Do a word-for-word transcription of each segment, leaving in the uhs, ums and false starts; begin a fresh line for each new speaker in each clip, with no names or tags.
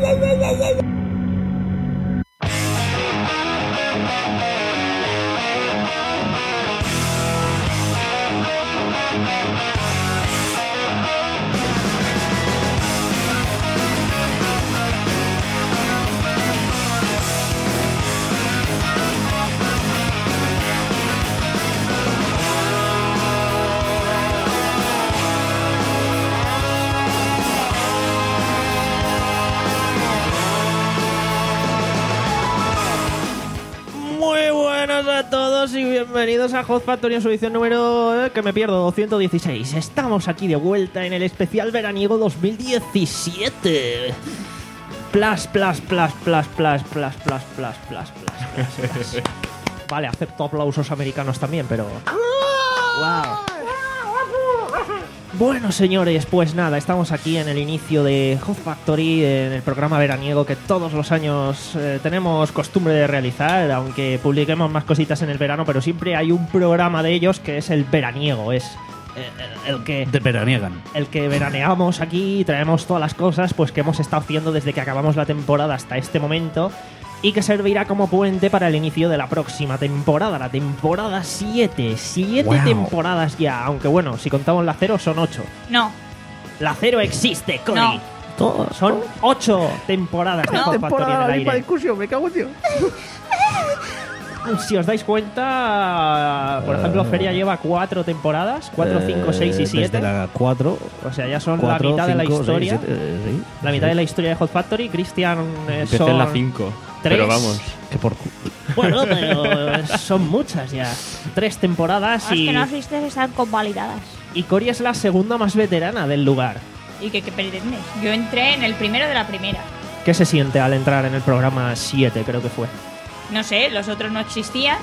Y bienvenidos a Hot Factory en su edición número, eh, que me pierdo, doscientos dieciséis. Estamos aquí de vuelta en el especial veraniego dos mil diecisiete. Plus, plus, plus, plus, plus, plus, plus, plus, plus, plus, plus, plus. Vale, acepto aplausos americanos también, pero... Wow. Bueno, señores, pues nada, estamos aquí en el inicio de Hot Factory, en el programa veraniego que todos los años eh, tenemos costumbre de realizar, aunque publiquemos más cositas en el verano, pero siempre hay un programa de ellos que es el veraniego, es eh, el, el que...
Te veraniegan.
El que veraneamos aquí y traemos todas las cosas pues que hemos estado haciendo desde que acabamos la temporada hasta este momento, y que servirá como puente para el inicio de la próxima temporada, la temporada siete. Siete wow. temporadas ya, aunque bueno, si contamos la cero son ocho.
No.
La cero existe, Cory.
No.
Todo, son ocho temporadas de
no.
Hot Factory en el aire.
Discusión, me cago en Dios.
Si os dais cuenta, por ejemplo, Feria lleva cuatro temporadas, cuatro, cinco, seis y siete.
Desde la cuatro.
O sea, ya son
cuatro,
la mitad
cinco,
de la historia.
seis, siete, sí,
la mitad
sí.
de la historia de Hot Factory. Cristian eh,
Empecé
son
en la cinco.
Tres.
Pero vamos.
Que por...
Bueno, pero son muchas ya. Tres temporadas
Las
y...
que no asistes están convalidadas.
Y Cory es la segunda más veterana del lugar.
¿Y qué, qué pretendes? Yo entré en el primero de la primera.
¿Qué se siente al entrar en el programa siete, creo que fue?
No sé, los otros no existían.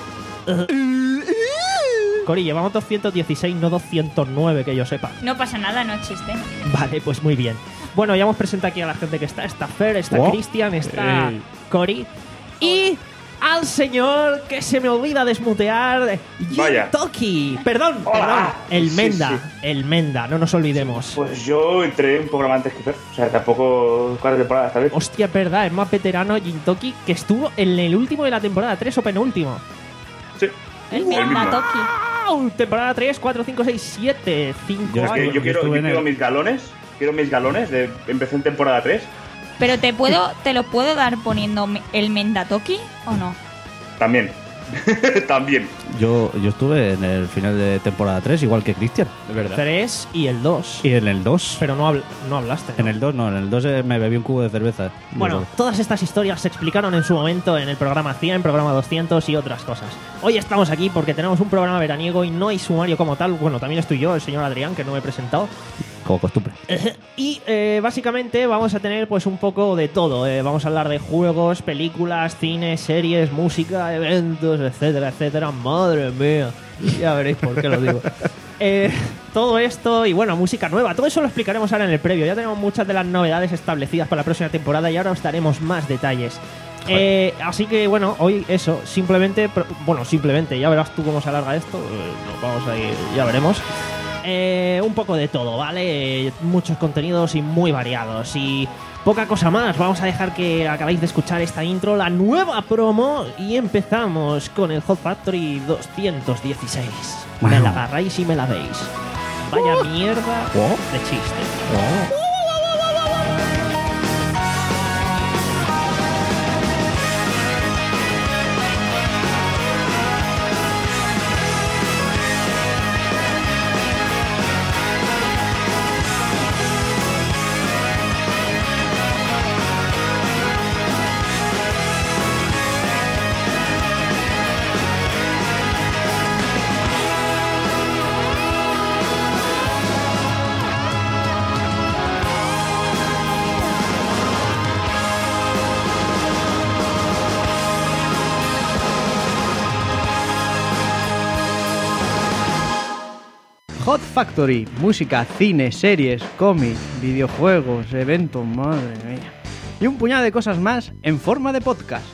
Cory, llevamos doscientos dieciséis, no doscientos nueve, que yo sepa.
No pasa nada, no existen.
Vale, pues muy bien. Bueno, ya hemos presentado aquí a la gente que está. Está Fer, está
Oh.
Cristian, está
Hey.
Cory. Y al señor que se me olvida desmutear,
Vaya.
Toki. Perdón,
Hola.
perdón. El
Sí,
Menda,
sí.
el Menda, no nos olvidemos.
Pues yo entré un programa antes que Fer. O sea, tampoco cuatro temporadas esta vez.
Hostia, es verdad, es más veterano Jintoki, que estuvo en el último de la temporada, tres o penúltimo.
Sí.
El
El mismo.
Mendatoki.
¡Wow! Temporada tres, cuatro, cinco, seis, siete. cinco
Yo es
Es que
años.
yo quiero,
estuve
yo
en
quiero
el-
mis galones. Quiero mis galones. De, empecé en temporada tres.
Pero te puedo, te lo puedo dar poniendo me- el Mendatoki o no.
También. También.
Yo, yo estuve en el final de temporada tres, igual que Cristian.
De verdad.
tres y el dos.
Y en el dos.
Pero no, habl- no hablaste. ¿no?
En el dos no, en el dos eh, me bebí un cubo de cerveza.
Bueno,
Yo-
todas estas historias se explicaron en su momento en el programa cien, programa doscientos y otras cosas. Hoy estamos aquí porque tenemos un programa veraniego y no hay sumario como tal. Bueno, también estoy yo, el señor Adrián, que no me he presentado.
como costumbre.
Y eh, básicamente vamos a tener pues un poco de todo. Eh, vamos a hablar de juegos, películas, cine, series, música, eventos, etcétera, etcétera. Madre mía, ya veréis por qué lo digo. Eh, todo esto y bueno, música nueva. Todo eso lo explicaremos ahora en el previo. Ya tenemos muchas de las novedades establecidas para la próxima temporada y ahora os daremos más detalles. Eh, así que bueno, hoy eso, simplemente, pro- bueno, simplemente, ya verás tú cómo se alarga esto. Eh, nos vamos a ir, ya veremos. Eh, un poco de todo, ¿vale? Eh, muchos contenidos y muy variados. Y poca cosa más. Vamos a dejar que acabéis de escuchar esta intro, la nueva promo, y empezamos con el Hot Factory doscientos dieciséis.
Wow.
Me la agarráis y me la veis. Vaya mierda
Oh.
de chiste.
Oh.
Hot Factory, música, cine, series, cómics, videojuegos, eventos, madre mía. Y un puñado de cosas más en forma de podcast.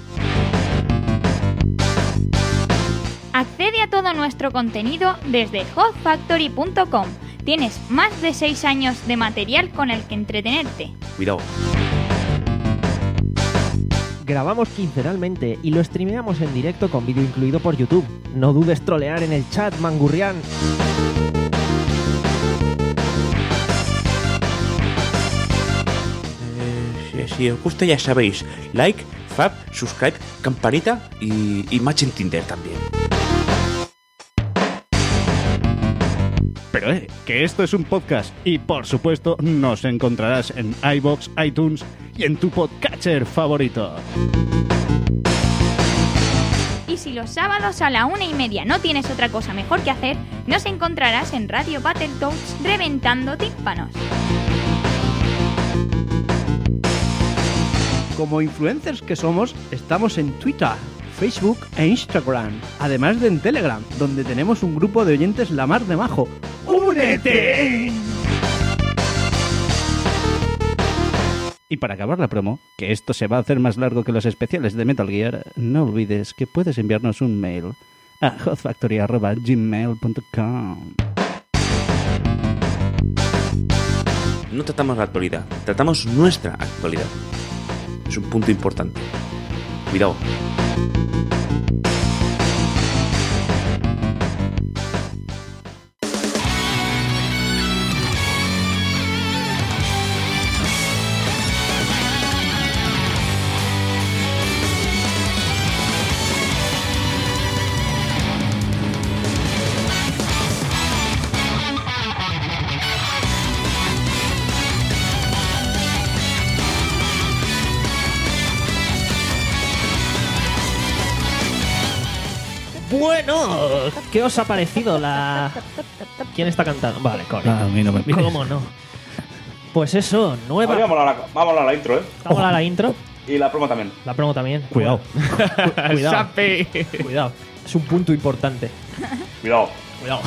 Accede a todo nuestro contenido desde hot factory punto com. Tienes más de seis años de material con el que entretenerte.
Cuidado.
grabamos quincenalmente y lo streameamos en directo con vídeo incluido por YouTube. No dudes trolear en el chat, Mangurrián.
Eh, si, si os gusta ya sabéis, like, fab, subscribe, campanita y, y match en Tinder también.
Pero eh, que esto es un podcast y por supuesto nos encontrarás en iVoox, iTunes y en tu podcatcher favorito.
Y si los sábados a la una y media no tienes otra cosa mejor que hacer, nos encontrarás en Radio Battletoads reventando tímpanos.
Como influencers que somos, estamos en Twitter, Facebook e Instagram, además de en Telegram, donde tenemos un grupo de oyentes la mar de majo. ¡Únete!
Y para acabar la promo, que esto se va a hacer más largo que los especiales de Metal Gear, no olvides que puedes enviarnos un mail a hotfactory arroba gmail punto com.
No tratamos la actualidad, tratamos nuestra actualidad. Es un punto importante. Cuidado.
Bueno, ¿qué os ha parecido la... ¿Quién está cantando? Vale, Cory.
Ah, a mí no me mires.
¿Cómo no? Pues eso, nueva...
Oye, vamos a la, vamos a la intro, ¿eh?
Vamos a la intro.
Y la promo también.
La promo también.
Cuidado.
Cu- Cuidado. Cuidado. Es un punto importante.
Cuidado.
Cuidado.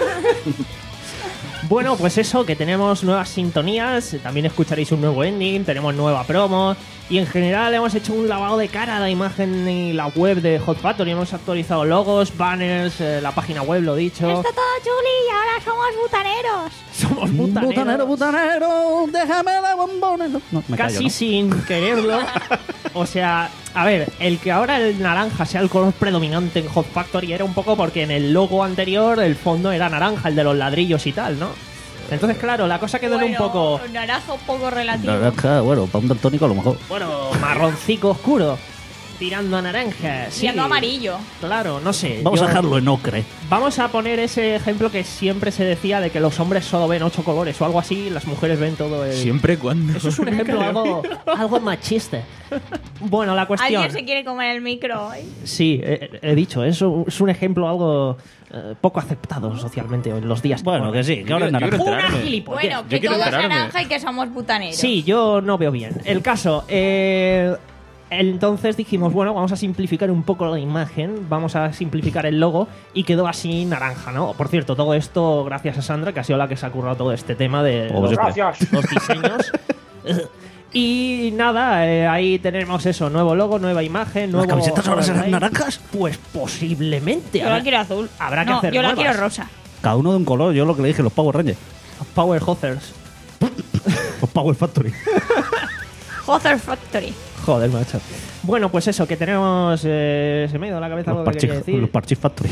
Bueno, pues eso, que tenemos nuevas sintonías, también escucharéis un nuevo ending, tenemos nueva promo y en general hemos hecho un lavado de cara a la imagen y la web de Hot Factory, hemos actualizado logos, banners, eh, la página web, lo dicho.
Está todo chuli y ahora somos butaneros.
Somos butaneros.
Butanero, butanero, déjame la bombona. No, no, me
Casi
callo, ¿no?
sin quererlo. O sea, a ver, el que ahora el naranja sea el color predominante en Hot Factory era un poco porque en el logo anterior el fondo era naranja, el de los ladrillos y tal, ¿no? Entonces, claro, la cosa quedó un poco...
naranja un poco relativo.
Naranja, bueno, para un daltónico a lo mejor.
Bueno, marroncico oscuro. Tirando a naranja. Sí,
Siendo amarillo.
claro, no sé.
Vamos
yo-
a dejarlo en ocre.
Vamos a poner ese ejemplo que siempre se decía de que los hombres solo ven ocho colores o algo así, las mujeres ven todo el...
Siempre cuando.
Eso es un ejemplo algo, algo machista. Bueno, la cuestión...
Alguien se quiere comer el micro hoy.
Sí, he, he dicho, eso es un ejemplo algo eh, poco aceptado socialmente en los días.
Bueno, que sí, que ahora es
Yo quiero
naranja.
Una
enterarme.
gilipollez.
Bueno, que
yo quiero
todo es
enterarme.
naranja y que somos butaneros.
Sí, yo no veo bien. El caso, eh, entonces dijimos, bueno, vamos a simplificar un poco la imagen, vamos a simplificar el logo y quedó así naranja, ¿no? Por cierto, todo esto gracias a Sandra, que ha sido la que se ha currado todo este tema de
Como
los,
siempre.
Gracias.
los diseños. Y nada, eh, ahí tenemos eso, nuevo logo, nueva imagen, nuevo...
¿Las camisetas ahora serán
overlay.
naranjas?
Pues posiblemente.
Yo la
habrá-
quiero azul.
Habrá que
No,
hacer
yo la
nuevas.
quiero rosa.
Cada uno de un color, yo lo que le dije, los Power Rangers.
Power Hothers.
Los Power Factory.
Hother Factory.
Joder, macho. Bueno, pues eso, que tenemos... Eh, se me ha ido a la cabeza
Los
algo que quería
Parchis,
decir.
los Parchis Factory.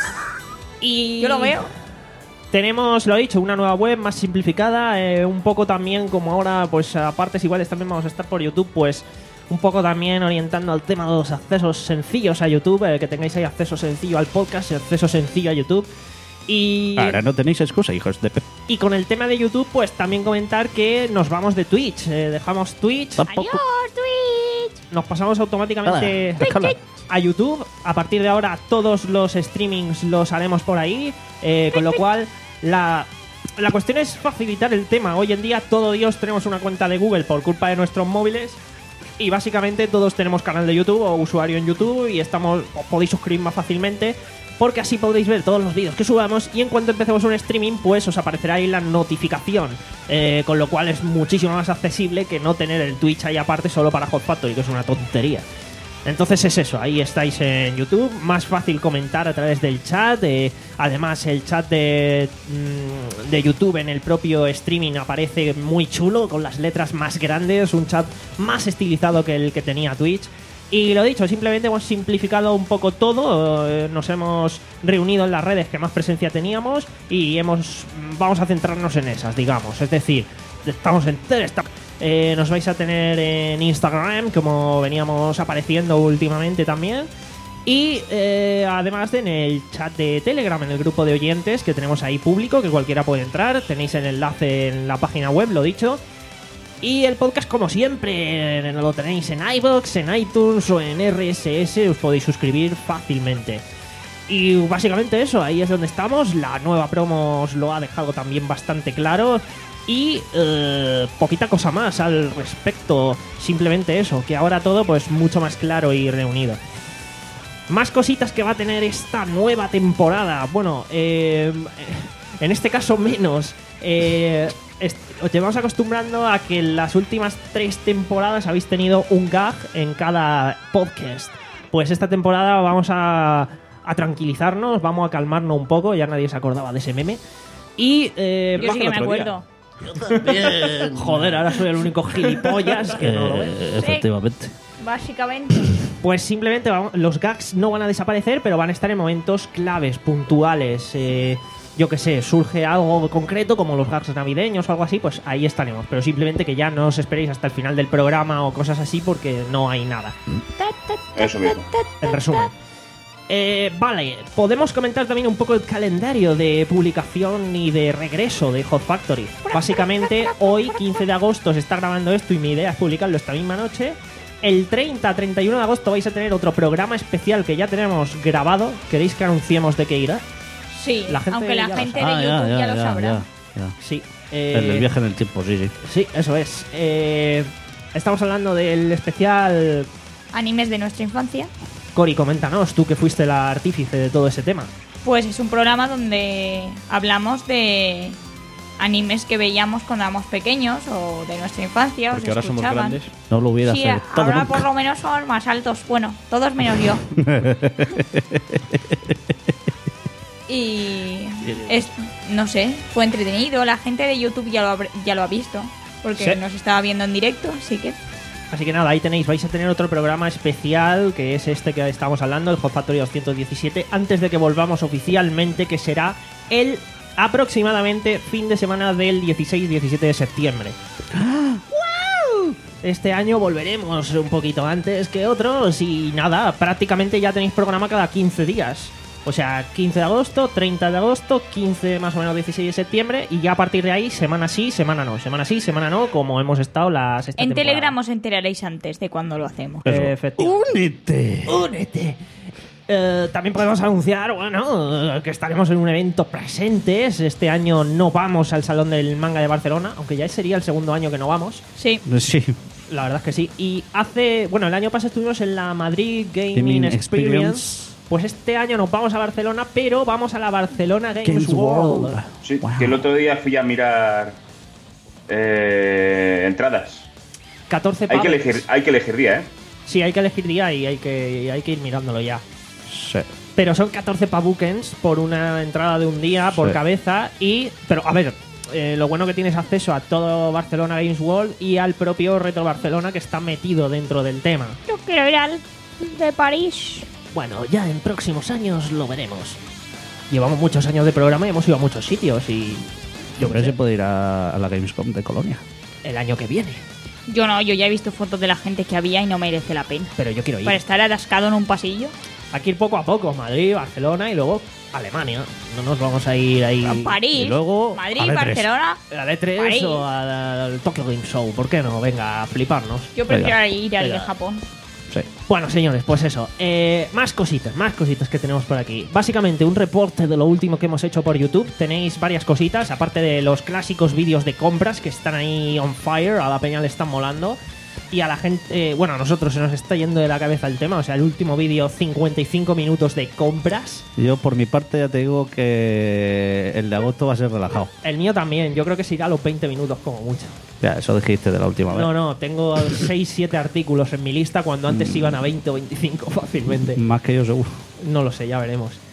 Y yo lo veo.
Tenemos, lo he dicho, una nueva web más simplificada, eh, un poco también como ahora, pues a partes iguales también vamos a estar por YouTube, pues un poco también orientando al tema de los accesos sencillos a YouTube, eh, que tengáis ahí acceso sencillo al podcast, acceso sencillo a YouTube. Y,
Ahora no tenéis excusa, hijos de pe...
y con el tema de YouTube, pues también comentar que nos vamos de Twitch, eh, dejamos Twitch,
Tampoco.
Adiós, Twitch.
nos pasamos automáticamente
Nada, déjala.
a YouTube. A partir de ahora todos los streamings los haremos por ahí, eh, con lo cual la, la cuestión es facilitar el tema. Hoy en día todo Dios tenemos una cuenta de Google por culpa de nuestros móviles y básicamente todos tenemos canal de YouTube o usuario en YouTube y estamos os podéis suscribir más fácilmente porque así podréis ver todos los vídeos que subamos y en cuanto empecemos un streaming pues os aparecerá ahí la notificación, eh, con lo cual es muchísimo más accesible que no tener el Twitch ahí aparte solo para Hot Factory, que es una tontería. Entonces es eso, ahí estáis en YouTube, más fácil comentar a través del chat, eh, además el chat de, mm, de YouTube en el propio streaming aparece muy chulo, con las letras más grandes, un chat más estilizado que el que tenía Twitch. Y lo dicho, simplemente hemos simplificado un poco todo, eh, nos hemos reunido en las redes que más presencia teníamos y hemos vamos a centrarnos en esas, digamos. Es decir, estamos en Telegram, eh, nos vais a tener en Instagram, como veníamos apareciendo últimamente también. Y eh, además en el chat de Telegram, en el grupo de oyentes que tenemos ahí público, que cualquiera puede entrar. Tenéis el enlace en la página web, lo dicho. Y el podcast, como siempre, lo tenéis en iVoox, en iTunes o en R S S. Os podéis suscribir fácilmente. Y básicamente eso, ahí es donde estamos. La nueva promo os lo ha dejado también bastante claro. Y eh, poquita cosa más al respecto. Simplemente eso, que ahora todo pues mucho más claro y reunido. Más cositas que va a tener esta nueva temporada. Bueno, eh, en este caso menos. Eh, os llevamos acostumbrando a que en las últimas tres temporadas habéis tenido un gag en cada podcast. Pues esta temporada vamos a, a tranquilizarnos, vamos a calmarnos un poco. Ya nadie se acordaba de ese meme. Y eh,
Yo sí que me acuerdo.
Yo también. Joder, ahora soy el único gilipollas que no lo ve.
Eh, efectivamente.
Básicamente.
Pues simplemente vamos, los gags no van a desaparecer, pero van a estar en momentos claves, puntuales. Eh, yo que sé, surge algo concreto como los gags navideños o algo así, pues ahí estaremos. Pero simplemente que ya no os esperéis hasta el final del programa o cosas así porque no hay nada.
Eso mismo.
En resumen. Eh, vale, podemos comentar también un poco el calendario de publicación y de regreso de Hot Factory. Básicamente, hoy, quince de agosto, se está grabando esto y mi idea es publicarlo esta misma noche. El treinta a treinta y uno de agosto vais a tener otro programa especial que ya tenemos grabado. ¿Queréis que anunciemos de qué irá?
Sí,
La gente
aunque la
ya lo
gente de
Ah,
YouTube
ya,
ya,
ya,
lo
ya,
sabrá.
ya, ya.
Sí. eh,
El del viaje en el tiempo, sí, sí.
Sí, eso es. Eh, estamos hablando del especial.
Animes de nuestra infancia.
Cori, coméntanos, tú que fuiste la artífice de todo ese tema.
Pues es un programa donde hablamos de animes que veíamos cuando éramos pequeños o de nuestra infancia.
Porque
os
ahora somos
escuchaban.
grandes.
No lo hubiera
Sí,
acertado
ahora
nunca.
por lo menos son más altos. Bueno, todos menos yo. Y es, no sé, fue entretenido. La gente de YouTube ya lo, habrá- ya lo ha visto porque
Sí.
nos estaba viendo en directo, así que
Así que nada, ahí tenéis, vais a tener otro programa especial que es este que estamos hablando, el Hot Factory doscientos diecisiete, antes de que volvamos oficialmente, que será el aproximadamente fin de semana del dieciséis diecisiete de septiembre. ¡Wow! Este año volveremos un poquito antes que otros y nada, prácticamente ya tenéis programa cada quince días. O sea, quince de agosto, treinta de agosto, quince más o menos dieciséis de septiembre y ya a partir de ahí, semana sí, semana no, semana sí, semana no, como hemos estado la sexta
en
temporada.
Telegram os enteraréis antes de cuando lo hacemos.
Eh, efectivamente.
¡Únete!
¡Únete! Eh, también podemos anunciar, bueno, que estaremos en un evento presentes. Este año no vamos al Salón del Manga de Barcelona, aunque ya sería el segundo año que no vamos.
Sí.
Sí.
La verdad es que sí. Y hace, bueno, el año pasado estuvimos en la Madrid Gaming,
Gaming
Experience.
Experience.
Pues este año nos vamos a Barcelona, pero vamos a la Barcelona Games,
Games
World.
World.
Sí,
Wow.
que el otro día fui a mirar eh, entradas.
catorce
Hay que,
pavos.
elegir, hay que elegir día, ¿eh?
Sí, hay que elegir día y hay que, y hay que ir mirándolo ya.
Sí.
Pero son catorce pavukens por una entrada de un día por
Sí.
cabeza y... Pero, a ver, eh, lo bueno que tienes acceso a todo Barcelona Games World y al propio Retro Barcelona que está metido dentro del tema.
Yo quiero ir al de París.
Bueno, ya en próximos años lo veremos. Llevamos muchos años de programa y hemos ido a muchos sitios y...
Yo creo que se puede ir a, a la Gamescom de Colonia.
El año que viene.
Yo no, yo ya he visto fotos de la gente que había y no merece la pena.
Pero yo quiero ir.
Para estar atascado en un pasillo.
Hay que ir poco a poco. Madrid, Barcelona y luego Alemania. No nos vamos a ir ahí...
A París,
Y luego...
Madrid,
a la E tres.
Barcelona.
A la E tres
París.
o al, al Tokyo Game Show. ¿Por qué no? Venga, a fliparnos.
Yo prefiero
Venga.
ir al de
Venga.
Japón.
Sí.
Bueno, señores, pues eso. Eh, más cositas, más cositas que tenemos por aquí. Básicamente, un reporte de lo último que hemos hecho por YouTube. Tenéis varias cositas, aparte de los clásicos vídeos de compras que están ahí on fire. A la peña le están molando. Y a la gente, eh, bueno, a nosotros se nos está yendo de la cabeza el tema. O sea, el último vídeo, cincuenta y cinco minutos de compras.
Yo, por mi parte, ya te digo que el de agosto va a ser relajado.
El mío también, yo creo que se irá a los veinte minutos como mucho.
Ya, eso dijiste de la última vez.
No, no, tengo seis siete artículos en mi lista cuando antes iban a veinte o veinticinco fácilmente.
Más que yo, seguro.
No lo sé, ya veremos.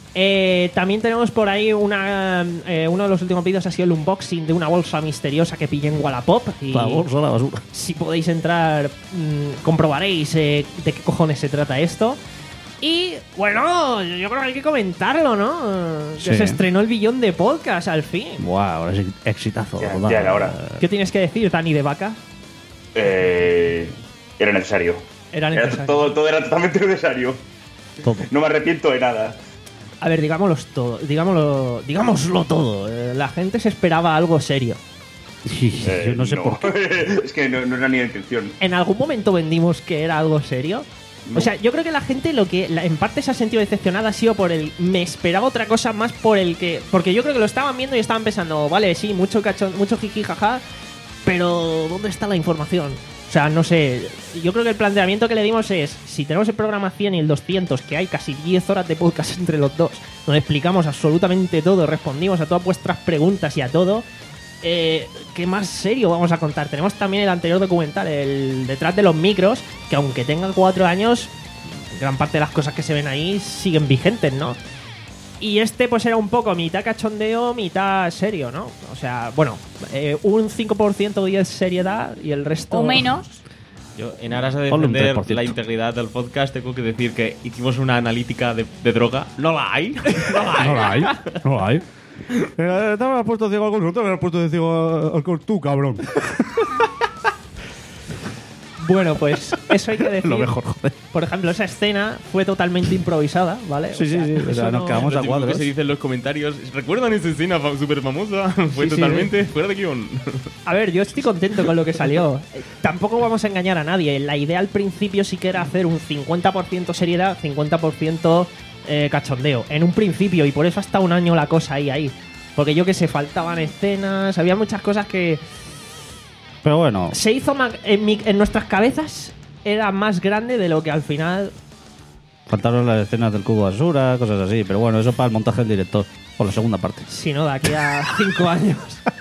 Eh, también tenemos por ahí una eh, uno de los últimos vídeos ha sido el unboxing de una bolsa misteriosa que pillé en Wallapop. Y
La bolsa de la basura.
si podéis entrar, mmm, comprobaréis eh, de qué cojones se trata esto. Y bueno, yo creo que hay que comentarlo, ¿no? Que
Sí.
se estrenó el billón de podcast al fin.
Buah, ahora es exitazo.
Ya,
total.
ya era hora.
¿Qué tienes que decir, Dani de Vaca?
Eh, era necesario.
Era
Era
necesario.
todo, todo era totalmente necesario.
Todo.
No me arrepiento de nada.
A ver, digámoslo todo, digámoslo, digámoslo todo. Eh, la gente se esperaba algo serio.
Sí,
Eh,
yo no sé por qué.
Es que no, no era ni la intención.
¿En algún momento vendimos que era algo serio? O sea, yo creo que la gente lo que la- en parte se ha sentido decepcionada ha sido por el me esperaba otra cosa más por el que porque yo creo que lo estaban viendo y estaban pensando, vale, sí, mucho cachón, mucho jiji jaja, pero ¿dónde está la información? O sea, no sé, yo creo que el planteamiento que le dimos es, si tenemos el programa cien y el doscientos, que hay casi diez horas de podcast entre los dos, donde explicamos absolutamente todo, respondimos a todas vuestras preguntas y a todo, eh, ¿qué más serio vamos a contar? Tenemos también el anterior documental, el detrás de los micros, que aunque tengan cuatro años, gran parte de las cosas que se ven ahí siguen vigentes, ¿no? Y este pues era un poco mitad cachondeo, mitad serio, ¿no? O sea, bueno, eh, un cinco por ciento de seriedad y el resto...
O menos.
Yo, en aras de
Ponle un
defender
tres por ciento.
la integridad del podcast, tengo que decir que hicimos una analítica de, de droga. No la hay. No la hay.
No la hay. No la hay. Eh, te habrás puesto ciego al consultor, te habrás puesto ciego al col- tú, cabrón.
Bueno, pues eso hay que decir.
Lo mejor, joder.
Por ejemplo, esa escena fue totalmente improvisada, ¿vale?
Sí, sí, sí. O
eso
sea, nos
no-
quedamos
Lo
a
típico
cuadros.
que se dice en los comentarios. ¿Recuerdan esa escena fa- súper famosa? Fue
Sí, sí,
totalmente fuera de guión.
A ver, yo estoy contento con lo que salió. Eh, Tampoco vamos a engañar a nadie. La idea al principio sí que era hacer un cincuenta por ciento seriedad, cincuenta por ciento eh, cachondeo. En un principio, y por eso hasta un año la cosa ahí, ahí. Porque yo que sé, faltaban escenas, había muchas cosas que
Pero bueno,
se hizo ma- en, mi- en nuestras cabezas, era más grande de lo que al final...
faltaron las escenas del cubo de basura, cosas así. Pero bueno, eso para el montaje del director. Por la segunda parte.
Si no, de aquí a cinco años.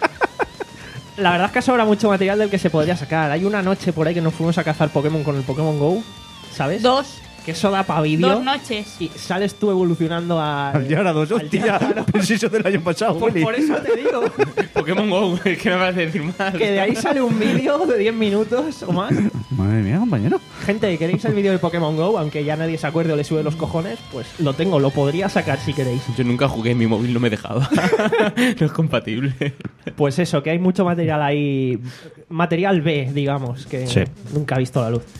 La verdad es que sobra mucho material del que se podría sacar. Hay una noche por ahí que nos fuimos a cazar Pokémon con el Pokémon Go, ¿sabes?
Dos.
Que eso da para vídeo.
Dos noches.
Y sales tú evolucionando a...
Al Gyarados, hostia. Pero si eso del año pasado,
Por,
Willy.
por eso te digo
Pokémon Go, es que me vas a decir más.
que de ahí sale un vídeo de diez minutos o más.
Madre mía, compañero.
Gente, ¿queréis el vídeo de Pokémon Go? Aunque ya nadie se acuerde o le sube los cojones, pues lo tengo, lo podría sacar si queréis.
Yo nunca jugué, mi móvil no me dejaba. No es compatible.
Pues eso, que hay mucho material ahí, material B, digamos, que
Sí.
nunca ha visto la luz.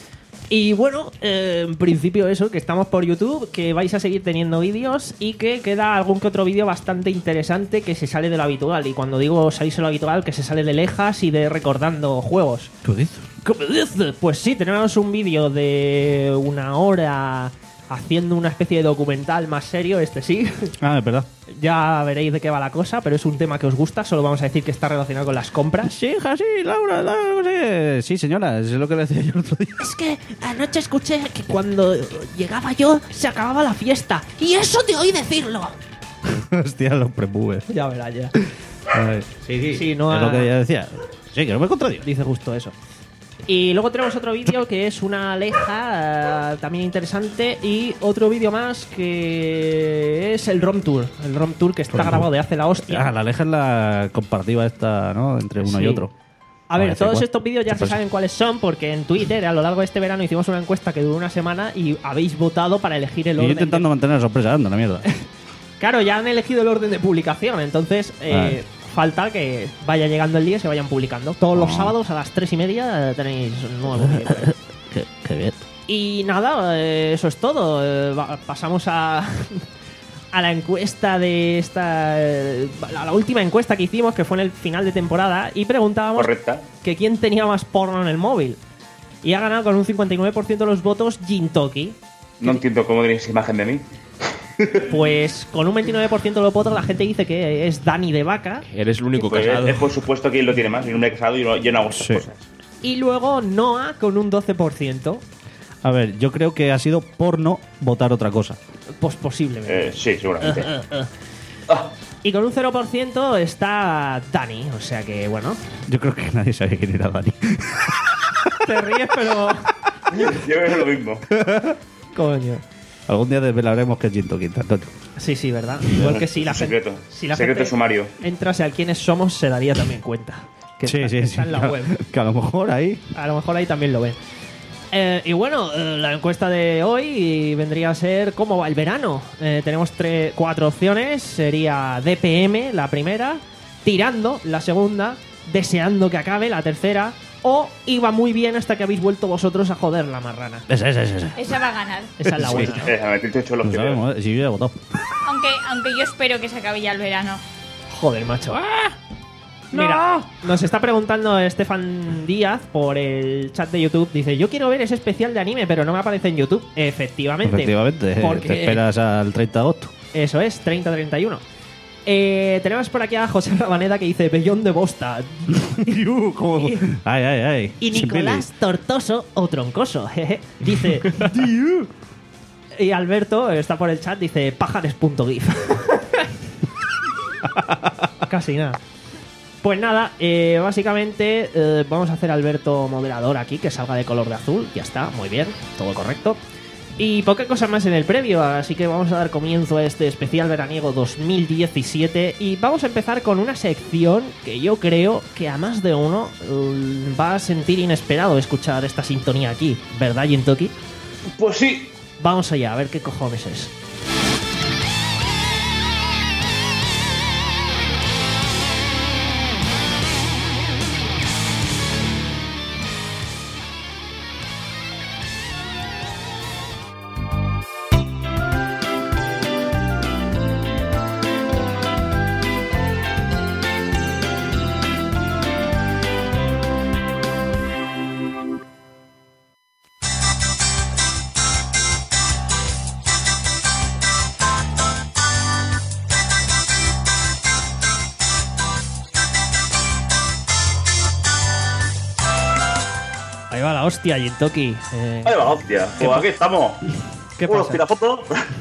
Y bueno, eh, en principio eso, que estamos por YouTube, que vais a seguir teniendo vídeos y que queda algún que otro vídeo bastante interesante que se sale de lo habitual. Y cuando digo salirse de lo habitual, que se sale de lejas y de recordando juegos.
¿Tú dices?
¿Qué me dices? Pues sí, tenemos un vídeo de una hora haciendo una especie de documental más serio, este sí.
Ah, es verdad.
Ya veréis de qué va la cosa, pero es un tema que os gusta, solo vamos a decir que está relacionado con las compras.
Sí, hija, sí, Laura, Laura, no sé. Sí, señora, es lo que le decía yo el otro día.
Es que anoche escuché que cuando llegaba yo se acababa la fiesta. Y eso te oí decirlo.
Hostia, los premoves.
Ya verás, ya.
Sí, sí.
Sí, no
es
ha-
lo que ella decía. Sí, que no me contradigo.
Dice justo eso. Y luego tenemos otro vídeo que es una aleja eh, también interesante. Y otro vídeo más que es el ROM Tour. El ROM Tour que está
ROM
grabado
Tour.
de hace la hostia.
Ah, la aleja es la comparativa esta, ¿no? Entre uno
Sí.
y otro.
A ver,
Parece
todos
igual.
estos vídeos ya se
Pues-
saben cuáles son porque en Twitter a lo largo de este verano hicimos una encuesta que duró una semana y habéis votado para elegir el
Y yo
orden.
intentando mantener la sorpresa, anda, la mierda.
de- Claro, ya han elegido el orden de publicación, entonces eh,
Vale.
falta que vaya llegando el día y se vayan publicando. Todos los
Ah.
sábados a las tres y media eh, tenéis un nuevo vídeo.
qué, qué bien.
Y nada, eh, eso es todo. Eh, va- pasamos a, a la encuesta de esta. eh, la, la última encuesta que hicimos, que fue en el final de temporada, y preguntábamos
Correcta.
que quién tenía más porno en el móvil. Y ha ganado con un cincuenta y nueve por ciento de los votos Jintoki.
No entiendo cómo tenéis imagen de mí.
Pues con un veintinueve por ciento de los votos la gente dice que es Dani de Vaca.
Eres el único
Pues
casado.
es por supuesto que él lo tiene más. Yo no me he casado y no, yo no hago esas
Sí.
cosas.
Y luego Noah con un doce por ciento.
A ver, yo creo que ha sido por no votar otra cosa.
Pues posiblemente.
Eh, sí, seguramente.
Y con un cero por ciento está Dani. O sea que, bueno.
Yo creo que nadie sabía quién era Dani.
Te ríes, pero.
Yo creo que es lo mismo.
Coño.
Algún día desvelaremos que es Gin Tokyo, Antonio.
Sí, sí, ¿verdad? Igual que si la
Secreto.
gente, si la
Secreto
gente
sumario.
entrase al quiénes somos, se daría también cuenta. Que
Sí,
está,
sí,
que
sí.
está en la
que,
web.
que a lo mejor ahí...
A lo mejor ahí también lo ven. Eh, y bueno, eh, la encuesta de hoy vendría a ser ¿cómo va el verano? Eh, tenemos tres, cuatro opciones. Sería D P M la primera, tirando la segunda, deseando que acabe la tercera, o iba muy bien hasta que habéis vuelto vosotros a joder la marrana.
Esa, esa, esa. esa.
Esa va a ganar.
Esa es la buena, ¿no?
Eh, a meterte ocho los
Lo
que
sabemos, ¿eh? Si yo ya he votado.
Aunque, aunque yo espero que se acabe ya el verano.
Joder, macho. Mira, nos está preguntando Estefan Díaz por el chat de YouTube. Dice, yo quiero ver ese especial de anime, pero no me aparece en YouTube. Efectivamente.
Efectivamente, eh,
Porque-
te esperas al treinta de agosto.
Eso es, treinta treinta y uno. Eh, tenemos por aquí a José Rabaneda que dice Bellón de Bosta.
Como... Ay, ay, ay.
Y
Sin
Nicolás Tortoso o Troncoso, jeje, dice "Diu". Y Alberto está por el chat, dice pajares.gif. Casi nada. Pues nada, eh, básicamente eh, vamos a hacer a Alberto moderador aquí, que salga de color de azul. Ya está, muy bien, todo correcto. Y poca cosa más en el previo, así que vamos a dar comienzo a este especial veraniego dos mil diecisiete y vamos a empezar con una sección que yo creo que a más de uno eh, va a sentir inesperado escuchar esta sintonía aquí, ¿verdad, Jintoki?
Pues sí.
Vamos allá, a ver qué cojones es. Ahí va la hostia, Jintoki. Eh,
Ahí va, hostia.
¿Qué
Pues
pa-
aquí estamos.
¿Qué
Unos
pasa?
tirafotos.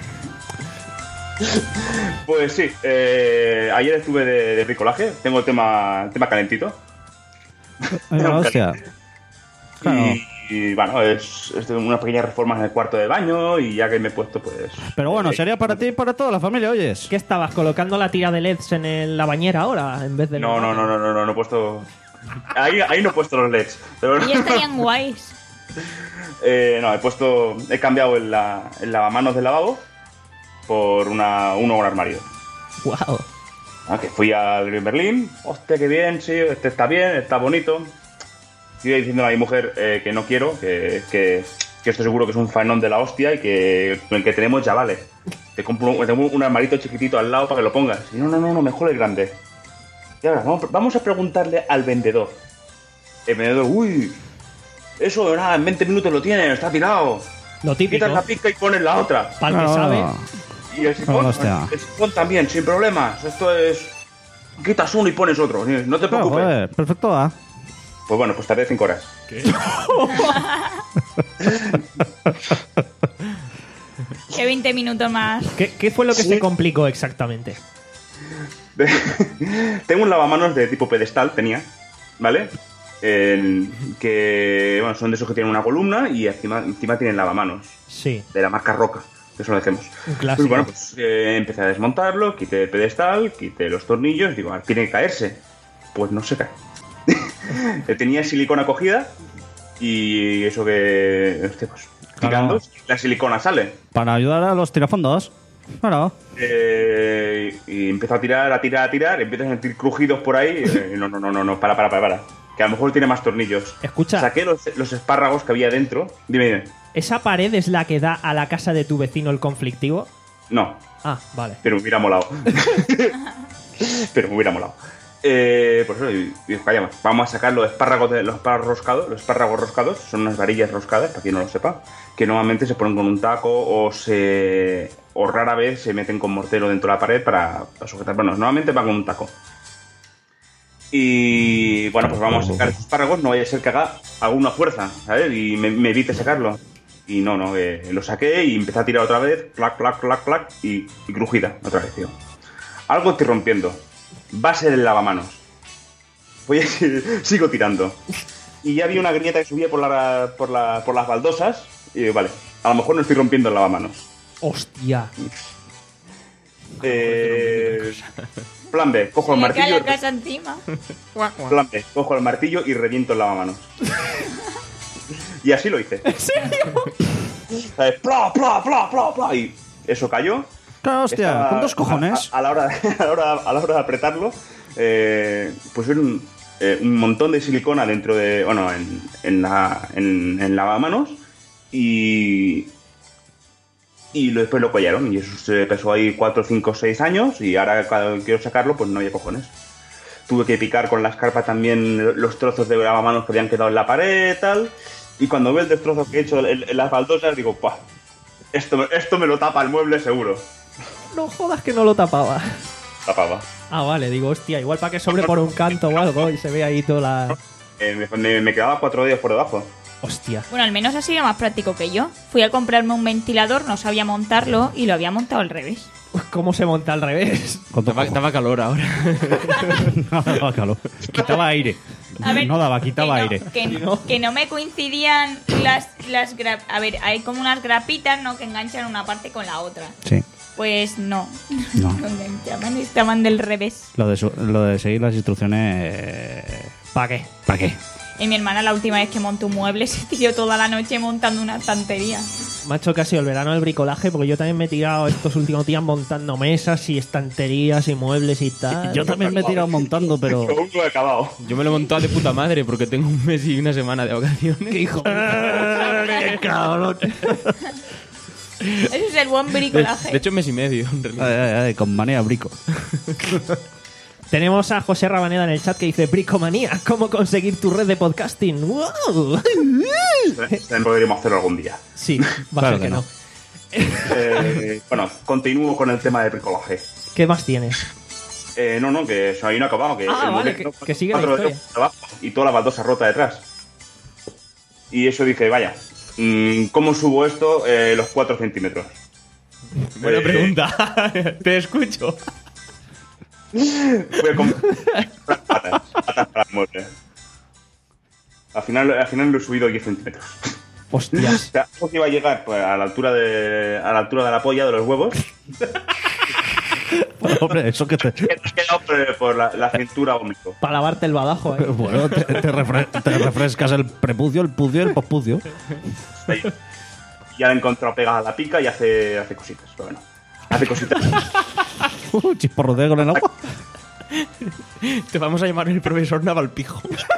Pues sí, eh, ayer estuve de, de bricolaje. Tengo el tema, el tema calentito.
Ay, la hostia. Claro.
Y, y, bueno, es, es de unas pequeñas reformas en el cuarto de baño. Y ya que me he puesto, pues.
Pero bueno,
eh,
sería para ti y para toda la familia, oyes.
¿Qué estabas colocando la tira de L E Ds en el- la bañera ahora en vez de
No, no, no, no, no, no, no he puesto. Ahí, ahí no he puesto los L E Ds. Pero,
Y ya estarían guays.
eh, no, he puesto. He cambiado el, la, el lavamanos del lavabo por una, uno un armario.
Wow.
Ah, que fui al Green Berlin. Hostia, qué bien, sí, este está bien, está bonito. Estoy diciendo a mi mujer eh, que no quiero, que, que, que estoy seguro que es un fanón de la hostia y que el que tenemos ya vale. Te compro un, tengo un armarito chiquitito al lado para que lo pongas. Y no, no, no, no, mejor el grande. Y ahora, vamos, vamos a preguntarle al vendedor. El vendedor, uy, eso nada, en veinte minutos lo tienes, está tirado.
Lo típico.
Quitas la pizca y pones la otra.
Para el que
Ah.
sabe.
Y el sifón,
Ah, hostia.
el sifón también, sin problemas. Esto es... Quitas uno y pones otro, no te
Claro,
preocupes.
joder, perfecto, ¿ah?
Pues bueno, pues tardé cinco horas.
Que veinte minutos más.
¿Qué, qué fue lo que
Sí.
se complicó exactamente?
Tengo un lavamanos de tipo pedestal, tenía, ¿vale? El- que, bueno, son de esos que tienen una columna y encima, encima tienen lavamanos,
Sí,
de la marca Roca, que eso lo hacemos.
un clásico.
Pues bueno, pues eh, empecé a desmontarlo, quité el pedestal, quité los tornillos, digo, ah, tiene que caerse. Pues no se cae. Tenía silicona cogida y eso que, hostia, pues tirando, la silicona sale.
Para ayudar a los tirafondos. Claro.
Eh, y empiezo a tirar, a tirar, a tirar, y empiezo a sentir crujidos por ahí. eh, no, no, no, no, no, para, para, para, para. Que a lo mejor tiene más tornillos.
Escucha.
Saqué los, los espárragos que había dentro. Dime, dime.
¿Esa pared es la que da a la casa de tu vecino el conflictivo?
No,
Ah, vale.
pero me hubiera molado. Pero me hubiera molado. Eh, por eso, y, y calla, vamos a sacar los espárragos, de, los espárragos roscados. Los espárragos roscados son unas varillas roscadas, para quien no lo sepa, que normalmente se ponen con un taco o se o rara vez se meten con mortero dentro de la pared para, para sujetar. Bueno, normalmente van con un taco. Y bueno, pues vamos a sacar estos espárragos, no vaya a ser que haga alguna fuerza, ¿sabes? Y me, me evite sacarlo. Y no, no, eh, lo saqué y empecé a tirar otra vez, clac, clac, clac, clac, y, y crujida otra vez, tío. Algo estoy rompiendo. Va a ser el lavamanos. Voy a sigo tirando. Y ya vi una grieta que subía por, la, por, la, por las baldosas. Y digo, vale, a lo mejor no estoy rompiendo el lavamanos.
Hostia.
Eh, plan B, cojo el
Se le cae
martillo.
la casa encima.
Plan B, cojo el martillo y reviento el lavamanos. Y así lo hice.
¿En serio?
¿Sabes? Pla, pla, pla, pla, pla. Y eso cayó.
Claro, hostia,
Estaba-
¿con dos cojones?
A, a la hora, a, la hora, a la hora de apretarlo, eh, pues era un, eh, un montón de silicona dentro de. Bueno, en, en, la, en, en lavamanos. Y. Y lo- después lo collaron. Y eso se pesó ahí cuatro, cinco, seis años. Y ahora, cuando quiero sacarlo, pues no había cojones. Tuve que picar con la escarpa también los trozos de lavamanos que habían quedado en la pared, tal. Y cuando veo el destrozo que he hecho en, en las baldosas, digo, ¡pah! Esto, esto me lo tapa el mueble seguro.
No jodas que no lo tapaba.
Tapaba.
Ah, vale, digo, hostia, igual para que sobre por un canto o algo y se ve ahí toda la...
Eh, me, me, me quedaba cuatro dedos por debajo.
Hostia.
Bueno, al menos ha sido más práctico que yo. Fui a comprarme un ventilador, no sabía montarlo y lo había montado al revés.
¿Cómo se monta al revés?
Con dos
Daba,
cojones.
daba calor ahora.
No daba calor. Quitaba aire.
A ver,
No daba, quitaba
que
aire.
no, Que, no, que no me coincidían las, las gra- A ver, hay como unas grapitas, ¿no? Que enganchan una parte con la otra.
Sí.
Pues no.
No.
No enganchaban, estaban del revés.
Lo de, su- lo de seguir las instrucciones...
¿Para qué?
¿Para qué?
Y mi hermana, la última vez que montó un mueble, se tiró toda la noche montando una estantería.
Macho, casi el verano del bricolaje, porque yo también me he tirado estos últimos días montando mesas y estanterías y muebles y tal.
Yo también me he tirado montando, pero...
Aún no he acabado.
Yo me lo he montado de puta madre porque tengo un mes y una semana de vacaciones.
¡Qué hijo!
¡Qué cabrón!
Eso es el buen
De,
bricolaje.
de hecho, un mes y medio, en realidad.
Ay, ay, ay, con manía brico.
Tenemos a José Rabaneda en el chat que dice: Bricomanía, ¿cómo conseguir tu red de podcasting? ¡Wow!
También podríamos hacerlo algún día.
Sí, va
Claro
a ser
que
que no.
no.
Eh, bueno, continúo con el tema de bricolaje.
¿Qué más tienes?
Eh, no, no, que eso ahí no ha acabado. Que
Ah,
el
vale,
mueble
que-
quedó
que sigue la
cuatro
historia.
dedos por abajo y toda la baldosa rota detrás. Y eso dije, vaya, mm, ¿cómo subo esto eh, los cuatro centímetros?
Buena
Eh,
pregunta. Te escucho.
Fue con patas, patas para el mueble. Al final, al final lo he subido diez centímetros. O
Hostias.
sea, ¿cómo que iba a llegar? Pues a la altura de a la altura de la polla de los huevos.
Hombre, eso que te...
Que te has quedado por, por la, la cintura vómito.
Para lavarte el badajo, ¿eh?
Bueno, te, te refre- te refrescas el prepucio, el pucio y el pospucio.
Ahí. Ya la he encontrado pegada a la pica y hace, hace cositas. Pero bueno, hace cositas.
Uh, chisporrotea con el agua.
Te vamos a llamar el profesor Navalpijo.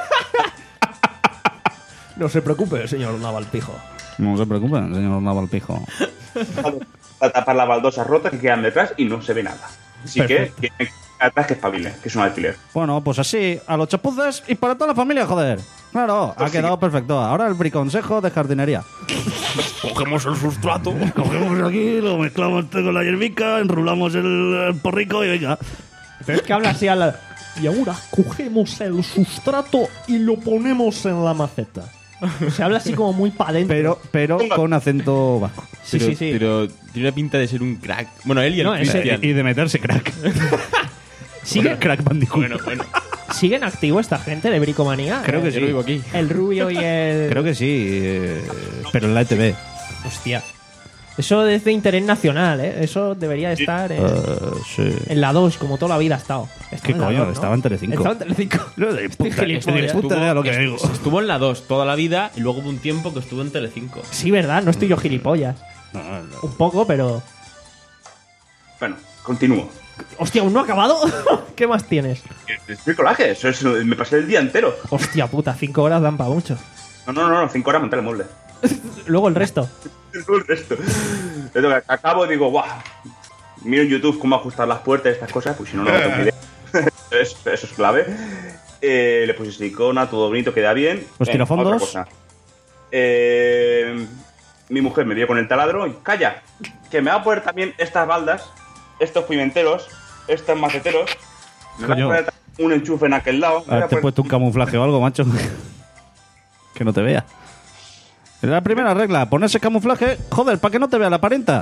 No se preocupe, señor Navalpijo.
No se preocupe, señor Navalpijo.
Para tapar las baldosas rotas que quedan detrás y no se ve nada. Así
Perfecto.
que, que atrás que espabile, que es un alquiler.
Bueno, pues así, a los chapuces y para toda la familia, joder. Claro, ha quedado perfecto. Ahora el briconsejo de jardinería.
Cogemos el sustrato.
Cogemos aquí, lo mezclamos con la hierbica, enrulamos el, el porrico y venga.
Pero es que habla así a la... Y ahora cogemos el sustrato y lo ponemos en la maceta. Se habla así como muy para adentro.
Pero, pero con acento vasco.
Sí,
pero,
sí, sí.
Pero tiene una pinta de ser un crack. Bueno, él y el
No, ese-
Cristian.
Y de meterse crack.
¿Sigue,
Crack Bandicoot.
Bueno, bueno.
¿Siguen activo esta gente de bricomanía?
Creo que
Eh,
Yo no vivo aquí.
El rubio y el...
Creo que sí, eh, pero en la E T V.
Hostia. Eso es de interés nacional, ¿eh? Eso debería de estar en,
Eh, sí.
en la dos, como toda la vida ha estado. Estaba
¿Qué
en la
coño?
dos, ¿no?
Estaba en Telecinco.
Estaba en Telecinco.
No, de puta,
gilipollas.
ni de puta idea lo que
est-
digo.
Estuvo en la dos toda la vida y luego hubo un tiempo que estuvo en Telecinco.
Sí, ¿verdad? No estoy yo gilipollas.
No, no.
Un poco, pero...
Bueno, continúo.
Hostia, ¿aún no ha acabado? ¿Qué más tienes?
Es bricolaje, eso es, me pasé el día entero.
Hostia puta, cinco horas dan para mucho.
No, no, no, no, cinco horas montar el mueble.
Luego el resto.
Todo el resto. Entonces, acabo y digo, guau. Miro en YouTube cómo ajustar las puertas y estas cosas, pues si no, no tengo ni idea. eso, eso es clave. Eh, le puse silicona, todo bonito, queda bien.
Los
Venga,
tirafondos.
otra cosa. Eh, mi mujer me dio con el taladro y calla, que me va a poner también estas baldas, estos pimenteros, estos maceteros. Me va a
Coño.
poner un enchufe en aquel lado. me voy a
Haberte
poner-
puesto un camuflaje o algo, macho. Que no te vea. Es la primera regla, ponerse camuflaje, joder, para que no te vea la parenta.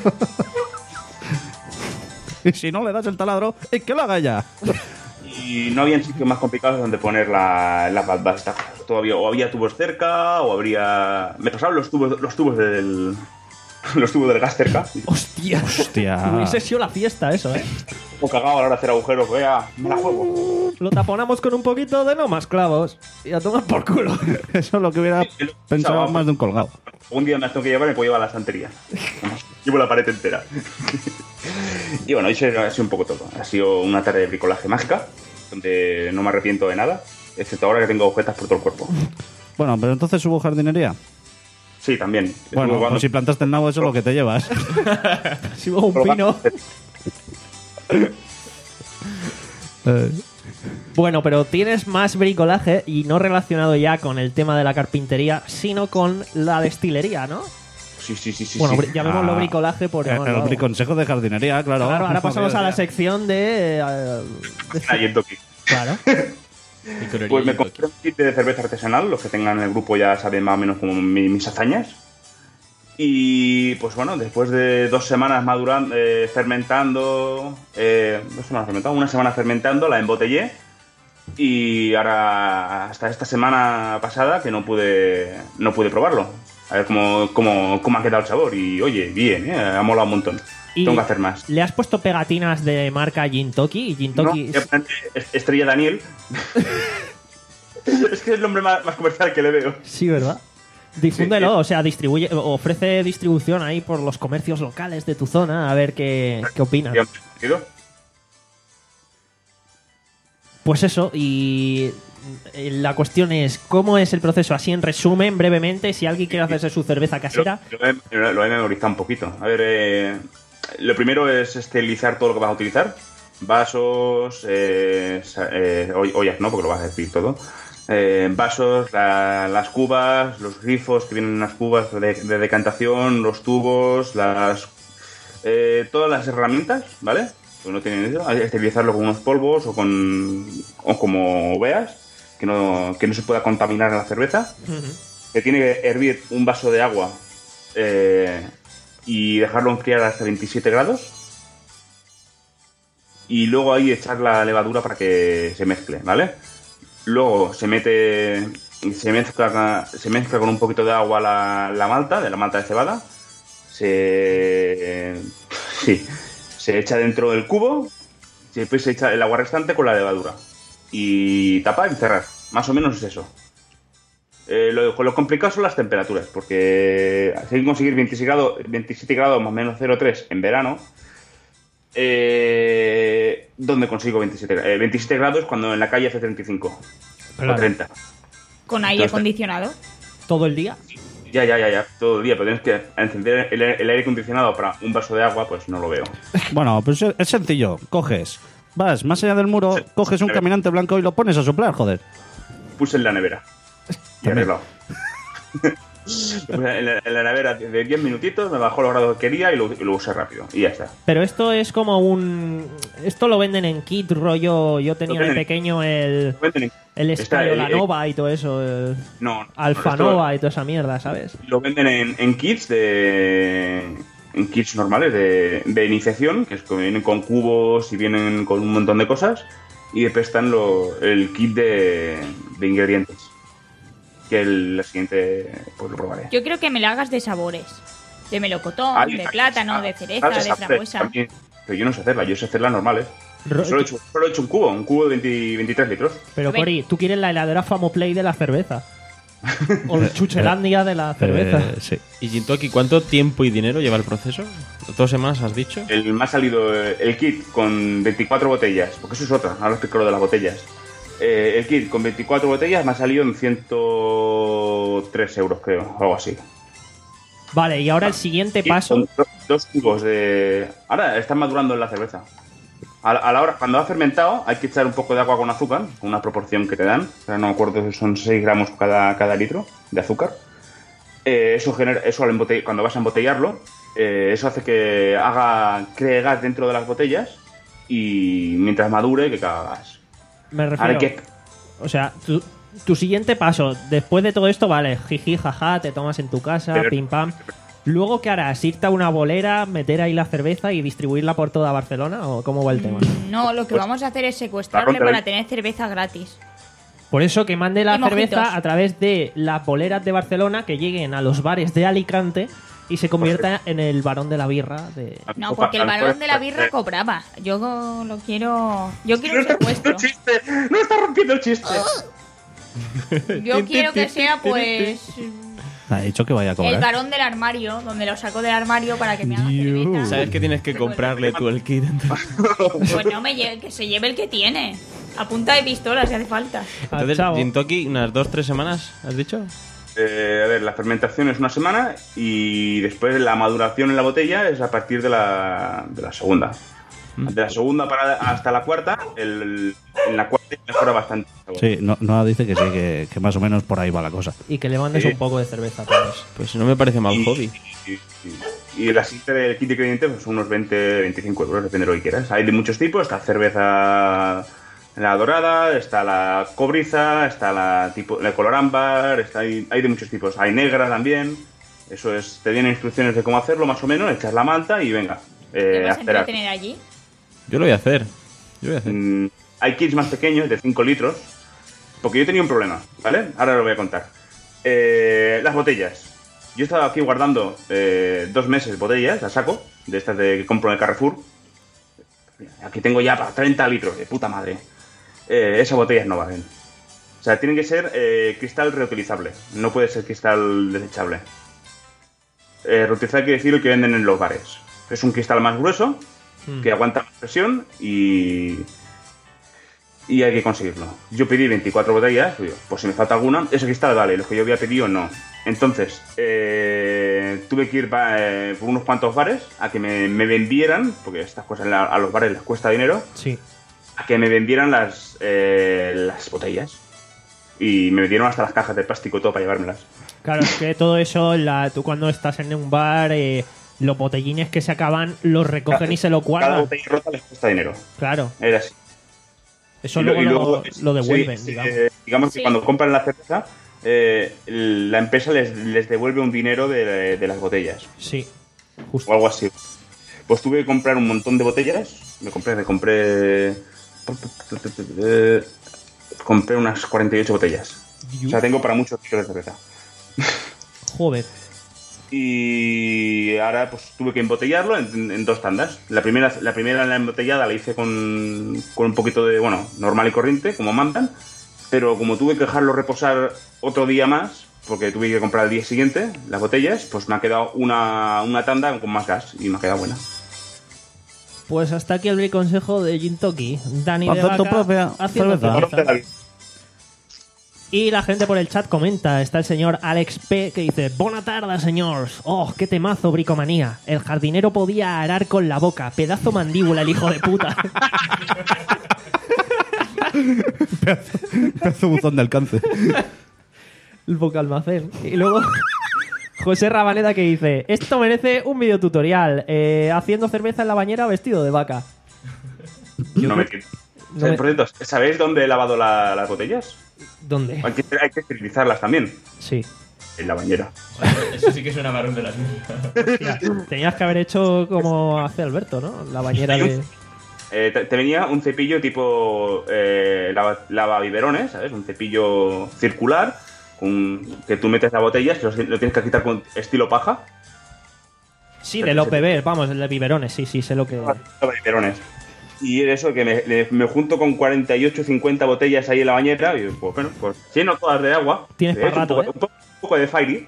Y si no le das el taladro, es que lo haga ya.
Y no había sitios más complicados donde poner la- las baldas. Estas cosas. Todavía, o había tubos cerca, o habría. Me pasaron los tubos, los tubos del, los tubos del gas cerca.
¡Hostia!
Hostia.
Hubiese sido la fiesta eso, ¿eh?
O cagado a la hora de hacer agujeros, vea, me la juego.
Lo taponamos con un poquito de no más clavos. Y a tomar por culo.
Eso es lo que hubiera pensado
Chaval.
más de un colgado.
Un día me las tengo que llevar y me puedo llevar a la estantería. Llevo la pared entera. Y bueno, eso ha sido un poco todo. Ha sido una tarde de bricolaje mágica, donde no me arrepiento de nada, excepto ahora que tengo agujetas por todo el cuerpo.
Bueno, pero entonces hubo jardinería.
Sí, también.
Bueno,
Estuve
pues
jugando-
si plantaste el nabo, eso es lo que te llevas.
Si hubo un pino.
Eh,
Bueno, pero tienes más bricolaje y no relacionado ya con el tema de la carpintería, sino con la destilería, ¿no?
Sí, sí, sí, sí.
Bueno,
sí.
bri- llamémoslo
Ah,
bricolaje por
el, el briconsejo de jardinería, claro.
Claro, ahora pasamos a la
Joder,
sección de... eh, de-
Ahí en Toki.
Claro.
Pues me compré un kit de cerveza artesanal. Los que tengan el grupo ya saben más o menos como mi- mis hazañas. Y pues bueno, después de dos semanas madurando, eh, fermentando, eh, dos semanas fermentando, una semana fermentando, la embotellé. Y ahora, hasta esta semana pasada, que no pude no pude probarlo. A ver cómo, cómo, cómo ha quedado el sabor. Y oye, bien, ¿eh? Ha molado un montón.
Y
Tengo que hacer más.
¿Le has puesto pegatinas de marca Gintoki? Y
No,
Gintoki...
voy a ponerle est- Estrella Daniel. Es que es el nombre más, más comercial que le veo.
Sí, ¿verdad? Difúndelo,
Sí, sí.
o sea, distribuye, ofrece distribución ahí por los comercios locales de tu zona, a ver qué, qué opinan.
Digamos, ¿entendido?
Pues eso, y eh, la cuestión es, ¿cómo es el proceso? Así en resumen, brevemente, si alguien quiere hacerse su cerveza
Lo,
casera.
lo he, lo he memorizado un poquito. A ver, eh, lo primero es esterilizar todo lo que vas a utilizar. Vasos, eh, sa- eh, oll- ollas no, porque lo vas a decir todo. Eh, vasos, la- las cubas, los grifos que vienen en las cubas de, de decantación, los tubos, las eh, todas las herramientas, ¿vale? Pues no tienen eso. Hay que esterilizarlo con unos polvos o con o como veas, que no, que no se pueda contaminar la cerveza. Que tiene que hervir un vaso de agua eh, y dejarlo enfriar hasta veintisiete grados. Y luego ahí echar la levadura para que se mezcle, ¿vale? Luego se mete, se mezcla, se mezcla con un poquito de agua la, la malta, de la malta de cebada. Se, sí, se echa dentro del cubo. Y después se echa el agua restante con la levadura. Y tapar y cerrar. Más o menos es eso. Eh, lo, lo complicado son las temperaturas, porque si hay que conseguir veintisiete grados, veintisiete grados más o menos cero coma tres en verano. Eh, ¿Dónde consigo veintisiete, eh, veintisiete grados cuando en la calle hace treinta y cinco
Claro.
o treinta?
Con aire
Entonces-
acondicionado.
Todo el día.
Ya, ya, ya, ya, todo el día, pero tienes que encender el, el aire acondicionado para un vaso de agua, pues no lo veo.
Bueno, pues es sencillo. Coges, vas más allá del muro,
Sí.
coges un
Sí.
caminante blanco y lo pones a soplar, joder.
Puse en la nevera. Y
También.
arreglado. En la, en la nevera de diez minutitos, me bajó los grados que quería y lo, y lo usé rápido. Y ya está.
Pero esto es como un... Esto lo venden en kit, rollo... Yo tenía
Lo
de
venden en-
pequeño el... El
Está,
Sky o
eh,
la
eh,
Nova y todo eso. El
No,
Alfa
esto
Nova y toda esa mierda, ¿sabes?
Lo venden en, en kits de. En kits normales de, de iniciación, que es que vienen con cubos y vienen con un montón de cosas. Y después están lo, el kit de, de ingredientes. Que el, la siguiente pues lo probaré.
Yo creo que me la hagas de sabores. De melocotón,
Hay-
de
hay-
plátano,
ah,
de cereza,
ah,
de
sabores
frambuesa.
también. Pero yo no sé hacerla, yo sé hacerlas normales.
Ro-
Solo he, hecho, solo he hecho un cubo, un cubo de veinte, veintitrés litros.
Pero
A ver.
Cori, tú quieres la heladera Famoplay de la cerveza. O el Chuchelandia de la cerveza.
Eh, sí.
¿Y Gintoki cuánto tiempo y dinero lleva el proceso? ¿Dos semanas has dicho?
El, me ha salido eh, el kit con veinticuatro botellas, porque eso es otra, ahora explico lo de las botellas. Eh, el kit con veinticuatro botellas me ha salido en ciento tres euros, creo, o algo así.
Vale, y ahora el siguiente
Y
paso...
con do- dos cubos de... Ahora están madurando en la cerveza. A la, a la hora, cuando ha fermentado, hay que echar un poco de agua con azúcar, con una proporción que te dan. Pero no me acuerdo si son seis gramos cada, cada litro de azúcar. Eh, eso genera, eso al embotell- cuando vas a embotellarlo, eh, eso hace que haga cree gas dentro de las botellas y mientras madure que cagas.
Me refiero...
Ahora hay que
O sea, tu, tu siguiente paso, después de todo esto, vale, jiji, jaja, te tomas en tu casa,
Pero-
pim pam. Luego, ¿qué harás? ¿Irte a una bolera, meter ahí la cerveza y distribuirla por toda Barcelona? ¿O cómo va el tema?
No, lo que
Pues-
vamos a hacer es secuestrarle
contra el-
para tener cerveza gratis.
Por eso que mande la
Y mojitos.
cerveza a través de las boleras de Barcelona que lleguen a los bares de Alicante y se convierta en el varón de la birra de...
No, porque el varón de la birra cobraba. Yo lo quiero... Yo quiero un secuestro.
¡No chiste! ¡No está rompiendo el chiste!
Yo quiero que sea, pues...
Ha dicho que vaya a
el
cobrar.
varón del armario, donde lo saco del armario para que me haga
Dios.
cerveza.
¿Sabes que tienes que comprarle tú el kit?
Pues no me lleve, que se lleve el que tiene. A punta de pistola si hace falta.
Entonces,
chavo.
Gin Toki, unas dos, tres semanas, ¿has dicho?
Eh, a ver, la fermentación es una semana y después la maduración en la botella es a partir de la, de la segunda. De la segunda para hasta la cuarta, el, en la cuarta mejora bastante.
Sí, no, no dice que sí, que, que más o menos por ahí va la cosa.
Y que le mandes
Sí.
un poco de cerveza a todos.
Pues no me parece mal
Y-
hobby.
Y, y, y la siguiente del kit de ingredientes pues, son unos veinte veinticinco euros, depende de lo que quieras. Hay de muchos tipos, está cerveza la dorada, está la cobriza, está la tipo la color ámbar, está hay, hay de muchos tipos. Hay negra también. Eso es, te vienen instrucciones de cómo hacerlo más o menos, echas la manta y venga.
¿Qué
Eh,
vas a
a esperar.
entretener allí?
Yo lo voy a hacer. Yo lo voy a hacer.
Mm, hay kits más pequeños, de cinco litros, porque yo tenía un problema, ¿vale? Ahora lo voy a contar. Eh, las botellas. Yo he estado aquí guardando eh, dos meses botellas a saco, de estas de que compro en el Carrefour. Aquí tengo ya para treinta litros, de puta madre. Eh, esas botellas no valen. O sea, tienen que ser eh, cristal reutilizable, no puede ser cristal desechable. Eh, reutilizable quiere decir el que venden en los bares. Es un cristal más grueso, que aguanta más presión y y hay que conseguirlo. Yo pedí veinticuatro botellas, digo, pues si me falta alguna, ese cristal vale, los que yo había pedido no. Entonces, eh, tuve que ir eh, por unos cuantos bares a que me, me vendieran, porque estas cosas la- a los bares les cuesta dinero,
Sí.
a que me vendieran las, eh, las botellas. Y me vendieron hasta las cajas de plástico y todo para llevármelas.
Claro, es que todo eso, la, tú cuando estás en un bar, eh, los botellines que se acaban, los recogen y se lo
Cada
guardan.
botella rota les cuesta dinero.
Claro,
Era así.
eso
Y lo-
luego,
y
lo,
luego,
lo devuelven,
sí, sí,
digamos.
eh, digamos
Sí.
que cuando compran la cerveza, eh, la empresa les, les devuelve un dinero de, de las botellas
Sí,
o
justo.
algo así. Pues tuve que comprar un montón de botellas. Me compré, me compré, eh, compré unas cuarenta y ocho botellas. O sea, tengo para muchos litros de cerveza.
Joder.
Y ahora pues tuve que embotellarlo en, en dos tandas. La primera, la primera la embotellada la hice con, con un poquito de, bueno, normal y corriente, como mandan. Pero como tuve que dejarlo reposar otro día más, porque tuve que comprar el día siguiente las botellas, pues me ha quedado una, una tanda con más gas y me ha quedado buena.
Pues hasta aquí el consejo de Gin Toki. Dani de
Haz tu
Vaca
propia
haciendo
cerveza.
cerveza. Y la gente por el chat comenta. Está el señor Alex P. que dice: Bona tarda, señores. Oh, qué temazo, bricomanía. El jardinero podía arar con la boca. Pedazo mandíbula, el hijo de puta.
Pedazo buzón de alcance.
El boca almacén. Y luego José Rabaneda que dice: esto merece un videotutorial. Eh, haciendo cerveza en la bañera vestido de vaca. Yo
No me
creo-
entiendo.
no me-
Por cierto, ¿sabéis dónde he lavado la- las botellas?
¿Dónde?
Hay que, hay que esterilizarlas también.
Sí.
En la bañera.
Eso sí que suena varón de las mías.
Hostia, tenías que haber hecho como hace Alberto, ¿no? La bañera de...
Eh, te, te venía un cepillo tipo eh, lava, lavabiberones, ¿sabes? Un cepillo circular con, que tú metes la botella, lo, lo tienes que quitar con estilo paja.
Sí, de los bebés, vamos, el de biberones, sí, sí, sé lo que...
Lavabiberones. Y eso, que me, le- me junto con cuarenta y ocho cincuenta botellas ahí en la bañera y pues bueno, pues lleno todas de agua.
Tienes
Le
pa'
echo un
rato,
poco,
¿eh?
un poco- un poco de Fairy.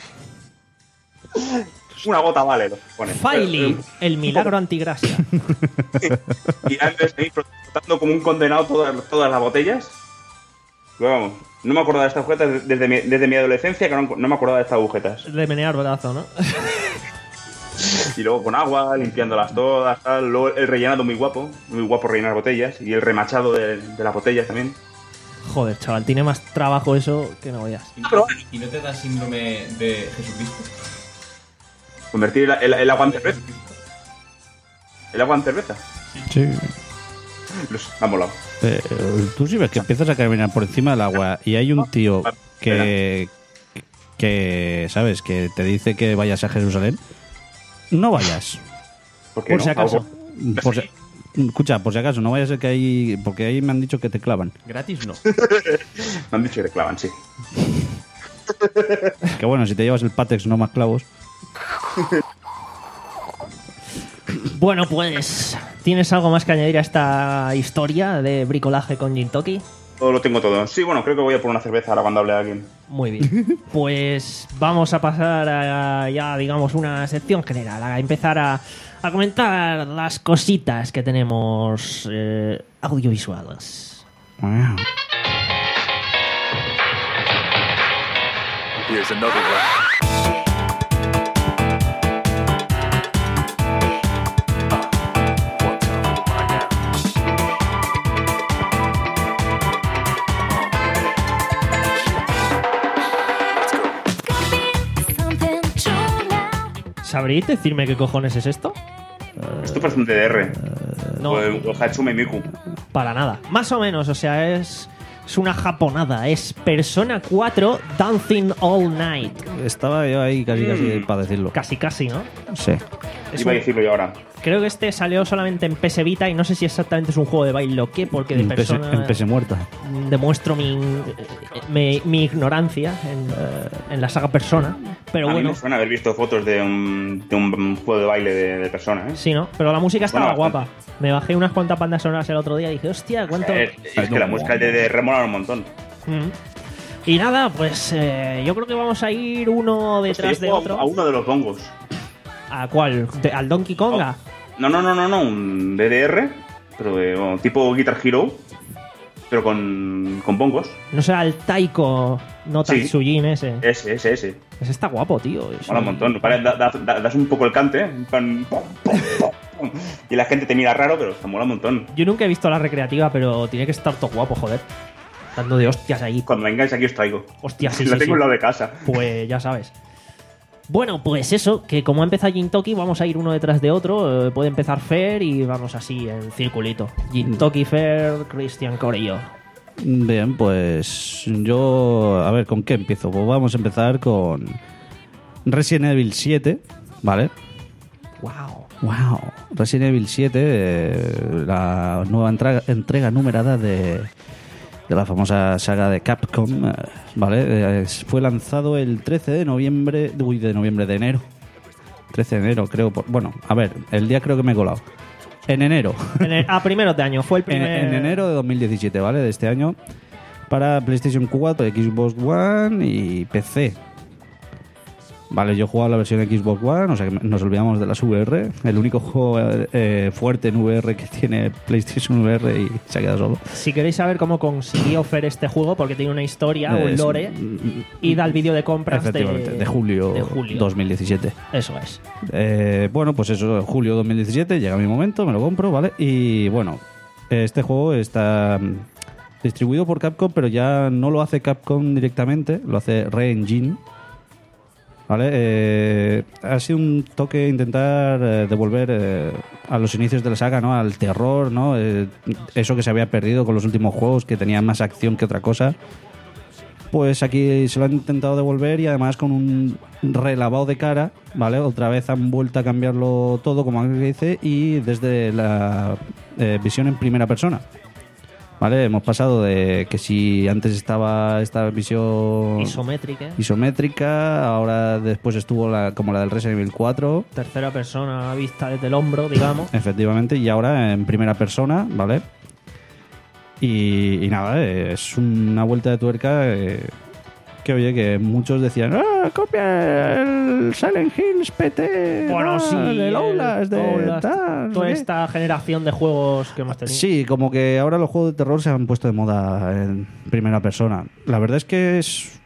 Una gota vale, lo pone.
Faili, el milagro antigrasia.
Y antes de ir frotando como un condenado todas, todas las botellas. Pero vamos, no me acordaba de estas agujetas desde mi, desde mi adolescencia, que no, no me acordaba de estas agujetas.
De menear brazo, ¿no?
Y luego con agua, limpiándolas todas, tal. Luego el rellenado muy guapo, muy guapo rellenar botellas. Y el remachado de, de las botellas también.
Joder, chaval, tiene más trabajo eso que no veas.
¿Y no te da síndrome de Jesucristo?
Convertir el, el- el agua en cerveza. El agua en cerveza.
Sí.
Los, me ha molado.
Eh, tú sí ves que empiezas a caminar por encima del agua y hay un tío que, que, ¿sabes? Que te dice que vayas a Jerusalén. No vayas.
¿Por qué
Por
no?
si acaso.
Algo-
Por si- escucha, por si acaso, no vaya a ser que ahí... Porque ahí me han dicho que te clavan.
Gratis no.
Me han dicho que te clavan, sí.
Que bueno, si te llevas el Patex no más clavos.
Bueno, pues, ¿tienes algo más que añadir a esta historia de bricolaje con Gintoki?
Todo lo tengo todo. Sí, bueno, creo que voy a por una cerveza ahora cuando hable a alguien.
Muy bien. Pues vamos a pasar a ya, digamos, una sección general, a empezar a, a comentar las cositas que tenemos eh, audiovisuales.
Wow.
Here's another one.
¿Sabréis decirme qué cojones es esto?
Esto parece un D D R.
No,
O el, o Hatsume Miku.
para nada. Más o menos, o sea, es, es una japonada. Es Persona cuatro Dancing All Night.
Estaba yo ahí casi, casi
Mm.
para decirlo.
Casi, casi, ¿no?
Sí.
Es
Iba a
un-
decirlo yo ahora.
Creo que este salió solamente en P S Vita y no sé si exactamente es un juego de baile o qué, porque de
En pese,
persona
en pese muerta.
demuestro mi, mi, mi ignorancia en, eh, en la saga Persona. Pero
a mí
bueno,
me suena haber visto fotos de un, de un juego de baile de, de Persona, ¿eh?
sí, ¿no? Pero la música estaba
Bueno,
guapa. Me bajé unas cuantas bandas sonoras el otro día y dije, hostia, cuánto...
Eh, es que la música de D D R mola un montón.
Mm. Y nada, pues eh, yo creo que vamos a ir uno detrás
Hostia,
de
yo juego
otro.
A uno de los bongos.
¿A cuál? ¿De- ¿Al Donkey Konga?
No, no, no, no, no, un D D R, pero de, bueno, tipo Guitar Hero, pero con, con bongos.
No sé, al Taiko no
Sí.
Tatsujin ese.
Ese, ese, ese.
Ese está guapo, tío. Es
Mola un montón. Vale, da- da- da- das un poco el cante, ¿eh? En plan, pum, pum, pum, pum. Y la gente te mira raro, pero te mola un montón.
Yo nunca he visto la recreativa, pero tiene que estar todo guapo, joder. Dando de hostias ahí.
Cuando vengáis aquí os traigo.
Hostias, sí,
la
sí,
tengo
sí.
en lado de casa.
Pues ya sabes. Bueno, pues eso, que como ha empezado Gintoki, vamos a ir uno detrás de otro. Eh, puede empezar Fer y vamos así en circulito. Gintoki, Fer, Christian, Core y yo.
Bien, pues yo... A ver, ¿con qué empiezo? Pues vamos a empezar con Resident Evil siete, ¿vale?
Wow.
Wow. Resident Evil siete, eh, la nueva entrega, entrega numerada de, de la famosa saga de Capcom, eh, ¿vale? Eh, fue lanzado el trece de noviembre, uy, de noviembre, de enero. trece de enero, creo. Por, bueno, a ver, el día creo que me he colado. En enero.
En el- a primeros de año, fue el
En,
primer...
en enero de dos mil diecisiete, ¿vale? De este año. Para PlayStation cuatro, Xbox One y P C. Vale, yo he jugado la versión de Xbox One, o sea que nos olvidamos de las V R. El único juego eh, fuerte en V R que tiene PlayStation V R y se ha quedado solo.
Si queréis saber cómo consiguió Fer este juego, porque tiene una historia, un
Es-
lore, id al vídeo de compras de,
Efectivamente, de julio,
de julio.
dos mil diecisiete.
Eso es.
Eh, bueno, pues eso, julio dos mil diecisiete, llega mi momento, me lo compro, ¿vale? Y bueno, este juego está mm, distribuido por Capcom, pero ya no lo hace Capcom directamente, lo hace Re-Engine. ¿Vale? Eh, ha sido un toque intentar eh, devolver eh, a los inicios de la saga, ¿no? Al terror, ¿no? Eh, eso que se había perdido con los últimos juegos, que tenían más acción que otra cosa. Pues aquí se lo han intentado devolver y además con un relavado de cara, ¿vale? Otra vez han vuelto a cambiarlo todo, como aquel que dice, y desde la eh, visión en primera persona. ¿Vale? Hemos pasado de que si antes estaba esta visión
Isométrica.
isométrica, ahora después estuvo la, como la del Resident Evil cuatro,
Tercera persona vista desde el hombro, digamos.
efectivamente, y ahora en primera persona, ¿vale? Y, y nada, eh, es una vuelta de tuerca eh, que, oye, que muchos decían, ¡ah, copia el Silent Hills P T!
Bueno,
ah,
sí.
del
el-
Outlast, de
Outlast,
tal, no
toda
sé qué".
esta generación de juegos que hemos tenido.
Sí, como que ahora los juegos de terror se han puesto de moda en primera persona. La verdad es que es...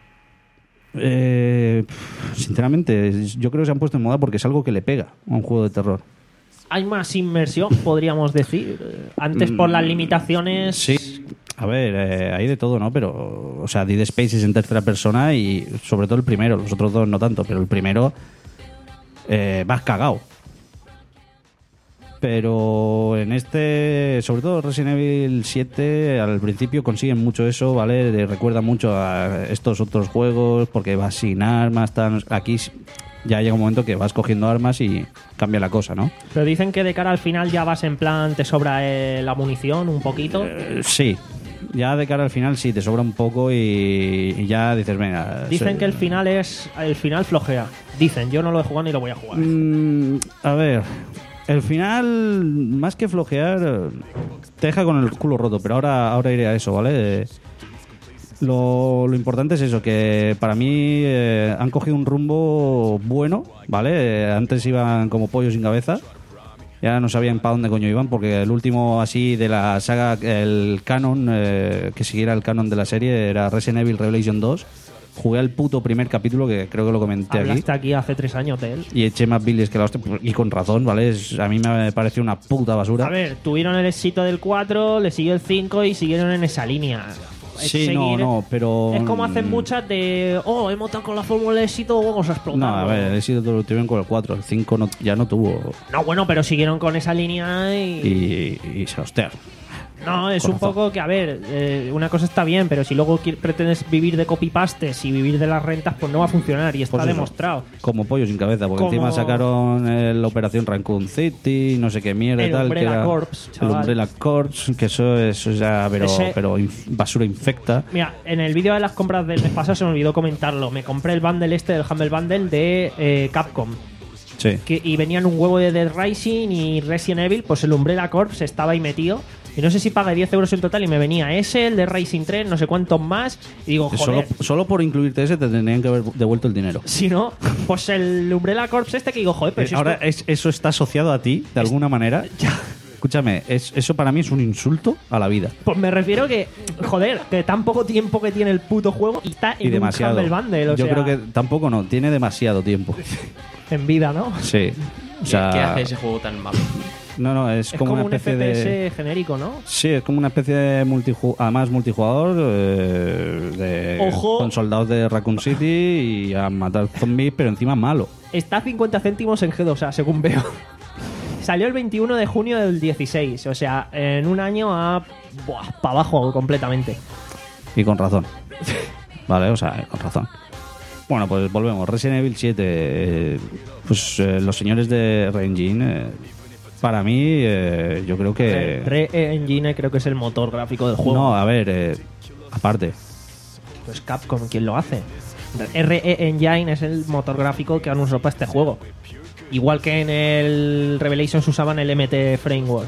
eh, sinceramente, yo creo que se han puesto de moda porque es algo que le pega a un juego de terror.
Hay más inmersión, podríamos decir. Eh, Antes por las limitaciones...
Sí, a ver, eh, hay de todo, ¿no? Pero, o sea, Dead Space es en tercera persona y sobre todo el primero, los otros dos no tanto, pero el primero eh, vas cagao. Pero en este, sobre todo Resident Evil siete, al principio consiguen mucho eso, ¿vale? De- recuerda mucho a estos otros juegos porque vas sin armas, tal. Aquí ya llega un momento que vas cogiendo armas y cambia la cosa, ¿no?
Pero dicen que de cara al final ya vas en plan, te sobra eh, la munición un poquito.
Eh, sí, ya de cara al final sí, te sobra un poco y, y ya dices, venga...
Dicen
soy-
que el final es... El final flojea. Dicen, yo no lo he jugado ni lo voy a jugar.
Mm, a ver, el final, más que flojear, eh, te deja con el culo roto, pero ahora, ahora iré a eso, ¿vale? Eh, Lo, lo importante es eso, que para mí eh, han cogido un rumbo bueno, ¿vale? Eh, antes iban como pollos sin cabeza, ya no sabían para dónde coño iban, porque el último así de la saga, el canon, eh, que siguiera el canon de la serie, era Resident Evil Revelation dos. Jugué al puto primer capítulo, que creo que lo comenté aquí.
Hablaste aquí hace tres años de él.
Y eché más bilis que la hostia, y con razón, ¿vale? Es- a mí me pareció una puta basura.
A ver, tuvieron el éxito del cuatro, le siguió el cinco y siguieron en esa línea. Es
Sí, no,
seguir-
no, pero...
Es como hacen muchas de... Oh, hemos estado con la fórmula de éxito, vamos a explotar.
No, a ver, he sido todo lo tuvieron con el cuatro, el cinco no, ya no tuvo...
No, bueno, pero siguieron con esa línea y...
Y, y se hostia.
No, es un
Corazón.
poco que, a ver, eh, una cosa está bien, pero si luego qui- pretendes vivir de copy-pastes y vivir de las rentas, pues no va a funcionar y está
Pues eso,
demostrado.
Como pollo sin cabeza, porque
Como-
encima sacaron eh, la operación Raccoon City, no sé qué mierda y
El
tal.
Umbrella
que era
Corps,
el
chaval.
Umbrella Corps, que eso es ya, pero,
Ese-
pero inf- basura infecta.
Mira, en el vídeo de las compras del mes pasado se me olvidó comentarlo. Me compré el bundle este del Humble Bundle de eh, Capcom.
Sí.
Que, y venían un huevo de Dead Rising y Resident Evil, pues el Umbrella Corps estaba ahí metido. Y no sé si pagué diez euros en total y me venía ese, el de Rising tres, no sé cuántos más. Y digo,
Solo,
joder,
solo por incluirte ese te tendrían que haber devuelto el dinero.
si no, pues el Umbrella Corps este que digo, joder, pero si
Eh, Ahora
esto-
es- eso está asociado a ti, de alguna manera. Escúchame, es, eso para mí es un insulto a la vida.
Pues me refiero que, joder, que tan poco tiempo que tiene el puto juego y está en
Y demasiado.
un Humble Bundle, o
Yo
sea,
creo que tampoco no, tiene demasiado tiempo.
en vida, ¿no?
Sí. O sea,
¿Qué hace ese juego tan malo?
No, no, es,
Es
como,
como,
una
un
especie
F P S
de.
genérico, ¿no?
Sí, es como una especie de multijugador, además multijugador, eh, de,
Ojo.
con soldados de Raccoon City y a matar zombies, pero encima malo.
Está a cincuenta céntimos en G dos A, según veo. Salió el veintiuno de junio del dieciséis, o sea, en un año a... para abajo completamente.
Y con razón. Vale, o sea, con razón. Bueno, pues volvemos. Resident Evil siete. eh, pues eh, los señores de Re-Engine, eh, para mí, eh, yo creo que.
Re-Engine creo que es el motor gráfico del juego.
No, a ver, eh, aparte.
Pues Capcom, ¿quién lo hace? Re-Engine es el motor gráfico que han usado para este juego. Igual que en el Revelations usaban el M T Framework.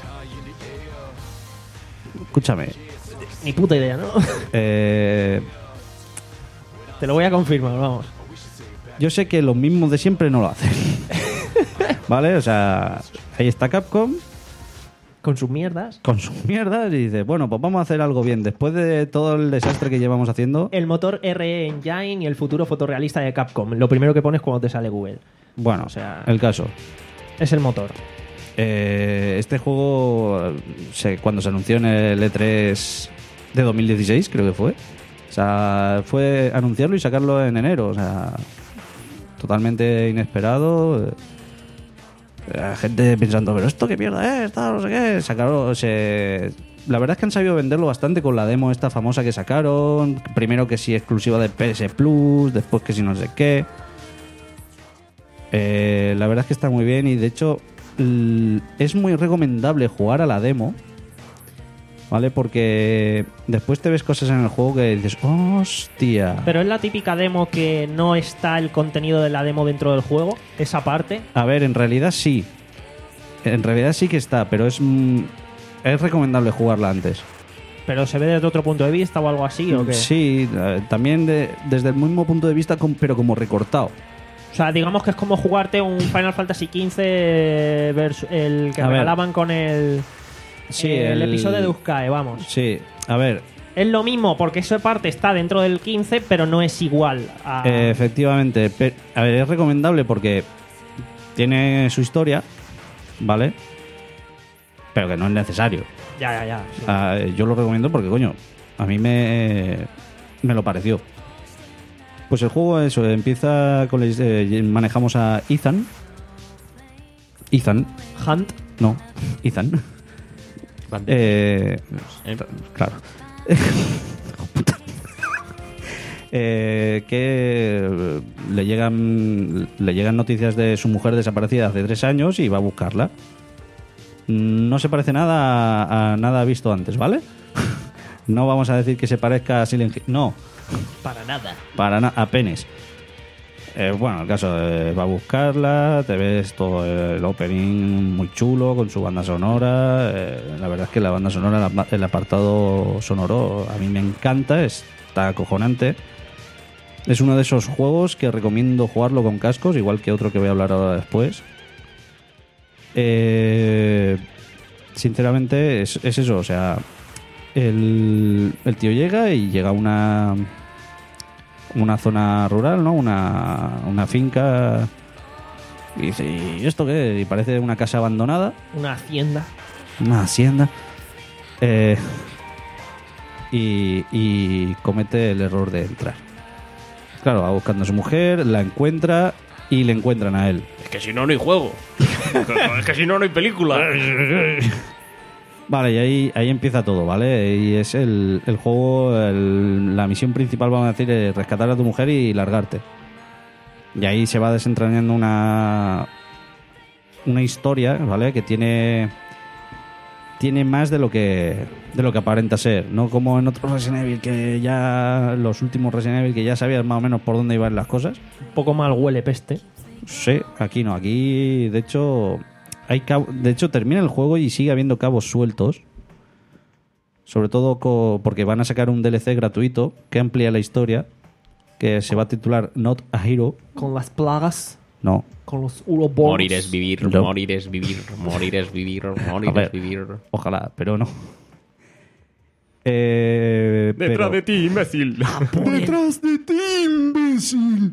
Escúchame.
Ni puta idea, ¿no?
Eh,
Te lo voy a confirmar, vamos.
yo sé que los mismos de siempre no lo hacen. ¿Vale? O sea, ahí está Capcom
Con sus mierdas.
con sus mierdas y dice, bueno, pues vamos a hacer algo bien. Después de todo el desastre que llevamos haciendo,
El motor Re-Engine y el futuro fotorrealista de Capcom. Lo primero que pones cuando te sale Google.
bueno,
o sea-
el caso.
Es el motor.
Eh, este juego, se- cuando se anunció en el E tres de dos mil dieciséis, creo que fue. O sea, fue anunciarlo y sacarlo en enero. O sea, totalmente inesperado. Eh, La gente pensando, pero esto qué mierda es, tal, no sé qué. Sacaron, se... La verdad es que han sabido venderlo bastante con la demo esta famosa que sacaron. Primero que sí exclusiva de P S Plus, después que sí no sé qué. Eh, la verdad es que está muy bien y de hecho l- es muy recomendable jugar a la demo, ¿vale? Porque después te ves cosas en el juego que dices, hostia.
Pero es la típica demo que no está el contenido de la demo dentro del juego. Esa parte.
A ver, en realidad sí. En realidad sí que está, pero es, mm, es recomendable jugarla antes.
Pero se ve desde otro punto de vista o algo así, ¿o qué?
Sí, eh, también de- desde el mismo punto de vista, com- pero como recortado.
O sea, digamos que es como jugarte un Final Fantasy quince versus el que
A ver.
regalaban con el,
Sí,
el,
el-
episodio de Euskae, vamos.
Sí, a ver,
Es lo mismo, porque esa parte está dentro del quince, pero no es igual a...
eh, efectivamente. pe- a ver, es recomendable porque tiene su historia, ¿vale? Pero que no es necesario.
Ya, ya, ya. sí.
Ah, yo lo recomiendo porque, coño, a mí me, me lo pareció. Pues el juego, eso, empieza con... la- eh, manejamos a Ethan. Ethan,
Hunt.
no, Ethan. Eh, claro. Eh, que le llegan le llegan noticias de su mujer desaparecida hace tres años y va a buscarla. No se parece nada a, a nada visto antes, ¿vale? No vamos a decir que se parezca a Silent Hill. No,
Para nada.
para nada, apenas. Eh, bueno, el caso eh, va a buscarla, te ves todo el opening muy chulo con su banda sonora. Eh, la verdad es que la banda sonora, el, el apartado sonoro, a mí me encanta, está acojonante. Es uno de esos juegos que recomiendo jugarlo con cascos, igual que otro que voy a hablar ahora después. Eh, sinceramente, es, es eso, o sea, el, el tío llega y llega a una. una zona rural, ¿no? Una, una finca. Y dice, ¿y esto qué? Y parece una casa abandonada.
Una hacienda.
Una hacienda. Eh, y, y comete el error de entrar. Claro, va buscando a su mujer, la encuentra y le encuentran a él.
Es que si no, no hay juego. Es que si no, no hay película.
Vale, y ahí, ahí empieza todo, ¿vale? Y es el, el juego, el- la misión principal, vamos a decir, es rescatar a tu mujer y largarte. Y ahí se va desentrañando una una historia, ¿vale? Que tiene tiene más de lo que de lo que aparenta ser, no como en otros Resident Evil, que ya los últimos Resident Evil, que ya sabías más o menos por dónde iban las cosas.
Un poco mal huele peste.
Sí, aquí no, aquí de hecho hay cabo- de hecho termina el juego y sigue habiendo cabos sueltos. Sobre todo co- porque van a sacar un D L C gratuito que amplía la historia, que se va a titular Not a Hero.
Con las plagas,
No,
con los uroboros.
Morir es vivir,
No.
morir es vivir, morir es vivir, morir
A ver.
es vivir.
ojalá, pero no. Eh, pero-
ti, imbécil.
Detrás de ti, imbécil.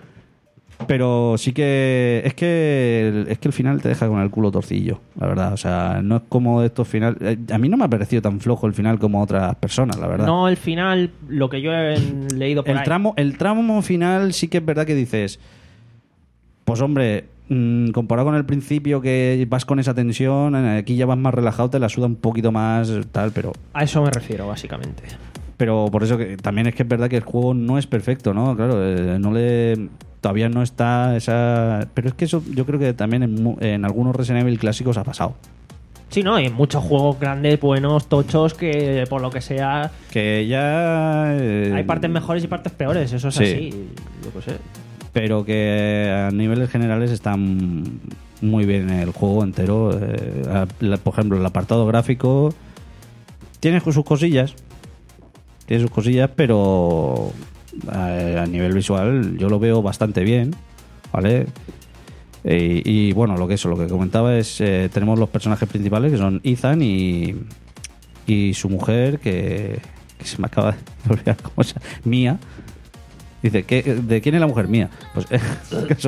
Pero sí que es que el- es que el final te deja con el culo torcillo, la verdad. O sea, no es como de estos finales. eh, A mí no me ha parecido tan flojo el final como otras personas, la verdad.
No, el final, lo que yo he leído por
el
ahí.
tramo, el tramo final sí que es verdad que dices, pues hombre, mm, comparado con el principio que vas con esa tensión, eh, aquí ya vas más relajado, te la suda un poquito más tal, pero
A eso me refiero, básicamente.
pero por eso que también es que es verdad que el juego no es perfecto, ¿no? Claro, eh, no le todavía no está esa, pero es que eso yo creo que también en, mu- en algunos Resident Evil clásicos ha pasado,
Sí, no, hay muchos juegos grandes, buenos, tochos, que por lo que sea
que ya eh,
hay partes mejores y partes peores, eso es
sí.
así. Yo qué sé.
pero que a niveles generales están muy bien el juego entero. Eh, a- la- por ejemplo, el apartado gráfico tiene sus cosillas, tiene sus cosillas, pero a, a nivel visual yo lo veo bastante bien, ¿vale? Eh, y bueno, lo que eso, lo que comentaba es, eh, tenemos los personajes principales que son Ethan y, y su mujer, que, que se me acaba de olvidar cómo se llama, Mia. Dice, ¿qué, ¿de quién es la mujer mía? Pues eso.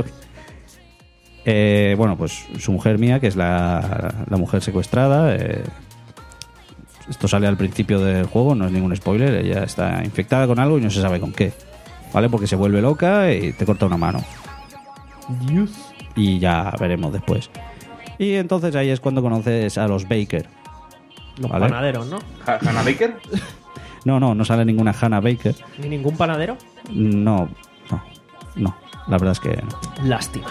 Eh, bueno, pues su mujer mía, que es la, la mujer secuestrada. eh, esto sale al principio del juego, no es ningún spoiler. Ella está infectada con algo y no se sabe con qué, ¿vale? Porque se vuelve loca y te corta una mano.
Dios.
Y ya veremos después. Y entonces ahí es cuando conoces a los Baker.
Los
Vale.
panaderos, ¿no?
Ha- ¿Hannah Baker?
No, no, no sale ninguna Hannah Baker.
Ni ningún panadero.
No, no, no. La verdad es que no.
Lástima.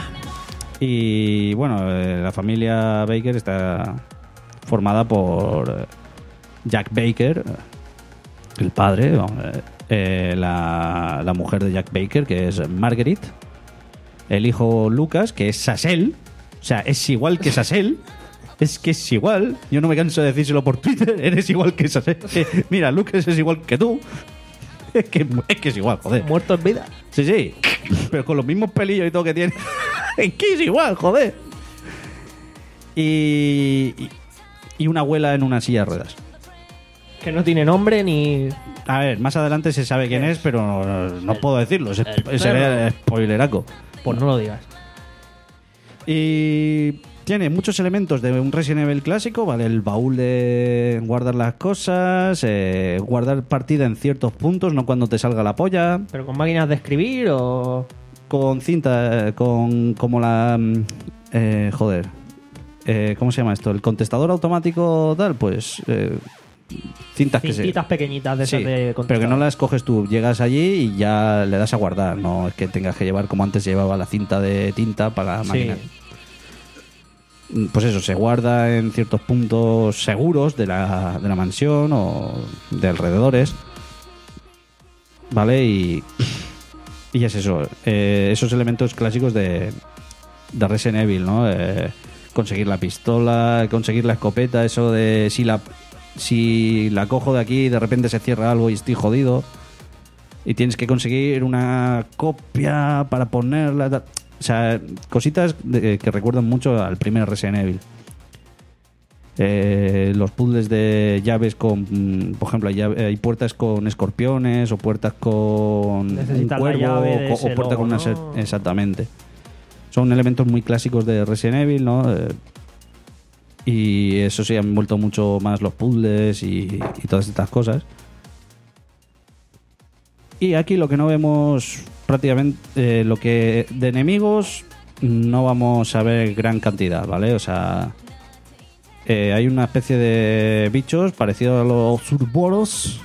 Y bueno, eh, la familia Baker está formada por eh, Jack Baker, eh, el padre, vamos, eh, eh, la, la mujer de Jack Baker, que es Marguerite, el hijo Lucas, que es Sasel, o sea, es igual que Sasel. Es que es igual. Yo no me canso de decírselo por Twitter. Eres igual que Sasel. Eh, mira, Lucas es igual que tú. Es que es, que es igual, joder.
Muerto en vida.
Sí, sí. Pero con los mismos pelillos y todo que tiene. Es que es igual, joder. Y, y. y una abuela en una silla de ruedas.
Que no tiene nombre ni.
A ver, más adelante se sabe quién es, pero no, no puedo decirlo. Es,
el
sería spoileraco.
Pues no lo digas.
Y tiene muchos elementos de un Resident Evil clásico, ¿vale? El baúl de guardar las cosas, eh, guardar partida en ciertos puntos, no cuando te salga la polla.
¿Pero con máquinas de escribir o.?
Con cinta, eh, con como la... mm, eh, joder. Eh, ¿Cómo se llama esto? El contestador automático tal, pues... eh, cintas que se...
Cintitas pequeñitas de esas
Sí,
de
pero que
contestador.
no las coges tú. Llegas allí y ya le das a guardar. No es que tengas que llevar como antes llevaba la cinta de tinta para la
Sí.
máquina. pues eso, se guarda en ciertos puntos seguros de la, de la mansión o de alrededores, ¿vale? Y, y es eso, eh, esos elementos clásicos de, de Resident Evil, ¿no? Eh, conseguir la pistola, conseguir la escopeta, eso de si la, si la cojo de aquí y de repente se cierra algo y estoy jodido y tienes que conseguir una copia para ponerla... O sea, cositas de, que recuerdan mucho al primer Resident Evil. Eh, los puzzles de llaves con, por ejemplo, hay, llave, hay puertas con escorpiones o puertas con
Necesitas
un cuervo
la llave de
o,
ese
o puerta
logo,
con una
¿no?
ser, exactamente. Son elementos muy clásicos de Resident Evil, ¿no? Eh, y eso sí, han vuelto mucho más los puzzles y, y todas estas cosas. Y aquí lo que no vemos prácticamente, eh, lo que de enemigos no vamos a ver gran cantidad, ¿vale? O sea, eh, hay una especie de bichos parecidos a los Urboros,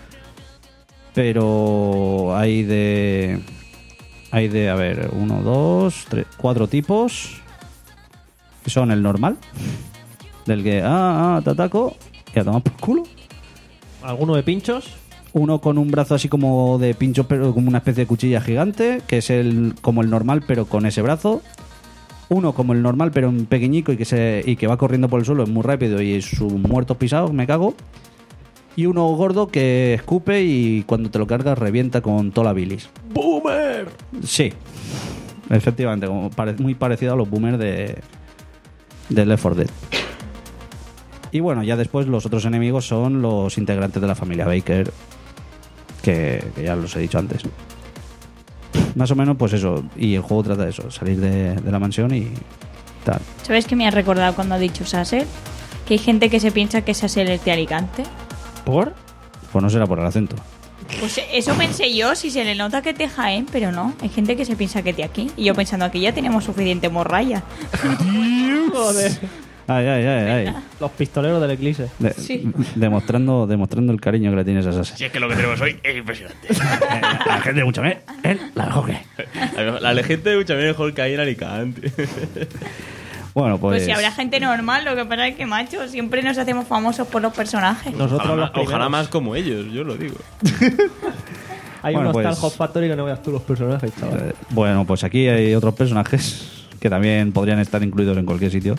pero hay de, hay de, a ver, uno, dos, tres, cuatro tipos, que son el normal, del que, ah, ah, te ataco, y a tomar por culo.
¿Alguno de pinchos?
Uno con un brazo así como de pincho, pero como una especie de cuchilla gigante, que es el como el normal, pero con ese brazo. Uno como el normal, pero un pequeñico y que se y que va corriendo por el suelo, es muy rápido y es un muerto pisado, me cago. Y uno gordo que escupe y cuando te lo cargas revienta con toda la bilis.
¡Boomer!
Sí, efectivamente, como pare, muy parecido a los boomers de, de Left four Dead. Y bueno, ya después los otros enemigos son los integrantes de la familia Baker, que, que ya los he dicho antes. Más o menos, pues eso. Y el juego trata de eso, salir de, de la mansión y tal.
¿Sabes qué me has recordado cuando has dicho Sassel? Que hay gente que se piensa que Sassel es de Alicante.
¿Por?
Pues no será por el acento.
Pues eso pensé yo, si se le nota que te Jaén, pero no. Hay gente que se piensa que de aquí. Y yo pensando, aquí ya tenemos suficiente morralla.
Joder.
Ay, ay, ay, ay.
Los pistoleros del Eclipse.
De-
Sí.
demostrando, demostrando el cariño que le tienes a Sase.
Si es que lo que tenemos hoy es impresionante.
La gente de Muchamé, él la mejor que.
La, la gente de mucha mejor que hay en Alicante.
Bueno, pues.
Pues si habrá gente normal, lo que pasa es que, macho, siempre nos hacemos famosos por los personajes.
Nosotros
Ojalá,
los primeros.
ojalá más como ellos, yo lo digo.
Hay
Bueno,
unos
pues-
tal Hot Factory que no veas tú los personajes, chaval.
Eh, Bueno, pues aquí hay otros personajes que también podrían estar incluidos en cualquier sitio.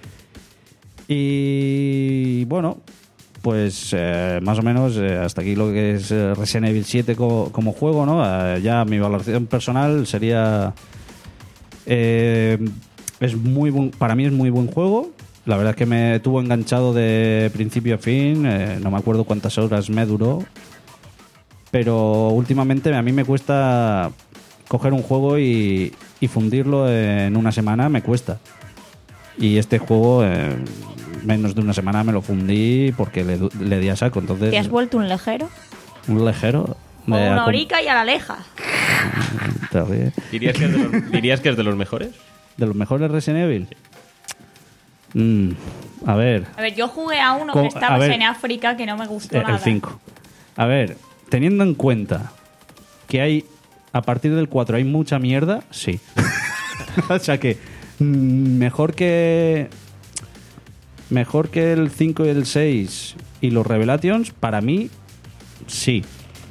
Y bueno, pues eh, más o menos eh, hasta aquí lo que es eh, Resident Evil siete co- como juego, ¿no? Eh, ya mi valoración personal sería... eh, es muy buen- para mí es muy buen juego. La verdad es que me tuvo enganchado de principio a fin. Eh, no me acuerdo cuántas horas me duró. Pero últimamente a mí me cuesta coger un juego y, y fundirlo en una semana, me cuesta. Y este juego, en menos de una semana me lo fundí porque le, du- le di a saco. Entonces,
¿Te has vuelto un lejero?
un ligero.
O
de
una
acom-
horica y a la leja.
te ríes.
¿Dirías que es de los, ¿dirías que es de los mejores?
¿De los mejores Resident Evil? Mm, a ver,
A ver, yo jugué a uno
Co-
que estabas
a ver,
en África que no me gustó
eh,
nada.
el cinco. A ver, teniendo en cuenta que hay, a partir del cuatro hay mucha mierda, sí. O sea que, mm, mejor que... Mejor que el cinco y el seis y los Revelations, para mí, sí.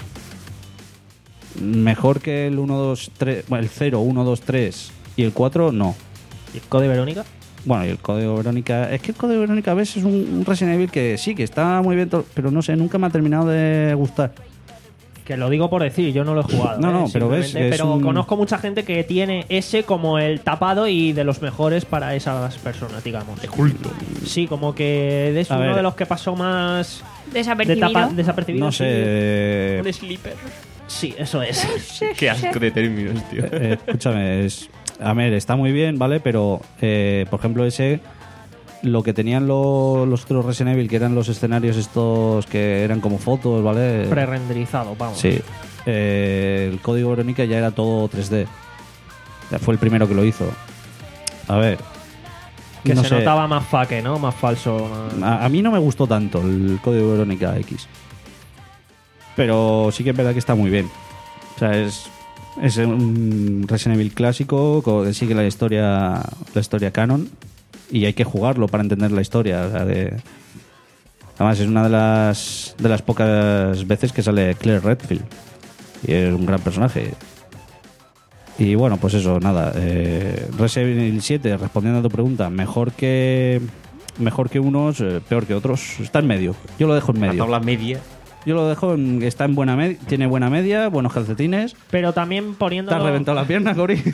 Mejor que el uno, dos, tres, bueno, el cero, uno, dos, tres y el cuatro, no.
¿Y el Code Verónica?
Bueno, y el Código Verónica... Es que el Código Verónica a veces es un, un Resident Evil que sí, que está muy bien, to- pero no sé, nunca me ha terminado de gustar.
Que lo digo por decir, yo no lo he jugado.
No,
¿eh?
no, pero ves
Simplemente,
que es
pero
un-
conozco mucha gente que tiene ese como el tapado y de los mejores para esas personas, digamos. De culto. Sí, como que es
A
uno
ver.
de los que pasó más de
Desapercibido.
tapa- desapercibido.
No
sí.
sé...
Un sleeper.
Sí, eso es.
Qué asco de términos, tío.
Eh, escúchame, es, a ver, está muy bien, ¿vale? Pero, eh, por ejemplo, ese, lo que tenían lo- los otros Resident Evil, que eran los escenarios estos que eran como fotos, ¿vale?
Pre-renderizado, vamos.
Sí. Eh, el Código Verónica ya era todo tres D. Ya fue el primero que lo hizo. A ver.
Que
no
se
sé.
notaba más faque, ¿no? Más falso. más-
A, a mí no me gustó tanto el Código Verónica X. Pero sí que es verdad que está muy bien. O sea, es, es un Resident Evil clásico, co- que sigue la historia, la historia canon. y hay que jugarlo para entender la historia. O sea, de... Además, es una de las, de las pocas veces que sale Claire Redfield. Y es un gran personaje. Y bueno, pues eso, nada. Eh, Resident Evil siete, respondiendo a tu pregunta, mejor que mejor que unos, eh, peor que otros. Está en medio. Yo lo dejo en
La
medio.
tabla media.
Yo lo dejo en, está en buena media, tiene buena media, buenos calcetines.
Pero también poniéndolo...
¿Te has reventado la pierna, Cori?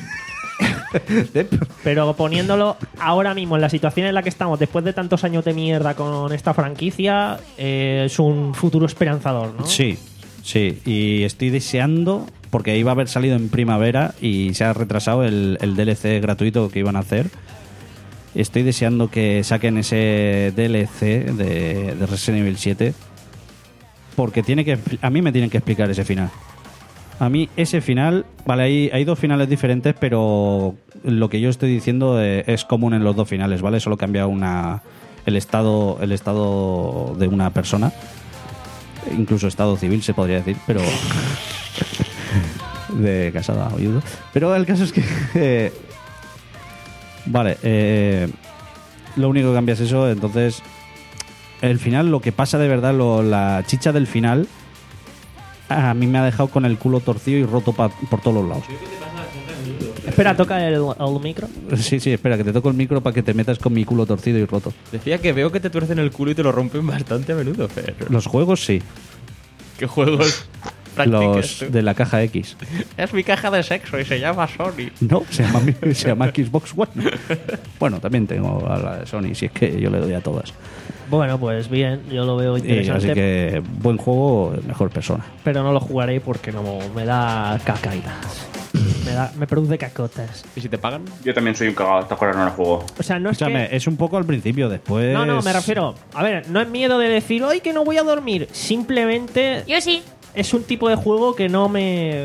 Pero poniéndolo ahora mismo en la situación en la que estamos, después de tantos años de mierda con esta franquicia, eh, es un futuro esperanzador, ¿no?
Sí, sí. Y estoy deseando, porque iba a haber salido en primavera y se ha retrasado el, el D L C gratuito que iban a hacer. Estoy deseando que saquen ese D L C de, de Resident Evil siete, porque tiene que, a mí me tienen que explicar ese final. A mí ese final, vale, hay, hay dos finales diferentes, pero lo que yo estoy diciendo eh, es común en los dos finales, ¿vale? Solo cambia una el estado el estado de una persona, incluso estado civil se podría decir, pero de casada o viudo. Pero el caso es que eh, vale, eh, lo único que cambia es eso. Entonces el final, lo que pasa de verdad, lo, la chicha del final, a mí me ha dejado con el culo torcido y roto pa, por todos los lados.
Espera, toca el, el micro.
Sí, sí, espera, que te toco el micro para que te metas con mi culo torcido y roto.
Decía que veo que te tuercen el culo y te lo rompen bastante a menudo, Fer.
Los juegos sí.
¿Qué juegos practicas
Los
tú?
de la caja X.
Es mi caja de sexo y se llama Sony.
No, se llama, se llama Xbox One. Bueno, también tengo a la de Sony, si es que yo le doy a todas.
Bueno, pues bien, yo lo veo
Y
interesante.
así que buen juego, mejor persona.
Pero no lo jugaré porque no me da cacaitas. me, da, me produce cacotas.
¿Y si te pagan?
Yo también soy un cagado, estas cosas no las juego.
O sea, no es
Escúchame,
que...
es un poco al principio, después...
No, no, me refiero... A ver, no es miedo de decir, ¡ay, que no voy a dormir! Simplemente
Yo sí.
es un tipo de juego que no me...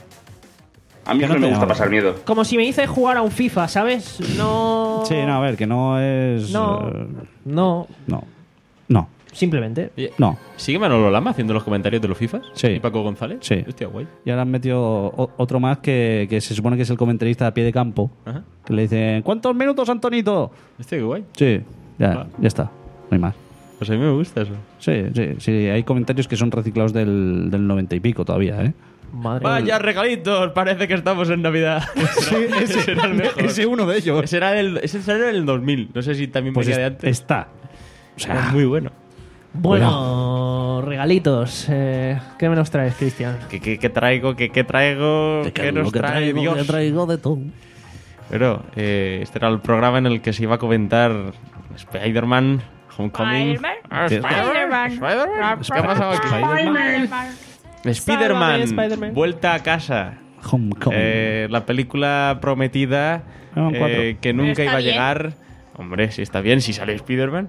A mí
Que
no,
no
me
te
gusta
llama.
pasar miedo.
Como si me dices jugar a un FIFA, ¿sabes? No...
Sí, no, a ver, que no es...
No,
eh,
no,
no. No.
simplemente.
Oye,
No.
¿sigue Manolo Lama haciendo los comentarios de los FIFAs?
Sí.
¿Y Paco González?
Sí.
Hostia, guay.
Y ahora han metido o- otro más que, que se supone que es el comentarista a pie de campo.
Ajá.
Que le dicen, ¿cuántos minutos, Antonito?
Hostia, qué guay.
Sí, ya,
Ah.
ya está. No hay más.
Pues a mí me gusta eso.
Sí, sí, sí. Hay comentarios que son reciclados del, del noventa y pico todavía, ¿eh?
Madre
Vaya regalitos, parece que estamos en Navidad. Sí, ese era el mejor.
ese uno de ellos.
Ese era del, ese era del dos mil. No sé si también
Pues
venía
es-
de antes.
está. O
Era
sea,
muy bueno.
Bueno, regalitos. Eh, ¿Qué me nos traes, Cristian?
¿Qué, qué, qué traigo? ¿Qué, qué traigo? ¿Qué nos
que
trae
traigo,
Dios?
que traigo de todo.
Pero eh, este era el programa en el que se iba a comentar Spider-Man, Homecoming.
Spider-Man.
Ah,
¿Qué?
Spider-Man. Spider-Man. ¿Qué ha pasado aquí?
Spider-Man.
Spider-Man,
Spider-Man.
vuelta a casa.
Homecoming.
Eh, la película prometida
Ah,
eh,
cuatro.
que nunca
está
iba a
bien.
llegar. Hombre, si está bien, si sale Spider-Man.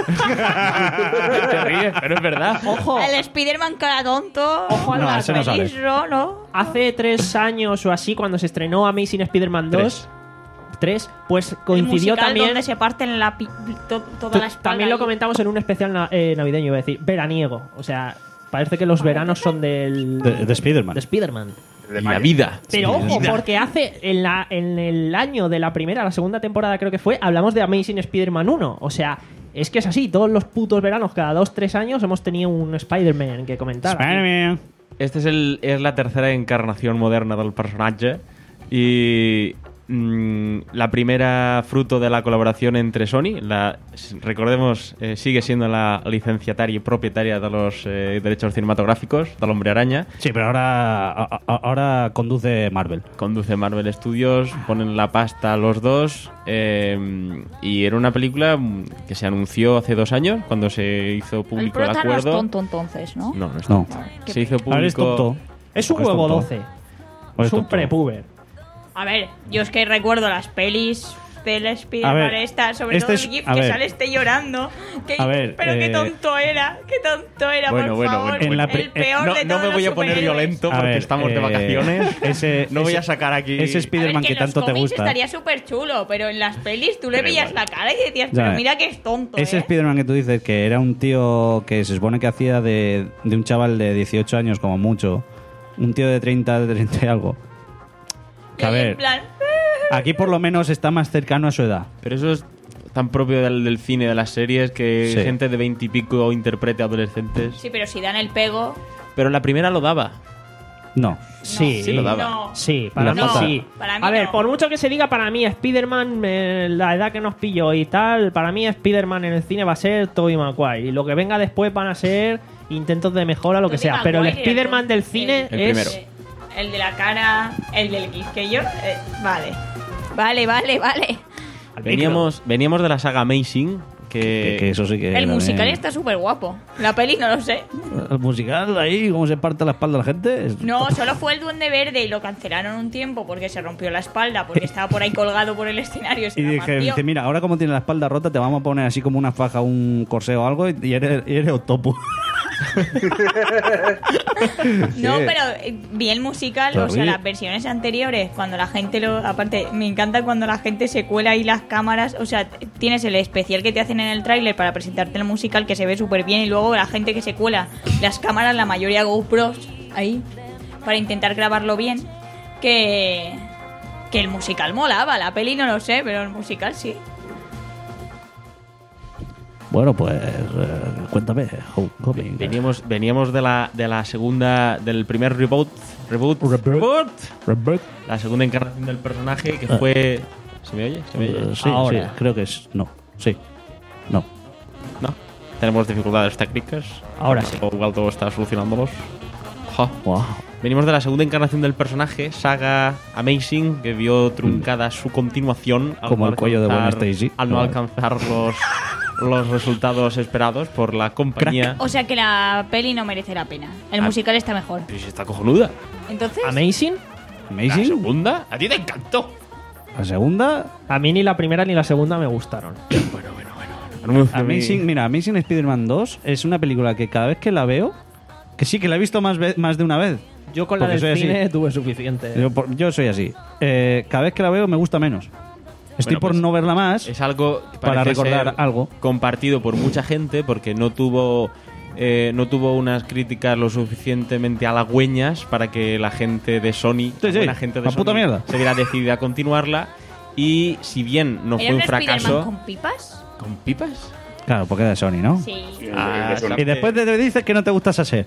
Te ríes, pero es verdad.
¡Ojo!
El Spider-Man cara tonto.
Ojo a
No,
la
ese no sale.
Eso, ¿no?
Hace tres años o así, cuando se estrenó Amazing Spider-Man dos, tres, pues coincidió
El musical
también.
donde se parten la pi- to- toda
tu-
la espalda.
también lo
ahí.
comentamos en un especial na- eh, navideño, iba a decir, veraniego. O sea, parece que los veranos son del.
De, de Spider-Man.
de Spider-Man.
De
Y la
mayo.
vida.
Pero
Sí,
ojo,
vida.
porque hace en, la, en el año de la primera, la segunda temporada creo que fue, hablamos de Amazing Spider-Man uno. O sea, es que es así, todos los putos veranos, cada dos, tres años hemos tenido un Spider-Man que comentar.
Spider-Man.
Este es, el, es la tercera encarnación moderna del personaje. Y mm, la primera fruto de la colaboración entre Sony. La, recordemos, eh, sigue siendo la licenciataria y propietaria de los eh, derechos cinematográficos del Hombre Araña.
Sí, pero ahora, a- a- ahora conduce Marvel.
Conduce Marvel Studios, ponen la pasta a los dos. eh, y era una película mm, que se anunció hace dos años, cuando se hizo
El
público el,
prota no es
acuerdo.
tonto entonces, ¿no?
No, no es
No.
tonto. Se hizo
Ahora es
público.
tonto.
Es un
Pues
huevo
tonto.
doce.
Pues
Es un
tonto.
prepuber.
A ver, yo es que recuerdo las pelis del
A
Spider-Man
ver,
esta, sobre
este
todo
es-
el GIF
a
que
ver.
sale este llorando. Que
A
dices,
ver,
pero qué
eh,
tonto era, qué tonto era,
Bueno,
por
bueno,
favor.
bueno,
En la
el
pri-
peor
No,
de
no
todos
me voy
los
a poner
superhéroes.
violento
A
porque
ver,
estamos de
eh,
vacaciones.
ese-
no voy
ese-
a sacar aquí.
ese
A ver,
Spider-Man
que
que
en los
tanto te
cómics
gusta.
estaría súper chulo, pero en las pelis tú le
Pero
veías
igual.
la cara y decías,
Ya,
pero
eh.
mira que es tonto,
Ese
¿eh?
Spider-Man que tú dices, que era un tío que se supone que hacía de, de un chaval de dieciocho años como mucho, un tío de treinta, de treinta y algo. Que a
Y ahí en
ver,
plan,
aquí por lo menos está más cercano a su edad.
Pero eso es tan propio del, del cine, de las series, que
Sí.
gente de veintipico interprete adolescentes.
Sí, pero si dan el pego...
Pero la primera lo daba.
No.
Sí,
Sí lo daba.
No.
Sí, para
No,
mí
no,
sí.
para mí
A ver,
no.
por mucho que se diga, para mí Spider-Man, eh, la edad que nos pilló y tal, para mí Spider-Man en el cine va a ser Tobey Maguire. Y lo que venga después van a ser intentos de mejora, lo que
Tobey
sea. Pero el
Maguire,
Spider-Man
el-
del cine
el
es...
primero.
Eh, El de la cara, el del quisquillo. Eh, vale. Vale, vale, vale.
al
Veníamos, veníamos de la saga Amazing, que,
Que, que eso sí que.
El
también-
musical está súper guapo. La peli no lo sé.
El musical ahí, cómo se parte la espalda a la gente. es-
No, solo fue el Duende Verde y lo cancelaron un tiempo porque se rompió la espalda, porque estaba por ahí colgado por el escenario. Se
Y
la
dije,
partió.
dice, mira, ahora como tiene la espalda rota, te vamos a poner así como una faja, un corsé o algo, y eres, y eres Octopus.
No,
Sí.
pero eh, vi el musical,
Te
o sea,
ríes.
las versiones anteriores, cuando la gente lo... Aparte, me encanta cuando la gente se cuela ahí las cámaras, o sea, t- tienes el especial que te hacen en el tráiler para presentarte el musical que se ve súper bien y luego la gente que se cuela las cámaras, la mayoría GoPros, ahí, para intentar grabarlo bien, que... Que el musical molaba, la peli no lo sé, pero el musical sí.
Bueno, pues eh, cuéntame, Homecoming.
veníamos, veníamos de la, de la segunda, del primer reboot, reboot,
Reboot.
reboot, la segunda encarnación del personaje que fue... ¿Se me oye? ¿Se me oye?
Eh, sí,
Ahora.
sí, creo que es. No, sí. No.
No. Tenemos dificultades técnicas.
Ahora sí.
O igual todo está solucionándolos. Ja.
Wow.
Venimos de la segunda encarnación del personaje, saga Amazing, que vio truncada su continuación. al
Como
no
el cuello de Gwen
alcanzar-
Stacy.
Al no
Vale.
alcanzar los, los resultados esperados por la compañía.
O sea que la peli no merece la pena. El
Ah.
musical está mejor.
Pero si está cojonuda.
Entonces,
Amazing,
¿La
Amazing.
segunda? ¿A ti te encantó?
La segunda.
a mí ni la primera ni la segunda me gustaron.
Amazing, mira, Amazing Spider-Man dos es una película que cada vez que la veo, que sí, que la he visto más, ve- más de una vez.
Yo con la
Porque
del
soy así.
cine tuve suficiente.
Yo, por- yo soy así. Eh, cada vez que la veo me gusta menos. Estoy
Bueno,
por
pues,
no verla más.
Es algo que
Para
parece
recordar
ser
algo.
compartido por mucha gente porque no tuvo eh, no tuvo unas críticas lo suficientemente halagüeñas para que la gente de Sony, la
sí,
buena gente de
la
Sony,
puta mierda.
se viera decidida a continuarla. Y si bien no
¿era
fue
un
un
Spider-Man
fracaso,
con pipas?
¿con pipas?
Claro, porque es de Sony, ¿no?
Sí.
Ah,
Eso no.
Y después te dices que no te gusta Sase.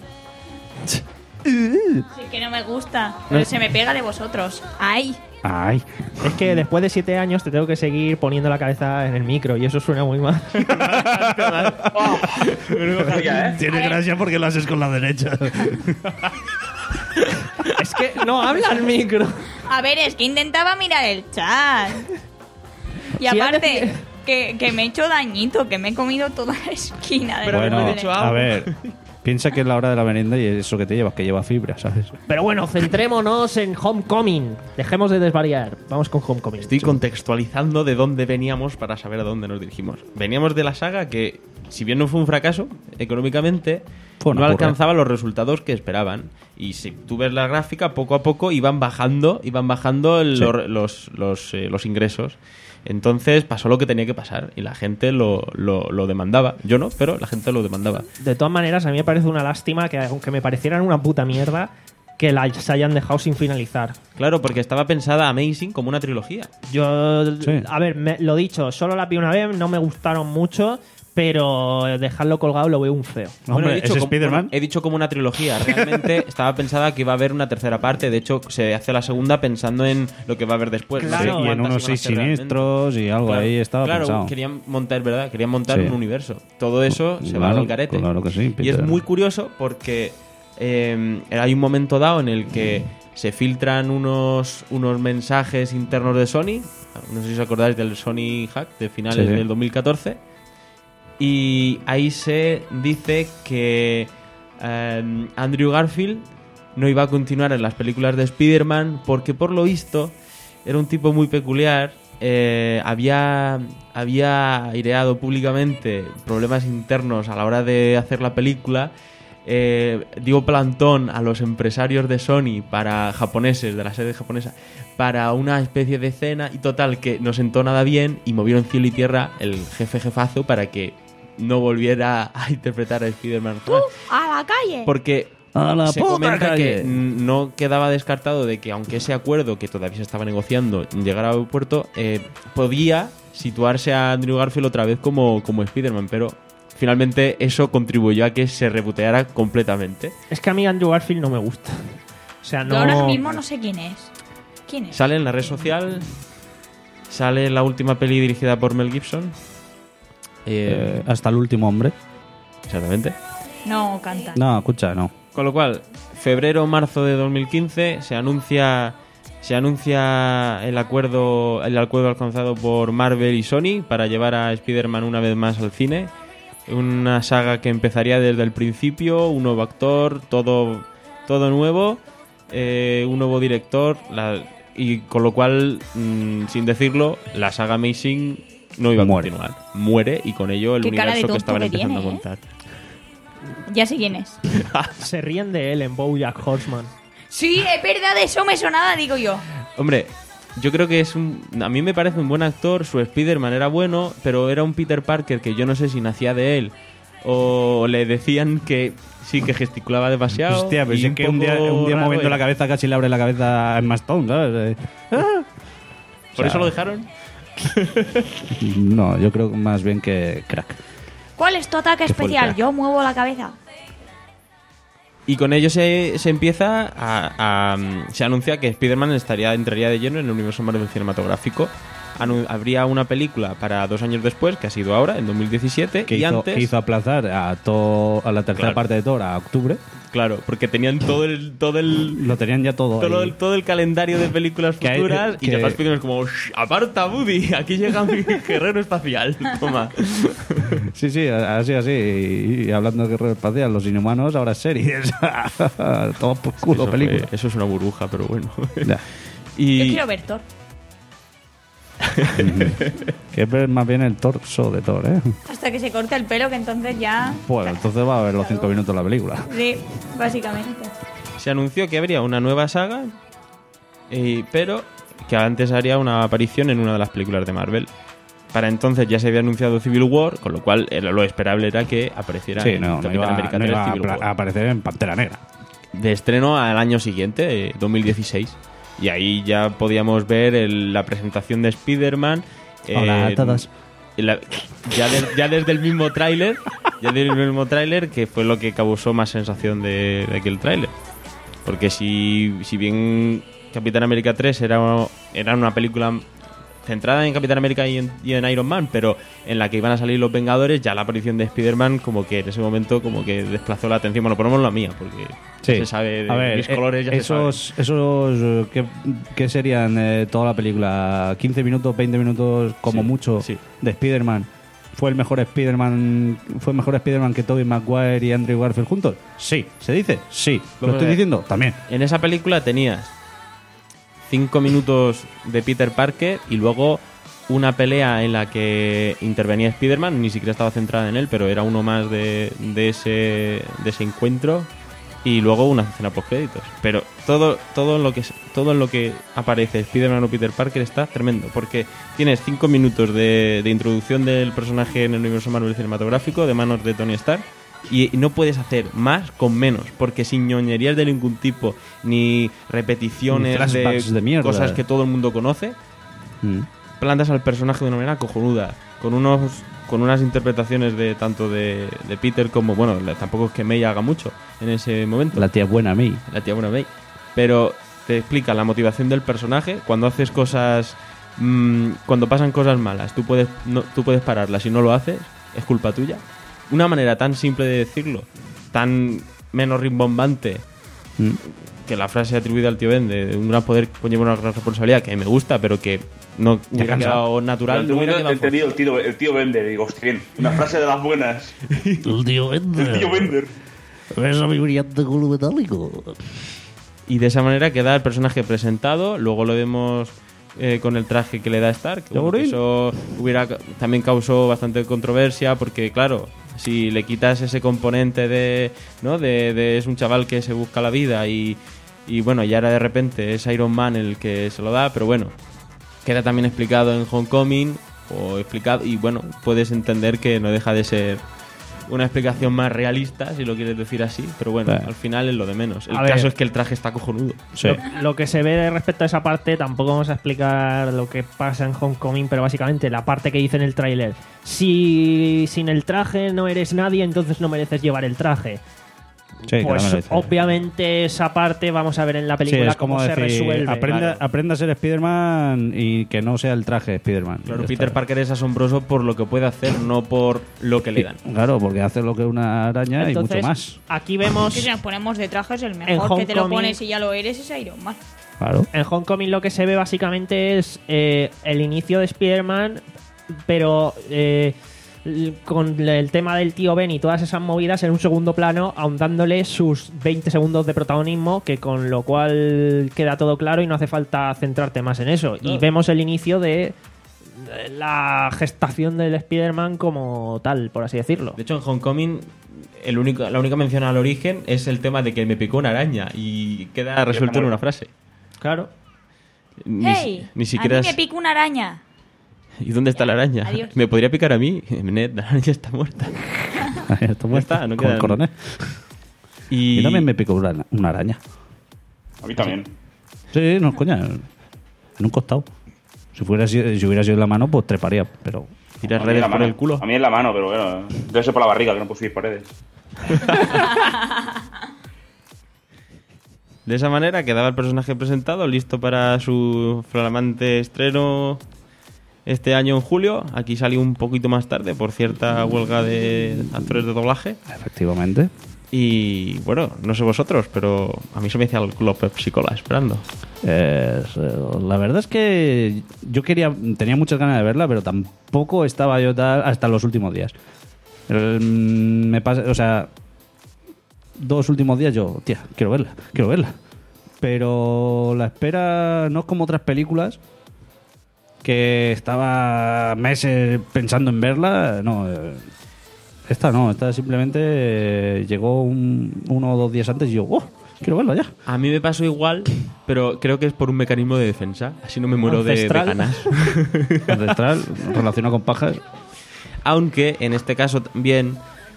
Sí, que no me gusta. Pero se me pega de vosotros. ¡Ay!
Ay.
Es que después de siete años te tengo que seguir poniendo la cabeza en el micro y eso suena muy mal.
Tiene gracia porque lo haces con la derecha.
Es que no habla el micro.
A ver, es que intentaba mirar el chat. Y
Sí,
aparte,
antes-
que, que me he hecho dañito, que me he comido toda la esquina de
Pero
la
no
Bueno,
he dicho
a
algo.
ver. Piensa que es la hora de la merienda y eso que te llevas, que lleva fibra, ¿sabes?
Pero bueno, centrémonos en Homecoming. Dejemos de desvariar. Vamos con Homecoming.
Estoy contextualizando de dónde veníamos para saber a dónde nos dirigimos. Veníamos de la saga que, si bien no fue un fracaso económicamente,
Fue una
no
porra.
alcanzaba los resultados que esperaban. Y si tú ves la gráfica, poco a poco iban bajando, iban bajando el-
Sí.
los, los, los, eh, los ingresos. Entonces pasó lo que tenía que pasar y la gente lo, lo, lo demandaba. Yo no, pero la gente lo demandaba.
De todas maneras, a mí me parece una lástima que, aunque me parecieran una puta mierda, que las hayan dejado sin finalizar.
Claro, porque estaba pensada Amazing como una trilogía.
Yo,
Sí.
a ver, me- lo dicho, solo las vi una vez, no me gustaron mucho, pero dejarlo colgado lo veo un feo.
Hombre,
he dicho
¿es
como-
Spider-Man?
bueno, he dicho como una trilogía. Realmente estaba pensada que iba a haber una tercera parte. De hecho, se hace la segunda pensando en lo que va a haber después.
Claro.
sé
Sí, y en
cuántas
unos
iban a
seis
ser realmente.
siniestros y algo
Claro,
ahí estaba
claro,
pensado.
querían montar, ¿verdad? Querían montar
Sí.
un universo. Todo eso se va
Claro,
al garete.
claro que sí,
y es
Peter.
muy curioso porque eh, hay un momento dado en el que se filtran unos, unos mensajes internos de Sony. No sé si os acordáis del Sony Hack de finales
Sí, sí.
del dos mil catorce. Y ahí se dice que eh, Andrew Garfield no iba a continuar en las películas de Spider-Man porque por lo visto era un tipo muy peculiar. eh, había, había aireado públicamente problemas internos a la hora de hacer la película. Eh, dio plantón a los empresarios de Sony para japoneses, de la sede japonesa, para una especie de cena y total que no sentó nada bien y movieron cielo y tierra el jefe jefazo para que no volviera a interpretar a Spider-Man.
¡Tú! ¡A la calle!
Porque
¡A la
se
puta
comenta
calle!
que mm, no quedaba descartado de que aunque ese acuerdo que todavía se estaba negociando llegara a buen puerto, eh, podía situarse a Andrew Garfield otra vez como, como Spider-Man, pero finalmente eso contribuyó a que se reboteara completamente.
Es que a mí Andrew Garfield no me gusta. O sea, no...
Yo ahora mismo no sé quién es. ¿Quién es?
Sale en la red social, sale en la última peli dirigida por Mel Gibson. Eh,
Eh, hasta el último hombre.
exactamente.
No, canta.
No, escucha, no.
Con lo cual, febrero marzo de dos mil quince se anuncia se anuncia el acuerdo el acuerdo alcanzado por Marvel y Sony para llevar a Spider-Man una vez más al cine. Una saga que empezaría desde el principio, un nuevo actor, todo todo nuevo, eh, un nuevo director, la, y con lo cual, mmm, sin decirlo, la saga Amazing no iba a
Muere.
continuar. Muere y con ello el
Qué cara de
universo que
tonto
estaban
que
empezando
tiene,
a
¿eh?
montar.
Ya sé quién es.
Se ríen de él en BoJack Horseman.
Sí, es verdad, de eso me sonaba, digo yo.
Hombre, yo creo que es un... A mí me parece un buen actor, su Spider-Man era bueno, pero era un Peter Parker que yo no sé si nacía de él o le decían que sí, que gesticulaba demasiado.
Hostia, pero
y
si es que un día,
poco
un día
raro
moviendo
era.
la cabeza casi le abre la cabeza a Emma Stone, ¿sabes? Eh,
¿Por
o sea,
eso lo dejaron?
No, yo creo más bien que crack.
¿Cuál es tu ataque
¿Qué fue el
especial?
crack?
Yo muevo la cabeza.
Y con ello se, se empieza a, a- Se anuncia que Spider-Man estaría, entraría de lleno en el universo Marvel cinematográfico. Anu- habría una película para dos años después, que ha sido ahora, en dos mil diecisiete.
Que
y
hizo,
antes...
que hizo aplazar a, to- a la tercera
Claro.
parte de Thor a octubre.
Claro, porque tenían todo el... Todo el
Lo tenían ya todo
Todo
ahí.
el, todo el calendario de películas
Que hay-
futuras y
que-
ya Spider-Man es como "Shh, aparta Woody, aquí llega mi guerrero espacial, toma".
Sí, sí, así, así. Y, y hablando de guerrero espacial, los inhumanos ahora es series. Todo por culo,
eso,
película.
fue- eso es una burbuja, pero bueno.
Ya.
Yo
y
quiero ver Thor.
Que es más bien el torso de Thor, ¿eh?
Hasta que se corte el pelo, que entonces ya...
Bueno, entonces va a ver los cinco minutos de la película.
Sí, básicamente.
se anunció que habría una nueva saga, eh, pero que antes haría una aparición en una de las películas de Marvel. Para entonces ya se había anunciado Civil War, con lo cual era- lo esperable era que apareciera
Sí,
en
no, no
Capitán
iba,
América
no
tres
iba a,
Civil
pla-
War.
a aparecer en Pantera Negra.
De estreno al año siguiente, eh, dos mil dieciséis. Y ahí ya podíamos ver el- la presentación de Spider-Man.
Hola
eh,
a todos.
la- ya, de- ya desde el mismo tráiler, ya desde el mismo tráiler, que fue lo que causó más sensación de, de aquel tráiler. Porque si, si bien Capitán América tres era, era una película centrada en Capitán América y en, y en Iron Man, pero en la que iban a salir los Vengadores, ya la aparición de Spider-Man como que en ese momento como que desplazó la atención. Bueno, ponemos la mía, porque
Sí.
se sabe de
A ver,
mis
eh,
colores, ya se
esos, esos eh, ¿qué, qué serían eh, toda la película? ¿quince minutos, veinte minutos como
Sí,
mucho
sí.
de Spider-Man? ¿Fue el mejor Spider-Man fue el mejor Spider-Man que Tobey Maguire y Andrew Garfield juntos? Sí. ¿Se dice? Sí. ¿Lo
Vamos a
estoy
ver.
diciendo? También.
sabe. En esa película tenías cinco minutos de Peter Parker y luego una pelea en la que intervenía Spider-Man, ni siquiera estaba centrada en él, pero era uno más de, de ese de ese encuentro, y luego una escena post créditos. Pero todo todo en lo que todo en lo que aparece Spider-Man o Peter Parker está tremendo, porque tienes cinco minutos de, de introducción del personaje en el universo Marvel cinematográfico de manos de Tony Stark. Y no puedes hacer más con menos, porque sin ñoñerías de ningún tipo, ni repeticiones
Ni flashbacks de mierda.
cosas que todo el mundo conoce,
Mm.
plantas al personaje de una manera cojonuda, con unos con unas interpretaciones de tanto de, de Peter como, bueno, la- tampoco es que May haga mucho en ese momento,
La tía buena a mí.
la tía buena May, pero te explica la motivación del personaje. Cuando haces cosas, mmm, cuando pasan cosas malas, tú puedes no, tú puedes pararlas. Si no lo haces, es culpa tuya. Una manera tan simple de decirlo, tan menos rimbombante
Mm.
que la frase atribuida al tío Ben de un gran poder conlleva una gran responsabilidad, que me gusta, pero que no hubiera
cansa.
quedado natural.
Durante
no
un
hubiera
momento he
quedado
entendido el tío, el tío Bender. Digo, hostia, bien, una frase de las buenas.
El tío
El tío Bender.
¿Ves a mi brillante culo metálico?
Y de esa manera queda el personaje presentado. Luego lo vemos eh, con el traje que le da Stark.
¿Ya
Bueno, que
morí?
eso hubiera, también causó bastante controversia, porque claro, si le quitas ese componente de, ¿no? de, de es un chaval que se busca la vida y, y bueno, y ahora de repente es Iron Man el que se lo da, pero bueno, queda también explicado en Homecoming o explicado, y bueno, puedes entender que no deja de ser una explicación más realista, si lo quieres decir así, pero bueno,
Sí.
al final es lo de menos. El
A
caso
ver.
es que el traje está cojonudo.
Sí.
Lo, lo que se ve respecto a esa parte, tampoco vamos a explicar lo que pasa en Homecoming, pero básicamente la parte que dice en el tráiler: si sin el traje no eres nadie, entonces no mereces llevar el traje.
Sí, que
Pues
no me lo dice.
obviamente esa parte vamos a ver en la película
Sí, es como
cómo se
decir,
resuelve.
aprende,
Claro.
aprende a ser Spider-Man y que no sea el traje de Spider-Man.
Claro,
Ya
Peter
está.
Parker es asombroso por lo que puede hacer, no por lo que le dan.
Claro, porque hace lo que una araña
Entonces,
y mucho más.
aquí vemos
Que si nos ponemos de trajes, el
En
mejor que te lo
Homecoming-
pones y ya lo eres es Iron Man.
Claro.
en Homecoming lo que se ve básicamente es eh, el inicio de Spider-Man, pero eh, l- con el tema del tío Ben y todas esas movidas en un segundo plano, ahondándole sus veinte segundos de protagonismo, que con lo cual queda todo claro y no hace falta centrarte más en eso. Y vemos el inicio de de la gestación del Spider-Man como tal, por así decirlo.
De hecho, en Homecoming, el único, la única mención al origen es el tema de que me picó una araña y queda resuelto en una frase.
Claro.
Ni,
¡Hey!
ni siquiera
a mí
es-
me pica una araña.
¿Y dónde está la araña?
Adiós.
¿Me podría picar a mí? Ned, la araña está muerta.
Esto
Ya está, no
con
queda-
el coronel.
Y
Y también me picó una, una araña.
A mí también.
Sí, no, coña. En un costado. Si, fuera, sido- si hubiera sido en la mano, pues treparía. Pero
tiras
A mí en
redes
la
por
mano.
el culo.
A mí en la mano, pero bueno, debe ser por la barriga que no puedo subir paredes.
De esa manera quedaba el personaje presentado, listo para su flamante estreno este año en julio. Aquí salió un poquito más tarde por cierta huelga de actores de doblaje.
efectivamente.
Y bueno, no sé vosotros, pero a mí se me hacía el club Pepsi Cola esperando.
Es, eh, la verdad es que yo quería, tenía muchas ganas de verla, pero tampoco estaba yo tal hasta los últimos días. El- me pasa, o sea, dos últimos días yo, tía, quiero verla, quiero verla. Pero la espera no es como otras películas que estaba meses pensando en verla, no. eh, Esta no, esta simplemente eh, llegó un- uno o dos días antes y yo, ¡oh! Quiero verla ya.
A mí me pasó igual, pero creo que es por un mecanismo de defensa. Así no me muero de, de
Ancestral.
ganas.
Ancestral, relacionado con pajas.
Aunque en este caso también,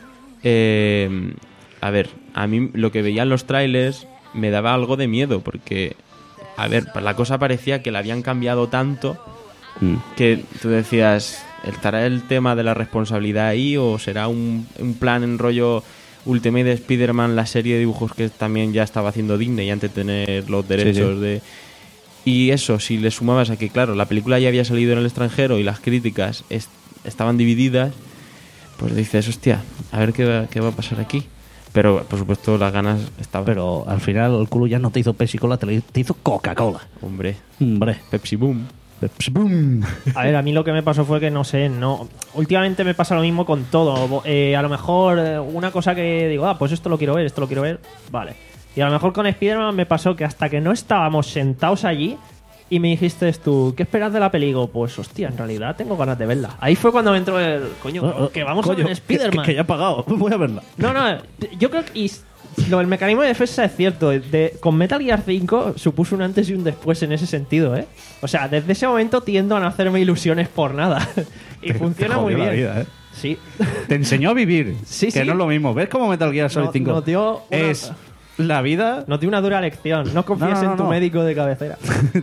eh, a ver, a mí lo que veía en los trailers me daba algo de miedo, porque, a ver, pues la cosa parecía que la habían cambiado tanto
Mm.
que tú decías, ¿estará el tema de la responsabilidad ahí o será un, un plan en rollo Ultimate Spider-Man, la serie de dibujos que también ya estaba haciendo Disney antes de tener los derechos
sí.
de... Y eso, si le sumabas a que, claro, la película ya había salido en el extranjero y las críticas est- estaban divididas, pues dices, hostia, a ver qué va, qué va a pasar aquí. Pero, por supuesto, las ganas estaban.
Pero al final el culo ya no te hizo Pepsi Cola, te, lo- te hizo Coca-Cola.
Hombre,
Hombre.
Pepsi Boom.
Pepsi Boom.
A ver, a mí lo que me pasó fue que no sé, no. Últimamente me pasa lo mismo con todo. Bo- eh, a lo mejor eh, una cosa que digo, ah, pues esto lo quiero ver, esto lo quiero ver, vale. Y a lo mejor con Spider-Man me pasó que hasta que no estábamos sentados allí y me dijiste tú, ¿qué esperas de la peli? Y digo, pues hostia, en realidad tengo ganas de verla. Ahí fue cuando me entró el coño, que vamos
Coño,
a ver Spider-Man.
Que, que ya he pagado, voy a verla.
No, no, yo creo que y s- lo del mecanismo de defensa es cierto. De, con Metal Gear cinco supuso un antes y un después en ese sentido, ¿eh? O sea, desde ese momento tiendo a no hacerme ilusiones por nada. y funciona
te
muy
jodió
bien.
la vida, ¿eh?
Sí.
Te enseñó a vivir.
Sí,
que
sí.
no es lo mismo. ¿Ves cómo Metal Gear Solid
No-
cinco
nos dio una-
es la vida?
Nos dio una dura lección. No confíes
No, no,
en tu
no.
médico de cabecera.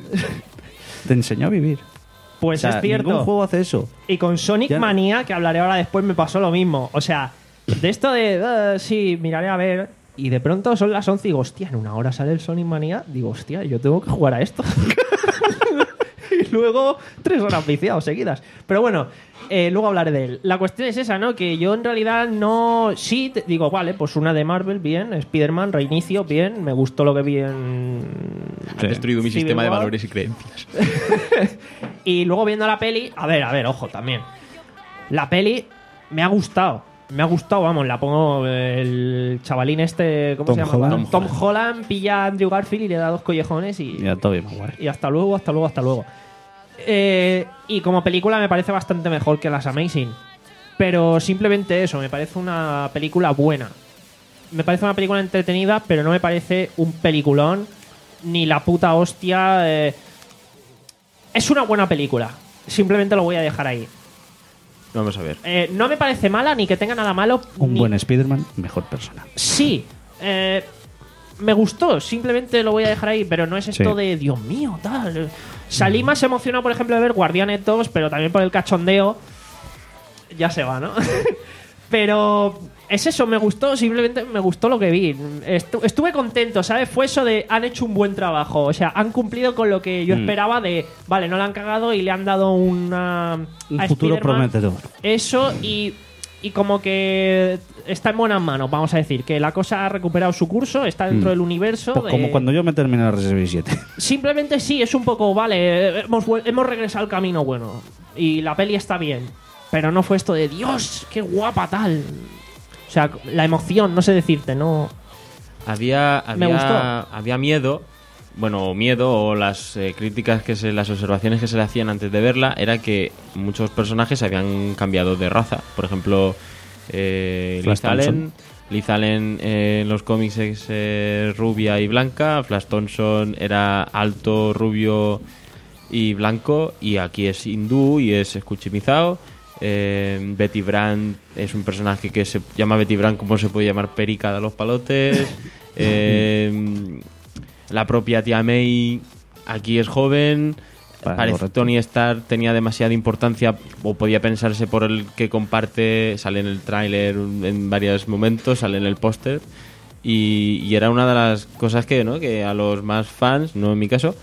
Te enseñó a vivir.
Pues
O sea,
es cierto.
ningún juego hace eso.
Y con Sonic
Ya-
Mania, que hablaré ahora después, me pasó lo mismo. O sea, de esto de, "Ah, sí, miraré a ver", y de pronto son las once y digo, hostia, en una hora sale el Sonic Mania. Digo, hostia, yo tengo que jugar a esto. Y luego tres horas viciados seguidas. Pero bueno, eh, luego hablaré de él. La cuestión es esa, ¿no? Que yo en realidad no... Sí, te- digo, vale, pues una de Marvel, bien. Spider-Man, reinicio, bien. Me gustó lo que vi en...
Ha destruido mi
Civil
sistema de
War.
valores y creencias.
Y luego viendo la peli, a ver, a ver, ojo, también. La peli me ha gustado. Me ha gustado, vamos, la pongo el chavalín este, ¿cómo
Tom
se llama?
Holland.
Tom Holland pilla a Andrew Garfield y le da dos collejones y,
Ya, todo bien, guay.
y hasta luego, hasta luego, hasta luego. Eh, y como película me parece bastante mejor que las Amazing. Pero simplemente eso, me parece una película buena. Me parece una película entretenida, pero no me parece un peliculón ni la puta hostia. eh. Es una buena película. Simplemente lo voy a dejar ahí.
Vamos a ver.
Eh, no me parece mala ni que tenga nada malo.
Un
ni-
buen Spider-Man, mejor persona.
Sí. Eh, me gustó, simplemente lo voy a dejar ahí, pero no es esto
Sí.
de Dios mío, tal. Salí más emocionado, por ejemplo, de ver Guardianes dos, pero también por el cachondeo. Ya se va, ¿no? Pero es eso, me gustó, simplemente me gustó lo que vi. Estu- estuve contento, ¿sabes? Fue eso de han hecho un buen trabajo. O sea, han cumplido con lo que yo
Mm.
esperaba de, vale, no la han cagado y le han dado una...
Un
a
futuro
Spider-Man
prometedor.
Eso y, y como que está en buenas manos, vamos a decir. Que la cosa ha recuperado su curso, está dentro
Mm.
del universo.
Pues
de-
como cuando yo me terminé la Resident Evil siete.
Simplemente sí, es un poco, vale, hemos, vuel- hemos regresado al camino bueno. Y la peli está bien. Pero no fue esto de, Dios, qué guapa tal. O sea, la emoción, no sé decirte, no...
Había,
Me
había,
gustó.
había miedo, bueno, miedo o las eh, críticas que se, las observaciones que se le hacían antes de verla era que muchos personajes habían cambiado de raza. Por ejemplo, eh,
Flash
Liz Allen,
Thompson.
Liz Allen eh, en los cómics es eh, rubia y blanca, Flash Thompson era alto, rubio y blanco, y aquí es hindú y es escuchimizado. Eh, Betty Brant es un personaje que se llama Betty Brant como se puede llamar Perica de los palotes. Eh, la propia tía May aquí es joven.
Vale,
Parece
correcto.
Tony Stark tenía demasiada importancia, o podía pensarse por el que comparte, sale en el tráiler en varios momentos, sale en el póster, y, y era una de las cosas que, ¿no?, que a los más fans, no en mi caso,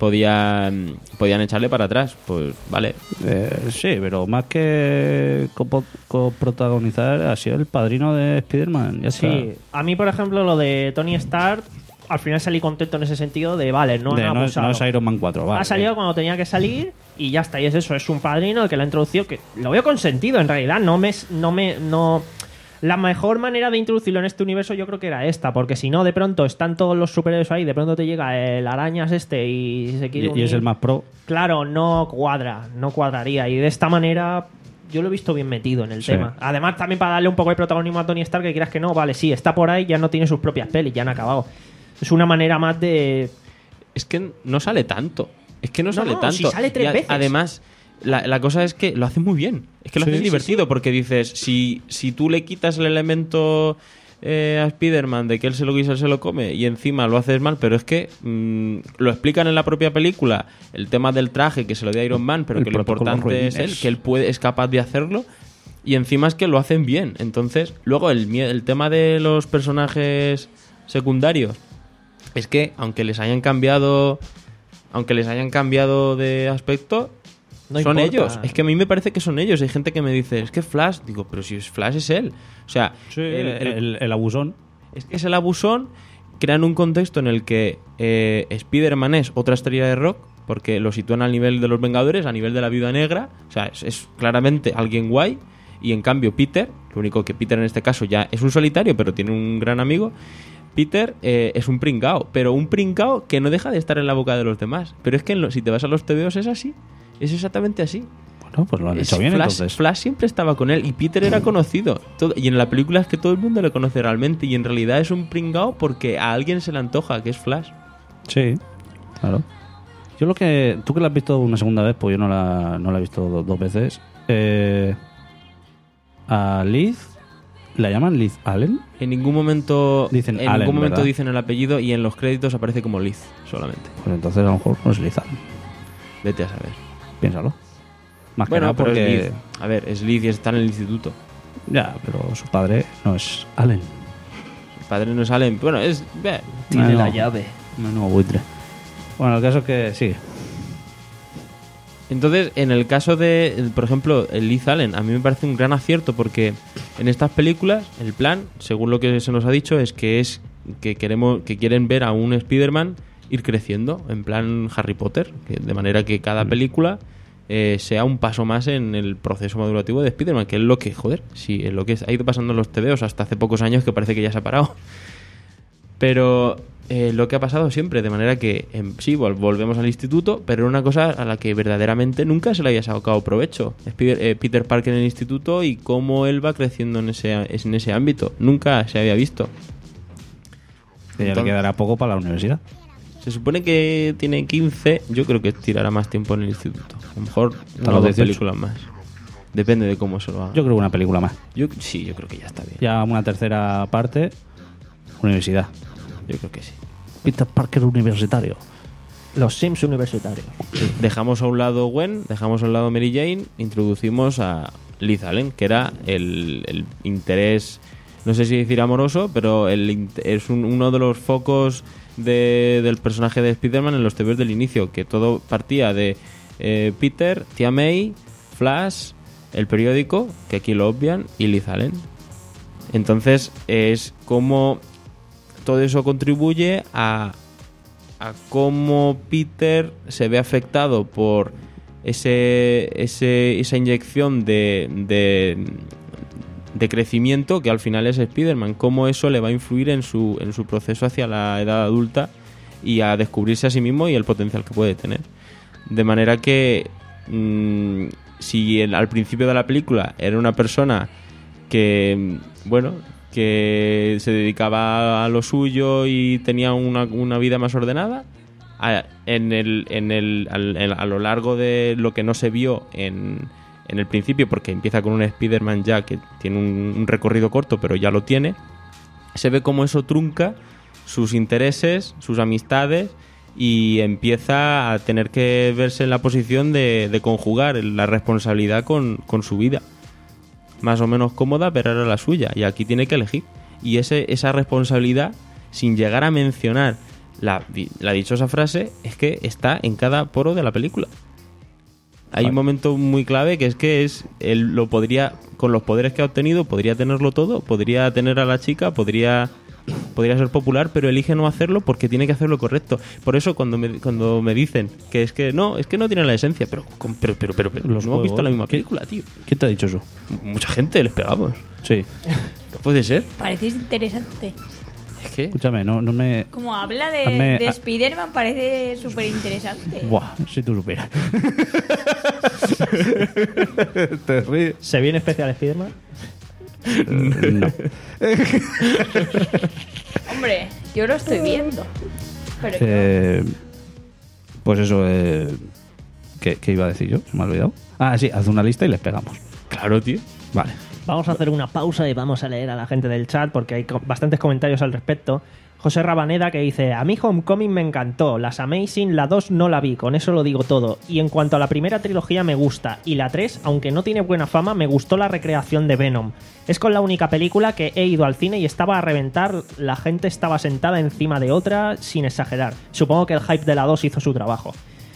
podían podían echarle para atrás. Pues vale.
Eh, sí, pero más que copo- coprotagonizar, ha sido el padrino de Spider-Man. Ya
Sí,
está.
a mí, por ejemplo, lo de Tony Stark, al final salí contento en ese sentido de, vale, no
De-
han
no, es,
abusado.
no es Iron Man cuatro, vale.
Ha salido cuando tenía que salir y ya está, y es eso, es un padrino el que la ha introducido, que lo veo consentido en realidad, no me... No me no La mejor manera de introducirlo en este universo yo creo que era esta, porque si no, de pronto están todos los superhéroes ahí, de pronto te llega el arañas este y se quiere
Y, y es
unir.
el más pro.
Claro, no cuadra, no cuadraría. Y de esta manera yo lo he visto bien metido en el
Sí.
tema. Además, también para darle un poco de protagonismo a Tony Stark, que quieras que no, vale, sí, está por ahí, ya no tiene sus propias pelis, ya han acabado. Es una manera más de...
Es que no sale tanto. Es que no,
No,
sale
no,
tanto.
si sale tres
Y a-
veces.
Además, la, la cosa es que lo hace muy bien. Es que lo
Sí,
hace
sí,
divertido porque dices, si, si tú le quitas el elemento eh, a Spider-Man de que él se lo guisa, él se lo come, y encima lo haces mal, pero es que mm, lo explican en la propia película, el tema del traje, que se lo dio Iron Man, pero
El
que lo
protocolo
importante es
Ruines.
él, que él puede, es capaz de hacerlo. Y encima es que lo hacen bien. Entonces, luego el, mie- el tema de los personajes secundarios es que aunque les hayan cambiado aunque les hayan cambiado de aspecto,
No
son
importa.
ellos. Es que a mí me parece que son ellos. Hay gente que me dice, es que Flash, digo, pero si es Flash es él. O sea,
Sí,
el-
el,
el-
el abusón.
es que es el abusón. Crean un contexto en el que eh, Spider-Man es otra estrella de rock, porque lo sitúan al nivel de los Vengadores, a nivel de la Viuda Negra. O sea, es, es claramente alguien guay. Y en cambio Peter, lo único que Peter en este caso ya es un solitario, pero tiene un gran amigo. Peter eh, es un pringao, pero un pringao que no deja de estar en la boca de los demás. Pero es que en lo- si te vas a los tebeos es así. Es exactamente así.
Bueno, pues lo han
Es
hecho bien
Flash,
entonces.
Flash siempre estaba con él y Peter era conocido. Todo- y en la película es que todo el mundo le conoce realmente. Y en realidad es un pringao porque a alguien se le antoja, que es Flash.
Sí, claro. Yo lo que... Tú que la has visto una segunda vez, pues yo no la, no la he visto do- dos veces. Eh, a Liz... ¿La llaman Liz Allen?
En ningún momento
Dicen
en
Allen,
ningún momento
¿verdad?
dicen el apellido y en los créditos aparece como Liz solamente.
Pues entonces a lo mejor no es Liz Allen.
Vete a saber.
Piénsalo. Más
Bueno,
que nada
pero
porque...
es Liz. A ver, es Liz y está en el instituto.
Ya, pero su padre no es Allen.
Su padre no sale. Bueno, es. eh,
Tiene
No,
la
no.
llave.
No, no, buitre. Bueno, el caso es que sigue.
Entonces, en el caso de, el- por ejemplo, el Liz Allen, a mí me parece un gran acierto porque en estas películas el plan, según lo que se nos ha dicho, es que es que queremos que quieren ver a un Spider-Man ir creciendo, en plan Harry Potter, que de manera que cada película eh, sea un paso más en el proceso madurativo de Spider-Man, que es lo que, joder, sí, es lo que ha ido pasando en los tebeos hasta hace pocos años que parece que ya se ha parado. Pero eh, lo que ha pasado siempre, de manera que em, sí, vol- volvemos al instituto, pero era una cosa a la que verdaderamente nunca se le había sacado provecho. Spider- eh, Peter Parker en el instituto y cómo él va creciendo en ese, en ese ámbito. Nunca se había visto.
Que ya le
Entonces-
quedará poco para la universidad.
Se supone que tiene quince, yo creo que tirará más tiempo en el instituto. A lo mejor
Hasta
una o
los
dos
dieciocho.
películas más. Depende de cómo se lo haga.
Yo creo que una película más.
Yo, sí, yo creo que ya está bien.
Ya una tercera parte, universidad.
Yo creo que sí.
Peter Parker universitario.
Los Sims universitarios.
Dejamos a un lado Gwen, dejamos a un lado Mary Jane, introducimos a Liz Allen, que era el, el interés, no sé si decir amoroso, pero el, es un, uno de los focos de, del personaje de Spider-Man en los T Vs del inicio, que todo partía de eh, Peter, Tía May, Flash, el periódico, que aquí lo obvian, y Liz Allen. Entonces es como todo eso contribuye a, a cómo Peter se ve afectado por ese, ese esa inyección de, de, de crecimiento que al final es Spider-Man, cómo eso le va a influir en su, en su proceso hacia la edad adulta y a descubrirse a sí mismo y el potencial que puede tener. De manera que mmm, si el, al principio de la película era una persona que, bueno, que se dedicaba a lo suyo y tenía una, una vida más ordenada, a, en el, en el, al, en, a lo largo de lo que no se vio en, en el principio, porque empieza con un Spider-Man ya que tiene un, un recorrido corto, pero ya lo tiene, se ve cómo eso trunca sus intereses, sus amistades, y empieza a tener que verse en la posición de, de conjugar la responsabilidad con, con su vida. Más o menos cómoda, pero era la suya, y aquí tiene que elegir. Y ese, esa responsabilidad, sin llegar a mencionar la, la dichosa frase, es que está en cada poro de la película. Hay un momento muy clave que es que es él lo podría, con los poderes que ha obtenido, podría tenerlo todo, podría tener a la chica, podría... podría ser popular, pero elige no hacerlo porque tiene que hacer lo correcto. Por eso cuando me, cuando me dicen que es que no, es que no tiene la esencia, pero pero pero pero, pero
Los
no hemos
juegos.
visto la misma película, tío.
¿Quién te ha dicho eso?
Mucha gente les pegamos.
Sí.
No puede ser.
Parece interesante.
Es que
Escúchame, no, no me...
Como habla de,
Hazme-
de
a-
Spider-Man, parece súper interesante.
Buah, si tú supieras. Te ríes.
¿Se viene especial Spider-Man?
No.
Hombre, yo lo estoy viendo. Pero
Eh, pues eso, eh, ¿qué, qué iba a decir yo? Se me ha olvidado. Ah, sí, haz una lista y les pegamos.
claro, tío.
Vale.
Vamos a hacer una pausa y vamos a leer a la gente del chat porque hay co- bastantes comentarios al respecto. José Rabaneda que dice: a mí Homecoming me encantó, las Amazing, la dos no la vi, con eso lo digo todo. Y en cuanto a la primera trilogía me gusta, y la tres, aunque no tiene buena fama, me gustó la recreación de Venom. Es con la única película que he ido al cine y estaba a reventar, la gente estaba sentada encima de otra, sin exagerar. Supongo que el hype de la dos hizo su trabajo.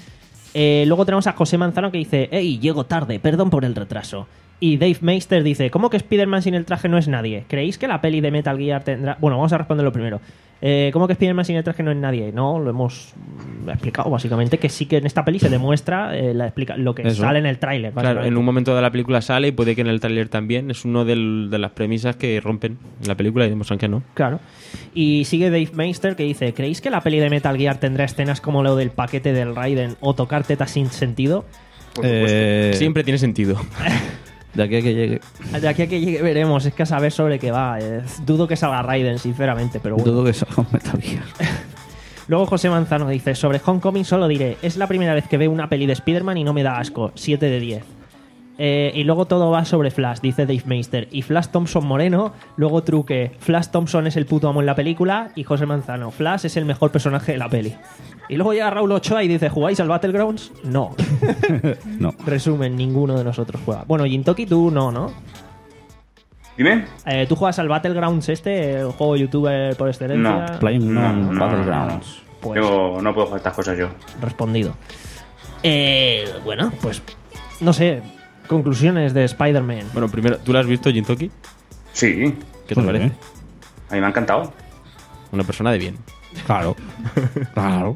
Eh, luego tenemos a José Manzano que dice: ¡Ey, llego tarde, perdón por el retraso! Y Dave Meister dice: ¿cómo que Spider-Man sin el traje no es nadie? ¿Creéis que la peli de Metal Gear tendrá...? Bueno, vamos a responderlo primero. Eh, ¿Cómo que Spider-Man sin el traje no es nadie? No, lo hemos mm, explicado básicamente, que sí que en esta peli se demuestra eh, la explica lo que
Eso.
sale en el tráiler.
Claro,
básicamente.
en un momento de la película sale y puede que en el tráiler también. Es uno del- de las premisas que rompen en la película y demuestran que no.
Claro. Y sigue Dave Meister que dice: ¿creéis que la peli de Metal Gear tendrá escenas como lo del paquete del Raiden o tocar tetas sin sentido?
Por supuesto.
Eh,
Siempre tiene sentido.
De aquí a que llegue.
De aquí a que llegue veremos, es que a saber sobre qué va. Eh, dudo que salga Raiden, sinceramente, pero bueno.
Dudo que salga un Metal Gear.
Luego José Manzano dice: sobre Homecoming solo diré, es la primera vez que veo una peli de Spider-Man y no me da asco, siete de diez. Eh, y luego todo va sobre Flash, dice Dave Meister. Y Flash Thompson moreno, luego truque, Flash Thompson es el puto amo en la película y José Manzano, Flash es el mejor personaje de la peli. Y luego llega Raúl Ochoa y dice: ¿jugáis al Battlegrounds? No.
No.
Resumen, ninguno de nosotros juega. Bueno, Jintoki tú no, ¿no?
Dime.
Eh, ¿Tú juegas al Battlegrounds este, el juego youtuber por excelencia?
No.
Playing
No,
on
no,
Battlegrounds.
Pues
Yo no puedo jugar estas cosas yo.
respondido. Eh, bueno, pues no sé. Conclusiones de Spider-Man.
Bueno, primero, ¿tú la has visto, Jintoki?
Sí,
¿Qué te
Muy
parece?
bien.
a mí me ha encantado.
Una persona de bien.
Claro. Claro.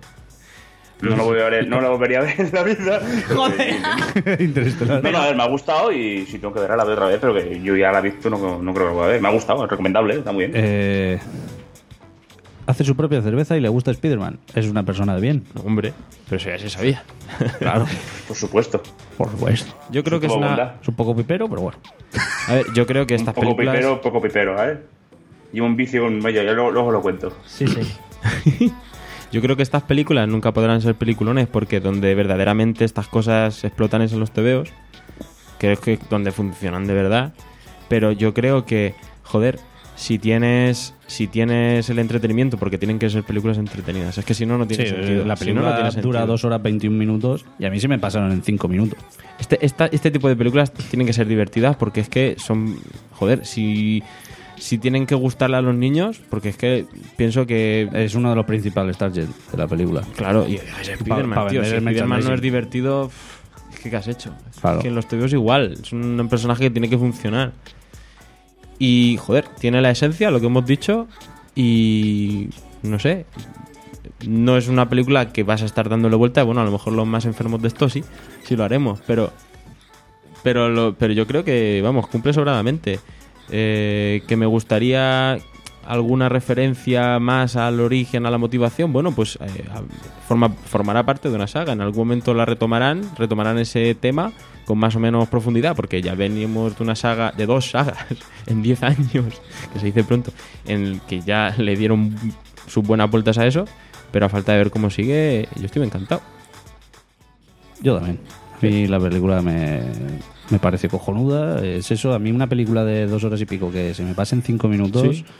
No lo, voy a ver, no lo volvería a ver en la vida.
Interestelar.
No, no, a ver, me ha gustado y si tengo que verla, la veo otra vez, pero que yo ya la he visto, no, no creo que la voy a ver. Me ha gustado, es recomendable, está muy bien.
Eh, hace su propia cerveza y le gusta Spider-Man. Es una persona de bien.
No, hombre, pero eso ya se sabía.
Claro.
Por supuesto.
Por supuesto.
Yo creo que es
Poco
una...
bondad.
Es un poco pipero, pero bueno.
A ver, yo creo que
Un
estas
poco
películas...
pipero, poco pipero, ¿eh? Llevo un vicio con medio, ya luego, luego lo cuento.
Sí, sí.
Yo creo que estas películas nunca podrán ser peliculones porque donde verdaderamente estas cosas explotan es en los tebeos, creo que es donde funcionan de verdad. Pero yo creo que, joder, si tienes si tienes el entretenimiento, porque tienen que ser películas entretenidas, es que si no, no tiene
Sí,
sentido.
la
Si no,
película
no tiene
dura
sentido.
dos horas veintiún minutos y a mí se me pasaron en cinco minutos.
Este, esta, este tipo de películas tienen que ser divertidas porque es que son... Joder, si, si tienen que gustarle a los niños, porque es que pienso que...
Es uno de los principales targets de la película.
Claro, y es Spiderman,
pa
tío.
vender
Si
el
Spiderman no
merchandising.
es divertido, pff, es que ¿qué has hecho?
Claro.
Es que en los tuyos igual. Es un personaje que tiene que funcionar. Y, joder, tiene la esencia, lo que hemos dicho, y... no sé... No es una película que vas a estar dándole vuelta. Bueno, a lo mejor los más enfermos de esto sí, sí lo haremos, pero... Pero, lo, pero yo creo que, vamos, cumple sobradamente. Eh, que me gustaría alguna referencia más al origen, a la motivación. Bueno, pues eh, forma, formará parte de una saga. En algún momento la retomarán, retomarán ese tema con más o menos profundidad, porque ya venimos de una saga, de dos sagas en diez años, que se dice pronto, en el que ya le dieron sus buenas vueltas a eso, pero a falta de ver cómo sigue, yo estoy encantado.
Yo también. A mí la película me, me parece cojonuda. Es eso, a mí una película de dos horas y pico que se me pase en cinco minutos,
Sí.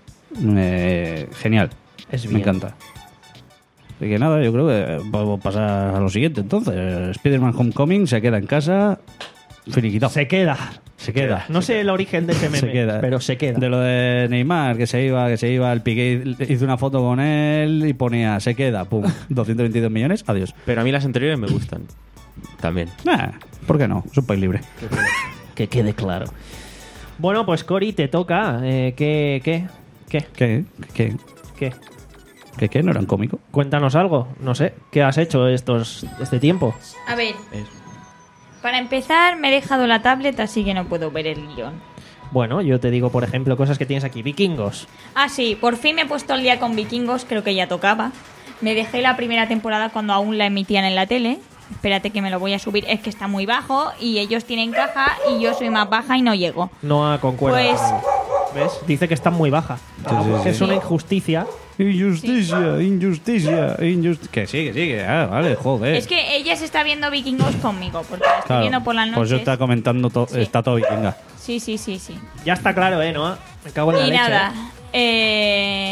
me- genial.
Es
me
bien.
encanta. Así que nada, yo creo que podemos pasar a lo siguiente. Entonces, Spider-Man Homecoming se queda en casa, finiquitado.
Se queda.
Se queda.
No sé el origen de ese meme,
Se queda.
pero se queda.
De lo de Neymar, que se iba, que se iba, el Piqué hizo una foto con él y ponía, se queda, pum, doscientos veintidós millones, adiós.
Pero a mí las anteriores me gustan. También.
Nah, ¿por qué no? Es un país libre.
Que quede claro. Bueno, pues Cori, te toca. Eh, ¿qué, qué, qué,
¿Qué? ¿Qué?
qué?
¿Qué? ¿Qué? ¿No eran cómico?
Cuéntanos algo. No sé. ¿Qué has hecho estos este tiempo?
A ver, para empezar me he dejado la tablet, así que no puedo ver el guión.
Bueno, yo te digo, por ejemplo, cosas que tienes aquí. Vikingos.
Ah, sí, por fin me he puesto al día con Vikingos, creo que ya tocaba. Me dejé la primera temporada cuando aún la emitían en la tele. Espérate que me lo voy a subir, es que está muy bajo y ellos tienen caja y yo soy más baja y no llego.
No ha concuerda.
Pues-
conmigo. ¿Ves? Dice que está muy baja. Que es una injusticia.
Injusticia, injusticia, injusticia. Que sí, que sí, que ah, vale, joder.
Es que ella se está viendo Vikingos conmigo, porque la estoy
Claro,
viendo por las noches.
Pues yo estaba comentando, to-
Sí.
está todo vikinga.
Sí, sí, sí, sí.
Ya está claro, ¿eh? ¿No? Me cago en la
Y
leche.
nada,
¿eh?
eh,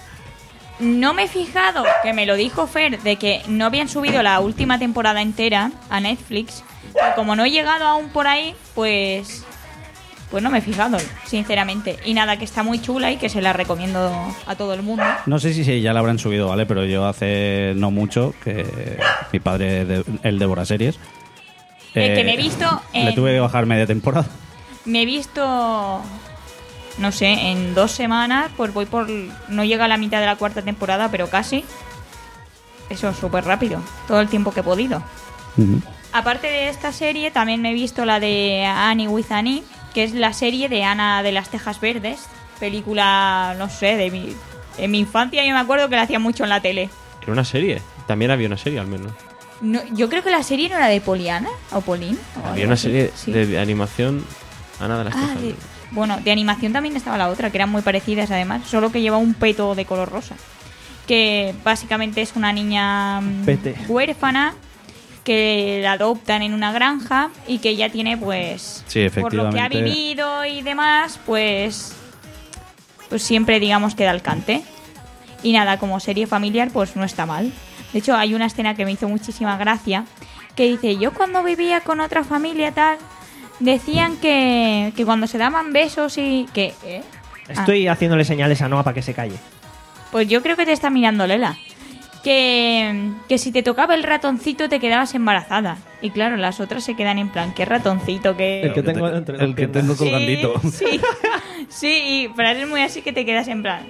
no me he fijado, que me lo dijo Fer, de que no habían subido la última temporada entera a Netflix. Y como no he llegado aún por ahí, pues... Pues no me he fijado, sinceramente. Y nada, que está muy chula y que se la recomiendo a todo el mundo.
No sé si sí, ya la habrán subido, ¿vale? Pero yo hace no mucho que mi padre, de, él devora series.
Eh, que me he visto
Le
en-
tuve que bajar media temporada.
Me he visto, no sé, en dos semanas, pues voy por... No llega a la mitad de la cuarta temporada, pero casi. Eso, súper rápido. Todo el tiempo que he podido.
Ujú.
Aparte de esta serie, también me he visto la de Annie with Annie, que es la serie de Ana de las Tejas Verdes. Película, no sé, de mi... En mi infancia yo me acuerdo que la hacía mucho en la tele.
Era una serie. También había una serie, al menos.
No, yo creo que la serie no era de Poliana o Pauline. o
Había
algo
una
así.
serie
Sí.
de, de animación. Ana de las
Ah,
Tejas.
de- bueno, de animación también estaba la otra, que eran muy parecidas además, solo que lleva un peto de color rosa. Que básicamente es una niña mm,
Pete.
huérfana que la adoptan en una granja y que ella tiene, pues,
Sí,
por lo que ha
efectivamente.
vivido y demás, pues, pues siempre digamos que da el cante. Y nada, como serie familiar, pues no está mal. De hecho, hay una escena que me hizo muchísima gracia, que dice, yo cuando vivía con otra familia tal, decían que, que cuando se daban besos y... que ¿eh? Ah,
Estoy haciéndole señales a Noah para que se calle.
pues yo creo que te está mirando Lela. Que, que si te tocaba el ratoncito te quedabas embarazada. Y claro, las otras se quedan en plan, ¿qué ratoncito? ¿Qué...
El que tengo entre las
El que
piernas.
tengo colgandito.
Sí, sí, sí, y frases muy así que te quedas en plan...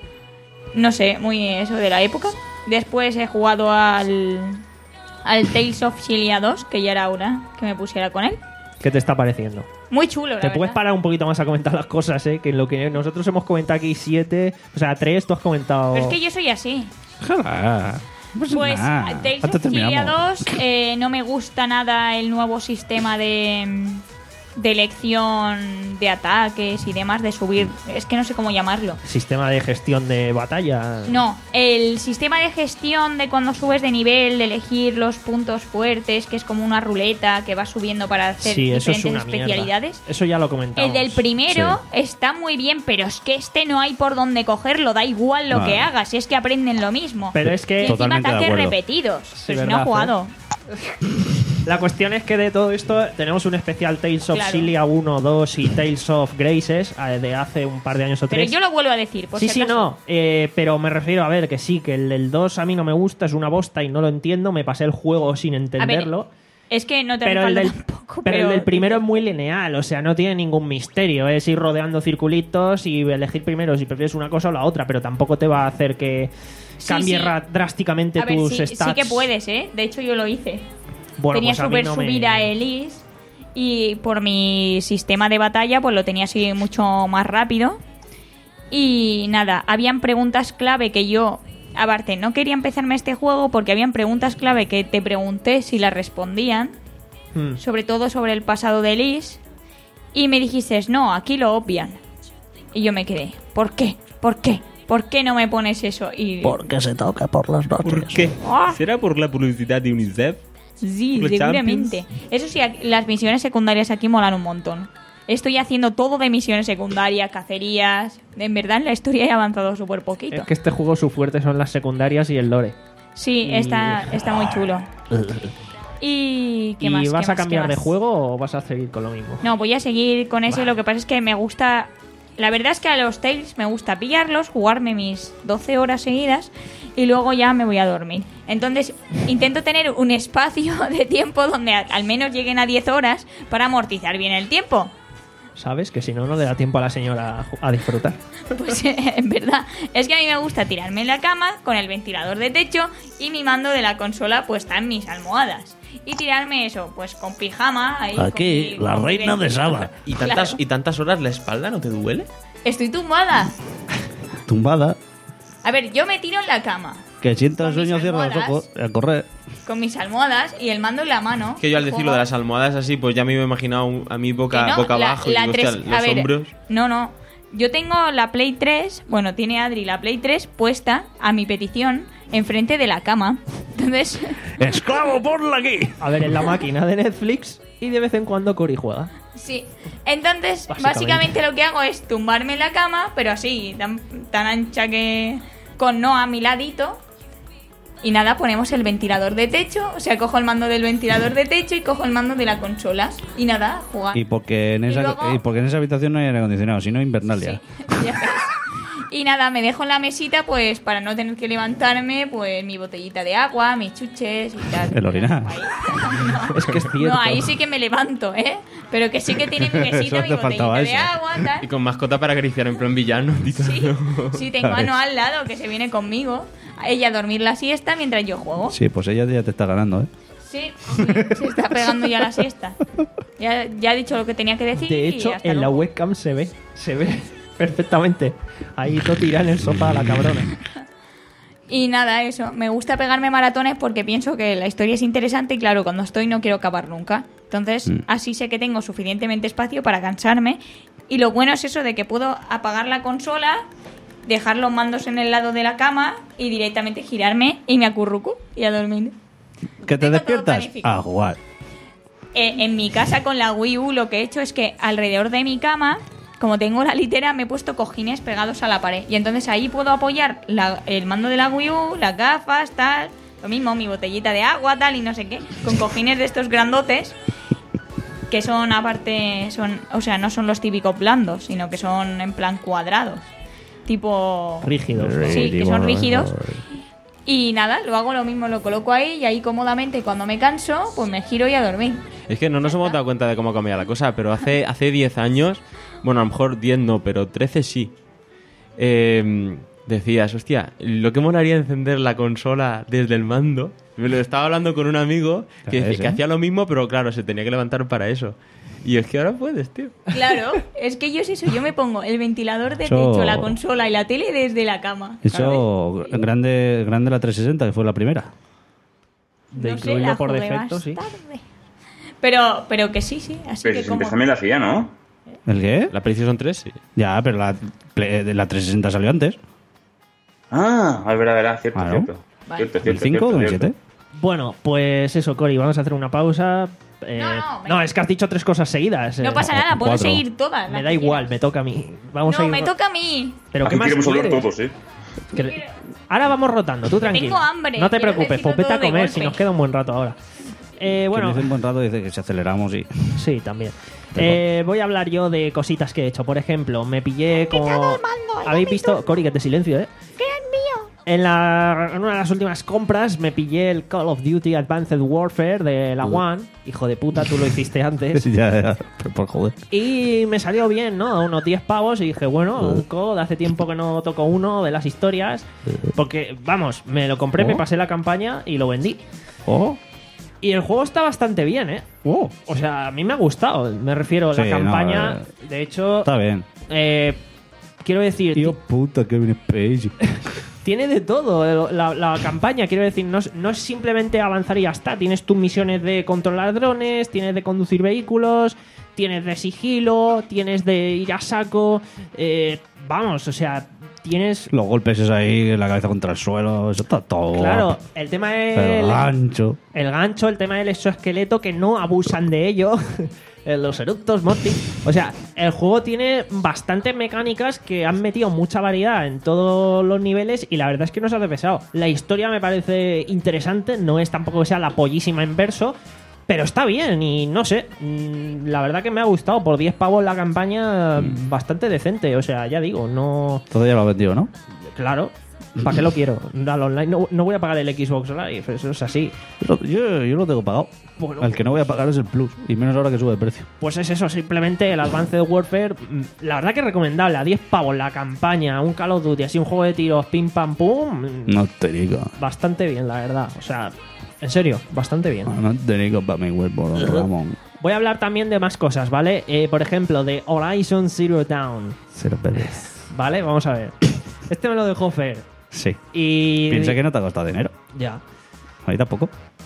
No sé, muy eso de la época. Después he jugado al... Al Tales of Xillia dos, que ya era hora que me pusiera con él.
¿Qué te está pareciendo?
Muy chulo, la
Te puedes
verdad.
parar un poquito más a comentar las cosas, ¿eh? Que en lo que nosotros hemos comentado aquí siete, o sea, tres, tú has comentado...
Pero es que yo soy así.
Ojalá. Pues,
Pues
nada,
Tales
antes
of Xillia
terminamos.
dos eh, no me gusta nada el nuevo sistema de, de elección de ataques y demás, de subir, es que no sé cómo llamarlo.
Sistema de gestión de batalla.
No, el sistema de gestión de cuando subes de nivel, de elegir los puntos fuertes, que es como una ruleta que va subiendo para hacer
Sí, eso es
diferentes
una mierda.
especialidades.
Eso ya lo comentamos.
El del primero está muy bien, pero es que este no hay por dónde cogerlo, da igual lo
Vale.
que hagas, es que aprenden lo mismo.
Pero es
Y
que
encima
Totalmente de
ataques
acuerdo.
repetidos.
Sí,
Pero si no
verdad,
he jugado.
la cuestión es que de todo esto tenemos un especial Tales of
Claro.
Cilia uno, dos y Tales of Graces eh, de hace un par de años o
Pero
tres.
yo lo vuelvo a decir, por
sí,
si
sí,
acaso.
no. eh, pero me refiero a ver que sí, que el del dos a mí no me gusta, es una bosta y no lo entiendo. Me pasé el juego sin
A ver,
entenderlo.
es que no te
pero
hace
el,
falta
del,
tampoco.
pero el del primero es muy lineal, o sea, no tiene ningún misterio. Es ir rodeando circulitos y elegir primero si prefieres una cosa o la otra, pero tampoco te va a hacer que
Sí,
cambie
sí.
ra- drásticamente
A ver,
tus
sí,
stats.
sí que puedes, ¿eh? De hecho, yo lo hice.
Bueno,
tenía
pues a mí
súper
no me-
subida Elise y por mi sistema de batalla pues lo tenía así mucho más rápido. Y nada, habían preguntas clave que yo, aparte, no quería empezarme este juego porque habían preguntas clave que te pregunté si las respondían,
Hmm.
sobre todo sobre el pasado de Elise, y me dijiste, no, aquí lo obvian. Y yo me quedé, ¿por qué? ¿Por qué? ¿Por qué no me pones eso? Y
Porque se toca por las noches.
¿Por qué?
Ah.
¿Será por la publicidad de UNICEF?
Sí,
Los
seguramente. Eso sí, aquí- las misiones secundarias aquí molan un montón. Estoy haciendo todo de misiones secundarias, cacerías. En verdad, en la historia he avanzado súper poquito.
Es que este juego su fuerte son las secundarias y el lore.
Sí, está, está muy chulo. ¿Y qué
¿Y
más?
vas
qué
a
más,
cambiar
qué
de
más?
juego o vas a seguir con lo mismo?
No, voy a seguir con ese. Lo que pasa es que me gusta... La verdad es que a los Tales me gusta pillarlos, jugarme mis doce horas seguidas y luego ya me voy a dormir. Entonces intento tener un espacio de tiempo donde a- al menos lleguen a diez horas para amortizar bien el tiempo.
¿Sabes? Que si no, no le da tiempo a la señora a ju- a disfrutar.
Pues eh, en verdad, es que a mí me gusta tirarme en la cama con el ventilador de techo y mi mando de la consola puesta en mis almohadas. Y tirarme eso, pues con pijama. Ahí,
Aquí,
con mi-
la
con mi
reina de
ventilador.
Saba.
¿Y tantas,
Claro.
¿Y tantas horas la espalda no te duele?
Estoy tumbada.
Tumbada.
A ver, yo me tiro en la cama
Que sienta el
Con mis
sueño, cierra los
almohadas.
ojos. A correr.
con mis almohadas y el mando en la mano.
Que yo al decir lo de las
Juego-
almohadas así, pues ya me iba a imaginar un- a mí boca,
Que no,
boca
la-
abajo
la
y hostia,
tres-
los
a ver,
hombros.
No, no. Yo tengo la Play tres, bueno, tiene Adri la Play tres puesta a mi petición enfrente de la cama. Entonces,
¡Esclavo, ponla aquí!
A ver, en la máquina de Netflix y de vez en cuando Cory juega.
sí. Entonces,
Básicamente.
básicamente. lo que hago es tumbarme en la cama, pero así, tan, tan ancha que con no a mi ladito. Y nada, ponemos el ventilador de techo, o sea, cojo el mando del ventilador de techo y cojo el mando de la consola. Y nada, jugar.
Y porque en
Y
esa,
luego-
y porque en esa habitación no hay aire acondicionado, sino Invernalia.
Sí, ya ves. Y nada, me dejo en la mesita, pues para no tener que levantarme, pues mi botellita de agua, mis chuches y tal.
El orinar.
Ahí.
Es que es cierto.
No, ahí sí que me levanto, ¿eh? Pero que sí que tiene mi
Eso
mesita,
te
mi
faltaba
botellita de
eso.
agua,
Y
tal.
con mascota para acariciar en plan villano. Tito.
Sí, sí, tengo a
¿Sabes?
Noah al lado que se viene conmigo. A ella a dormir la siesta mientras yo juego.
Sí, pues ella ya te está ganando, ¿eh?
Sí, sí, se está pegando ya la siesta. Ya, ya he dicho lo que tenía que decir.
De
y
hecho,
hasta
en la
luego.
webcam se ve, se ve perfectamente. Ahí todo tira en el sofá la cabrona.
Y nada, eso. Me gusta pegarme maratones porque pienso que la historia es interesante y claro, cuando estoy no quiero acabar nunca. Entonces,
Mm.
así sé que tengo suficientemente espacio para cansarme. Y lo bueno es eso de que puedo apagar la consola, dejar los mandos en el lado de la cama y directamente girarme y me acurruco y a dormir.
¿Que te
Tengo todo
despiertas?
planificado.
A jugar.
Eh, en mi casa con la Wii U lo que he hecho es que alrededor de mi cama, como tengo la litera, me he puesto cojines pegados a la pared. Y entonces ahí puedo apoyar la- el mando de la Wii U, las gafas, tal. Lo mismo, mi botellita de agua, tal, y no sé qué. Con cojines de estos grandotes. Que son aparte, son, o sea, no son los típicos blandos, sino que son en plan cuadrados. Tipo...
Rígidos. ¿no?
Sí, que son rígidos. Y nada, lo hago lo mismo, lo coloco ahí y ahí cómodamente cuando me canso, pues me giro y a dormir.
Es que no nos hemos dado cuenta de cómo ha cambiado la cosa, pero hace hace diez años, bueno, a lo mejor diez no, pero trece sí. Eh, decías, hostia, lo que molaría encender la consola desde el mando. Me lo estaba hablando con un amigo que,
Ya ves,
que
¿eh?
hacía lo mismo, pero claro, se tenía que levantar para eso. Y es que ahora puedes, tío.
Claro, es que yo es eso, yo me pongo el ventilador de
Eso-
techo, la consola y la tele desde la cama.
Eso, grande, grande la trescientos sesenta, que fue la primera.
De
No sé,
incluirlo
la
por
jugué
defecto,
más
sí.
tarde. Pero, pero que sí, sí. Así
Pero
que
si
como...
siempre también la hacía, ¿no?
¿El qué?
La PlayStation tres, sí.
Ya, pero la, Play- la trescientos sesenta salió antes.
Ah, es verdad, verdad, cierto,
Claro.
cierto.
Vale.
Cierto,
¿El
cierto,
cinco o
cierto,
el
cierto.
siete?
Bueno, pues eso, Cori, vamos a hacer una pausa. Eh,
No, no,
no,
venga.
es que has dicho tres cosas seguidas.
No
eh.
pasa nada, puedo
cuatro.
seguir todas.
Me
las
da
que
igual,
quieras.
me toca a mí. Vamos a
No,
ir...
me toca a mí.
¿Pero qué
Aquí
más
queremos hablar
quieres?
todos, ¿eh?
Que- Ahora vamos rotando, tú tranquilo.
Tengo hambre,
No te
quiero
preocupes,
decirlo
pues vete a
todo de
comer,
golpe.
si nos queda un buen rato ahora. Eh,
Bueno,
bueno,
dice un buen rato, dice que si aceleramos y...
sí, también. Eh, voy a hablar yo de cositas que he hecho. Por ejemplo, me pillé como... ¿Habéis visto? Cori, que te silencio, ¿eh? En, la, en una de las últimas compras me pillé el Call of Duty Advanced Warfare de la One. Hijo de puta, tú lo hiciste antes.
ya, ya, pero por joder.
Y me salió bien, ¿no? A unos diez pavos y dije, bueno, un C O D, hace tiempo que no toco uno de las historias. Porque, vamos, me lo compré, me
Oh.
pasé la campaña y lo vendí.
Oh,
Y el juego está bastante bien, ¿eh?
oh.
O sea, a mí me ha gustado, me refiero a la
Sí,
campaña.
no,
De hecho,
Está bien.
eh, quiero decir,
Tío puta, Kevin Spacey.
tiene de todo el- la, la campaña, quiero decir, no es, no es simplemente avanzar y ya está. Tienes tus misiones de controlar drones, tienes de conducir vehículos, tienes de sigilo, tienes de ir a saco. eh, vamos, o sea, tienes...
Los golpes es ahí, la cabeza contra el suelo, eso está todo.
Claro,
guapo.
el tema
Pero
es...
gancho.
El gancho, el tema del exoesqueleto, que no abusan de ello. Los eructos, Morty. O sea, el juego tiene bastantes mecánicas que han metido mucha variedad en todos los niveles y la verdad es que no se hace pesado. La historia me parece interesante, no es tampoco que sea la pollísima en verso, pero está bien y no sé, mm, la verdad que me ha gustado. Por diez pavos la campaña, bastante decente. O sea, ya digo, no...
Todo ya lo ha vendido, ¿no?
Claro, ¿para qué lo quiero? Al online no, no voy a pagar el Xbox Live, eso es así.
Yo, yo, yo lo tengo pagado.
Bueno,
El que no voy a pagar es el Plus. Y menos ahora que sube de precio.
Pues es eso, simplemente el Advanced Warfare. mm, La verdad que recomendable, a diez pavos la campaña, un Call of Duty, así un juego de tiros, pim pam pum. mm,
No te digo.
Bastante bien, la verdad. O sea, en serio, bastante bien.
No te digo para mi cuerpo, don Ramón.
Voy a hablar también de más cosas, ¿vale? Eh, por ejemplo, de Horizon Zero Dawn,
Cero pedes.
¿vale? Vamos a ver. Este me lo dejó Fer.
Sí.
Y.
Piensa que no te ha costado dinero.
Ya.
Ahí tampoco.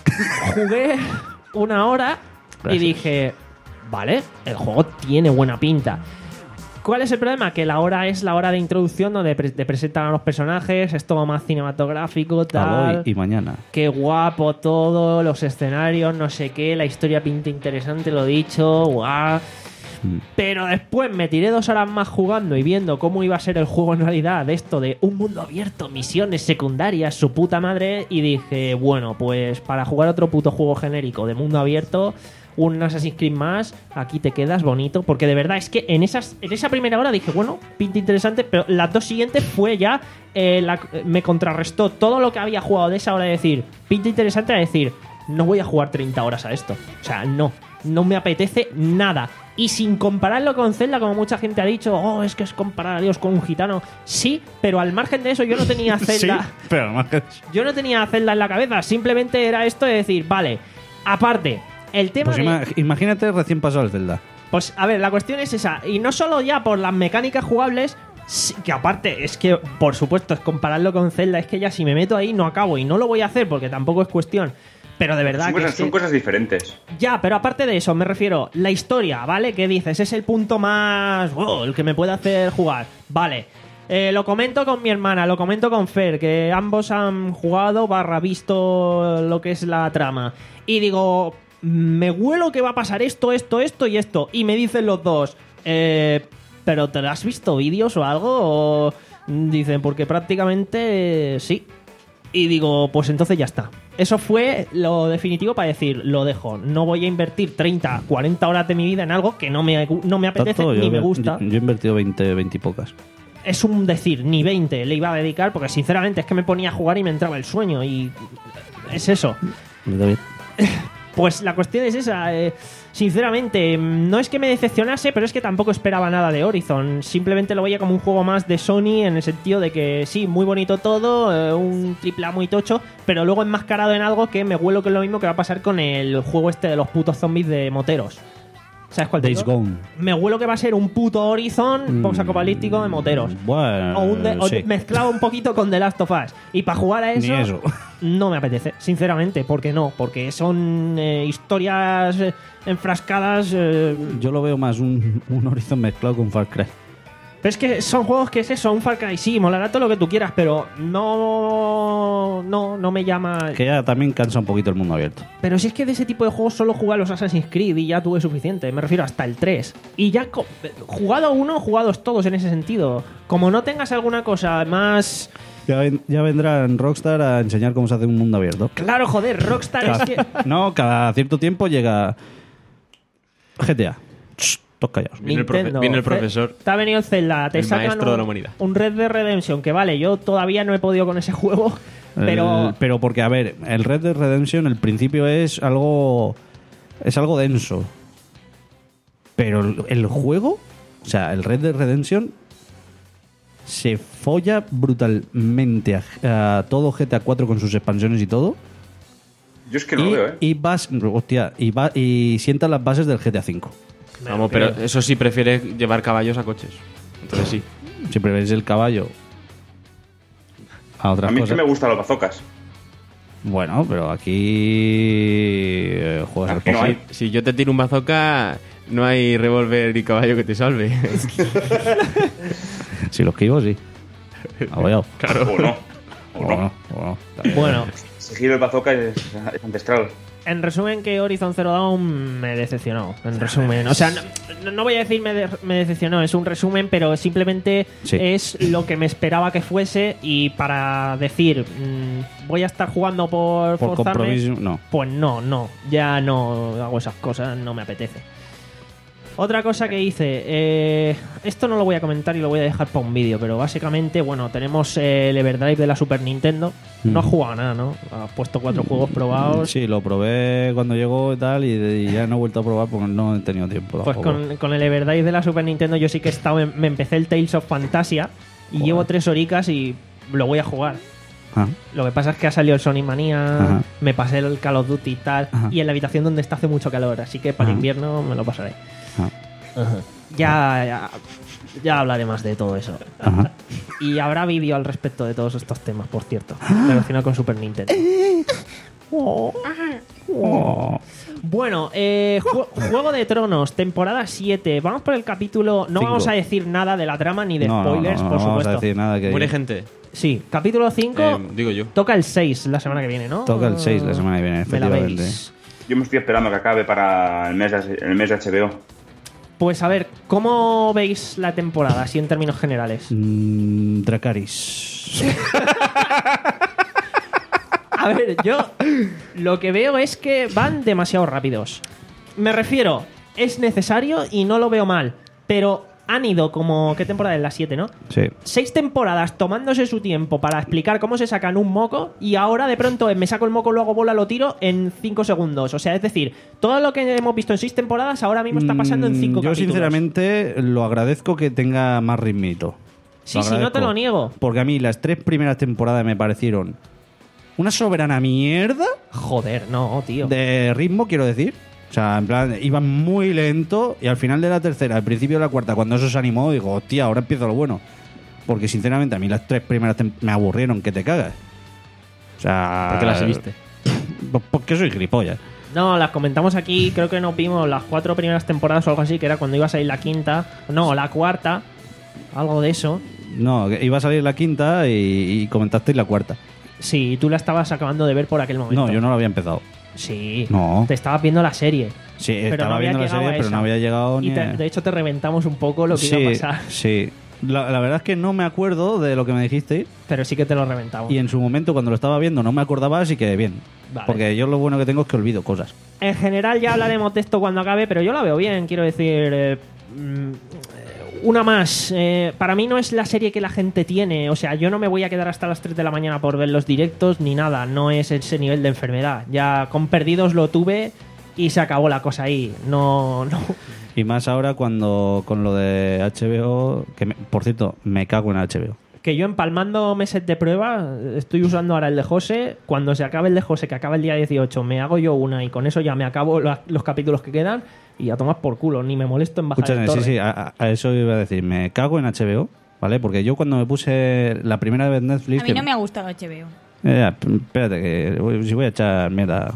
Jugué una hora y
Gracias.
dije, vale, el juego tiene buena pinta. ¿Cuál es el problema? Que la hora es la hora de introducción donde pre- te presentan a los personajes, es todo más cinematográfico,
A
tal.
hoy y mañana.
Qué guapo todo, los escenarios, no sé qué, la historia pinta interesante, lo dicho, guau.
Mm.
Pero después me tiré dos horas más jugando y viendo cómo iba a ser el juego en realidad, de esto de un mundo abierto, misiones secundarias, su puta madre, y dije, bueno, pues para jugar otro puto juego genérico de mundo abierto, un Assassin's Creed más, aquí te quedas bonito, porque de verdad es que en esas en esa primera hora dije, bueno, pinta interesante, pero las dos siguientes fue ya, eh, la- me contrarrestó todo lo que había jugado de esa hora de decir, pinta interesante, a decir, no voy a jugar treinta horas a esto. O sea, no. No me apetece nada. Y sin compararlo con Zelda, como mucha gente ha dicho, oh, es que es comparar a Dios con un gitano. Sí, pero al margen de eso yo no tenía Zelda.
Sí, pero más que...
Yo no tenía Zelda en la cabeza. Simplemente era esto de decir, vale, aparte, el tema
Pues
de...
ima- imagínate recién pasado el Zelda.
Pues a ver, la cuestión es esa. Y no solo ya por las mecánicas jugables, sí, que aparte es que, por supuesto, es compararlo con Zelda. Es que ya si me meto ahí no acabo. Y no lo voy a hacer porque tampoco es cuestión. Pero de verdad
Son
que
cosas,
es que-
son cosas diferentes.
Ya, pero aparte de eso, me refiero, la historia, ¿vale? ¿Qué dices? Es el punto más... wow, el que me puede hacer jugar. Vale. Eh, lo comento con mi hermana, lo comento con Fer, que ambos han jugado barra visto lo que es la trama. Y digo, me huelo que va a pasar esto, esto, esto y esto. Y me dicen los dos, eh, ¿pero te has visto vídeos o algo? O dicen, porque prácticamente eh, sí. Y digo, pues entonces ya está. Eso fue lo definitivo para decir, lo dejo. No voy a invertir treinta, cuarenta horas de mi vida en algo que no me, no me apetece
Tanto,
ni
yo,
me
he-
gusta.
Yo, yo he invertido veinte, veinte y pocas.
Es un decir, ni veinte le iba a dedicar porque sinceramente es que me ponía a jugar y me entraba el sueño y es eso.
Me da bien.
Pues la cuestión es esa. eh, sinceramente, no es que me decepcionase, pero es que tampoco esperaba nada de Horizon. Simplemente lo veía como un juego más de Sony en el sentido de que sí, muy bonito todo, eh, un triple A muy tocho, pero luego enmascarado en algo que me huelo que es lo mismo que va a pasar con el juego este de los putos zombies de moteros. ¿Sabes cuál
Days
digo?
Gone.
Me huelo que va a ser un puto Horizon post-apocalíptico de moteros.
Bueno,
O, un de- o
sí.
mezclado un poquito con The Last of Us. Y para jugar a eso,
Ni eso.
no me apetece, sinceramente. ¿Por qué no? Porque son eh, historias eh, enfrascadas. eh,
Yo lo veo más un, un Horizon mezclado con Far Cry.
Pero es que son juegos que es eso, un Far Cry. Sí, molará todo lo que tú quieras, pero no, no, no me llama.
Que ya también cansa un poquito el mundo abierto.
Pero si es que de ese tipo de juegos solo jugué a los Assassin's Creed y ya tuve suficiente. Me refiero hasta el tres. Y ya co- jugado uno, jugados todos en ese sentido. Como no tengas alguna cosa más.
Ya, ven- ya vendrán Rockstar a enseñar cómo se hace un mundo abierto.
Claro, joder, Rockstar es que.
No, cada cierto tiempo llega G T A. Shh, todos callados.
Viene el profe-
Nintendo,
viene el
Ce-
profesor,
Te ha venido el Zelda, te
el
sacan
maestro
un,
de la humanidad.
un Red Dead Redemption, que vale, yo todavía no he podido con ese juego, pero
El- pero porque, a ver, el Red Dead Redemption, el principio es algo. Es algo denso. Pero el, el juego, o sea, el Red Dead Redemption se folla brutalmente a, a todo G T A cuatro con sus expansiones y todo.
Yo es que no
y,
lo veo, ¿eh?
y vas, hostia, y, va, y sienta las bases del G T A cinco.
me
Vamos, pero
refiero-
eso sí prefiere llevar caballos a coches. Entonces sí.
Siempre ves el caballo a otras
A mí es
cosas.
que me gustan los bazocas.
Bueno, pero aquí eh, juegas al
Aquí no
coche.
hay.
Si yo te tiro un bazooka, no hay revólver y caballo que te salve.
Si lo esquivo, sí. Abollado.
Claro.
O no. O
O
no.
no, o no.
Bueno,
Si giro el bazooka es, es ancestral.
en resumen que Horizon Zero Dawn me decepcionó, en resumen. O sea, no, no voy a decir me, de- me decepcionó, es un resumen, pero simplemente
Sí.
es lo que me esperaba que fuese y para decir, mm, voy a estar jugando por,
Por
forzarme,
compromiso, no.
pues no, no, ya no hago esas cosas, no me apetece. Otra cosa que hice, eh, esto no lo voy a comentar y lo voy a dejar para un vídeo, pero básicamente, bueno, tenemos eh, el Everdrive de la Super Nintendo. No has jugado a nada, ¿no? Has puesto cuatro juegos probados.
Sí, lo probé cuando llegó y tal, y, y ya no he vuelto a probar porque no he tenido tiempo.
Pues
tampoco.
con, con el Everdrive de la Super Nintendo yo sí que he estado en- me empecé el Tales of Fantasia y
Joder.
llevo tres horicas y lo voy a jugar.
Ah,
Lo que pasa es que ha salido el Sonic Manía,
Ajá.
me pasé el Call of Duty y tal,
Ajá.
y en la habitación donde está hace mucho calor, así que para
Ajá.
invierno me lo pasaré.
ah,
Ya, ya, ya hablaré más de todo eso.
ajá.
Y habrá vídeo al respecto de todos estos temas, por cierto, relacionado con Super Nintendo.
Oh.
Bueno, eh, Ju- Juego de Tronos, temporada siete. Vamos por el capítulo. No
Cinco.
vamos a decir nada de la trama ni de
No, no,
spoilers,
no, no,
por
no vamos
supuesto.
a decir nada que
Muere gente.
Sí, capítulo cinco.
Eh, digo yo.
Toca el seis la semana que viene, ¿no?
Toca el seis la semana que viene,
Me la
efectivamente.
veis.
Yo me estoy esperando que acabe para el mes de, el mes de H B O.
Pues a ver, ¿cómo veis la temporada, así en términos generales?
Mm, Dracaris.
A ver, yo lo que veo es que van demasiado rápidos. Me refiero, es necesario y no lo veo mal, pero han ido como... ¿Qué temporada es? La siete, ¿no?
Sí.
Seis temporadas tomándose su tiempo para explicar cómo se sacan un moco y ahora de pronto me saco el moco, lo hago bola, lo tiro en cinco segundos. O sea, es decir, todo lo que hemos visto en seis temporadas ahora mismo está pasando en cinco
Mm, Yo
capítulos.
sinceramente lo agradezco que tenga más ritmito.
Sí,
Lo
sí, no te
agradezco.
lo niego.
Porque a mí las tres primeras temporadas me parecieron una soberana mierda
Joder, no, tío.
de ritmo, quiero decir. O sea, en plan, iban muy lento y al final de la tercera, al principio de la cuarta, cuando eso se animó, digo, hostia, ahora empieza lo bueno. Porque sinceramente a mí las tres primeras tem- me aburrieron que te cagas. O sea...
¿Por qué las viste?
Pues porque soy gilipollas.
No, las comentamos aquí, creo que nos vimos las cuatro primeras temporadas o algo así, que era cuando iba a salir la quinta, no, la cuarta, algo de eso.
No, que iba a salir la quinta y, y comentasteis la cuarta.
Sí, tú la estabas acabando de ver por aquel momento.
No, yo no lo había empezado.
Sí.
No.
Te estabas viendo la serie.
Sí,
Pero
estaba
no había
viendo la
llegado
serie,
a
pero
esa.
no había llegado ni
Y te-
a...
de hecho te reventamos un poco lo que
sí,
iba a pasar.
sí. La, la verdad es que no me acuerdo de lo que me dijisteis
Pero sí que te lo reventamos.
y en su momento cuando lo estaba viendo no me acordaba, así que bien.
Vale.
Porque yo lo bueno que tengo es que olvido cosas.
En general ya hablaremos de esto cuando acabe, pero yo la veo bien, quiero decir... eh, mm, una más. Eh, para mí no es la serie que la gente tiene. O sea, yo no me voy a quedar hasta las tres de la mañana por ver los directos ni nada. No es ese nivel de enfermedad. Ya con Perdidos lo tuve y se acabó la cosa ahí. No, no.
Y más ahora cuando con lo de H B O, que me- por cierto, me cago en H B O.
que yo empalmando meses de prueba, estoy usando ahora el de José. Cuando se acabe el de José, que acaba el día dieciocho, me hago yo una y con eso ya me acabo la- los capítulos que quedan y a tomar por culo. Ni me molesto en bajar el
Escúchame, sí,
torrent.
sí, a, a eso iba a decir. Me cago en H B O, ¿vale? Porque yo cuando me puse la primera vez Netflix...
A mí
que-
no me ha gustado H B O.
Eh, espérate, que voy- si voy a echar mierda.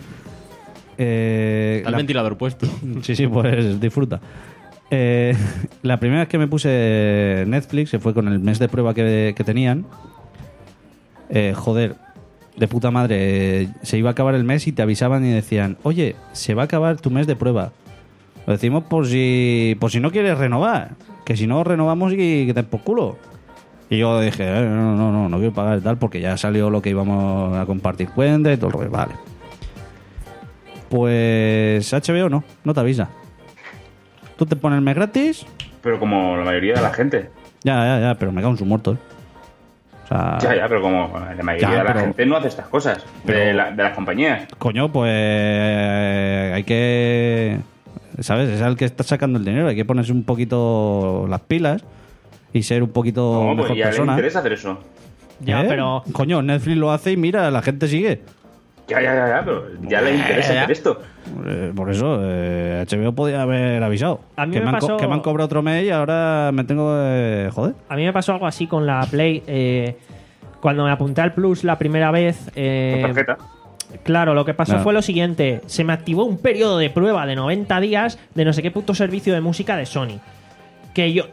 Eh,
Está el
la-
ventilador puesto.
Sí, sí, pues disfruta. Eh, la primera vez que me puse Netflix, se fue con el mes de prueba que, que tenían. Eh, joder, de puta madre, eh, se iba a acabar el mes y te avisaban y decían, oye, se va a acabar tu mes de prueba. Lo decimos por si, por si no quieres renovar, que si no renovamos y que te por culo. Y yo dije, eh, no, no, no, no quiero pagar y tal, porque ya salió lo que íbamos a compartir cuenta y todo el rollo. Vale. Pues H B O no, no te avisa. Tú te pones el mes gratis,
Pero como la mayoría de la gente.
ya, ya, ya, pero me cago en su muerto. ¿eh? O sea,
Ya, ya, pero como la mayoría
Ya,
de la
pero-
gente no hace estas cosas. De,
Pero-
la- de las compañías.
coño, pues hay que... ¿Sabes? Es el que está sacando el dinero. Hay que ponerse un poquito las pilas y ser un poquito
No,
mejor
pues ya le
persona.
interesa hacer eso.
Ya,
¿Eh?
pero...
Coño, Netflix lo hace y mira, la gente sigue.
Ya, ya, ya, ya, pero ya le interesa
ya.
hacer esto.
Eh, por eso, eh, H B O podía haber avisado.
A mí
que,
me
me han co-
pasó-
que me han cobrado otro mes y ahora me tengo... Eh, joder.
A mí me pasó algo así con la Play. eh, cuando me apunté al Plus la primera vez... eh,
Con tarjeta.
Claro, lo que pasó
Claro.
fue lo siguiente. Se me activó un periodo de prueba de noventa días de no sé qué puto servicio de música de Sony. Que yo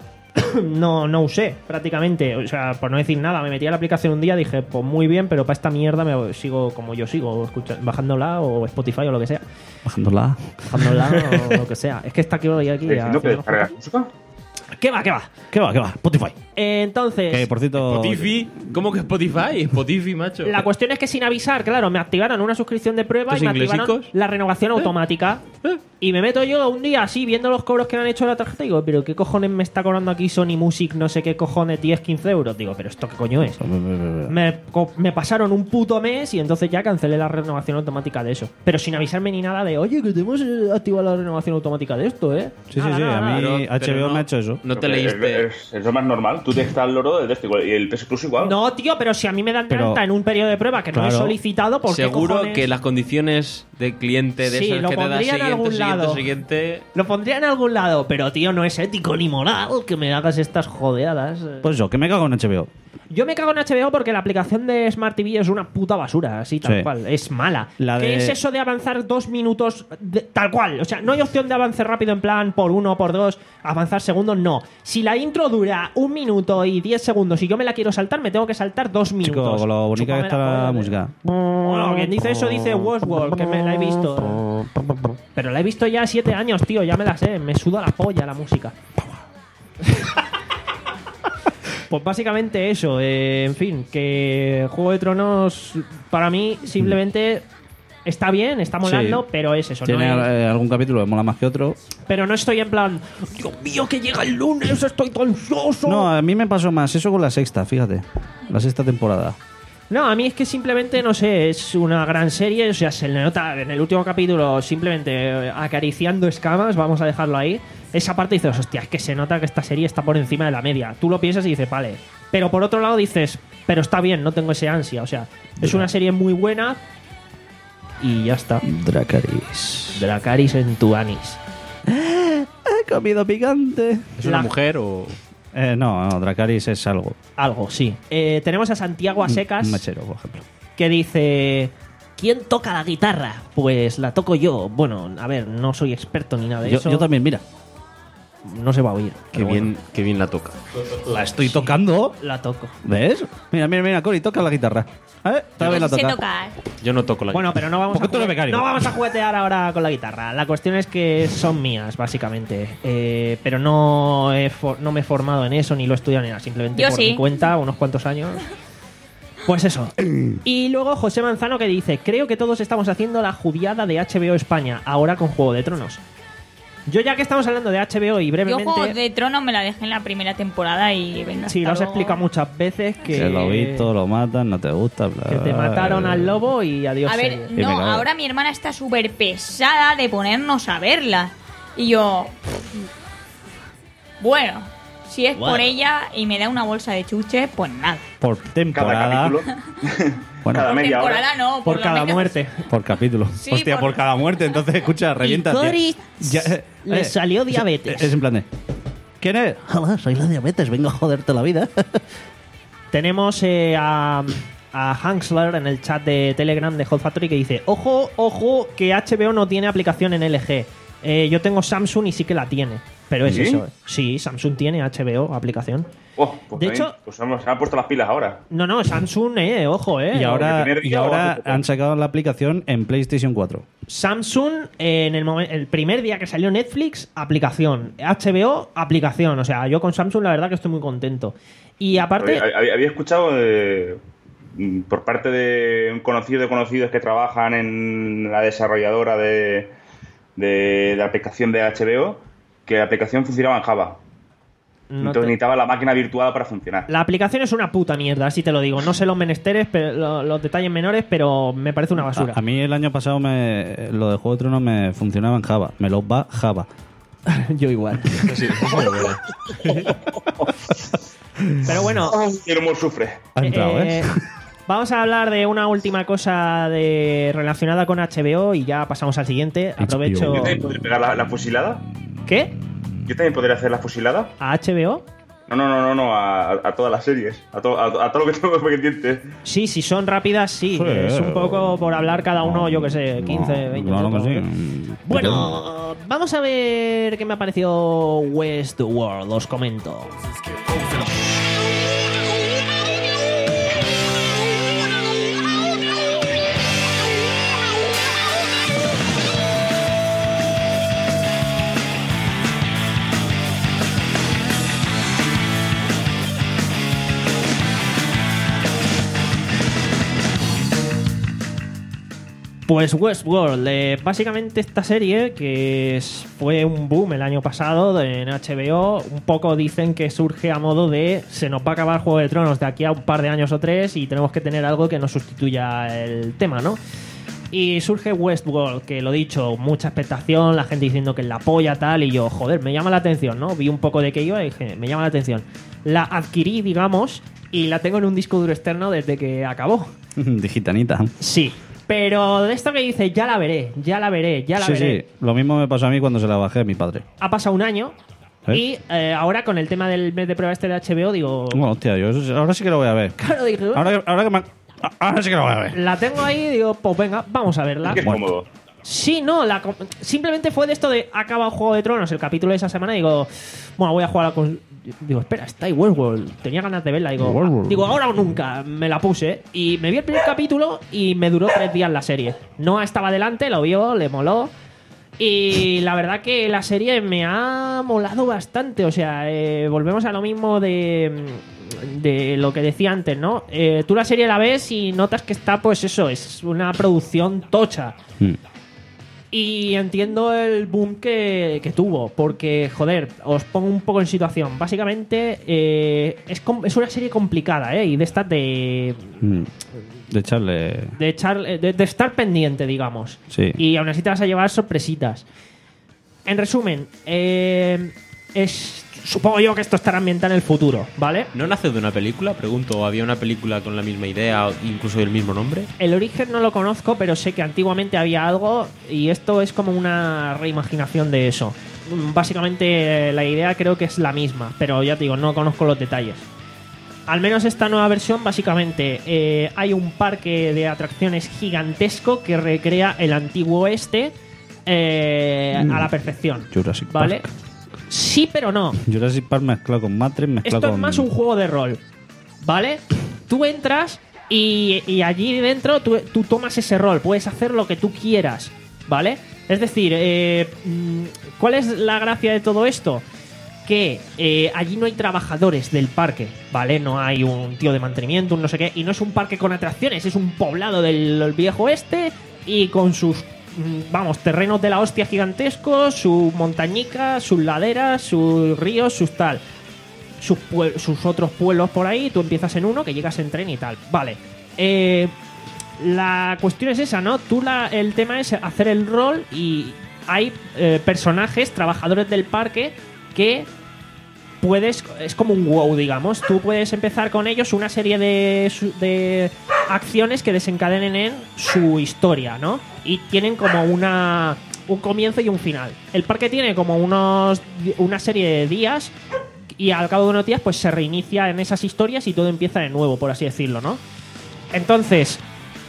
no, no usé prácticamente. O sea, por no decir nada, me metí a la aplicación un día, dije, pues muy bien, pero para esta mierda me sigo como yo sigo, escucha- bajándola o Spotify o lo que sea.
Bajándola.
Bajándola o lo que sea. Es que está aquí hoy aquí.
Diciendo que
haciendo-
descargas música.
¿Qué va, qué va?
¿Qué va, qué va? Spotify.
Eh, entonces...
Que por cierto...
Spotify. ¿Cómo que Spotify? Spotify, macho.
La cuestión es que sin avisar, claro, me activaron una suscripción de prueba y
¿Estos
me activaron
inglesicos?
la renovación automática.
¿Eh?
Y me meto yo un día así viendo los cobros que me han hecho de la tarjeta y digo, pero ¿qué cojones me está cobrando aquí Sony Music no sé qué cojones diez, quince euros? Digo, pero ¿esto qué coño es? Me, co- me pasaron un puto mes y entonces ya cancelé la renovación automática de eso. Pero sin avisarme ni nada de, oye, que te hemos eh, activado la renovación automática de esto, ¿eh?
Sí, sí,
Nada,
sí.
nada,
A
nada.
mí
Pero-
H B O
pero
me
no-
ha hecho eso.
No te
Porque
leíste.
Es, es- es lo más normal. Tú te estás al loro del de este igual. Y el P S Plus igual.
No, tío, pero si a mí me dan de
Pero-
alta en un periodo de prueba que no he
Claro.
solicitado, ¿por qué
Seguro
cojones?
que las condiciones de cliente de
Sí,
esas
lo
que te da
pondría en
siguiente,
algún
siguiente,
lado.
siguiente.
Lo pondría en algún lado, pero tío, no es ético ni moral que me hagas estas jodeadas.
Pues eso, que me cago en H B O.
Yo me cago en H B O porque la aplicación de Smart T V es una puta basura, así tal
Sí.
cual. Es mala.
La
¿Qué
de-
es eso de avanzar dos minutos de- tal cual? O sea, no hay opción de avance rápido en plan por uno o por dos, avanzar segundos, no. Si la intro dura un minuto y diez segundos y yo me la quiero saltar, me tengo que saltar dos minutos.
Chico, con lo bonita que
Chúpame
está
la
la
polla.
música.
Bueno, quien dice eso dice Westworld, que me la he visto. Pero la he visto ya siete años, tío, ya me la sé. Me suda la polla la música. Pues básicamente eso, eh, en fin, que Juego de Tronos para mí simplemente está bien, está molando,
Sí.
pero es eso. No
Tiene
es-
eh, algún capítulo que mola más que otro.
pero no estoy en plan, Dios mío, que llega el lunes, estoy tan ansioso.
No, a mí me pasó más eso con la sexta, fíjate. La sexta temporada.
No, a mí es que simplemente, no sé, es una gran serie, o sea, se le nota en el último capítulo simplemente eh, acariciando escamas, vamos a dejarlo ahí. Esa parte dices, hostia, es que se nota que esta serie está por encima de la media. Tú lo piensas y dices, vale. Pero por otro lado dices, pero está bien, no tengo ese ansia. O sea, es una serie muy buena y ya está.
Dracarys.
Dracarys en tu anís.
He comido picante.
¿Es una
La-
mujer o.?
Eh, no, no, Dracarys es algo.
Algo, sí. Eh, tenemos a Santiago a secas.
Un mechero, por ejemplo.
Que dice, ¿quién toca la guitarra? Pues la toco yo. Bueno, a ver, no soy experto ni nada de
Yo,
eso.
yo también, mira.
No se va a oír.
Qué
pero
bien, qué bien la toca.
La estoy tocando.
bueno, la toco.
¿Ves? Mira, mira, mira, Cori, toca la guitarra. A ver, también la
Yo sí sé
toca.
tocar.
Yo no toco la
Bueno, pero no vamos, a
Porque tú eres
jugue-
becario.
no vamos a juguetear ahora con la guitarra. La cuestión es que son mías, básicamente. Eh, pero no, he for- no me he formado en eso, ni lo he estudiado ni nada. Simplemente
Yo
por
sí.
mi cuenta, unos cuantos años. Pues eso. Y luego José Manzano que dice, creo que todos estamos haciendo la judiada de H B O España, ahora con Juego de Tronos. Yo ya que estamos hablando de H B O y
Yo
brevemente...
Juego de Tronos me la dejé en la primera temporada y venga.
Sí,
hasta
lo has
luego.
explicado muchas veces que...
Que lo visto, lo matan, no te gusta. Bla,
que te
bla,
mataron
bla.
al lobo y adiós.
A ver,
serie.
Y me
no,
cago.
ahora mi hermana está súper pesada de ponernos a verla. Y yo. Bueno, Si es
Bueno.
por ella y me da una bolsa de chuches, pues nada.
Por
Cada
temporada.
capítulo.
Bueno,
Cada
Por
media hora.
temporada no, por,
Por
lo
cada
menos-
muerte.
por capítulo.
Sí,
Hostia, por...
por-
cada muerte. Entonces, escucha, revienta.
Y Cory
Ya, eh,
le
eh,
salió
es-
diabetes.
Es en plan de. ¿Quién es? Hola, soy la diabetes. Vengo a joderte la vida.
Tenemos eh, a, a Hanksler en el chat de Telegram de Hot Factory que dice: Ojo, ojo, que H B O no tiene aplicación en L G. Eh, yo tengo Samsung y sí que la tiene. Pero es
¿Sí?
eso. Sí, Samsung tiene H B O aplicación.
Oh, pues
De
bien,
hecho-
pues hemos- se han puesto las pilas ahora.
No, no, Samsung, eh, ojo, eh.
Y ahora,
primer
y
día o
ahora
hace poco.
han sacado la aplicación en PlayStation cuatro.
Samsung, eh, en el, momen- el primer día que salió Netflix, aplicación. H B O, aplicación. O sea, yo con Samsung la verdad que estoy muy contento. Y aparte...
Había, había- había escuchado eh, mm, por parte de un conocido de conocidos que trabajan en la desarrolladora de, de la aplicación de H B O que la aplicación funcionaba en Java.
no
Entonces
te-
necesitaba la máquina virtual para funcionar.
La aplicación es una puta mierda, así te lo digo. No sé los menesteres, pero, lo- los detalles menores, pero me parece una basura.
A, a mí el año pasado me, lo de Juego de Tronos me funcionaba en Java. Me lo va Java.
Yo igual.
Sí, es muy buena.
Pero bueno,
Y el humor sufre.
Ha entrado, ¿eh?
eh, vamos a hablar de una última cosa de, relacionada con H B O y ya pasamos al siguiente. Aprovecho...
¿Yo también podré pegar la, la fusilada?
¿Qué?
¿Yo también podré hacer la fusilada?
¿A H B O?
No, no, no, no, no a, a todas las series. A, to- a, a todo lo que tengo pendiente.
Sí, si son rápidas, sí.
Sí.
Es un poco por hablar cada uno, yo que sé, quince, veinte
Claro que
minutos.
sí.
Bueno, vamos a ver qué me ha parecido Westworld, os comento. Pues Westworld, eh, básicamente esta serie que es- fue un boom el año pasado en H B O, un poco dicen que surge a modo de se nos va a acabar Juego de Tronos de aquí a un par de años o tres y tenemos que tener algo que nos sustituya el tema, ¿no? Y surge Westworld, que lo dicho, mucha expectación, la gente diciendo que es la polla tal, y yo, joder, me llama la atención, ¿no? Vi un poco de qué iba y dije, me llama la atención. La adquirí, digamos, y la tengo en un disco duro externo desde que acabó.
Digitanita.
Sí, pero de esto que dice, ya la veré, ya la veré, ya la
Sí,
veré.
sí. Lo mismo me pasó a mí cuando se la bajé a mi padre.
Ha pasado un año
¿Eh?
y eh, ahora con el tema del mes de prueba este de H B O, digo,
Bueno, hostia, yo eso- ahora sí que lo voy a ver.
claro, dije,
Ahora, que- ahora que me- ahora sí que lo voy a ver.
la tengo ahí, digo, pues venga, vamos a verla.
Que es
Bueno.
cómodo.
Sí, no, la, com- simplemente fue de esto de ha acabado Juego de Tronos, el capítulo de esa semana, y digo, bueno, voy a jugar a con... Digo, espera, está ahí Westworld, tenía ganas de verla, digo,
Westworld.
digo, ahora o nunca, me la puse, y me vi el primer capítulo y me duró tres días la serie. Noah estaba delante, lo vio, le moló, y la verdad que la serie me ha molado bastante, o sea, eh, volvemos a lo mismo de... de lo que decía antes, ¿no? Eh, tú la serie la ves y notas que está, pues eso, es una producción tocha.
Mm.
Y entiendo el boom que, que tuvo, porque, joder, os pongo un poco en situación. Básicamente, eh, es, com- es una serie complicada, ¿eh? Y de estas de,
Mm. De echarle.
de, echar, de, de estar pendiente, digamos.
Sí.
Y aún así te vas a llevar sorpresitas. En resumen, eh, es, supongo yo que esto estará ambientado en el futuro, ¿vale?
¿No nace de una película? Pregunto, ¿había una película con la misma idea, incluso del mismo nombre?
El origen no lo conozco, pero sé que antiguamente había algo y esto es como una reimaginación de eso. Mm, Básicamente eh, la idea creo que es la misma, pero ya te digo, no conozco los detalles. Al menos esta nueva versión, básicamente, eh, hay un parque de atracciones gigantesco que recrea el antiguo oeste eh,
Mm.
a la perfección.
Jurassic
¿Vale?
Park.
Sí, pero no.
Jurassic Park mezclado con Matrix, mezclado
Esto
con.
es más un juego de rol, ¿vale? Tú entras y, y allí dentro tú, tú tomas ese rol, puedes hacer lo que tú quieras, ¿vale? Es decir, eh, mm, ¿cuál es la gracia de todo esto? Que eh, allí no hay trabajadores del parque, ¿vale? No hay un tío de mantenimiento, un no sé qué, y no es un parque con atracciones, es un poblado del viejo oeste y con sus, mm, vamos, terrenos de la hostia gigantescos, sus montañicas, sus laderas, sus ríos, sus tal. Sus, pue- sus otros pueblos por ahí, tú empiezas en uno, que llegas en tren y tal. Vale. Eh, la cuestión es esa, ¿no? Tú la, el tema es hacer el rol y hay eh, personajes, trabajadores del parque, que puedes, es como un WoW, digamos. Tú puedes empezar con ellos una serie de, su- de acciones que desencadenen en su historia, ¿no? Y tienen como una un comienzo y un final. El parque tiene como unos una serie de días y al cabo de unos días pues se reinicia en esas historias y todo empieza de nuevo, por así decirlo, ¿no? Entonces,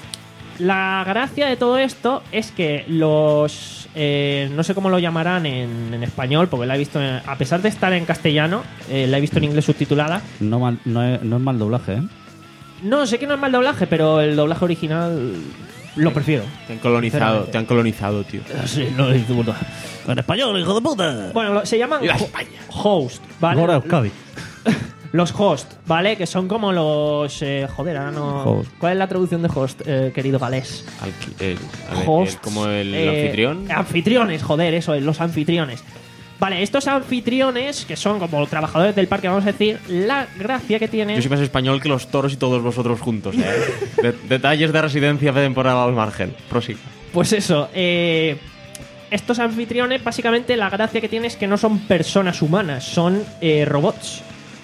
la gracia de todo esto es que los... eh, no sé cómo lo llamarán en, en español, porque la he visto... en- a pesar de estar en castellano, eh, la he visto en inglés subtitulada.
No, mal, no, es, no es mal doblaje, ¿eh?
No, sé que no es mal doblaje, pero el doblaje original lo prefiero.
Te han colonizado,
Sinceramente.
te han colonizado, tío.
Sí, lo he dicho.
En español, hijo de puta.
Bueno, lo- se llaman
¡Viva
ho-
España!
host, ¿vale?
Ahora Euskadi.
Los host, ¿vale? Que son como los... eh, joder, ahora no...
Host.
¿Cuál es la traducción de host, eh, querido galés?
Alqui- el- a ver,
Hosts,
el- como el
eh,
anfitrión.
Anfitriones, joder, eso es, los anfitriones. Vale, estos anfitriones, que son como trabajadores del parque, vamos a decir, la gracia que tienen...
Yo soy más español que los toros y todos vosotros juntos, ¿eh? De- detalles de residencia de temporada al margen. Prosiga.
Pues eso, eh, estos anfitriones, básicamente la gracia que tienen es que no son personas humanas, son eh, robots.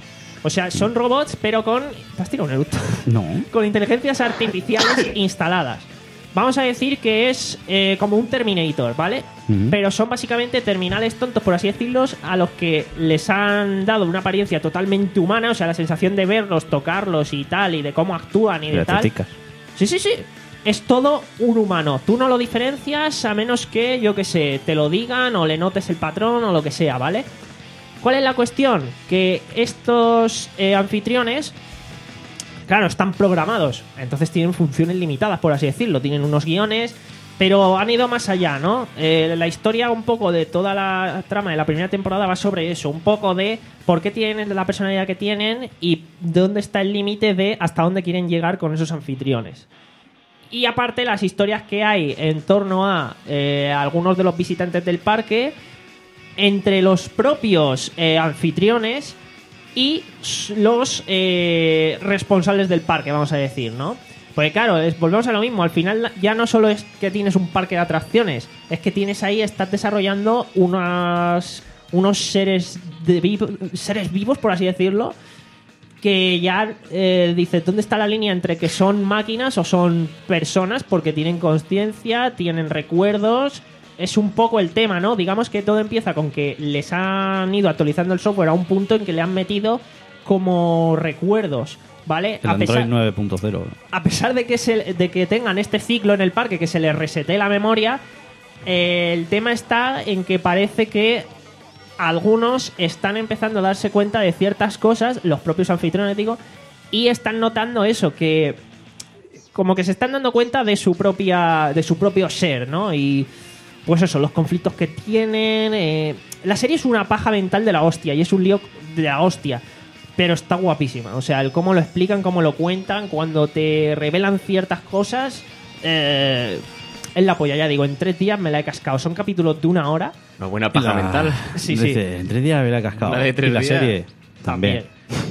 O sea, son robots, pero con... ¿Te has tirado un eructo?
No.
Con inteligencias artificiales instaladas. Vamos a decir que es eh, como un Terminator, ¿vale?
Ujú.
Pero son básicamente terminales tontos, por así decirlo, a los que les han dado una apariencia totalmente humana, o sea, la sensación de verlos, tocarlos y tal, y de cómo actúan y de tal.
Teticas.
Sí, sí, sí. Es todo un humano. Tú no lo diferencias a menos que, yo que sé, te lo digan o le notes el patrón o lo que sea, ¿vale? ¿Cuál es la cuestión? Que estos eh, anfitriones, claro, están programados. Entonces tienen funciones limitadas, por así decirlo. Tienen unos guiones, pero han ido más allá, ¿no? Eh, la historia un poco de toda la trama de la primera temporada va sobre eso. Un poco de por qué tienen la personalidad que tienen y dónde está el límite de hasta dónde quieren llegar con esos anfitriones. Y aparte las historias que hay en torno a eh, algunos de los visitantes del parque, entre los propios eh, anfitriones y s- los eh, responsables del parque, vamos a decir, ¿no? Porque claro, es- volvemos a lo mismo. Al final ya no solo es que tienes un parque de atracciones, es que tienes ahí, estás desarrollando unas, unos seres, de vivo- seres vivos, por así decirlo, que ya eh, dice, ¿dónde está la línea entre que son máquinas o son personas? Porque tienen conciencia, tienen recuerdos. Es un poco el tema, ¿no? Digamos que todo empieza con que les han ido actualizando el software a un punto en que le han metido como recuerdos, ¿vale?
El
A pesar,
Android nueve punto cero.
a pesar de que, se, de que tengan este ciclo en el parque, que se les resete la memoria, eh, el tema está en que parece que algunos están empezando a darse cuenta de ciertas cosas, los propios anfitriones, digo, y están notando eso, que como que se están dando cuenta de su propia de su propio ser, ¿no? Y pues eso, los conflictos que tienen. eh, La serie es una paja mental de la hostia y es un lío de la hostia, pero está guapísima. O sea, el cómo lo explican, cómo lo cuentan, cuando te revelan ciertas cosas, eh, es la polla, ya digo, en tres días me la he cascado. Son capítulos de una hora.
Una buena paja mental.
Sí, sí.
Dice, en tres días me la he cascado.
La de tres
y la
días.
serie también.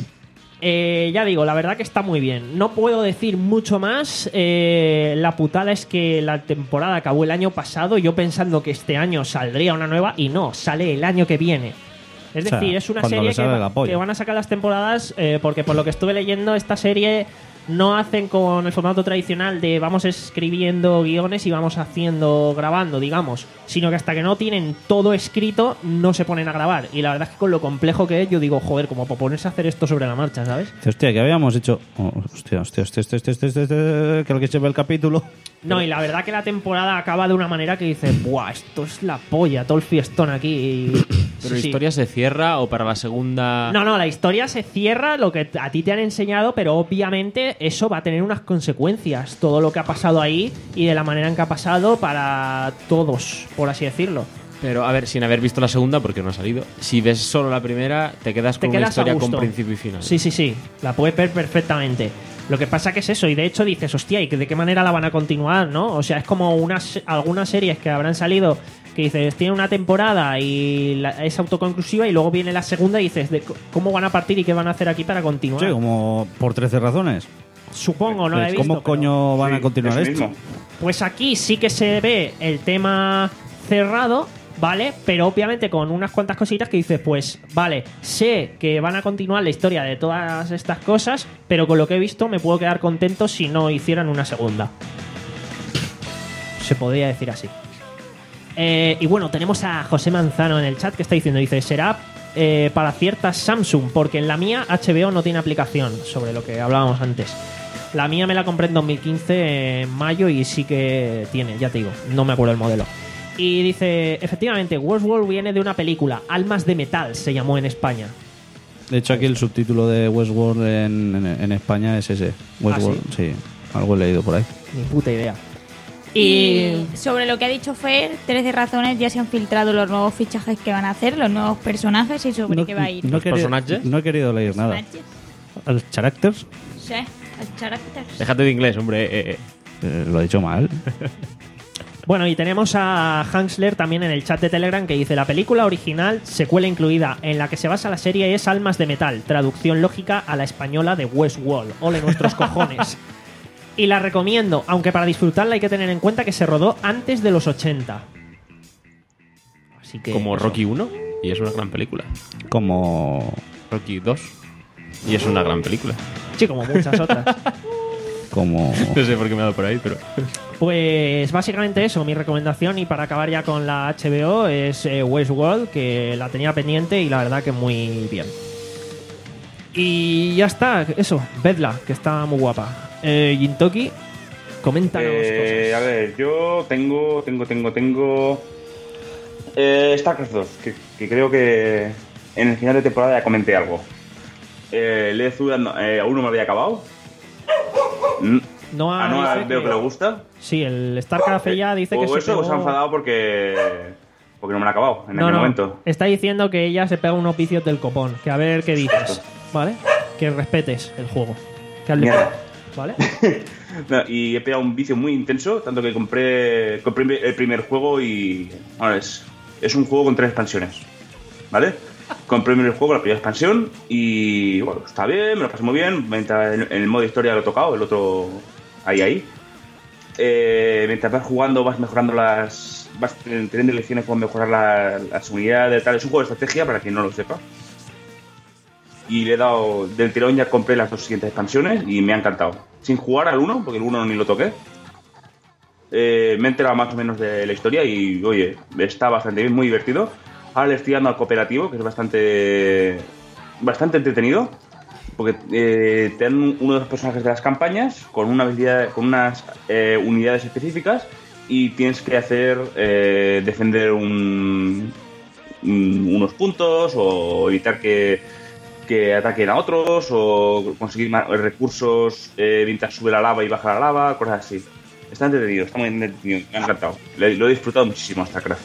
Eh, ya digo, la verdad que está muy bien. No puedo decir mucho más. Eh, la putada es que la temporada acabó el año pasado, yo pensando que este año saldría una nueva, y no, sale el año que viene. Es
O sea,
decir, es una
cuando
serie
le
que,
salga
va-
la polla.
que van a sacar las temporadas, eh, porque por lo que estuve leyendo, esta serie no hacen con el formato tradicional de vamos escribiendo guiones y vamos haciendo, grabando, digamos, sino que hasta que no tienen todo escrito no se ponen a grabar. Y la verdad es que con lo complejo que es, yo digo, joder, como para ponerse a hacer esto sobre la marcha, ¿sabes?
Dice, hostia, que habíamos hecho. Oh, hostia, hostia, hostia, hostia, hostia, hostia, hostia, hostia, que lo que se ve el capítulo.
No, y la verdad que la temporada acaba de una manera que dices, ¡buah! Esto es la polla, todo el fiestón aquí. y-
¿Pero
Sí,
la
sí.
historia se cierra o para la segunda...?
No, no, la historia se cierra, lo que a ti te han enseñado, pero obviamente eso va a tener unas consecuencias. Todo lo que ha pasado ahí y de la manera en que ha pasado para todos, por así decirlo.
Pero, a ver, sin haber visto la segunda, porque no ha salido, si ves solo la primera, te quedas
Te
con una
quedas a
historia con
gusto.
principio y final.
Sí, sí, sí, la puedes ver perfectamente. Lo que pasa que es eso, y de hecho dices, hostia, ¿y que de qué manera la van a continuar, no? O sea, es como unas algunas series que habrán salido que dices, tiene una temporada y la- es autoconclusiva y luego viene la segunda y dices, de c- ¿cómo van a partir y qué van a hacer aquí para continuar?
Sí, como por trece razones.
Supongo, no la he visto.
¿Cómo
pero-
coño van
Sí,
a continuar
eso
esto?
mismo.
Pues aquí sí que se ve el tema cerrado ¿vale? Pero obviamente con unas cuantas cositas que dices, pues, vale, sé que van a continuar la historia de todas estas cosas, pero con lo que he visto me puedo quedar contento si no hicieran una segunda. Se podría decir así. Eh, y bueno, tenemos a José Manzano en el chat que está diciendo, dice, será eh, para ciertas Samsung, porque en la mía H B O no tiene aplicación, sobre lo que hablábamos antes. La mía me la compré en dos mil quince, en mayo, y sí que tiene, ya te digo, no me acuerdo el modelo. Y dice, efectivamente, Westworld viene de una película, Almas de Metal se llamó en España.
De hecho, aquí el subtítulo de Westworld en, en, en España es ese. Westworld,
¿Ah,
sí? sí, algo he leído por ahí.
Ni puta idea.
Y
Y
sobre lo que ha dicho Fer, trece razones, ya se han filtrado los nuevos fichajes que van a hacer, los nuevos personajes y sobre qué va a ir.
No, he
¿Los
querido,
personajes?
no he querido leer nada.
Personajes.
¿Los characters?
Sí, el characters.
Déjate de inglés, hombre. eh, eh.
Eh, lo he dicho mal.
bueno, y tenemos a Hansler también en el chat de Telegram que dice, la película original, secuela incluida, en la que se basa la serie es Almas de Metal, traducción lógica a la española de Westworld. Ole nuestros cojones. Y la recomiendo, aunque para disfrutarla hay que tener en cuenta que se rodó antes de los ochenta. Así que
Como
eso.
Rocky uno, y es una gran película.
Como...
Rocky dos, y es una gran película.
Sí, como muchas otras.
Como...
No sé por qué me ha dado por ahí, pero...
Pues básicamente eso, mi recomendación, y para acabar ya con la H B O, es eh, Westworld, que la tenía pendiente y la verdad que muy bien. Y ya está, eso, vedla, que está muy guapa. Eh, Gintoki, coméntanos
Eh,
cosas.
a ver, yo tengo, tengo, tengo, tengo... Eh, StarCraft dos, que, que creo que en el final de temporada ya comenté algo. Eh, Led Zeppelin eh, aún no me había acabado. Mm,
Noah
A Noah
dice
veo
que-
que le gusta.
Sí, el StarCraft ya dice que
O
se
eso, o se ha
pegó-
enfadado porque, porque no me lo ha acabado en
No,
aquel
no,
momento.
está diciendo que ella se pega unos vicios del copón. Que a ver qué dices, ¿vale? Que respetes el juego. Que hables,
Mierda.
¿vale?
No, y he pegado un vicio muy intenso, tanto que compré, compré el primer juego y... Ahora es, es un juego con tres expansiones, ¿vale? Compré el primer juego, la primera expansión, y bueno, está bien, me lo pasé muy bien. Mientras en el modo historia lo he tocado, el otro ahí, ahí. Eh, mientras vas jugando vas mejorando las... vas teniendo lecciones cómo mejorar la- las unidades, tal. Es un juego de estrategia, para quien no lo sepa. Y le he dado del tirón, ya compré las dos siguientes expansiones y me ha encantado. Sin jugar al uno, porque el uno ni lo toqué. Eh, me he enterado más o menos de la historia y, oye, está bastante bien, muy divertido. Ahora le estoy dando al cooperativo, que es bastante bastante entretenido, porque eh, te dan uno de los personajes de las campañas con una habilidad, con unas eh, unidades específicas, y tienes que hacer eh, defender un, un- unos puntos o evitar que, que ataquen a otros, o conseguir más recursos eh, mientras sube la lava y baja la lava, cosas así. Está entretenido, está muy entretenido, me ha encantado. Lo, lo he disfrutado muchísimo, StarCraft.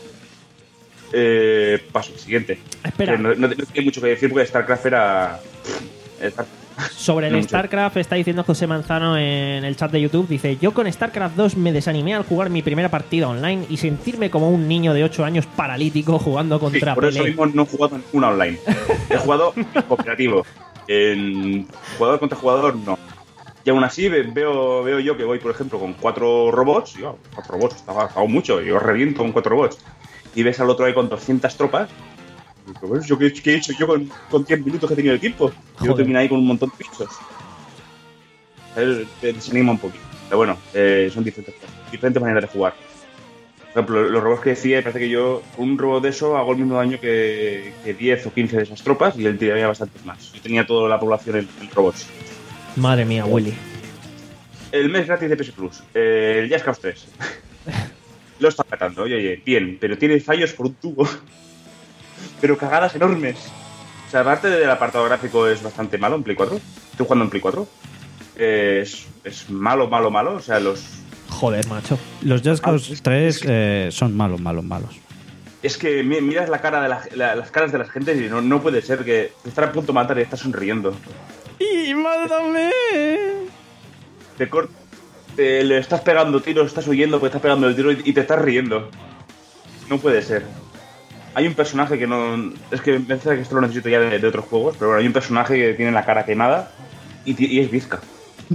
Eh, paso, siguiente.
Espera.
Eh, No, no, no tiene mucho que decir porque StarCraft era... Star-
Sobre el
No mucho.
StarCraft está diciendo José Manzano en el chat de YouTube, dice, yo con StarCraft dos me desanimé al jugar mi primera partida online y sentirme como un niño de ocho años paralítico jugando
Sí,
contra
por eso
Pelé.
mismo no he jugado en una online. He jugado en cooperativo. En jugador contra jugador, no. Y aún así ve- veo, veo yo que voy, por ejemplo, con cuatro robots. Y, oh, cuatro robots, estaba hago mucho. Yo reviento con cuatro robots. Y ves al otro ahí con doscientas tropas. Y digo, "Pues, ¿yo qué, qué he hecho yo con, con diez minutos que he tenido el tiempo? Y yo
Joder.
terminé ahí con un montón de bichos. ¿Sabes? Te desanima un poquito. Pero bueno, eh, son diferentes, diferentes maneras de jugar. Por ejemplo, los robots que decía, parece que yo, con un robot de eso, hago el mismo daño que, que diez o quince de esas tropas, y él tiraría bastantes más. Yo tenía toda la población en, en robots.
Madre mía, Willy.
El mes gratis de P S Plus, eh, el Just Cause tres. Lo está matando, oye, oye, bien, pero tiene fallos por un tubo. Pero cagadas enormes. O sea, aparte del apartado gráfico es bastante malo en Play cuatro. Estoy jugando en Play cuatro. Eh, es, es malo, malo, malo. O sea, los...
Joder, macho.
Los Just
Ah,
Cause
es-
tres
es que-
eh, son malos, malos, malos.
Es que mi- miras la cara de la- la- las caras de la gente y no, no puede ser que estar a punto de matar y estás sonriendo.
¡Y mátame!
Te, cor- te le estás pegando tiros, estás huyendo porque estás pegando el tiro y, y te estás riendo. No puede ser. Hay un personaje que no... Es que me parece que esto lo necesito ya de, de otros juegos, pero bueno, hay un personaje que tiene la cara quemada y, ti- y es bizca.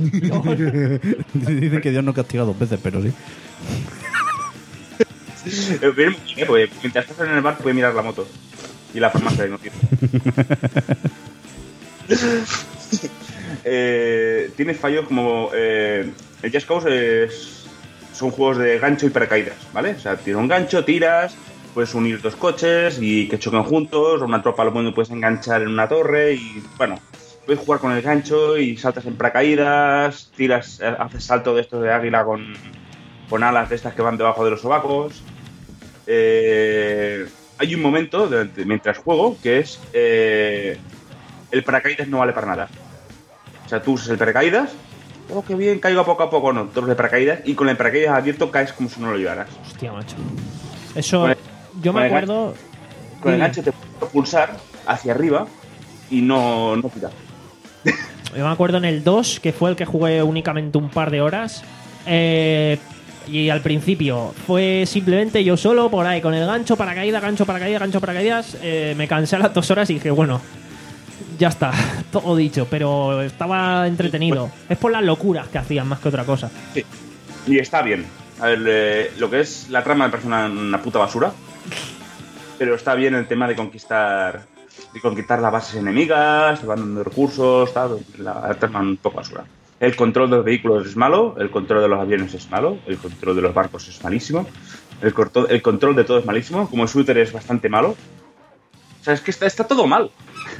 Dicen que Dios no castiga dos veces, pero sí.
Eh, viene muy bien, ¿eh? Porque mientras estás en el bar puedes mirar la moto y la farmacia de noticias. eh, tiene fallos como eh, el Just Cause es, son juegos de gancho y paracaídas, ¿vale? O sea, tiene un gancho, tiras, puedes unir dos coches y que choquen juntos, o una tropa lo bueno puedes enganchar en una torre y bueno, puedes jugar con el gancho y saltas en paracaídas, tiras, haces salto de estos de águila con, con alas de estas que van debajo de los sobacos. Eh, hay un momento durante, mientras juego que es eh, el paracaídas no vale para nada. O sea, tú usas el paracaídas, oh, qué bien, caigo poco a poco, no, todos de paracaídas, y con el paracaídas abierto caes como si no lo llevaras.
Hostia, macho. Eso,
Con el-
yo me
con el
acuerdo...
Con el
Dime.
gancho te puedes propulsar hacia arriba y no, no tirar.
Yo me acuerdo en el dos, que fue el que jugué únicamente un par de horas. Eh, y al principio fue simplemente yo solo por ahí, con el gancho, paracaídas, gancho, paracaídas, gancho, paracaídas. Eh, me cansé a las dos horas y dije, bueno, ya está, todo dicho. Pero estaba entretenido. Es por las locuras que hacían más que otra cosa.
Sí. Y está bien. A ver, eh, lo que es la trama me parece una, una puta basura. Pero está bien el tema de conquistar de conquistar las bases enemigas, te van dando recursos, tal, la, la trama un poco basura. El control de los vehículos es malo, el control de los aviones es malo, el control de los barcos es malísimo, el, corto, el control de todo es malísimo, como el shooter es bastante malo. O sea, es que está, está todo mal.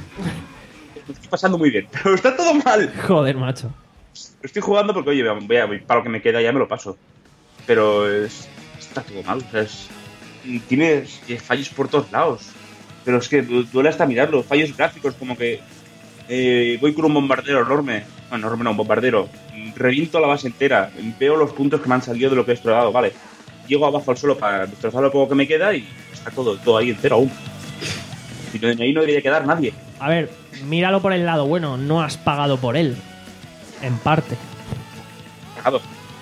Lo estoy pasando muy bien, pero está todo mal.
Joder, macho.
Lo estoy jugando porque, oye, voy a, para lo que me queda ya me lo paso. Pero es, está todo mal. O sea, es, tienes fallos por todos lados. Pero es que duele hasta mirarlo. Fallos gráficos, como que eh, voy con un bombardero enorme. Bueno, enorme no, un bombardero. Reviento la base entera. Veo los puntos que me han salido de lo que he explorado. Vale. Llego abajo al suelo para destrozar lo poco que me queda y está todo, todo ahí entero aún. Y ahí no debería quedar nadie.
A ver, míralo por el lado bueno, no has pagado por él. En parte.
Pagado.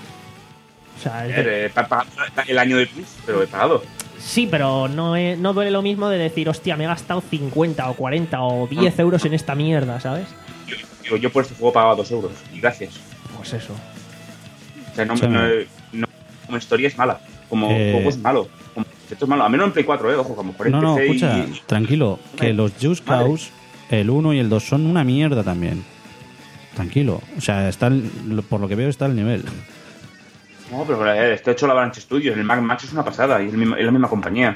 O sea, es de-
Eh, he pagado el año de plus, pero he pagado.
sí, pero no, es- no duele lo mismo de decir, hostia, me he gastado cincuenta o cuarenta o diez euros en esta mierda, ¿sabes?
Yo, yo, yo por este juego pagaba dos euros. Y gracias.
Pues eso.
O sea, no,
Sí.
no, no- como historia es mala. Como
Eh.
juego es malo. Como concepto es malo. A menos en Play cuatro, eh. Ojo, como por
No, no,
P C
escucha,
y...
tranquilo, que los Just
Vale.
Cause, el uno y el dos son una mierda también. Tranquilo, o sea, está el- por lo que veo está al nivel.
No, pero eh, está hecho la Avalanche Studios. El Mad Max es una pasada. Y es, el mismo- es la misma compañía.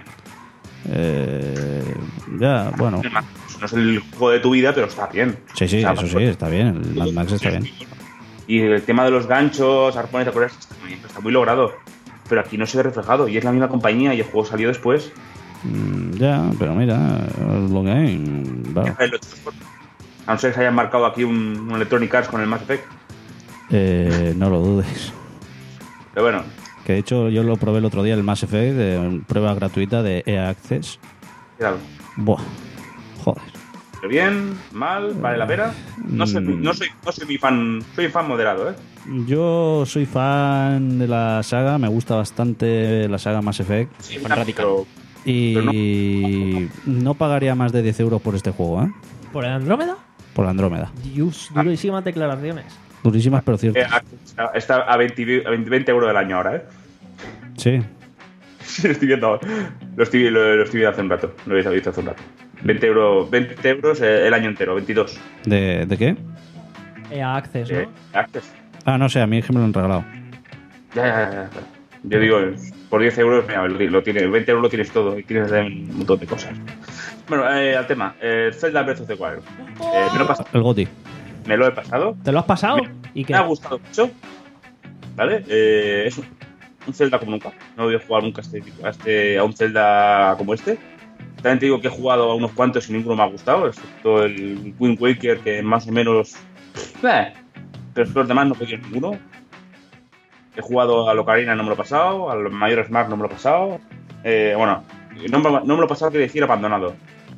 Eh, ya, bueno,
El Mad Max no es el juego de tu vida, pero está bien.
sí, sí,
O sea,
eso sí,
pues-
está bien, el Mad Max está bien.
Y el tema de los ganchos, arpones, ¿te acuerdas? Está muy, bien, está muy logrado. Pero aquí no se ve reflejado. Y es la misma compañía y el juego salió después.
Mm, ya, pero mira, es lo que hay. mm, va.
A no ser que se hayan marcado aquí un, un Electronic Arts con el Mass Effect.
Eh, no lo dudes.
Pero bueno,
Que de hecho yo lo probé el otro día, el Mass Effect, de prueba gratuita de E A Access.
cuidado.
Buah, joder.
Pero bien, mal, vale la pena. No soy,
Mm.
no soy, no soy mi fan, soy fan moderado, ¿eh?
Yo soy fan de la saga, me gusta bastante la saga Mass Effect.
Sí,
fan radical.
pero-
Y no pagaría más de diez euros por este juego, ¿eh?
¿Por el Andrómeda?
Por la Andrómeda.
Dios, durísimas declaraciones.
Durísimas, pero
eh,
ciertas.
está, está a veinte, veinte euros del año ahora, ¿eh?
Sí.
Sí, lo estoy viendo. Lo estoy, lo, lo estoy viendo hace un rato. Lo he visto hace un rato. veinte euros, veinte euros eh, el año entero, veintidós.
¿De, de qué?
E A Access, ¿no?
Eh, Access.
Ah, no sé, a mí es que me lo han regalado.
Ya, ya, ya, ya. Yo digo, por diez euros, mira, lo, lo tienes, veinte euros lo tienes todo y tienes un montón de cosas. Bueno, eh, al tema. Eh, Zelda Breath of the Wild. Eh, me, lo he pasado,
El Goti.
me lo he pasado.
¿Te lo has pasado?
Me,
¿Y qué?
me ha gustado mucho. ¿Vale? Eh, es un, un Zelda como nunca. No voy a jugar nunca a, este, a, este, a un Zelda como este. También te digo que he jugado a unos cuantos y ninguno me ha gustado, excepto el Wind Waker, que más o menos... Eh, pero los demás no he podido ninguno. He jugado a Ocarina, no me lo he pasado. A los Majora's Mask no me lo he pasado. Eh, bueno, no me, no me lo he pasado, quiere decir abandonado.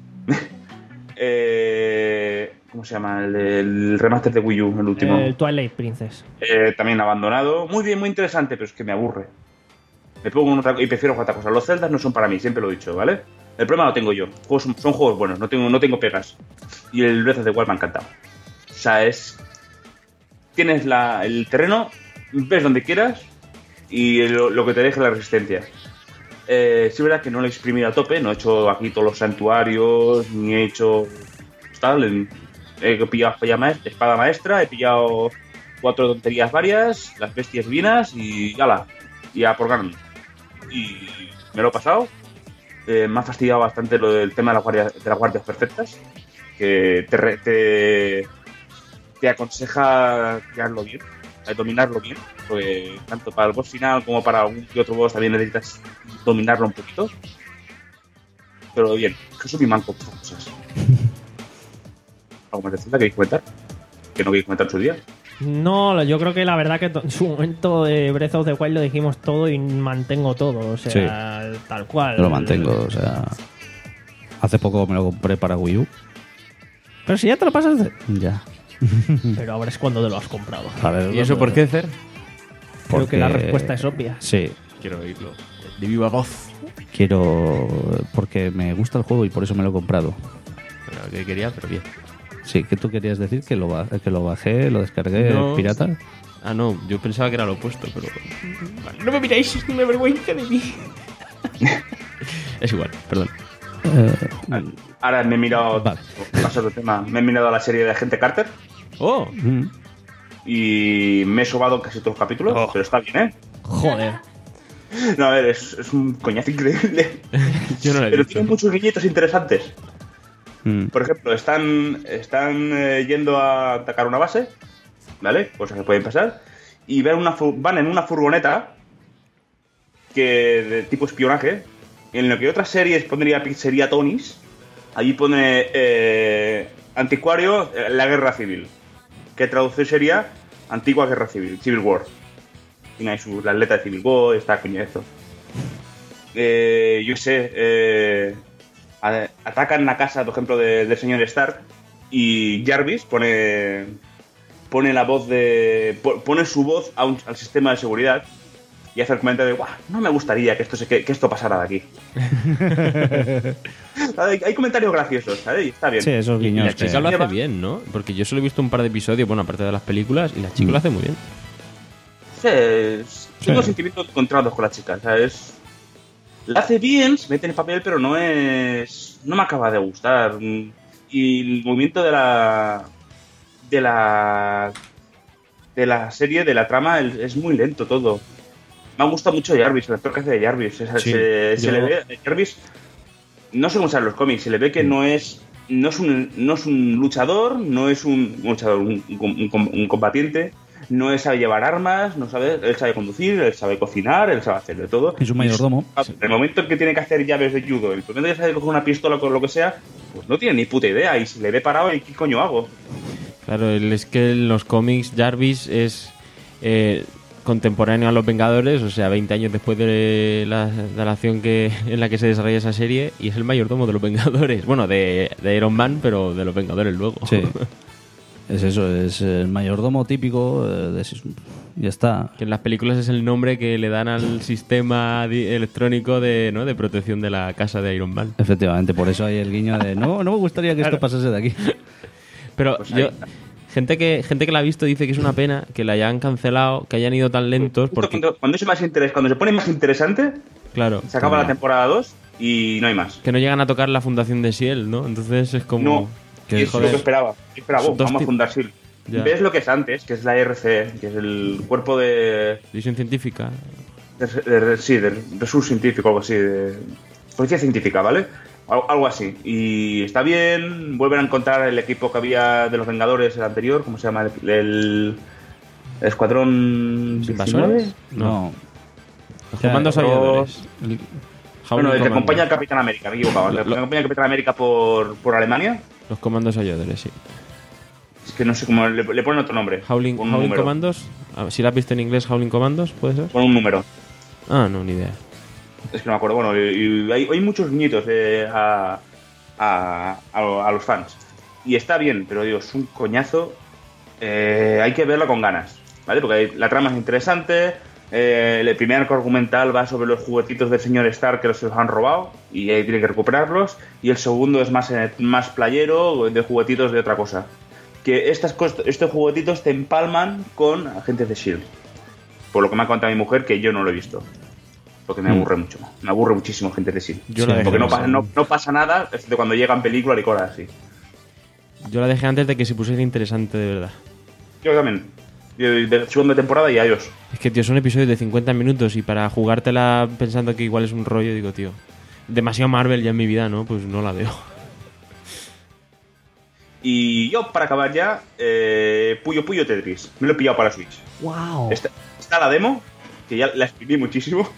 eh, ¿Cómo se llama? El, el remaster de Wii U, el último.
El Twilight Princess.
Eh, también abandonado. Muy bien, muy interesante, pero es que me aburre. Me pongo en otra y prefiero jugar otra cosa. Los Zeldas no son para mí, siempre lo he dicho, ¿vale? El problema lo tengo yo. Juegos son, son juegos buenos, no tengo, no tengo pegas. Y el Breath of the Wild me ha encantado. O sea, es... Tienes la, el terreno, ves donde quieras y lo, lo que te deje la resistencia. Eh, sí es verdad que no lo he exprimido a tope, no he hecho aquí todos los santuarios, ni he hecho tal. En, he pillado espada maestra, espada maestra, he pillado cuatro tonterías varias, las bestias divinas y ala, y a por ganar. Y me lo he pasado. Eh, me ha fastidiado bastante lo del tema de, la guardia, de las guardias perfectas, que te, re, te, te aconseja crearlo bien, dominarlo bien, porque tanto para el boss final como para algún que otro boss también necesitas dominarlo un poquito. Pero bien, que soy mi manco por estas cosas. ¿Algo más de Zelda que queréis comentar? Que no queréis comentar en su día.
No, yo creo que la verdad que en su momento de Breath of the Wild lo dijimos todo y mantengo todo, o sea, sí, tal cual.
Yo lo mantengo, o sea, hace poco me lo compré para Wii U.
Pero si ya te lo pasaste.
Ya.
Pero ahora es cuando te lo has comprado.
A ver,
¿Y eso por qué, Cer?
Creo
porque...
que la respuesta es obvia.
Sí.
Quiero oírlo. De viva voz.
Quiero... porque me gusta el juego y por eso me lo he comprado.
Bueno, que quería, pero bien.
Sí, que tú querías decir que lo, ba- que lo bajé, lo descargué
No.
pirata.
Ah, no, yo pensaba que era lo opuesto, pero... Vale, no me miráis, ni me avergüenza de mí. Es igual, perdón.
Eh,
Ahora me he mirado,
Vale.
paso otro tema, me he mirado la serie de Agente Carter
¡Oh!
mm,
y me he sobado casi todos los capítulos,
Oh.
pero está bien, ¿eh?
Joder.
No, a ver, es, es un coñazo increíble.
Yo no lo he
Pero
visto.
tiene muchos guiñitos interesantes.
mm.
Por ejemplo, están, están eh, yendo a atacar una base, ¿vale? Cosas que pueden pasar. Y van, una, fu- van en una furgoneta que de tipo espionaje. En lo que otras series pondría pizzería Tony's, allí pone eh, anticuario, eh, la guerra civil. Que traducción sería antigua guerra civil, Civil War. Tiene ahí su, la letra de Civil War, está coñazo. Eh, yo qué sé, eh, a- atacan la casa, por ejemplo, de- del señor Stark y Jarvis pone pone la voz de po- pone su voz a un- al sistema de seguridad y hace el comentario de, "Guau, no me gustaría que esto se, que, que esto pasara de aquí". hay, hay comentarios graciosos, ¿sabes? Y está bien.
Sí, esos
Y
guiños.
la chica
que-
lo hace
Lleva-
bien, ¿no? Porque yo solo he visto un par de episodios, bueno, aparte de las películas, y la chica
Mm.
lo hace muy bien.
Sí, es- tengo
Sí.
sentimientos encontrados con la chica, ¿sabes? La hace bien, se mete en el papel, pero no es... no me acaba de gustar. Y el movimiento de la... de la... de la serie, de la trama, el- es muy lento todo. Me ha gustado mucho Jarvis, el actor que hace de Jarvis. O sea,
Sí,
se, se
yo-
le ve... Jarvis, no sé cómo salen los cómics, se le ve que no es... no es un, no es un luchador, no es un, un luchador, un, un- un- un combatiente... No él sabe llevar armas, no sabe, él sabe conducir, él sabe cocinar, él sabe hacer de todo.
Es un mayordomo.
En el momento en que tiene que hacer llaves de judo, el momento que sabe coger una pistola o con lo que sea, pues no tiene ni puta idea y se le ve parado y ¿qué coño hago?
Claro, el- es que en los cómics Jarvis es eh, contemporáneo a los Vengadores, o sea, veinte años después de la, de la acción que, en la que se desarrolla esa serie, y es el mayordomo de los Vengadores. Bueno, de, de Iron Man, pero de los Vengadores luego.
Sí. Es eso, es el mayordomo típico. eh, de, ya está.
Que en las películas es el nombre que le dan al sistema di- electrónico de, ¿no? de protección de la casa de Iron Man.
Efectivamente, por eso hay el guiño de no, no me gustaría que esto pasase de aquí.
Pero
Pues ahí
yo,
está.
gente que gente que la ha visto dice que es una pena que la hayan cancelado, que hayan ido tan lentos,
Justo
porque,
cuando, cuando es más interes- cuando se pone más interesante,
claro,
se acaba la
También.
temporada dos y no hay más.
que no llegan a tocar la fundación de S H I E L D, ¿no? Entonces es como...
No,
que,
y es
joder,
lo que esperaba. Yo esperaba,
son
"Oh,
dos
vamos a
tip-
fundar S H I E L D".
Ya.
Ves lo que es antes, que es la R C, que es el cuerpo de,
División científica.
de, de- de- sí, del resurso científico, algo así, de policía científica, ¿vale? Al- Algo así. Y está bien, vuelven a encontrar el equipo que había de los Vengadores, el anterior, ¿cómo se llama? El, el Escuadrón
¿Invasores?
diecinueve.
No.
Los
sea,
comandos
otro-
aviadores.
Bueno,
Howling
el que
Commando.
acompaña al Capitán América, me he equivocado. El que
Lo- lo-
acompaña al Capitán América por, por Alemania.
Los comandos aviadores, sí.
Es que no sé cómo, le, le ponen otro nombre.
Howling,
con un
Howling
número.
Commandos. Ah, si la has visto en inglés, Howling Commandos, ¿puede ser?
Con un número.
Ah, no, ni idea.
Es que no me acuerdo. Bueno, y, y hay, hay muchos guiñitos eh, a, a, a, a los fans. Y está bien, pero digo, es un coñazo. Eh, hay que verlo con ganas, ¿vale? Porque hay- la trama es interesante. eh, el primer arco argumental va sobre los juguetitos del señor Stark que se los han robado y ahí tiene que recuperarlos. Y el segundo es más, eh, más playero, de juguetitos de otra cosa. Que estas cos- estos juguetitos te empalman con agentes de S H I E L D. Por lo que me ha contado mi mujer, que yo no lo he visto. porque me aburre mucho. Me aburre muchísimo gente de sí.
Yo la dejé
porque no
antes.
pasa, no, no pasa nada, excepto cuando llegan películas y cosas así.
Yo la dejé antes de que se pusiera interesante de verdad.
Yo también. Yo, de segunda temporada y adiós.
Es que, tío, son episodios de cincuenta minutos y para jugártela pensando que igual es un rollo, digo, tío, demasiado Marvel ya en mi vida, ¿no? Pues no la veo.
Y yo, para acabar ya, eh, Puyo Puyo Tetris. Me lo he pillado para Switch.
¡Wow!
Está, está la demo, que ya la exprimí muchísimo.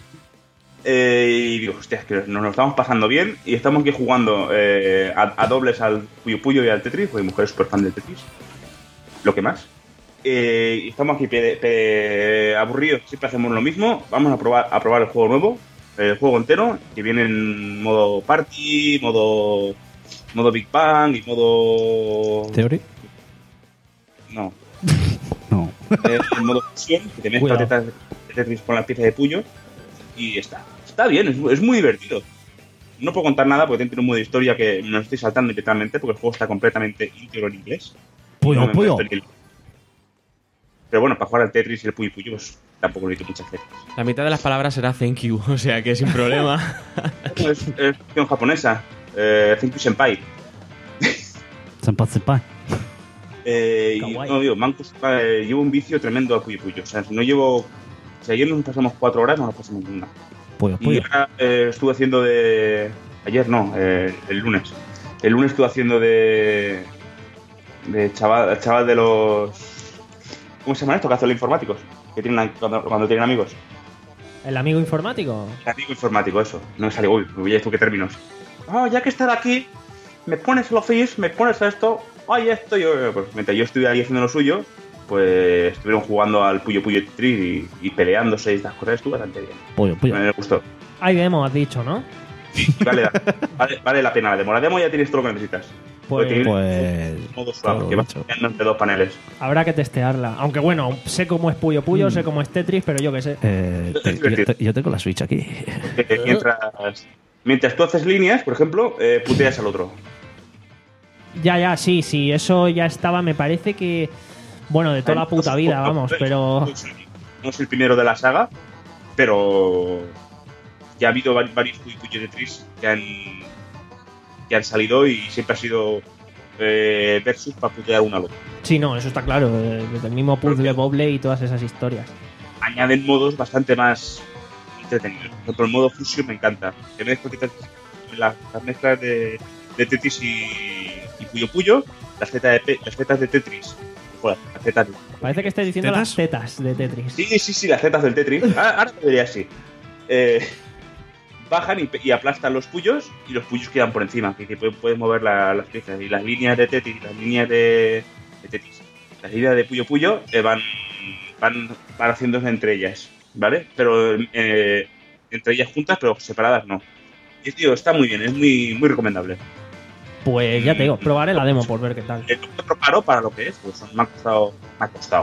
Eh, y digo, hostia, es que nos lo estamos pasando bien. Y estamos aquí jugando eh, a, a dobles al Puyo Puyo y al Tetris, porque mi mujer es súper fan del Tetris. Lo que más. Eh, y estamos aquí pe, pe, aburridos, siempre hacemos lo mismo. Vamos a probar, a probar el juego nuevo, el juego entero, que viene en modo party, modo modo Big Bang y modo...
¿Theory?
No.
No.
Eh, en modo fusión, que te mezclas tetas de Tetris con las piezas de Puyo. Y está. Está bien, es, es muy divertido. No puedo contar nada porque tiene un modo de historia que me lo estoy saltando literalmente porque el juego está completamente íntegro en inglés.
Puyo,
No me
puyo.
molesto ni el- Pero bueno, para jugar al Tetris y el Puyo Puyo, pues tampoco necesito muchas veces.
La mitad de las palabras será thank you, o sea que sin problema.
Es, es ficción japonesa. Eh, Thank you, Senpai.
Senpai, senpai.
Eh, y
Kawaii.
no, digo, me han costado- eh, llevo un vicio tremendo al Puyo Puyo. O sea, no llevo. Si ayer nos pasamos cuatro horas, no nos pasamos ninguna.
Puyo,
Y
puyo.
ahora eh, estuve haciendo de. Ayer no, eh, el lunes. El lunes estuve haciendo de. De chaval, chaval de los. ¿Cómo se llaman estos? Que hacen los informáticos. Que tienen cuando, cuando tienen amigos.
¿El amigo informático?
El amigo informático, eso. No me salió. Uy, me voy a esto que términos. Ah, ya que estar aquí, me pones el Office, me pones esto. Ay, esto. Yo, pues mientras yo estuve ahí haciendo lo suyo, pues estuvieron jugando al Puyo Puyo Tetris y, y peleándose y estas cosas. Estuvo bastante bien.
Puyo, puyo.
Me gustó.
Hay demo, has dicho, ¿no?
Sí, vale, la, vale, vale la pena la demo. La demo ya tienes todo lo que necesitas.
Pues-
Porque tiene
Pues...
un modo suave,
todo
que va
dicho.
cambiando entre dos paneles.
Habrá que testearla. Aunque bueno, sé cómo es Puyo Puyo, sé cómo es Tetris, pero yo qué sé.
Eh, te- yo, te- yo tengo la Switch aquí.
Eh, mientras, mientras tú haces líneas, por ejemplo, eh, puteas al otro.
Ya, ya, sí, sí, eso ya estaba, me parece que... Bueno, de toda la puta vida, vamos, pero...
No es el primero de la saga, pero ya ha habido vari- varios Puyo Puyo Tetris que han, que han salido y siempre ha sido eh, versus para putear uno al otro.
Sí, no, eso está claro. eh, Desde el mismo Puzzle Bobble y todas esas historias.
Añaden modos bastante más entretenidos. Por ejemplo, el modo fusión me encanta. Que mezclas las, las mezclas de, de Tetris y, y Puyo Puyo, las zetas de, pe- las zetas de Tetris. Joder, las zetas de...
Parece que estés diciendo
¿Tetas?
las tetas de Tetris.
Sí, sí, sí, las zetas del Tetris. Ahora, ahora lo diría así. Eh, bajan y, pe- y aplastan los puyos y los puyos quedan por encima. Que, que puedes puedes mover la- las piezas. Y las líneas de Tetris, las líneas de, de Tetris, las líneas de Puyo Puyo eh, van, van, van haciéndose entre ellas, ¿vale? Pero eh, entre ellas juntas, pero separadas no. Y tío, está muy bien, es muy, muy recomendable.
Pues ya te digo, probaré la demo por ver qué tal.
El otro caro para lo que es, pues me ha costado. Me ha costado.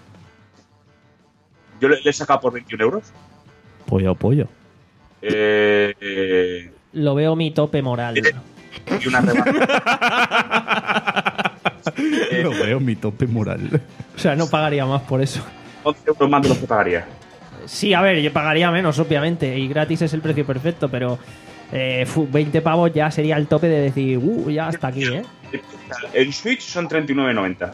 Yo le, le he sacado por veintiún euros.
Pollo, pollo.
Eh, eh,
Lo veo mi tope moral.
y una rebaja. Eh,
Lo veo mi tope moral.
O sea, no pagaría más por eso.
once euros más de los que pagaría.
Sí, a ver, yo pagaría menos, obviamente, y gratis es el precio perfecto, pero eh, fu- veinte pavos ya sería el tope de decir, uh, ya hasta aquí, ¿eh?
En Switch son treinta y nueve noventa.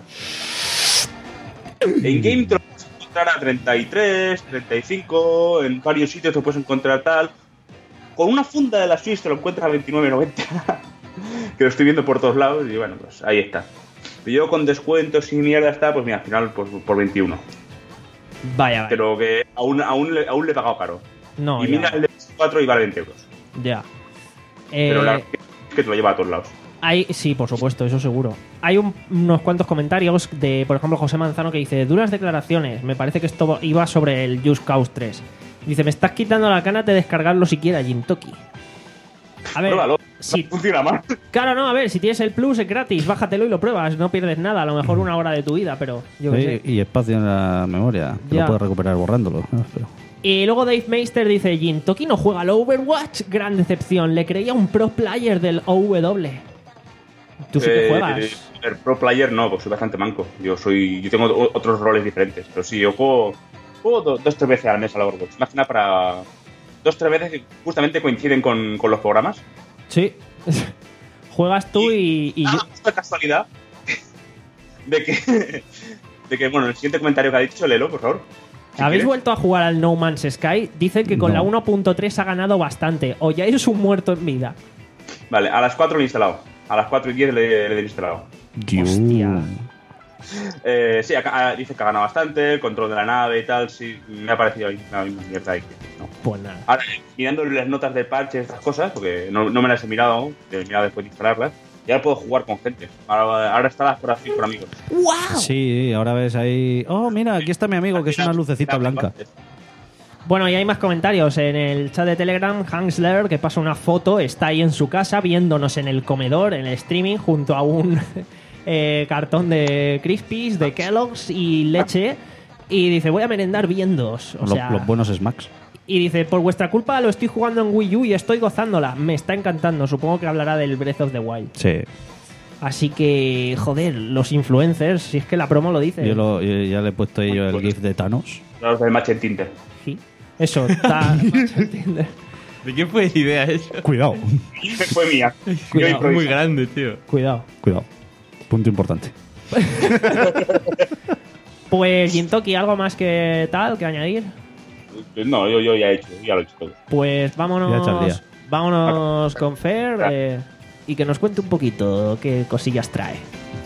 En Game te lo puedes encontrar a treinta y tres, treinta y cinco. En varios sitios te lo puedes encontrar tal. Con una funda de la Switch te lo encuentras a veintinueve noventa. Que lo estoy viendo por todos lados y bueno, pues ahí está. Yo con descuentos y mierda está, pues mira, al final pues, por veintiuno.
Vaya, vaya.
Pero que aún, aún, le, aún le he pagado caro.
No,
y
ya.
mira el de cuatro y vale veinte euros.
Ya.
Pero
Eh,
la verdad es que te lo lleva a todos lados.
Hay, sí, por supuesto, eso seguro. Hay un- unos cuantos comentarios de, por ejemplo, José Manzano que dice, duras declaraciones, me parece que esto iba sobre el Just Cause tres. Dice, me estás quitando la gana de descargarlo siquiera, Jintoki. A ver,
Pruébalo.
si,
No funciona más.
claro, no, a ver, si tienes el Plus es gratis, bájatelo y lo pruebas, no pierdes nada, a lo mejor una hora de tu vida, pero yo qué
Sí,
sé.
y espacio en la memoria. Que
Ya.
lo puedes recuperar borrándolo. ¿no? Pero-
Y luego Dave Meister dice, Jintoki no juega al Overwatch, gran decepción, le creía un pro player del O W. Tú sí que
Eh,
juegas.
El pro player no, pues soy bastante manco. Yo soy, yo tengo o- otros roles diferentes. Pero sí, yo juego, juego do- dos tres veces al mes al Overwatch. Más que nada para, dos tres veces que justamente coinciden con, con los programas.
Sí. Juegas tú y, y
Ah,
yo...
justo de casualidad de que, de que, bueno, el siguiente comentario que ha dicho, léelo, por favor. Si
¿Habéis
quieres.
vuelto a jugar al No Man's Sky? Dicen que con
No.
la uno punto tres ha ganado bastante. O ya es un muerto en vida.
Vale, a las cuatro lo he instalado. A las cuatro y diez le, le he instalado.
Hostia.
Eh, sí, acá, ah, dice que ha ganado bastante, el control de la nave y tal, sí, me ha parecido ahí la misma mierda ahí que no.
Pues nada.
Ahora, mirando las notas de parche, estas cosas, porque no, no me las he mirado aún, he mirado después de instalarlas, y ahora puedo jugar con gente. Ahora, ahora instaladas por así, por amigos.
Sí, ahora ves ahí. Oh, mira, aquí está mi amigo, que es una lucecita blanca.
Bueno, y hay más comentarios. En el chat de Telegram, Hansler, que pasa una foto, está ahí en su casa viéndonos en el comedor, en el streaming, junto a un eh, cartón de Crispies, de Kellogg's y leche. Y dice, voy a merendar viéndoos. O
Los,
sea,
los buenos smacks.
y dice, por vuestra culpa lo estoy jugando en Wii U y estoy gozándola. Me está encantando. Supongo que hablará del Breath of the Wild.
Sí.
Así que, joder, los influencers, si es que la promo lo dice.
Yo, lo- yo ya le he puesto ahí yo el GIF de Thanos.
Los del match en Tinder.
Sí. Eso, está... ¿entiendes?
¿De qué fue idea eso?
Cuidado.
Fue mía. Yo
Cuidado,
improvisé.
Muy grande, tío.
Cuidado.
Cuidado. Punto importante.
Pues, Gintoki, ¿algo más que tal que añadir?
No, yo, yo ya he hecho, ya lo he hecho todo.
Pues
Ya echa el
vámonos,
día.
vámonos con Fer eh, y que nos cuente un poquito qué cosillas trae.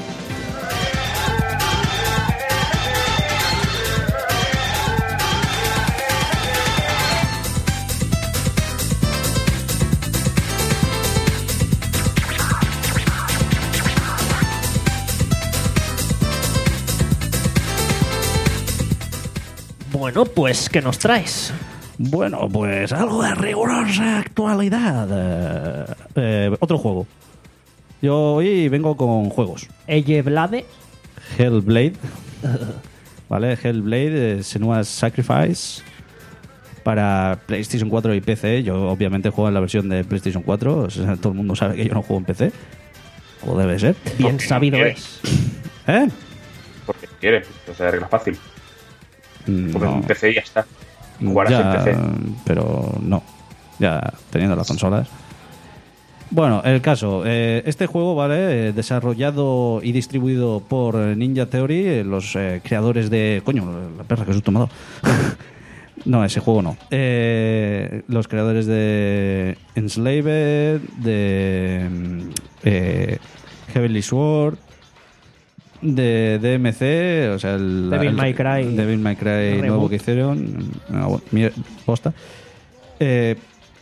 Bueno, pues, ¿qué nos traes?
Bueno, pues algo de rigurosa actualidad. Eh, eh, otro juego. Yo hoy vengo con juegos.
Elle Blade.
Hellblade. ¿Vale? Hellblade, eh, Senua's Sacrifice. Para PlayStation cuatro y P C. Yo obviamente juego en la versión de PlayStation cuatro. O sea, todo el mundo sabe que yo no juego en P C. O debe ser.
Bien
Porque
sabido
no
es.
quieres.
¿Eh?
Porque quiere, o sea, regla fácil. Porque
No.
en P C ya está. Jugarás
Ya,
en P C.
pero no. Ya teniendo las consolas. Bueno, el caso. eh, este juego, ¿vale? Eh, desarrollado y distribuido por Ninja Theory, eh, los eh, creadores de... Coño, la perra que susto me ha dado. No, ese juego no. Eh, los creadores de Enslaved, de mm, eh, Heavenly Sword, de D M C, o sea, el
Devil
el-
May Cry.
Devil May Cry
Reboot.
nuevo que hicieron, una bu- mier- posta. Eh,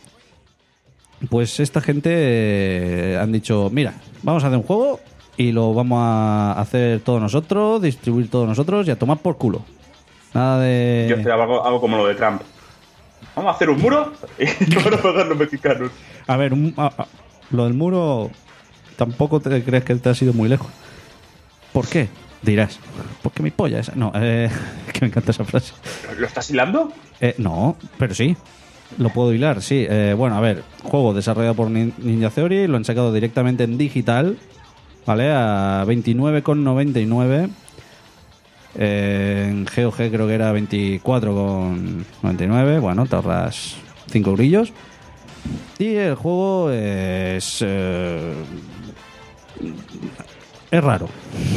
pues esta gente eh, han dicho, mira, vamos a hacer un juego y lo vamos a hacer todos nosotros, distribuir todos nosotros y a tomar por culo. Nada de...
Yo esperaba algo, algo como lo de Trump. Vamos a hacer un muro y no van a pagar los mexicanos.
A ver, un- a- a- lo del muro tampoco te crees que te has ido muy lejos. ¿Por qué? Dirás. Porque mi polla esa. No, eh, que me encanta esa frase.
¿Lo estás hilando?
Eh, no, pero sí. Lo puedo hilar, sí. Eh, bueno, a ver, juego desarrollado por Nin- Ninja Theory, lo han sacado directamente en digital, ¿vale? A veintinueve con noventa y nueve. Eh, en G O G creo que era veinticuatro con noventa y nueve. Bueno, te ahorras cinco grillos. Y el juego es... eh, es raro.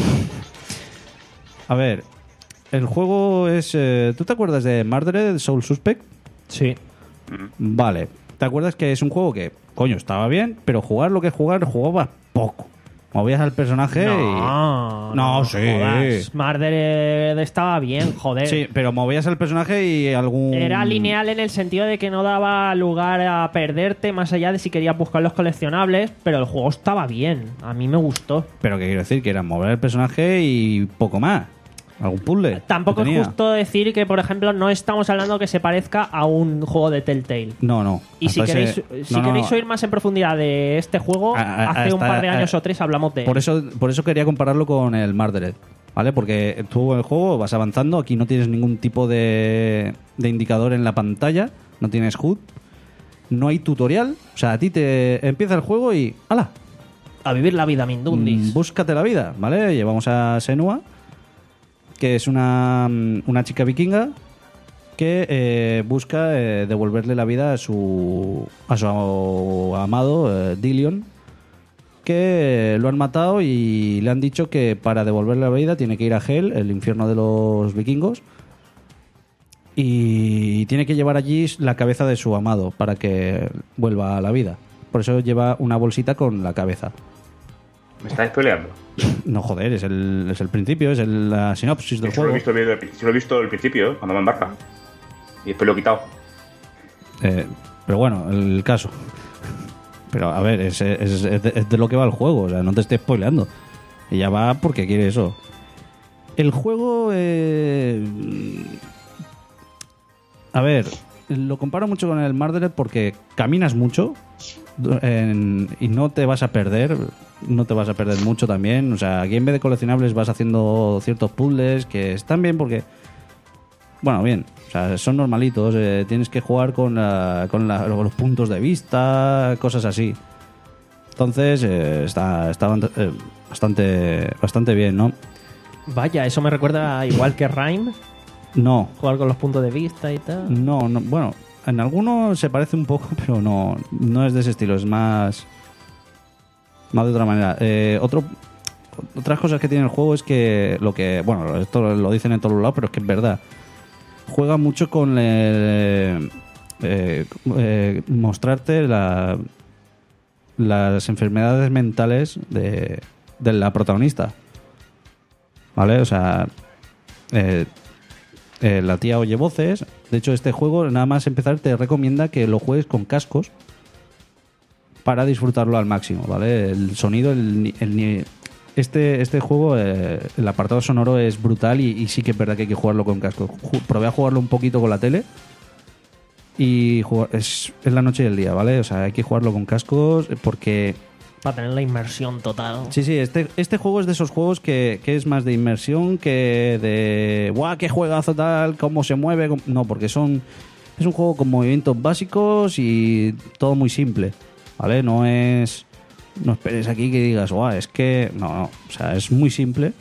A ver, el juego es... eh, ¿tú te acuerdas de Murdered Soul Suspect?
Sí.
Vale. ¿Te acuerdas que es un juego que, coño, estaba bien, pero jugar lo que jugar, jugaba poco? Movías al personaje
No,
y... No, sí.
jodas. Murdered estaba bien, joder.
Sí, pero movías al personaje y algún...
Era lineal en el sentido de que no daba lugar a perderte más allá de si querías buscar los coleccionables, pero el juego estaba bien. A mí me gustó.
Pero que quiero decir, que era mover el personaje y poco más. Algún puzzle.
Tampoco
que tenía.
es justo decir que, por ejemplo, no estamos hablando que se parezca a un juego de Telltale.
No, no.
Y si
Hasta
queréis,
ese-
si
no, no,
queréis
no.
oír más en profundidad de este juego,
A- a-
hace un
hasta-
par de años
a-
o tres hablamos de
Por
él.
eso, por eso quería compararlo con el Murdered, ¿vale? Porque tú el juego vas avanzando, aquí no tienes ningún tipo de, de indicador en la pantalla, no tienes H U D, no hay tutorial, o sea, a ti te empieza el juego y ¡hala!
A vivir la vida, Mindundis.
Mm, búscate la vida, ¿vale? Llevamos a Senua, que es una, una chica vikinga que eh, busca eh, devolverle la vida a su, a su amado, eh, Dillion, que eh, lo han matado y le han dicho que para devolverle la vida tiene que ir a Hel, el infierno de los vikingos, y tiene que llevar allí la cabeza de su amado para que vuelva a la vida. Por eso lleva una bolsita con la cabeza.
¿Me estás peleando?
No, joder, es el, es el principio, es el- la sinopsis del
Eso lo he
juego.
visto, sí lo he visto al principio, ¿eh? Cuando me embarca. Y después lo he quitado.
Eh, pero bueno, el caso. Pero a ver, es, es- es de, es de lo que va el juego, o sea, no te estés spoileando. Ella va porque quiere eso. El juego. eh, A ver, lo comparo mucho con el Murdered porque caminas mucho en- y no te vas a perder. No te vas a perder mucho también. O sea, aquí en vez de coleccionables vas haciendo ciertos puzzles que están bien porque. Bueno, bien. O sea, son normalitos. eh, tienes que jugar con, la- con la- los puntos de vista, cosas así. Entonces, eh, está, está eh, bastante, bastante bien, ¿no?
Vaya, eso me recuerda igual que Rime,
No,
jugar con los puntos de vista y tal.
no, no. Bueno, en algunos se parece un poco, pero no, no es de ese estilo. Es más, más de otra manera. Eh, otro, otras cosas que tiene el juego es que lo que, bueno, esto lo dicen en todos los lados, pero es que es verdad. Juega mucho con el, eh, eh, mostrarte la, las enfermedades mentales de, de la protagonista. ¿Vale? O sea, eh, eh, la tía oye voces. De hecho, este juego, nada más empezar, te recomienda que lo juegues con cascos para disfrutarlo al máximo, ¿vale? El sonido, el, ni- el ni- este, este juego, eh, el apartado sonoro es brutal y, y sí que es verdad que hay que jugarlo con cascos. Ju- probé a jugarlo un poquito con la tele y jugar- es, es la noche y el día, ¿vale? O sea, hay que jugarlo con cascos porque...
Para tener la inmersión total.
Sí, sí, este, este juego es de esos juegos que, que es más de inmersión que de... ¡Guau, qué juegazo tal! ¿Cómo se mueve? cómo-". No, porque son... Es un juego con movimientos básicos y todo muy simple, ¿vale? No es... No esperes aquí que digas, guau, es que... No, no, o sea, es muy simple,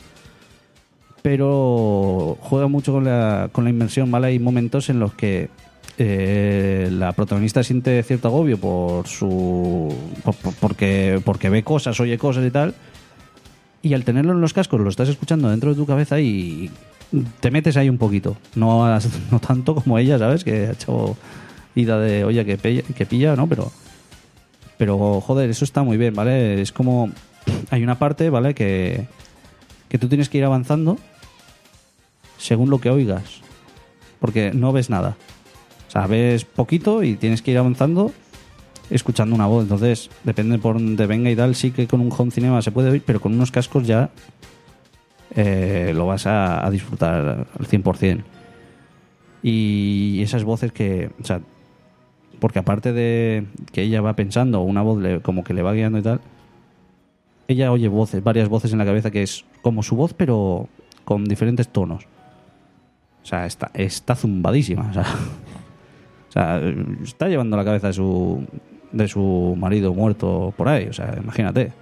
pero juega mucho con la, con la inmersión, ¿vale? Hay momentos en los que eh, la protagonista siente cierto agobio por su... por- por- porque, porque ve cosas, oye cosas y tal, y al tenerlo en los cascos lo estás escuchando dentro de tu cabeza y te metes ahí un poquito. No, has- no tanto como ella, ¿sabes? Que ha hecho ida de olla que, pilla, que pilla, ¿no? Pero... Pero, joder, eso está muy bien, ¿vale? Es como... Hay una parte, ¿vale? Que, que tú tienes que ir avanzando según lo que oigas. Porque no ves nada. O sea, ves poquito y tienes que ir avanzando escuchando una voz. Entonces, depende por dónde venga y tal. Sí que con un home cinema se puede oír, pero con unos cascos ya eh, lo vas a, a disfrutar al cien por ciento. Y esas voces que... O sea, porque aparte de que ella va pensando, una voz le- como que le va guiando y tal, ella oye voces, varias voces en la cabeza que es como su voz, pero con diferentes tonos. O sea, está, está zumbadísima. O sea, o sea, está llevando la cabeza de su, de su marido muerto por ahí. O sea, imagínate.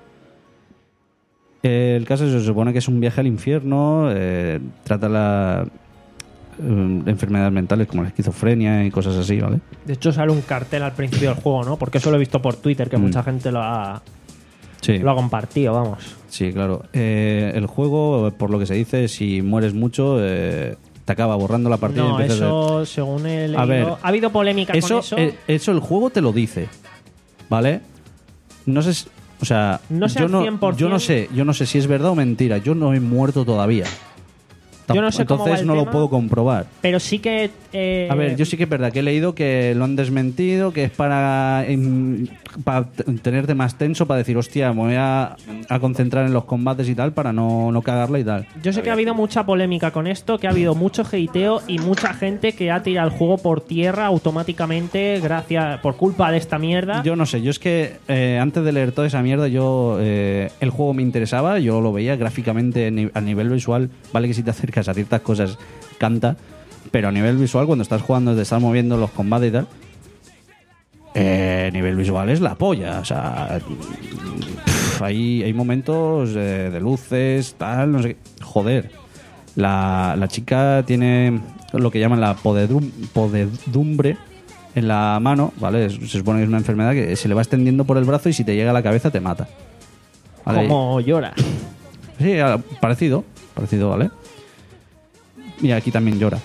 El caso es, se supone que es un viaje al infierno, eh, trata la... eh, enfermedades mentales como la esquizofrenia y cosas así, ¿vale?
De hecho, sale un cartel al principio del juego, ¿no? Porque eso lo he visto por Twitter, que
Mm.
mucha gente lo ha,
Sí,
lo ha compartido, vamos.
sí, claro. Eh, el juego, por lo que se dice, si mueres mucho, eh, te acaba borrando la partida y
No,
empiezas
eso, según he leído...
A ver,
ha habido polémica
eso,
con eso.
eh, eso el juego te lo dice, ¿vale? No sé, si- o sea,
No sé
yo
al
no,
cien por ciento.
yo no sé, yo no sé si es verdad o mentira. Yo no he muerto todavía.
Yo no sé cómo
Entonces
va el
no lo
tema.
puedo comprobar.
Pero sí que... eh,
A ver, yo sí que es verdad que he leído que lo han desmentido, que es para, em, para t- tenerte más tenso, para decir, hostia, me voy a, a concentrar en los combates y tal, para no, no cagarla y tal.
Yo sé que ha habido mucha polémica con esto, que ha habido mucho hateo y mucha gente que ha tirado el juego por tierra automáticamente gracias por culpa de esta mierda.
Yo no sé, yo es que eh, antes de leer toda esa mierda, yo eh, el juego me interesaba, yo lo veía gráficamente ni- a nivel visual, vale que si te acercas a ciertas cosas canta, pero a nivel visual, cuando estás jugando, te estás moviendo los combates y tal, eh, nivel visual es la polla, o sea, pff, hay, hay momentos eh, de luces, tal, no sé qué, joder. La, la chica tiene lo que llaman la podedum- podedumbre en la mano, ¿vale? Se supone que es una enfermedad que se le va extendiendo por el brazo y si te llega a la cabeza te mata. ¿Vale?
Como llora.
Sí, a- parecido, parecido, ¿vale? Y aquí también llora.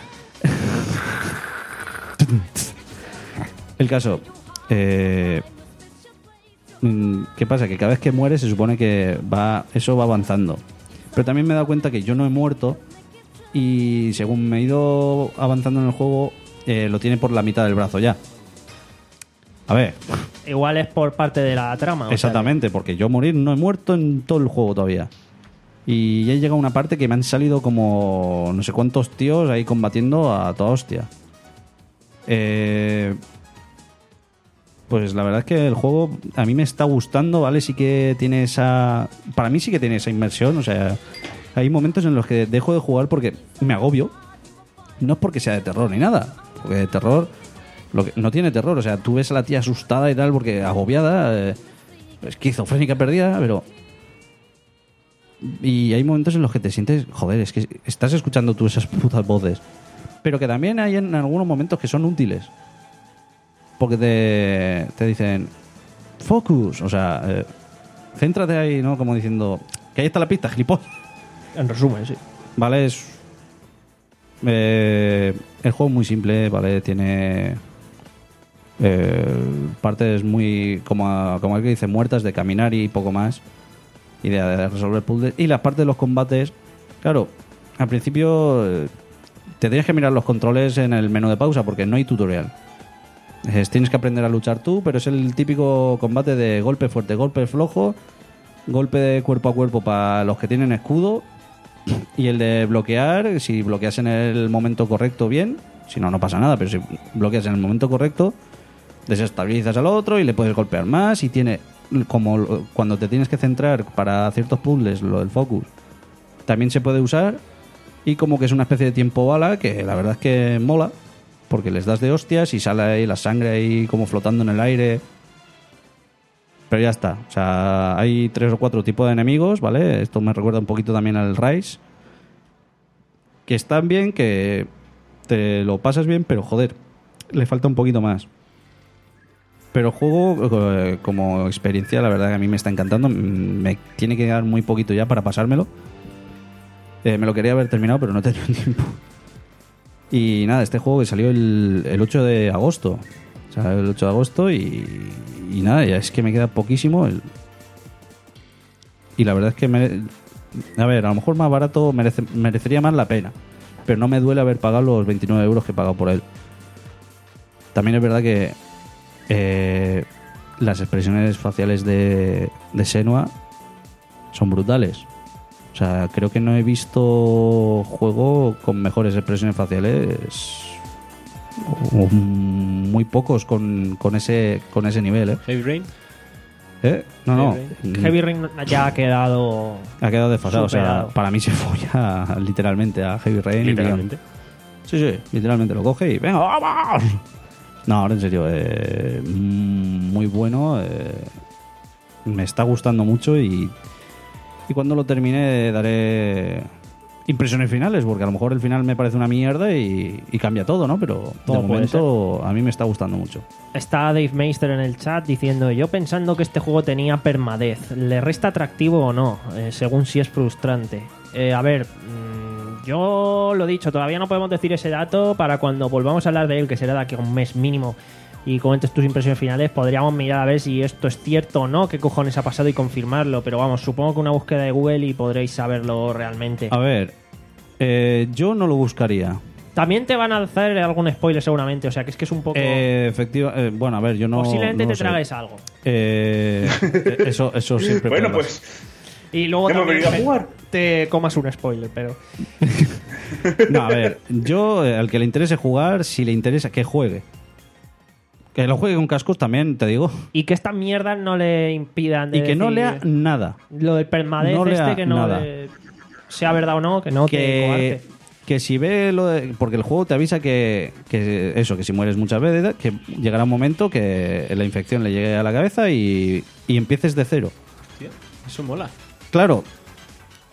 El caso, eh, mm, ¿qué pasa? Que cada vez que muere se supone que va, eso va avanzando. Pero también me he dado cuenta que yo no he muerto y según me he ido avanzando en el juego, eh, lo tiene por la mitad del brazo ya. A ver,
Igual es por parte de la trama. o sea
exactamente, porque yo morir no he muerto en todo el juego todavía. Y ya he llegado a una parte que me han salido como no sé cuántos tíos ahí combatiendo a toda hostia. Eh, pues la verdad es que el juego a mí me está gustando, ¿vale? Sí que tiene esa... Para mí sí que tiene esa inmersión, o sea... Hay momentos en los que dejo de jugar porque me agobio. No es porque sea de terror ni nada. Porque de terror... Lo que, no tiene terror, o sea, tú ves a la tía asustada y tal porque agobiada, eh, esquizofrénica perdida, pero... Y hay momentos en los que te sientes, joder, es que estás escuchando tú esas putas voces. Pero que también hay en algunos momentos que son útiles. Porque te, te dicen, focus, o sea, eh, céntrate ahí, ¿no? Como diciendo, que ahí está la pista, gilipollas.
En resumen, sí.
Vale, es... Eh, el juego es muy simple, ¿vale? Tiene... Eh, partes muy, como, como el que dice, muertas de caminar y poco más. Y de, de resolver puzzles. Y las partes de los combates, claro, al principio eh, te tienes que mirar los controles en el menú de pausa porque no hay tutorial. Es, tienes que aprender a luchar tú, pero es el típico combate de golpe fuerte, golpe flojo, golpe de cuerpo a cuerpo para los que tienen escudo y el de bloquear, si bloqueas en el momento correcto bien, si no, no pasa nada, pero si bloqueas en el momento correcto, desestabilizas al otro y le puedes golpear más y tiene, como cuando te tienes que centrar para ciertos puzzles, lo del focus, también se puede usar y como que es una especie de tiempo bala que la verdad es que mola porque les das de hostias y sale ahí la sangre ahí como flotando en el aire. Pero ya está. O sea, hay tres o cuatro tipos de enemigos, ¿vale? Esto me recuerda un poquito también al Rise. Que están bien, que te lo pasas bien, pero joder, le falta un poquito más. Pero el juego, eh, como experiencia, la verdad que a mí me está encantando. Me tiene que quedar muy poquito ya para pasármelo. Eh, me lo quería haber terminado, pero no he tenido tiempo. Y nada, este juego que salió el, el ocho de agosto. O sea, el ocho de agosto y, y nada, ya es que me queda poquísimo. El, y la verdad es que, me, a ver, a lo mejor más barato merece, merecería más la pena. Pero no me duele haber pagado los veintinueve euros que he pagado por él. También es verdad que eh, las expresiones faciales de, de Senua son brutales. O sea, creo que no he visto juego con mejores expresiones faciales. O muy pocos con, con ese con ese nivel, ¿eh?
Heavy Rain.
¿Eh? No, no.
Heavy Rain ya ha quedado...
Ha quedado desfasado. O sea,
superado.
para mí se folla literalmente a Heavy Rain.
Literalmente.
Y, sí, sí. Literalmente lo coge y venga, vamos. No, ahora en serio. Eh, muy bueno. Eh, me está gustando mucho y... Y cuando lo termine daré impresiones finales, porque a lo mejor el final me parece una mierda y, y cambia todo, ¿no? Pero
Todo
de
puede
momento a mí me está gustando mucho.
Está Dave Meister en el chat diciendo, yo pensando que este juego tenía permadez, ¿le resta atractivo o no? Eh, según si es frustrante. Eh, a ver, mmm, yo lo he dicho, todavía no podemos decir ese dato. Para cuando volvamos a hablar de él, que será de aquí a un mes mínimo, y comentes tus impresiones finales, podríamos mirar a ver si esto es cierto o no, qué cojones ha pasado y confirmarlo. Pero vamos, supongo que una búsqueda de Google y podréis saberlo realmente.
A ver, eh, yo no lo buscaría.
También te van a hacer algún spoiler seguramente, o sea que es que es un poco...
Eh, efectiva, eh, bueno, a ver, yo no...
Posiblemente
no lo
te
sé.
tragues algo.
Eh, eso, eso siempre
Bueno,
puede
pues
Y luego
hemos
también
venido a
te-
jugar.
te comas un spoiler, pero...
pasar. No, a ver, yo, eh, al que le interese jugar, si le interesa, que juegue. Que lo juegue con cascos también, te digo.
Y que estas mierdas no le impidan de
Y que no
decir
lea nada.
lo del permadez
no lea
este, que no
nada.
le- sea verdad o no, que no te
que,
coarte.
que si ve lo de, porque el juego te avisa que, que eso, que si mueres muchas veces, que llegará un momento que la infección le llegue a la cabeza y, y empieces de cero.
Eso mola.
Claro,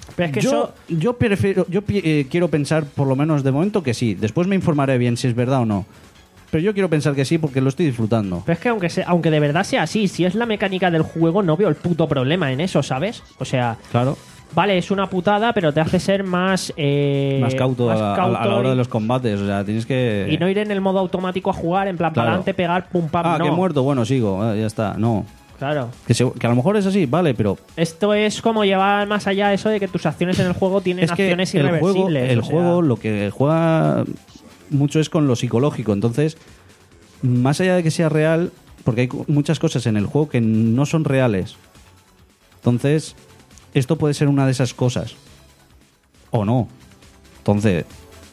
Pero es que
yo,
eso...
yo prefiero, yo pi- eh, quiero pensar, por lo menos de momento, que sí. Después me informaré bien si es verdad o no. Pero yo quiero pensar que sí porque lo estoy disfrutando.
Pero es que aunque, sea, aunque de verdad sea así, si es la mecánica del juego, no veo el puto problema en eso, ¿sabes? O sea,
Claro.
vale, es una putada, pero te hace ser más... eh,
Más cauto,
más
a, a-
cauto
a la hora
y-
de los combates. O sea, tienes que...
Y no ir en el modo automático a jugar, en plan,
Claro.
para adelante, pegar, pum, pam,
Ah,
no.
que he muerto, bueno, sigo, ah, ya está. No.
Claro.
Que, se- que a lo mejor es así, vale, pero
Esto es como llevar más allá eso de que tus acciones en el juego tienen
es que
acciones
el juego,
irreversibles.
el
o sea,
juego lo que juega mucho es con lo psicológico. Entonces, más allá de que sea real, porque hay cu- muchas cosas en el juego que no son reales. Entonces, esto puede ser una de esas cosas. O no. Entonces,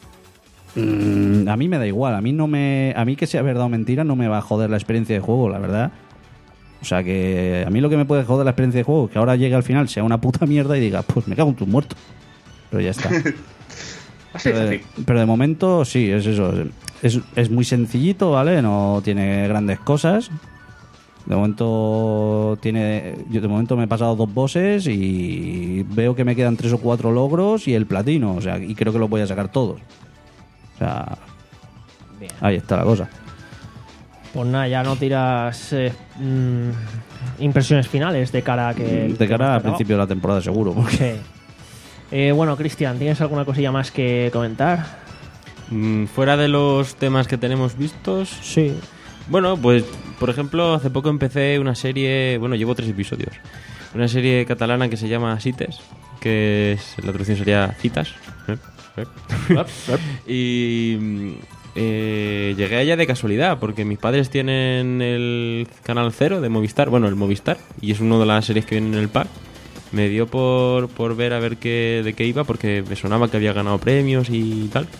mm, a mí me da igual. A mí no me, a mí que sea verdad o mentira no me va a joder la experiencia de juego, la verdad. O sea que a mí lo que me puede joder la experiencia de juego es que ahora llegue al final, sea una puta mierda y diga, pues me cago en tu muerto. Pero ya está.
Así es,
Pero de,
así.
pero de momento sí, es eso. Es, es muy sencillito, ¿vale? No tiene grandes cosas. De momento tiene. Yo de momento me he pasado dos bosses y veo que me quedan tres o cuatro logros y el platino. O sea, y creo que los voy a sacar todos. O sea. Ahí está la cosa.
Pues nada, ya no tiras eh, mm, impresiones finales de cara a que...
De cara al
al
principio de la temporada, seguro. Porque
Sí. Eh, bueno, Cristian, ¿tienes alguna cosilla más que comentar?
Mm, fuera de los temas que tenemos vistos,
Sí.
bueno, pues por ejemplo, hace poco empecé una serie, bueno, llevo tres episodios, una serie catalana que se llama Cites, que es, la traducción sería citas. ¿eh? ¿Eh? Y mm, eh, llegué a ella de casualidad, porque mis padres tienen el canal Cero de Movistar, bueno, el Movistar, y es una de las series que vienen en el pack. Me dio por, por ver a ver qué, de qué iba, porque me sonaba que había ganado premios y tal.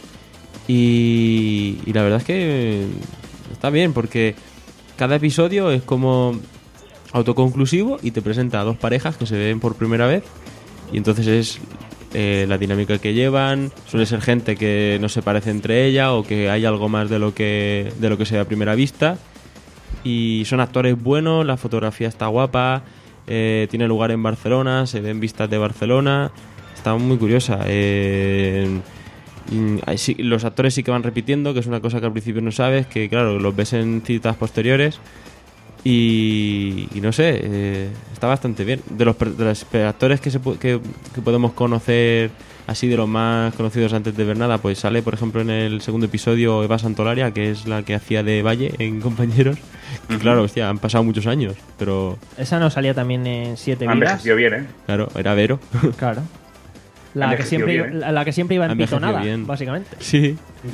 Y, y la verdad es que está bien, porque cada episodio es como autoconclusivo y te presenta a dos parejas que se ven por primera vez. Y entonces es eh, la dinámica que llevan, suele ser gente que no se parece entre ella o que hay algo más de lo que, de lo que se ve a primera vista. Y son actores buenos, la fotografía está guapa, eh, tiene lugar en Barcelona, se ven vistas de Barcelona, está muy curiosa. Eh, y hay- sí, los actores sí que van repitiendo, que es una cosa que al principio no sabes, que claro, los ves en citas posteriores. Y, y no sé, eh, está bastante bien. De los, per- de los actores que, se, pu- que, que podemos conocer, así de los más conocidos antes de ver nada, pues sale, por ejemplo, en el segundo episodio Eva Santolaria, que es la que hacía de Valle en Compañeros. Que claro, hostia, han pasado muchos años, pero
Esa no salía también en Siete
Ha
Vidas.
envejecido bien, ¿eh?
claro, era Vero.
Claro. La que,
envejecido
siempre,
bien, ¿eh?
la, la que siempre iba
Ha envejecido
empitonada,
bien.
básicamente.
Sí.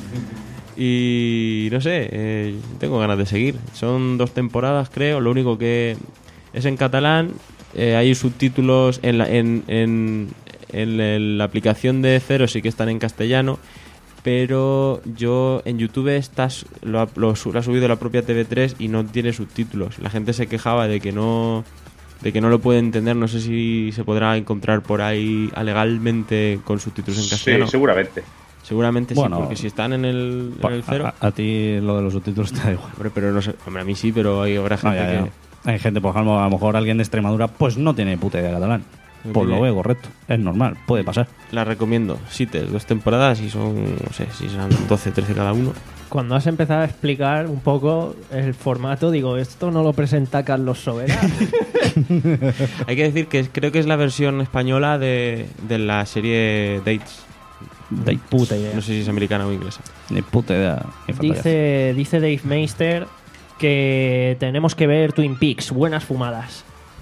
Y no sé, eh, tengo ganas de seguir. Son dos temporadas, creo. Lo único que es en catalán. Eh, hay subtítulos en la, en, en, en el- la aplicación de Cero, sí que están en castellano. Pero yo en YouTube estás, lo, ha- lo, su- lo ha subido la propia T V tres y no tiene subtítulos. La gente se quejaba de que no de que no lo puede entender. No sé si se podrá encontrar por ahí legalmente con subtítulos en
Sí,
castellano.
seguramente.
Seguramente
Bueno,
sí, porque si están en el, en
Pa-
el Cero...
A, a ti lo de los subtítulos te da igual.
Hombre, pero no sé, hombre, a mí sí, pero hay habrá
No,
gente
ya, ya.
que...
Hay gente, por ejemplo, a lo mejor alguien de Extremadura pues no tiene puta idea de catalán.
No
Pues lo
tiene-
veo, correcto. Es normal, puede pasar.
La recomiendo. Siete, dos temporadas y son, no sé, si son doce, trece cada uno.
Cuando has empezado a explicar un poco el formato, digo, esto no lo presenta Carlos Sobera.
Hay que decir que creo que es la versión española de, de la serie Dates.
Ni
Puta idea.
No sé si es americana o inglesa.
Ni puta idea. Ni falta que hacer.
Dice, dice Dave Meister que tenemos que ver Twin Peaks, buenas fumadas.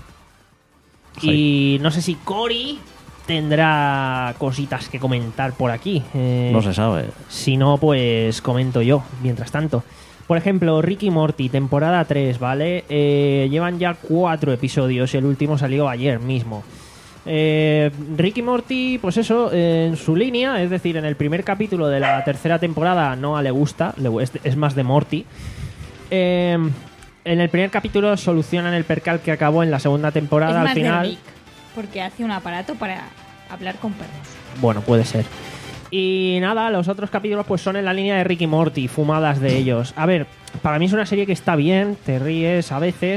Y no sé si Cory tendrá cositas que comentar por aquí. Eh,
No se sabe.
Si no, pues comento yo, mientras tanto. Por ejemplo, Ricky Morty, temporada tres, ¿vale? Eh, llevan ya cuatro episodios y el último salió ayer mismo. Eh, Ricky Morty, pues eso, eh, en su línea, es decir, en el primer capítulo de la tercera temporada a Noah le gusta, le- es, es más de Morty. Eh, en el primer capítulo solucionan el percal que acabó en la segunda temporada
es
al
más
final.
de Rick, porque hace un aparato para hablar con perros.
Bueno, puede ser. Y nada, los otros capítulos pues son en la línea de Ricky Morty, fumadas de ellos. A ver, para mí es una serie que está bien, te ríes a veces,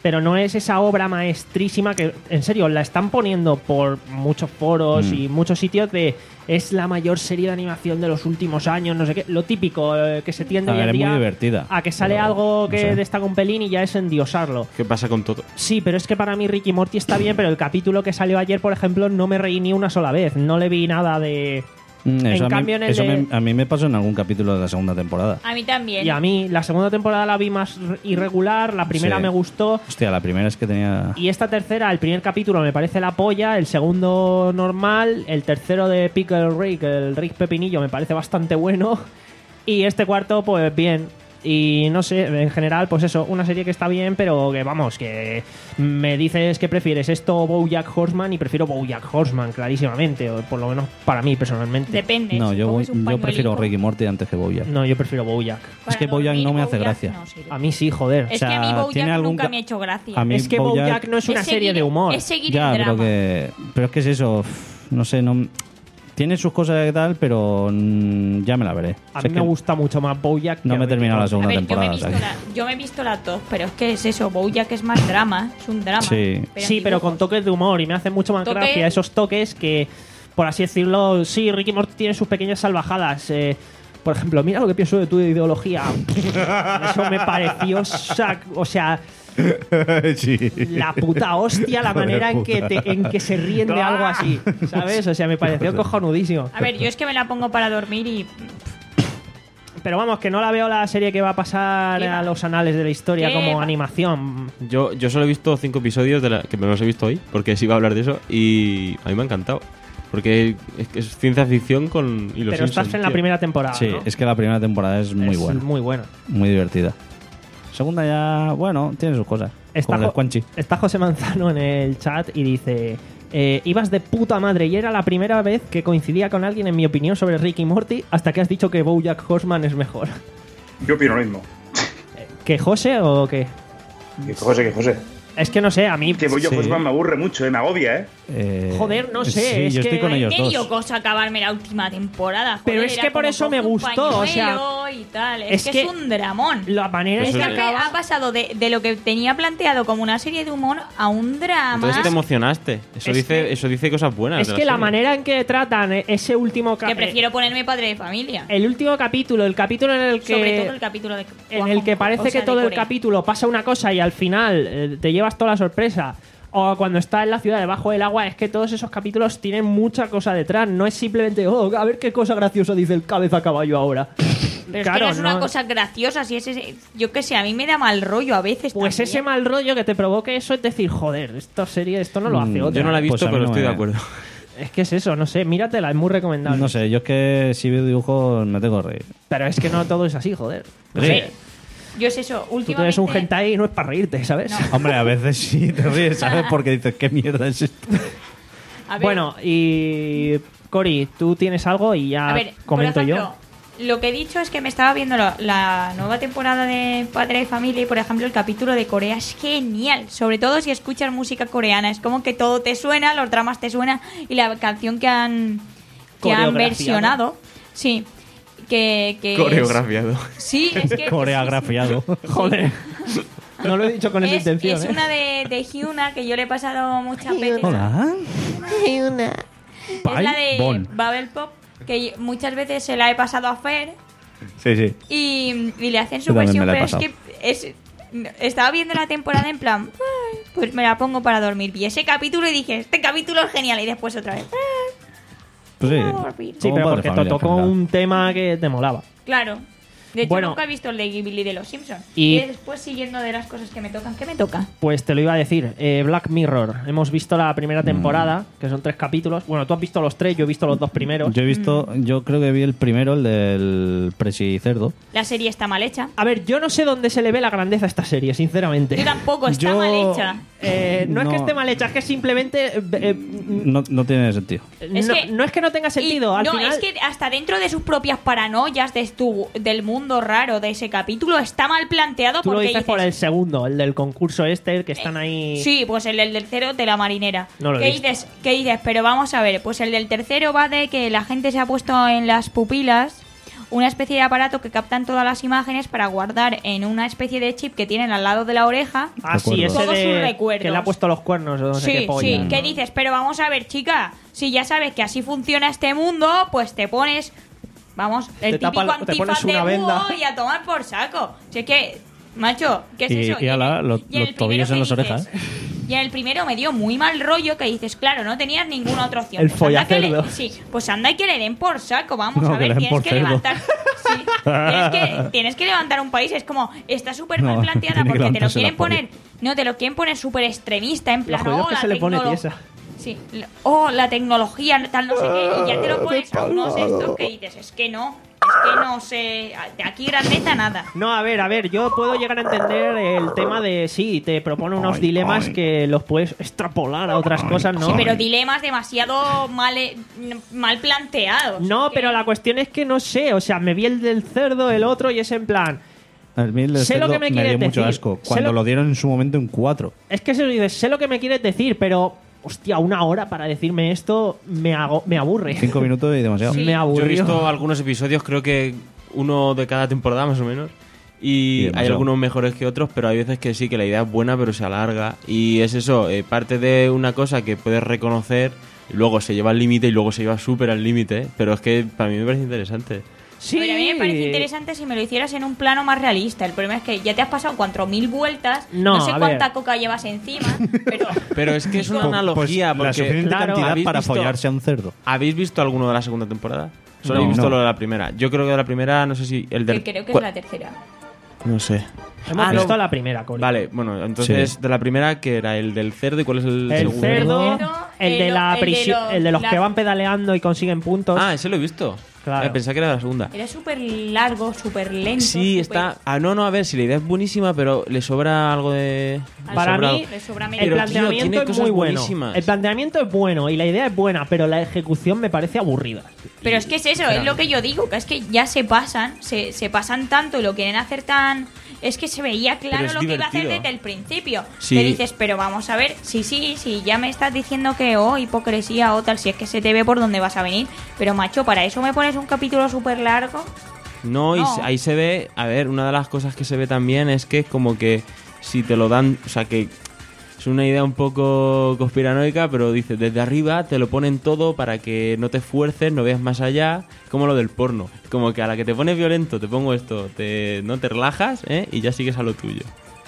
pero no es esa obra maestrísima que, en serio, la están poniendo por muchos foros
Mm.
y muchos sitios de es la mayor serie de animación de los últimos años, no sé qué, lo típico eh, que se tiende
A
hoy
ver,
en
es muy
día
divertida,
a que sale
pero
algo
no
que
sé.
destaca un pelín y ya es endiosarlo.
¿Qué pasa con todo?
Sí, pero es que para mí Ricky Morty está bien, pero el capítulo que salió ayer, por ejemplo, no me reí ni una sola vez, no le vi nada de...
Mm, Eso,
En
a,
cambio,
mí,
en el
eso
de-
me- a mí me pasó en algún capítulo de la segunda temporada.
A mí también.
Y a mí la segunda temporada la vi más r- irregular, la primera
Sí.
me gustó.
Hostia, la primera es que tenía...
Y esta tercera, el primer capítulo me parece la polla, el segundo normal, el tercero de Pickle Rick, el Rick Pepinillo, me parece bastante bueno. Y este cuarto, pues bien. Y no sé, en general, pues eso, una serie que está bien, pero que vamos, que me dices que prefieres esto o BoJack Horseman y prefiero BoJack Horseman, clarísimamente, o por lo menos para mí personalmente.
Depende.
No,
si
yo,
coges un
yo prefiero
pañuelico,
Ricky Morty antes que Bojack.
No, yo prefiero BoJack.
para
Es que Bojack
dormir,
no me hace
Bojack
gracia.
no sirve.
A mí sí, joder.
Es
sea,
que a mí Bojack
¿tiene algún
nunca
ca-
me ha hecho gracia.
A mí
Es que
BoJack-
BoJack no es una
Es
serie
seguir-
de humor.
Es seguir
Ya,
el
pero
drama.
que... Pero es que es eso... No sé, no... Tiene sus cosas y tal, pero mm, ya me la veré.
A
O sea,
mí
es
me
que
gusta mucho más BoJack.
No
que
me he
Ricky
terminado la
Morty.
A
segunda
ver, yo me, he
temporada.
visto
o sea
la, yo me he visto las dos, pero es que es eso, Bojack es más drama, es un drama.
Sí.
Sí,
en
pero con
dibujos.
toques de humor y me hace mucho más
Toque-
gracia esos toques que, por así decirlo, sí, Ricky Morty tiene sus pequeñas salvajadas. eh, por ejemplo, mira lo que pienso de tu ideología. Eso me pareció, sac- o sea,
que- sí.
la puta hostia, la manera en que, te- en que se ríen de algo así, ¿sabes? O sea, me pareció cojonudísimo.
A ver, yo es que me la pongo para dormir y
Pero vamos, que no la veo la serie que va a pasar
¿Qué va?
a los anales de la historia
¿Qué
como
va?
animación.
Yo, yo solo he visto cinco episodios de la, que me los he visto hoy, porque sí iba a hablar de eso, y a mí me ha encantado. Porque es, que es ciencia ficción con y los
Pero estás
Simpsons,
en la
tío.
primera temporada,
Sí,
¿no?
es que la primera temporada es muy
Es
buena.
muy buena.
Muy divertida. Segunda ya, bueno, tiene sus cosas.
Está,
Como el
Jo-
Squanchy.
está José Manzano en el chat y dice: eh, ibas de puta madre y era la primera vez que coincidía con alguien en mi opinión sobre Ricky Morty hasta que has dicho que BoJack Horseman es mejor.
Yo opino lo mismo.
¿Que José o qué?
Que José, que José.
Es que no sé, a mí...
Que yo
Sí.
Horseman me aburre mucho, eh, me agobia, ¿eh?
Eh,
Joder, no sé,
Sí,
es
yo estoy
que
con ellos
me dio
dos.
cosa acabarme la última temporada. Joder,
Pero es
era
que por
como
eso me
coge un
gustó, o sea,
pañuelo y tal.
es
Es, que,
que
es un dramón.
La manera
Pues
en
Es
que
que
acaba...
ha pasado de, de lo que tenía planteado como una serie de humor a un drama.
Entonces te emocionaste. Eso
Es
dice,
que-
eso dice cosas buenas.
Es
de
que la
serie.
manera en que tratan ese último... ca-
que prefiero ponerme padre de familia.
El último capítulo, el capítulo en el que...
Sobre todo el capítulo de
en el que parece
o sea,
que
de
todo el
Corea.
capítulo pasa una cosa y al final eh, te llevas toda la sorpresa. O cuando está en la ciudad debajo del agua, es que todos esos capítulos tienen mucha cosa detrás. No es simplemente, oh, a ver qué cosa graciosa dice el cabeza caballo ahora.
Pero es que no es una cosa graciosa, si es ese, yo qué sé, a mí me da mal rollo a veces.
Pues
también.
ese mal rollo que te provoque eso es decir, joder, esta serie, esto no lo hace
Mm,
otra.
Yo no la he visto,
Pues a mí
pero
no
estoy
me-
de acuerdo.
Es que es eso, no sé, míratela, es muy recomendable.
No sé, yo es que si veo dibujos me tengo que reír.
Pero es que no todo es así, joder. No
Sí.
sé,
Yo es eso,
tú
últimamente...
tienes un hentai y no es para reírte, ¿sabes?
No.
Hombre, a veces sí te ríes, ¿sabes? Porque dices, ¿qué mierda es esto?
A ver,
Bueno, y Cori, tú tienes algo y ya
a ver,
comento
por
yo.
ejemplo, lo que he dicho es que me estaba viendo la, la nueva temporada de Padre y Familia y, por ejemplo, el capítulo de Corea es genial. Sobre todo si escuchas música coreana. Es como que todo te suena, los dramas te suenan y la canción que han, que han
Coreografiado.
versionado. Sí. Que, que es-
Coreografiado.
Sí, es que...
Coreografiado.
Joder. No lo he dicho con esa
Es,
intención,
es
¿eh?
una de, de Hyuna que yo le he pasado muchas veces.
Hola.
Es la de
Bon.
Bubble Pop, que muchas veces se la he pasado a Fer
Sí, sí.
y, y le hacen su
Yo también
versión,
me la he
pero es que es, estaba viendo la temporada en plan, "Ay, pues me la pongo para dormir". Vi ese capítulo y dije, este capítulo es genial, y después otra vez. "Ay,
Pues sí.
voy a dormir".
Sí,
Como
pero
padre
porque te
familia,
tocó
en general.
un tema que te molaba.
Claro. De hecho,
Bueno.
nunca he visto el de Ghibli de los Simpsons.
Y-
Y, después, siguiendo de las cosas que me tocan, ¿qué me toca?
Pues te lo iba a decir, eh, Black Mirror. Hemos visto la primera temporada, que son tres capítulos. Bueno, tú has visto los tres, yo he visto los dos primeros.
Yo he visto, yo creo que vi el primero, el del Presi Cerdo.
La serie está mal hecha.
A ver, yo no sé dónde se le ve la grandeza a esta serie, sinceramente.
Yo tampoco, está
Yo-
mal hecha.
Eh, no, es que
No.
esté mal hecha, es que simplemente... eh, eh,
No, no tiene sentido.
Es
no,
que-
no es que no tenga sentido,
Y-
al
no,
final...
es que hasta dentro de sus propias paranoias de tu- del mundo raro de ese capítulo está mal planteado
Tú lo
porque
dices por
dices,
el segundo, el del concurso este, el que están ahí...
Sí, pues el del tercero de la marinera.
No lo he
¿Qué
visto.
dices? ¿Qué dices? Pero vamos a ver, pues el del tercero va de que la gente se ha puesto en las pupilas una especie de aparato que captan todas las imágenes para guardar en una especie de chip que tienen al lado de la oreja.
Ah, sí, ese
todos sus
de
recuerdos.
que le ha puesto los cuernos o no sé
Sí,
qué polla.
sí, ¿qué dices? Pero vamos a ver, chica, si ya sabes que así funciona este mundo, pues te pones, vamos, el
Te tapa
típico
la- te pones
antifaz de
una venda.
búho y a tomar por saco. Si es que, macho, ¿qué es
Y-
eso?
y
en
ala,
el-
los-
y en el
los tobillos
primero
en
que
las
dices- Y en el primero me dio muy mal rollo que dices, claro, no tenías ninguna otra opción.
El
Pues anda que le-
follacerdo.
Sí, pues anda y que le den por saco, vamos
No,
a
que le
ver,
den
tienes
por
que
cerdo.
levantar... Sí, tienes, que, tienes que levantar un país, es como, está súper mal
No,
planteada
tiene que
porque te lo
levantarse la
quieren
polla.
poner... No, te lo quieren poner súper extremista, en
Lo
plan,
jodido es
oh,
que
la
se le pone
tecnolo-
tiesa.
Sí, lo- oh, la tecnología, tal no sé qué, y ya te lo pones a unos estos que dices, es que no, es que no sé, de aquí grandeza nada.
No, a ver, a ver, yo puedo llegar a entender el tema de, sí, te propone unos
Ay,
dilemas
ay.
que los puedes extrapolar a otras cosas, ¿no?
Sí, pero dilemas demasiado mal, eh, mal planteados.
No,
Que-
pero la cuestión es que no sé, o sea, me vi el del cerdo, el otro, y es en plan...
A mí el
Sé lo
cerdo
que me
me
quieres
dio mucho
decir.
asco.
Sé
Cuando
lo-
lo dieron en su momento en cuatro.
Es que se lo dices, sé lo que me quieres decir, pero... Hostia, una hora para decirme esto me, hago, me aburre.
Cinco minutos y demasiado.
Sí.
Me
Yo
aburrió.
he visto algunos episodios, creo que uno de cada temporada más o menos.
Sí,
Y hay
demasiado.
algunos mejores que otros, pero hay veces que sí, que la idea es buena, pero se alarga. Y es eso, eh, parte de una cosa que puedes reconocer, y luego se lleva al límite y luego se lleva súper al límite. Pero es que para mí me parece interesante.
Sí.
Pero a mí me parece interesante si me lo hicieras en un plano más realista. El problema es que ya te has pasado cuatro mil vueltas,
No,
no, sé
a
cuánta
ver.
coca llevas encima, pero...
Pero es que es una
Pues
analogía,
la
porque
suficiente
claro,
cantidad
¿habéis
para
visto-
follarse a un cerdo.
¿Habéis visto alguno de la segunda temporada? Solo
No.
he visto
No.
lo de la primera. Yo creo que de la primera, no sé si el del...
que creo que
cu-
es la tercera.
No sé.
Hemos
Ah,
visto
no.
la primera, Cori.
Vale, bueno, entonces
Sí.
de la primera, que era el del cerdo, ¿y cuál es el,
El
segundo?
cerdo,
Cerdo,
el de
el-
la
el de
prisión,
los-
el de los
la-
que van pedaleando y consiguen puntos.
Ah, ese lo he visto.
Claro.
Eh, pensaba que era la segunda.
Era súper largo, súper lento.
Sí,
súper-
está... Ah, no, no, a ver, si la idea es buenísima, pero le sobra algo de...
Al
Para
sobra-
mí,
le sobra medio-
el
Pero, tío,
planteamiento
tiene
es
cosas
muy bueno.
buenísimas.
El planteamiento es bueno y la idea es buena, pero la ejecución me parece aburrida.
Pero es que es eso, es lo que yo digo, que es que ya se pasan, se, se pasan tanto y lo quieren hacer tan... Es que se veía
Pero
claro
es
lo que iba a hacer
divertido.
desde el principio.
Sí.
Que dices, pero vamos a ver, sí, sí, sí, ya me estás diciendo que, oh, hipocresía o tal, si es que se te ve por dónde vas a venir. Pero macho, ¿para eso me pones un capítulo súper largo?
No, y
No.
se- ahí se ve... A ver, una de las cosas que se ve también es que como que si te lo dan... O sea, que es una idea un poco conspiranoica, pero dice, desde arriba te lo ponen todo para que no te esfuerces, no veas más allá, como lo del porno. Como que a la que te pones violento te pongo esto, te, no te relajas, ¿eh? Y ya sigues a lo tuyo.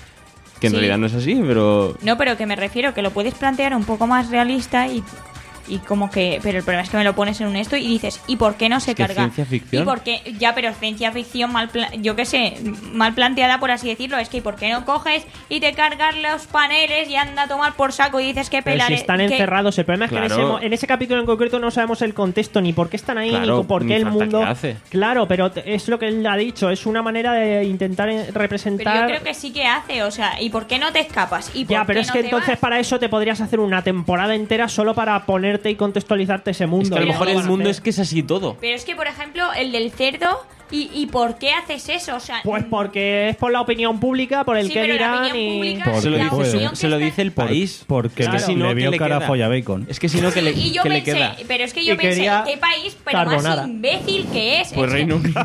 Que en
Sí.
realidad no es así, pero...
No, pero que me refiero que lo puedes plantear un poco más realista y, y como que... Pero el problema es que me lo pones en un esto y dices, ¿y por qué no se
Es que
carga?
ciencia ficción.
¿Y por qué? Ya, pero ciencia ficción mal... pla- yo qué sé, mal planteada por así decirlo. Es que ¿y por qué no coges y te cargas los paneles y anda a tomar por saco y dices que
Pero
pelar...
si están
que-
encerrados, el problema es que en,
Claro.
ese, mo- en ese capítulo en concreto no sabemos el contexto ni por qué están ahí
Claro,
ni por qué
ni
el
falta
mundo.
que hace.
Claro, pero te- es lo que él ha dicho, es una manera de intentar eh,
Pero
representar.
yo creo que sí que hace, o sea, ¿y por qué no te escapas? ¿Y por
Ya, pero
qué
es
no
que
te
entonces
vas?
para eso te podrías hacer una temporada entera solo para ponerte y contextualizarte ese mundo.
Es que a lo
Y no
mejor
lo
el
van a
mundo
hacer.
es que es así todo.
Pero es que, por ejemplo, el del cerdo... ¿Y, ¿Y por qué haces eso? O sea,
Pues porque es por la opinión pública, por el
sí,
que
pero la
dirán
opinión
y.
pública,
Porque
Se lo
la
puede.
dice,
opinión
su-
que
se lo
está-
dice el
Por-
país.
porque
Es que
le-
si no,
le
¿qué
vio
le
cara
queda?
a folla bacon.
Es que si no, que le,
Y yo
que le
pensé,
queda.
pero es que yo
Y
pensé,
quería
¿qué país, pero
carbonara.
más imbécil que es?
Pues
Es
Reino Unido.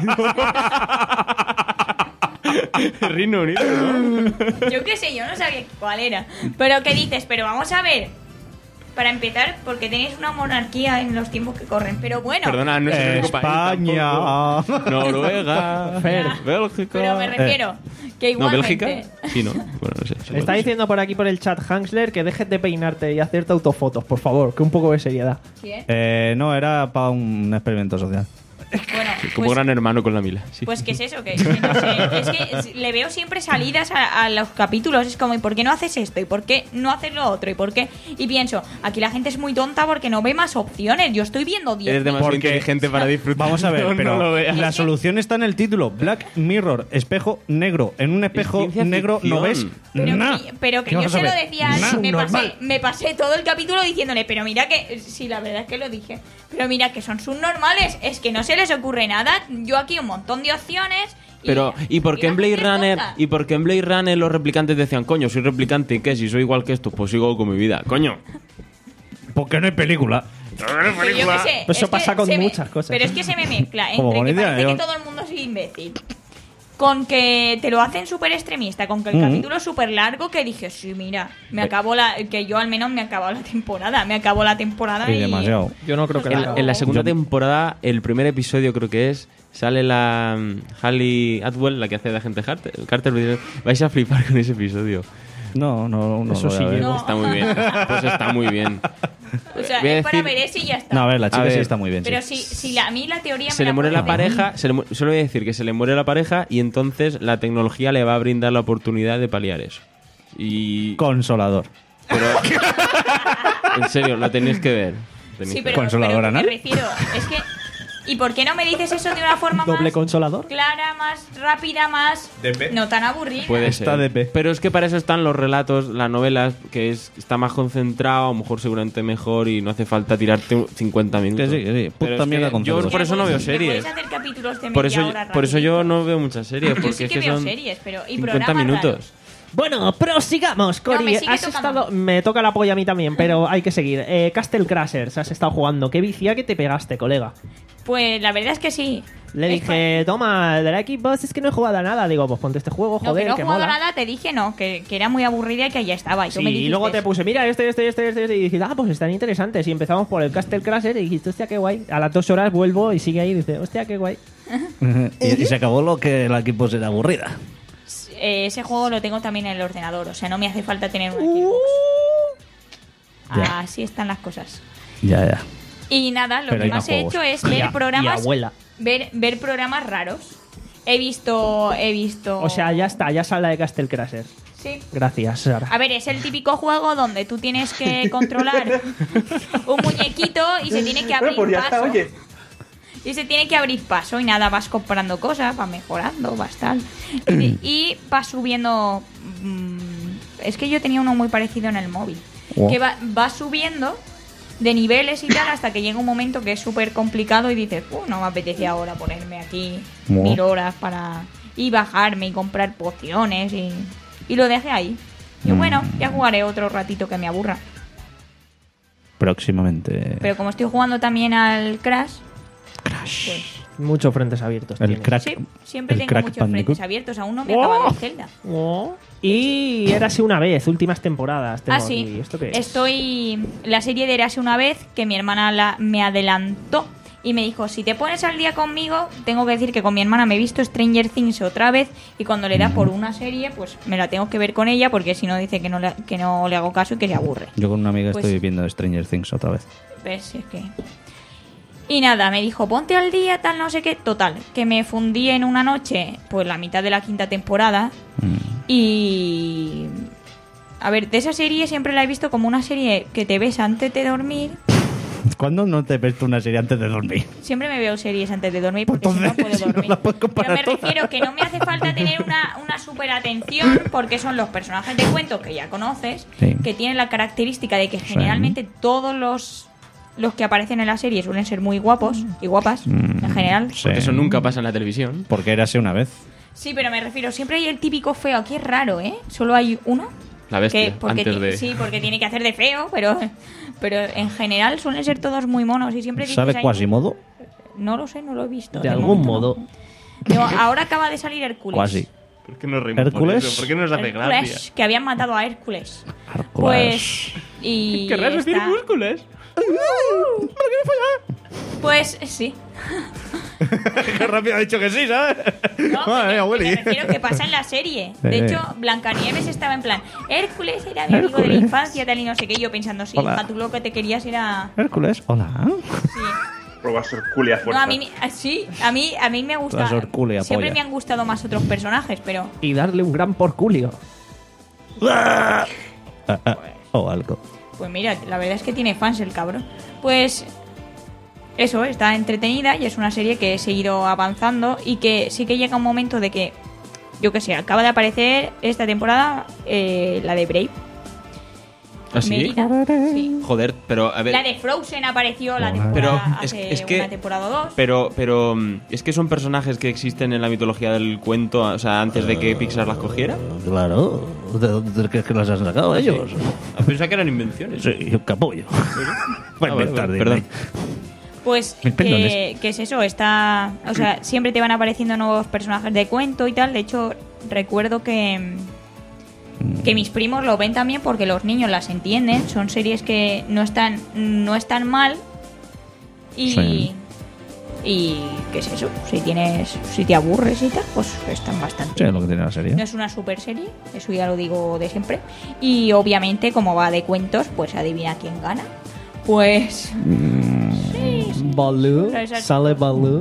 Reino Unido, ¿no?
que- Yo qué sé, yo no sabía cuál era. Pero ¿qué dices? Pero vamos a ver. Para empezar, porque tenéis una monarquía en los tiempos que corren. Pero bueno,
Perdona, no es el único país
España.
tampoco. Noruega.
Fer.
Bélgica.
pero me refiero que
No,
igualmente...
Bélgica. Sí, no. Bueno, no sé.
Está diciendo por aquí por el chat Hansler que dejes de peinarte y hacerte autofotos, por favor, que un poco de seriedad.
¿Quién?
Eh, no, era para un experimento social.
Bueno,
Como
pues,
gran hermano con la Mila. Sí.
pues ¿qué es eso? Que, que no sé. Es que es- le veo siempre salidas a, a los capítulos. Es como, ¿y por qué no haces esto? ¿Y por qué no haces lo otro? ¿Y por qué? Y pienso, aquí la gente es muy tonta porque no ve más opciones. Yo estoy viendo diez
Eres demasiado
Porque-
inteligente para disfrutar.
Vamos a ver,
No,
pero
no lo veas.
la solución está en el título. Black Mirror, espejo negro. En un espejo
ciencia
negro no ves
ficción.
Pero
nada.
que, pero que
¿Qué
yo
vas a
se lo
ver?
decía,
Nah.
me pasé,
Subnormal.
me pasé todo el capítulo diciéndole, pero mira que, sí, la verdad es que lo dije, pero mira que son subnormales, es que no se les ocurre nada, yo aquí un montón de opciones. Y,
Pero, ¿y por qué
la
en Blade
gente es
Runner
tonta.
y por qué en Blade Runner los replicantes decían, coño, soy replicante y qué, si soy igual que estos, pues sigo con mi vida? Coño.
Porque no hay película.
Pero yo qué sé,
Eso
es
pasa
que
con
se me-
muchas cosas.
Pero es que se me mezcla
Como
entre
con
que
Indiana
parece que
Jones.
todo el mundo de imbécil. Con que te lo hacen súper extremista, con que el
Mm.
capítulo es súper largo, que dije, sí, mira, me acabó la... Que yo al menos me acabó la temporada, me acabó la temporada
Y
y...
demasiado.
Yo no creo que
En,
la
en la segunda
Yo-
temporada, el primer episodio creo que es, sale la um, Hayley Atwell, la que hace de agente Carter. Carter dice, vais a flipar con ese episodio.
No, no, no.
Eso
lo voy a
sí,
ver.
No.
Está muy bien. Pues está muy bien.
O sea,
Voy a
es para
decir-
ver ese y ya está.
No, a ver, la chica
A ver,
sí está muy bien.
Pero
sí.
si, si la, a mí la teoría
Se
me
le muere la
puede-
pareja, se le mu- solo voy a decir que se le muere la pareja y entonces la tecnología le va a brindar la oportunidad de paliar eso. Y...
Consolador.
Pero... en serio, lo tenéis que ver. Tenéis
Sí,
que
pero,
¿Consolador
pero
anal?
me refiero, es que... ¿Y por qué no me dices eso de una forma
doble
más
consolador.
clara, más rápida, más... No tan aburrida?
Puede
Está
ser.
D P.
Pero es que para eso están los relatos, las novelas, que es está más concentrado, a lo mejor seguramente mejor y no hace falta tirarte cincuenta minutos.
Que sí, que sí.
Pero
Puta
es que
mierda con
yo
cerdo.
por eso no veo
¿Me
series.
puedes hacer capítulos de media
Por eso,
hora
por eso yo
rapidito?
no veo muchas series,
Yo
porque
sí
es
que
que
veo
son
series, pero... Y
cincuenta
programas
minutos.
raros.
Bueno, prosigamos, Cori.
No, me sigue
has
tocando.
estado... Me toca la polla a mí también, pero hay que seguir. Eh, Castle Crashers, has estado jugando. Qué vicia que te pegaste, colega.
Pues la verdad es que sí.
Le
Es
dije, toma, de la Xbox es que no he jugado a nada. Digo, pues ponte este juego,
No,
joder,
que no he
que
jugado
mola.
nada, te dije no, que, que era muy aburrida y que ya estaba. Y, tú
Sí,
me
y
dijiste
luego te
eso.
puse, mira, este, este, este, este, este, y dijiste, ah, pues están interesantes. Y empezamos por el Castle Crasher y dijiste, hostia, qué guay. A las dos horas vuelvo y sigue ahí y dice, hostia, qué guay.
y, y se acabó lo que la equipo era aburrida.
Eh, ese juego lo tengo también en el ordenador, o sea, no me hace falta tener una
Uh.
Xbox.
Ya.
Así están las cosas.
Ya, ya.
Y nada, lo
Pero
que
hay
más
más
he
juegos.
hecho es
Y
ver
a- y
programas,
abuela.
ver, ver programas raros. He visto, he visto.
O sea, ya está, ya sale de Castle Crasher.
Sí.
Gracias, Sara.
A ver, es el típico juego donde tú tienes que controlar un muñequito y se tiene que abrir
pues ya está,
paso.
oye.
Y se tiene que abrir paso y nada, vas comprando cosas, vas mejorando, vas tal. Y, y vas subiendo... mm, es que yo tenía uno muy parecido en el móvil.
Oh.
Que va, vas subiendo de niveles y tal hasta que llega un momento que es súper complicado y dices, uh, no me apetece ahora ponerme aquí
Oh.
mil horas para... Y bajarme y comprar pociones y... Y lo dejé ahí. Y bueno, ya jugaré otro ratito que me aburra.
Próximamente.
Pero como estoy jugando también al Crash...
Muchos frentes abiertos.
El
tienes.
crack.
Sí, siempre
el
tengo
crack
muchos
Bandicoot.
frentes abiertos. Aún no me he acabado el Zelda.
Oh. Y Érase una vez, últimas temporadas. Tengo
Ah, sí.
aquí. ¿Esto qué es?
Estoy... La serie de Érase una vez, que mi hermana la... me adelantó y me dijo, si te pones al día conmigo, tengo que decir que con mi hermana me he visto Stranger Things otra vez y cuando le da por una serie, pues me la tengo que ver con ella porque si no dice que no le, que no le hago caso y que se aburre.
Yo con una amiga
Pues-
estoy viendo Stranger Things otra vez.
¿Ves? Es que... Y nada, me dijo, ponte al día, tal, no sé qué. Total, que me fundí en una noche, pues la mitad de la quinta temporada.
Mm.
Y... A ver, de esa serie siempre la he visto como una serie que te ves antes de dormir.
¿Cuándo no te ves tú una serie antes de dormir?
Siempre me veo series antes de dormir porque si no
Entonces,
puedo
si no
dormir.
la puedes
Pero
comparar
me
todas.
refiero que no me hace falta tener una, una super atención porque son los personajes de cuentos que ya conoces,
Sí.
que tienen la característica de que generalmente todos los los que aparecen en la serie suelen ser muy guapos y guapas
Mm,
en general.
sí.
Porque eso nunca pasa en la televisión.
Porque era así una vez.
Sí, pero me refiero, siempre hay el típico feo. Aquí es raro, ¿eh? Solo hay uno.
La bestia,
Que porque
antes
ti-
de...
Sí, porque tiene que hacer de feo, pero pero en general suelen ser todos muy monos y siempre dices,
¿Sabe
"Ay,
Quasimodo?
no lo sé, no lo he visto.
De algún modo.
No, ahora acaba de salir Hércules.
Quasi.
¿Por qué nos reímos
¿Hércules?
por eso? ¿Por qué nos hace
Hércules,
gracia?
que habían matado a Hércules.
Hércules.
Pues y
¿Querrás decir
está-
músculos?
Pues sí.
Qué rápido ha dicho que sí, ¿sabes?
No,
Madre mía,
que- que
Willy.
me refiero que pasa en la serie. De
Eh.
hecho, Blancanieves estaba en plan, Hércules era mi amigo de la
Hércules.
infancia, tal y no sé qué. Y yo pensando, sí,
Hola.
hija, tú lo que te querías era...
Hércules, hola.
Sí.
Probar ser culia
No,
fuerza.
a mí, ah, sí, a mí, a mí me gusta...
Todas Hércules,
Siempre
polla.
me han gustado más otros personajes, pero...
Y darle un gran porculio.
Ah, ah, o algo.
Pues mira, la verdad es que tiene fans el cabrón. Pues eso, está entretenida y es una serie que he seguido avanzando y que sí que llega un momento de que, yo qué sé, acaba de aparecer esta temporada eh, la de Brave.
¿Ah, sí?
Mérida. Sí.
Joder, pero a ver...
La de Frozen apareció la temporada
Pero es,
hace
es que...
una temporada o dos.
Pero, pero mm, es que son personajes que existen en la mitología del cuento, o sea, antes de que Pixar las cogiera.
Claro. ¿De dónde crees que las han sacado ellos?
Ah, pensaba que eran invenciones.
Sí, un capullo.
Ah,
Para
vale,
inventar,
vale,
dime.
perdón.
Pues
Mil
que,
pendones.
que es eso, está, o sea, siempre te van apareciendo nuevos personajes de cuento y tal. De hecho, recuerdo que que mis primos lo ven también porque los niños las entienden. Son series que no están no están mal y
Sí.
y qué es eso. Si tienes si te aburres y tal, pues están bastante.
Sí, es lo que tiene la serie.
No es una super serie, eso ya lo digo de siempre. Y obviamente, como va de cuentos, pues adivina quién gana. Pues
Baloo,
Pero esa-
sale Baloo.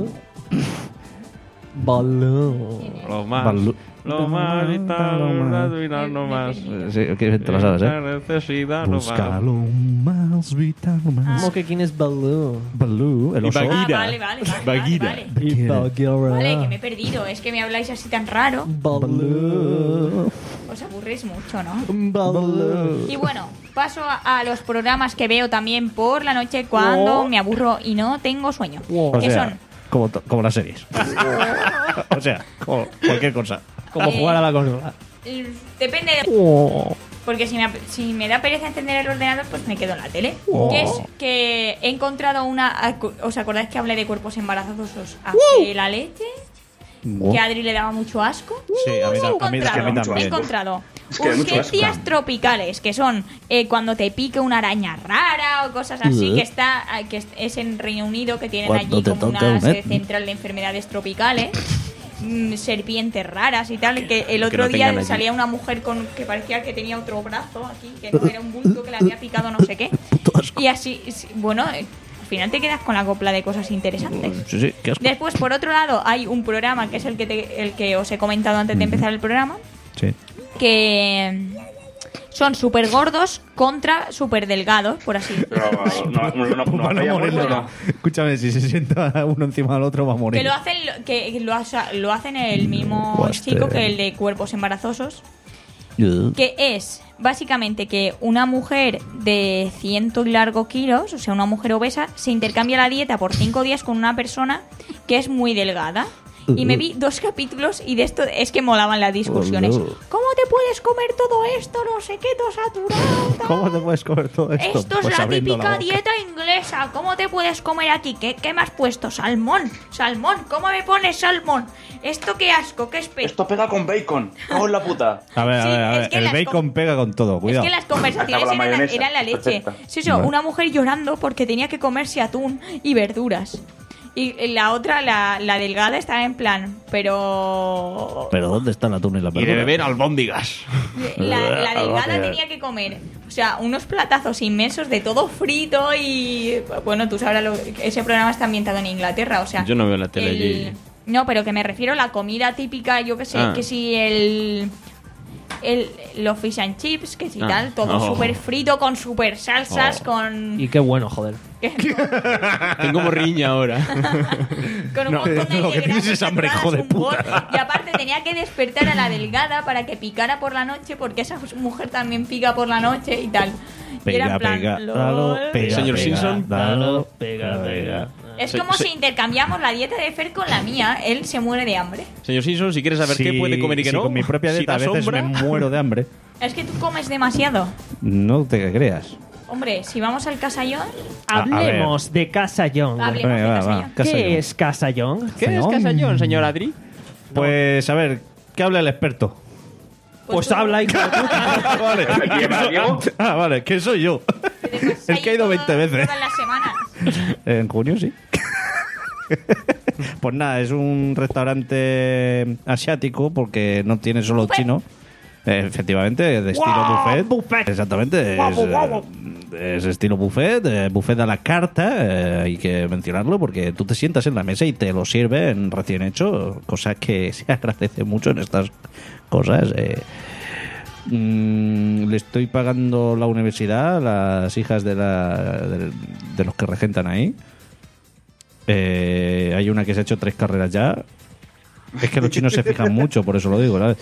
Baloo.
Lo más.
Balú-
Lo más vital, lo vital no más.
Sí, que te lo sabes,
La
¿eh?
necesidad no
Busca
más.
lo más vital, lo más.
¿Cómo que quién es Baloo?
Balú, el
Y
oso.
Ah,
Bagheera.
vale, vale, vale,
Bagheera.
vale, vale.
Y Bagheera.
Vale, que me he perdido. Es que me habláis así tan raro.
Baloo.
Os aburrís mucho, ¿no?
Baloo.
Y bueno, paso a, a los programas que veo también por la noche cuando
Oh.
me aburro y no tengo sueño.
O
¿Qué
sea,
son?
como, to- como las series. O sea, como cualquier cosa.
Como
Eh,
jugar a la consola.
Eh, Depende de...
Oh.
Porque si me, ap- si me da pereza encender el ordenador, pues me quedo en la tele.
Oh.
Que es que he encontrado una... ¿Os acordáis que hablé de cuerpos embarazosos hace la leche? Que a Adri le daba mucho asco.
Sí, a mí,
He
tam- a mí, a mí
encontrado, he
también.
encontrado
Es que da mucho
urgencias
asco.
tropicales, que son eh, cuando te pique una araña rara o cosas así,
Uh.
que está ah, que es- es en Reino Unido, que tienen
Cuando
allí
te
como
toca
una
un
sede
etno.
central de enfermedades tropicales. mm, Serpientes raras y tal, que el
que
otro
no
día
tengan allí.
salía una mujer con que parecía que tenía otro brazo aquí, que no era un bulto, que le había picado no sé qué. Y así, sí, bueno, eh, al final te quedas con la copla de cosas interesantes.
Sí, sí, qué asco.
Después, por otro lado, hay un programa que es el que, te- el que os he comentado antes de empezar el programa,
Sí.
que son súper gordos contra súper delgados, por así decirlo.
Pero no, no, no, no, no,
Para
había
no morir,
muerto,
no.
¿no?
Escúchame, si se sienta uno encima del otro va a morir.
Que lo hacen que lo, hace- lo hacen el mismo
Hostia.
chico que el de cuerpos embarazosos,
Yeah.
que es básicamente que una mujer de ciento y largo kilos, o sea, una mujer obesa, se intercambia la dieta por cinco días con una persona que es muy delgada. Y me vi dos capítulos y de esto es que molaban las discusiones.
Oh, no.
¿Cómo te puedes comer todo esto? No sé qué, todo saturado. tal?
¿Cómo te puedes comer todo esto?
Esto es
Pues
la
abriendo
típica
boca.
dieta inglesa. ¿Cómo te puedes comer aquí? ¿Qué, ¿Qué me has puesto? Salmón. Salmón. ¿Cómo me pones salmón? Esto qué asco, qué espeso.
Esto pega con bacon. ¡Cago en la puta!
A ver,
Sí,
a ver, a
es
ver.
que
El
las
bacon
com-
pega con todo, cuidado.
Es que las conversaciones
Acaba la
eran la,
mayonesa.
eran la leche.
Perfecta.
Sí, eso,
Vale.
una mujer llorando porque tenía que comerse atún y verduras. Y la otra, la, la delgada, estaba en plan, pero...
Pero ¿dónde está el atún y la
Y de
verdura?
beber albóndigas.
La, la delgada
Albóndigas.
tenía que comer, o sea, unos platazos inmensos de todo frito y... Bueno, tú sabrás, lo- ese programa está ambientado en Inglaterra, o sea...
Yo no veo la tele
el-
allí.
No, pero que me refiero a la comida típica, yo que sé,
Ah.
que si el... El, los fish and chips, que si
Ah.
tal, todo
Oh.
súper frito, con súper salsas,
Oh.
con...
Y qué bueno, joder.
Tengo morriña ahora.
Con un
No,
montón de
lo que tienes
grasas
es hambre,
saturadas,
hijo de
un bol.
puta.
Y aparte tenía que despertar a la delgada para que picara por la noche, porque esa mujer también pica por la noche y tal. y era
Pega,
en plan,
pega,
lol.
dalo, pega,
Señor
pega,
Simpson.
dalo,
Pega, pega.
Es
Se-
como
se-
si intercambiamos la dieta de Fer con la mía. Él se muere de hambre.
Señor Simpson, si quieres saber
Sí,
qué puede comer y qué
sí,
no.
con mi propia
si
dieta a
da
veces
sombra,
me muero de hambre.
Es que tú comes demasiado.
No te creas.
Hombre, si vamos al casallón,
A- a ver.
Hablemos de Casa Young.
Hablemos
Venga,
de
va,
casallón.
va. Casa
¿Qué
Young.
es Casa Young?
¿Qué es Casallón, señor Adri?
Pues a ver, ¿qué habla el experto?
Pues
tú-
habla, hijo de puta.
vale.
¿Aquí habla Diego?
Ah, vale, que soy yo.
Te vas
El
ahí
que ha ido
todo-
veinte veces.
Todas las semanas.
En junio, sí. Pues nada, es un restaurante asiático porque no tiene solo
Buffet.
chino. Eh, efectivamente, de estilo
Guau,
buffet.
buffet.
Exactamente, es,
Guau, guau.
eh, es estilo buffet, eh, buffet a la carta, eh, hay que mencionarlo porque tú te sientas en la mesa y te lo sirven recién hecho, cosa que se agradece mucho en estas cosas. eh. Mm, le estoy pagando la universidad a las hijas de, la, de, de los que regentan ahí. Eh, hay una que se ha hecho tres carreras ya. Es que los chinos se fijan mucho, por eso lo digo, ¿sabes?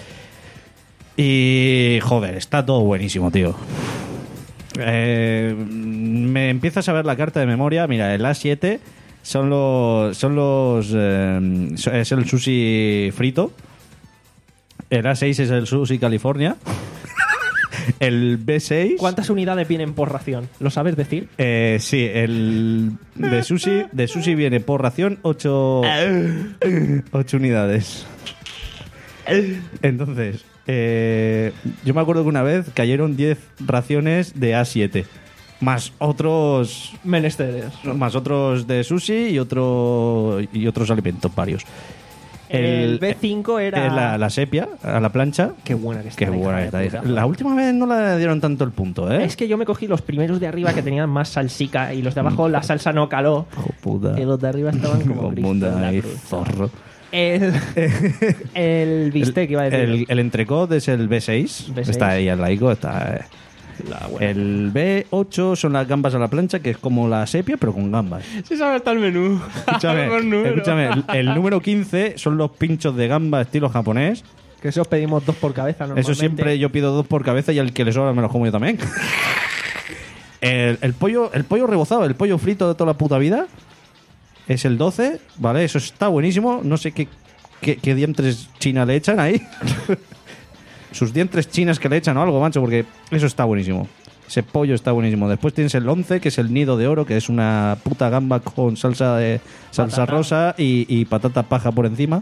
Y joder, está todo buenísimo, tío. Eh, me empiezas a ver la carta de memoria. Mira, el A siete son los. Son los. eh, es el sushi frito. El A seis es el sushi California. El B seis...
¿Cuántas unidades vienen por ración? ¿Lo sabes decir?
Eh, sí, el de sushi, de sushi viene por ración ocho unidades. Entonces, eh, yo me acuerdo que una vez cayeron diez raciones de A siete. Más otros
Menesteres.
más otros de sushi y otro y otros alimentos varios.
El B cinco era...
eh, la, la sepia a la plancha.
Qué buena que está.
Qué
la hija
buena
de
que está, hija.
puta.
La última vez no le dieron tanto el punto, ¿eh?
Es que yo me cogí los primeros de arriba que tenían más salsica y los de abajo la salsa no caló.
Hijo puta.
Y los de arriba estaban como
Como
Cristo
bunda
en la
ahí,
cruz.
zorro.
El, el bistec, iba a decir.
El, el entrecot es el B seis.
B seis.
Está ahí al laico. Está, eh.
La buena.
El B ocho son las gambas a la plancha, que es como la sepia, pero con gambas.
Sí sabe hasta el menú.
Escúchame,
Los números.
escúchame el, el número quince son los pinchos de gamba estilo japonés.
Que esos pedimos dos por cabeza normalmente.
Eso siempre yo pido dos por cabeza y al que le sobra me lo como yo también. El, el pollo el pollo rebozado, el pollo frito de toda la puta vida es el doce, ¿vale? Eso está buenísimo. No sé qué, qué, qué dientes chinas le echan ahí. Sus dientes chinas que le echan o algo, macho, porque eso está buenísimo. Ese pollo está buenísimo. Después tienes el once, que es el nido de oro, que es una puta gamba con salsa de salsa
Patata.
rosa y, y patata paja por encima.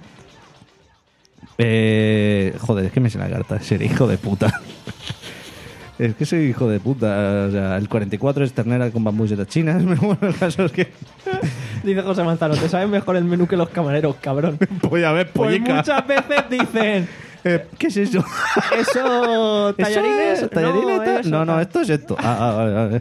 Eh, joder, es que me sé la carta. Seré hijo de puta. Es que soy hijo de puta. O sea, el cuarenta y cuatro es ternera con bambusetas chinas. Pero bueno, el caso es que...
Dice José Manzano, te sabes mejor el menú que los camareros, cabrón.
Voy a ver,
Pues
polleca.
muchas veces dicen...
Eh, ¿Qué es eso?
¿Eso tallarines?
¿Eso es tallarines?
No, eso
No, no,
tal.
esto es esto. Ah, ah, vale, vale.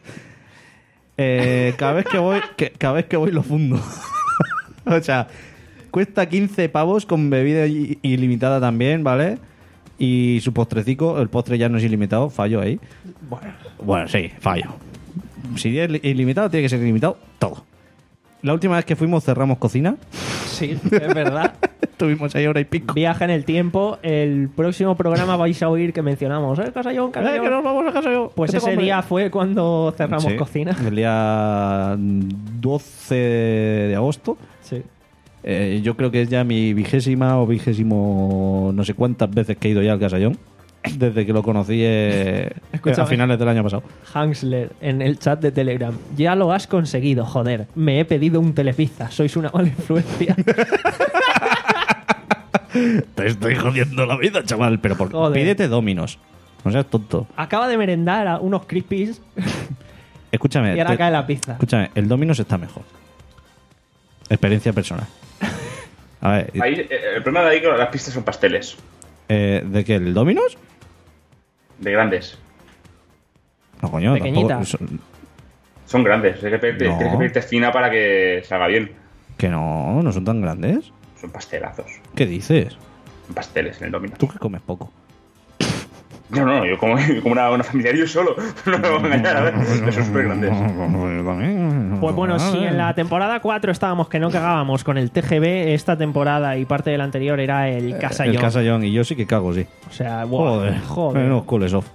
Eh, cada vez que voy, que, cada vez que voy lo fundo. O sea, cuesta quince pavos con bebida i- ilimitada también, ¿vale? Y su postrecico, el postre ya no es ilimitado, fallo ahí.
Bueno,
Bueno, sí, fallo. Si es li- ilimitado, tiene que ser ilimitado todo. La última vez que fuimos cerramos cocina.
sí, es verdad.
Estuvimos ahí hora y pico.
Viaje en el tiempo. El próximo programa vais a oír que mencionamos, ¿eh? Casallón,
Eh,
Casallón.
que nos vamos a casa yo.
Pues
Que tengo
ese
hambre.
día fue cuando cerramos
Sí,
cocina.
El día doce de agosto.
Sí.
Eh, yo creo que es ya mi vigésima o vigésimo no sé cuántas veces que he ido ya al Casallón. Desde que lo conocí eh,
Escúchame.
a finales del año pasado.
Hansler en el chat de Telegram. Ya lo has conseguido, joder. Me he pedido un telepizza. Sois una mala influencia.
Te estoy jodiendo la vida, chaval. Pero por...
Joder.
pídete Dominos. No seas tonto.
Acaba de merendar a unos crispies
Escúchame.
y ahora
te-
cae la pizza.
Escúchame, el Dominos está mejor. Experiencia personal. A ver,
Ahí, eh, el problema de ahí es que las pistas son pasteles.
eh, ¿de qué? ¿El Dominos?
De grandes.
No, coño.
Pequeñita.
tampoco- son-
Son grandes. Tienes que pedirte,
No.
tienes que pedirte fina para que salga bien.
Que no, no son tan grandes.
Son pastelazos.
¿Qué dices?
Son pasteles en el Domino.
Tú que comes poco.
No, no, yo como, como una, una familiar yo solo. No me voy a engañar, a ver. Son súper grandes.
Pues bueno, si en la temporada cuatro estábamos que no cagábamos con el T G B, esta temporada y parte de la anterior era el Casallón.
El Casallón, y yo sí que cago, sí.
O sea, wow,
Joder,
joder.
menos cules off.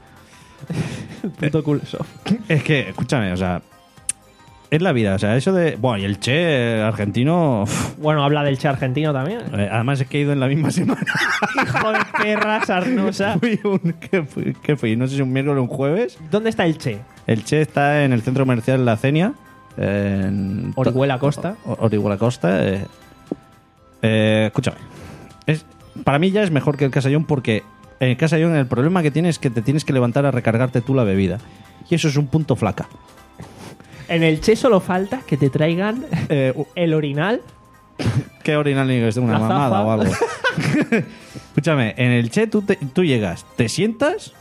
Puto culo soft.
Es que, escúchame, o sea, es la vida, o sea, eso de. Bueno, y el Che argentino. uf,
Bueno, habla del Che argentino también.
eh, además es que he ido en la misma semana.
Hijo de perra sarnosa.
fui un, ¿qué, fui, qué fui? No sé si un miércoles o un jueves.
¿Dónde está el Che?
El Che está en el centro comercial La Cenia. En
Orihuela Costa.
O- Orihuela Costa. eh. Eh, escúchame. Es, para mí ya es mejor que el Casallón porque en el Casallón el problema que tienes es que te tienes que levantar a recargarte tú la bebida. Y eso es un punto flaca.
En el Che solo falta que te traigan
Eh, u-
el orinal.
¿Qué orinal ni es? ¿Una
La
mamada
zafa.
o algo? Escúchame, en el Che tú, te- tú llegas, te sientas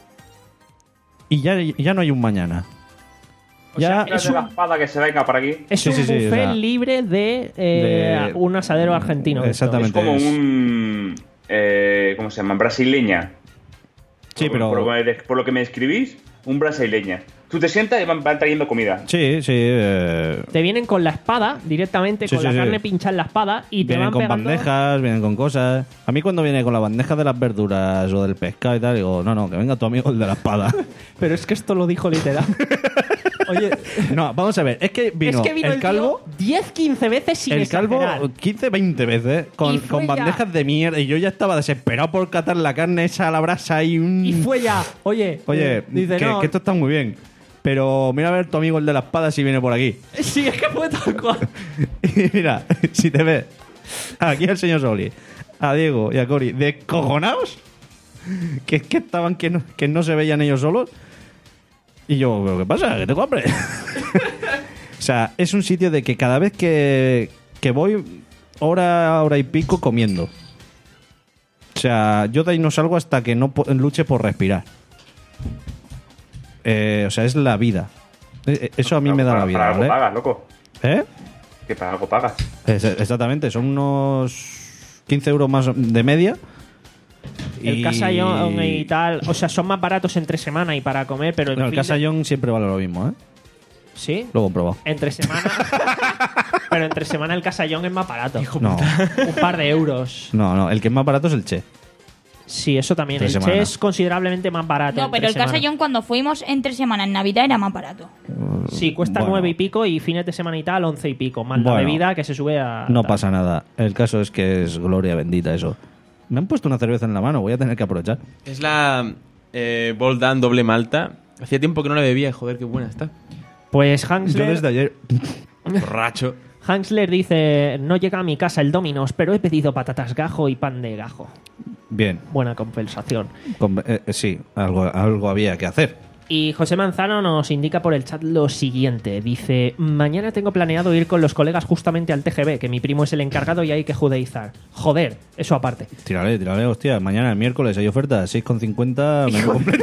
y ya, ya no hay un mañana. Ya
Es la espada que se venga para aquí.
Es
Sí,
un
sí, sí,
buffet
o sea,
libre de, eh,
de-
un asadero argentino.
Exactamente.
Es como
es-
un. Eh, ¿Cómo se llama? Brasileña.
Sí,
Por-
pero.
Por, lo que me- por lo que me escribís, un brasileña. Tú te sientas y van, van trayendo comida.
Sí, sí. eh,
Te vienen con la espada, directamente
Sí,
con
sí,
la
sí.
carne pinchada en la espada y te
Vienen
van
con
pegando...
bandejas, vienen con cosas. A mí cuando viene con la bandeja de las verduras o del pescado y tal, digo, no, no, que venga tu amigo el de la espada.
Pero es que esto lo dijo literal.
Oye, no, vamos a ver. Es que vino,
es que vino
el,
el
calvo.
diez quince veces sin
El calvo
exagerar.
quince veinte veces con,
Y fue
con
ya.
bandejas de mierda y yo ya estaba desesperado por catar la carne esa a la brasa y un...
Y fue ya, oye,
Oye,
eh, dice,
que,
no,
que esto está muy bien, pero mira a ver tu amigo el de la espada si viene por aquí.
sí, es que fue tal cual.
Y mira, si te ves aquí al señor Soli, a Diego y a Cori descojonados, que es que estaban que no, que no se veían ellos solos. Y yo, ¿pero qué pasa? ¿Que tengo hambre? O sea, es un sitio de que cada vez que, que voy, hora, hora y pico comiendo. O sea, yo de ahí no salgo hasta que no po- luche por respirar. Eh, o sea, es la vida. Eh, Eso a mí me da
Para-
la vida,
Para algo
¿vale?
pagas, loco.
¿Eh?
Que para algo pagas.
Es- exactamente, son unos quince euros más de media.
El
Y-
Casa Young y tal, o sea, son más baratos entre semana y para comer, pero
No, el
fin
Casa
de-
Young siempre vale lo mismo, ¿eh?
Sí,
Lo he comprobado.
entre semana. Pero entre semana el Casa Young es más barato.
No,
Un par de euros.
no, no, el que es más barato es el Che.
Sí, eso también.
Entre
El
semana.
Che es considerablemente más barato.
No,
entre
pero el
semana.
Casa John cuando fuimos entre semana en Navidad era más barato.
Sí, cuesta
Bueno.
nueve y pico y fines de semana y tal, once y pico. Más la
Bueno,
bebida que se sube a.
No
tal.
pasa nada. El caso es que es gloria bendita eso. Me han puesto una cerveza en la mano, voy a tener que aprovechar.
Es la eh, Boldan doble malta. Hacía tiempo que no la bebía, joder, qué buena está.
Pues
Yo
Hansler,
desde ayer...
Borracho.
Hansler dice: no llega a mi casa el Domino's, pero he pedido patatas gajo y pan de gajo.
Bien.
Buena compensación.
Con- eh, eh, sí, algo, algo había que hacer.
Y José Manzano nos indica por el chat lo siguiente. Dice: mañana tengo planeado ir con los colegas justamente al T G B, que mi primo es el encargado y hay que judaizar. Joder, eso aparte.
Tírale, tírale, hostia. Mañana, el miércoles, hay oferta. seis con cincuenta, menú completo.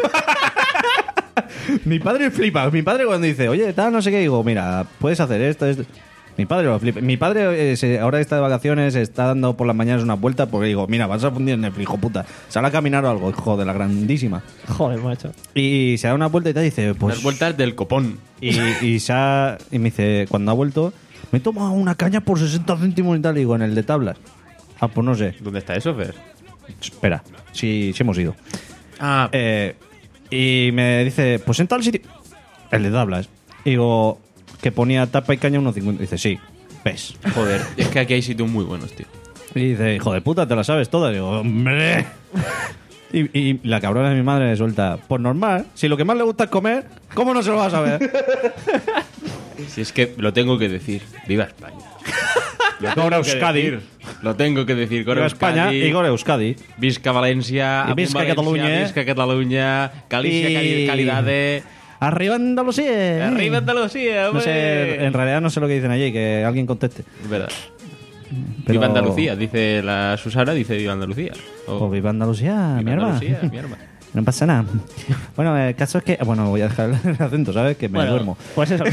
Mi padre flipa. Mi padre cuando dice, oye, tal, no sé qué, digo, mira, puedes hacer esto, esto. Mi padre lo flipa. Mi padre eh, se- ahora está de vacaciones, está dando por las mañanas una vuelta porque digo, mira, vas a fundir en el hijo puta. Sal a caminar o algo, hijo de la grandísima.
Joder, macho.
Y se da una vuelta y tal, y dice, pues...
Las vueltas del copón.
Y, y, se ha- y me dice, cuando ha vuelto, me he tomado una caña por sesenta céntimos y tal, y digo, en el de tablas. Ah, pues no sé.
¿Dónde está eso, Fer?
Espera, sí, sí hemos ido.
Ah,
Eh, y me dice, pues en tal sitio. El de tablas. Y digo, que ponía tapa y caña uno cincuenta. Dice, sí, ves.
joder, es que aquí hay sitios muy buenos, tío.
Y dice, hijo de puta, te la sabes toda. Digo, hombre. Y, y la cabrona de mi madre le suelta, pues normal, si lo que más le gusta es comer, ¿cómo no se lo vas a saber?
Si es que lo tengo que decir. Viva España. Lo tengo
Gora
que
Euskadi.
decir. Lo tengo que decir. Gora
Viva España
Euskadi,
y Gora Euskadi.
Visca València.
I visca
València,
Catalunya.
Visca Catalunya. Calícia,
I-
cali- calidad de...
Arriba Andalucía.
Arriba Andalucía,
No
hombre.
sé, en realidad no sé lo que dicen allí, que alguien conteste.
Es verdad.
Pero-
Viva Andalucía, dice la Susana, dice Viva Andalucía. O,
O viva Andalucía,
Viva
mi hermana.
Andalucía, mi hermana.
No pasa nada. Bueno, el caso es que... Bueno, voy a dejar el acento, ¿sabes? Que me
Bueno,
duermo.
Pues eso.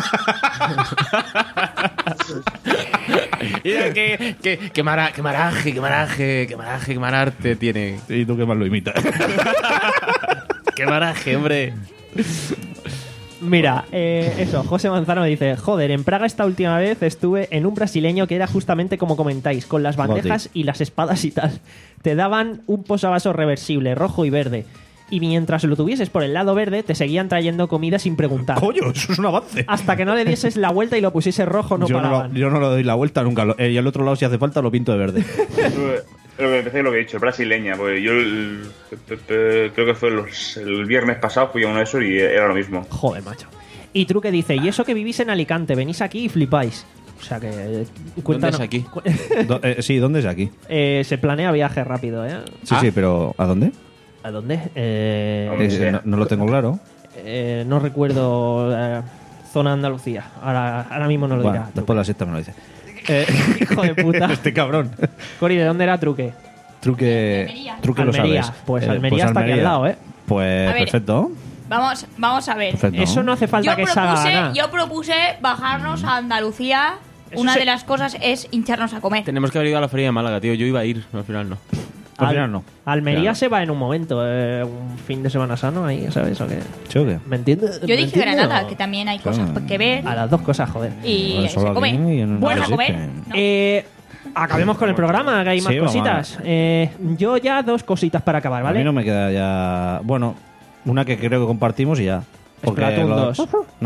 Mira, qué, qué, qué, mara- qué maraje, qué maraje, qué maraje, qué mararte tiene.
Y tú que más lo imitas.
Qué maraje, hombre.
Mira, eh, eso, José Manzano me dice: joder, en Praga esta última vez estuve en un brasileño que era justamente como comentáis, con las bandejas y las espadas y tal. Te daban un posavasos reversible, rojo y verde. Y mientras lo tuvieses por el lado verde, te seguían trayendo comida sin preguntar.
Coño, eso es un avance.
Hasta que no le dieses la vuelta y lo pusieses rojo, no
yo, no
paraban.
lo, yo no lo doy la vuelta nunca. Lo- eh, y al otro lado, si hace falta, lo pinto de verde.
Lo que empecé lo que he dicho, brasileña, porque yo el- creo que fue los- el viernes pasado fui a uno de esos y era lo mismo.
Joder, macho. Y Truque dice: y eso que vivís en Alicante, venís aquí y flipáis. O sea que... eh, cuéntanos-
es aquí?
cu-
Do- eh, sí, ¿dónde es aquí?
Eh, se planea viaje rápido, ¿eh?
Sí,
Ah.
sí, pero ¿a dónde?
¿A dónde? Eh,
Donde
Eh,
sea.
no, no lo tengo claro.
eh, no recuerdo. eh, zona Andalucía. Ahora, ahora mismo no lo
Bueno,
dirá.
después
Truque.
de la sexta me lo dice. Eh,
Hijo de puta.
este cabrón.
Cori, ¿de dónde era Truque?
Truque,
Almería.
truque lo
Almería.
sabes.
Pues Almería está aquí al lado, ¿eh?
Pues
A ver.
perfecto.
Vamos, vamos a ver.
perfecto.
Eso no hace falta
Yo
que se haga
propuse,
nada.
yo propuse bajarnos a Andalucía.
Eso
Una
se-
de las cosas es hincharnos a comer.
Tenemos que haber ido a la feria de Málaga, tío. Yo iba a ir, al final no.
Al
Al-
final no.
Almería
Claro.
se va en un momento. eh, un fin de semana sano ahí, ¿sabes? ¿O qué?
¿Sí o qué?
¿Me entiendes?
Yo
¿Me
dije
entiendes?
Granada, que también hay cosas
Claro.
que ver.
A las dos cosas, joder.
Y
Bueno,
se
solo
come.
aquí y en-
¿Vamos
no
a comer?
existe.
No.
Eh, acabemos con el programa, que hay más
Sí, vamos a
cositas. Eh, yo ya dos cositas para acabar,
A
¿vale?
mí no me queda ya... Bueno, una que creo que compartimos y ya. Porque
Splatoon
lo-
dos.
No.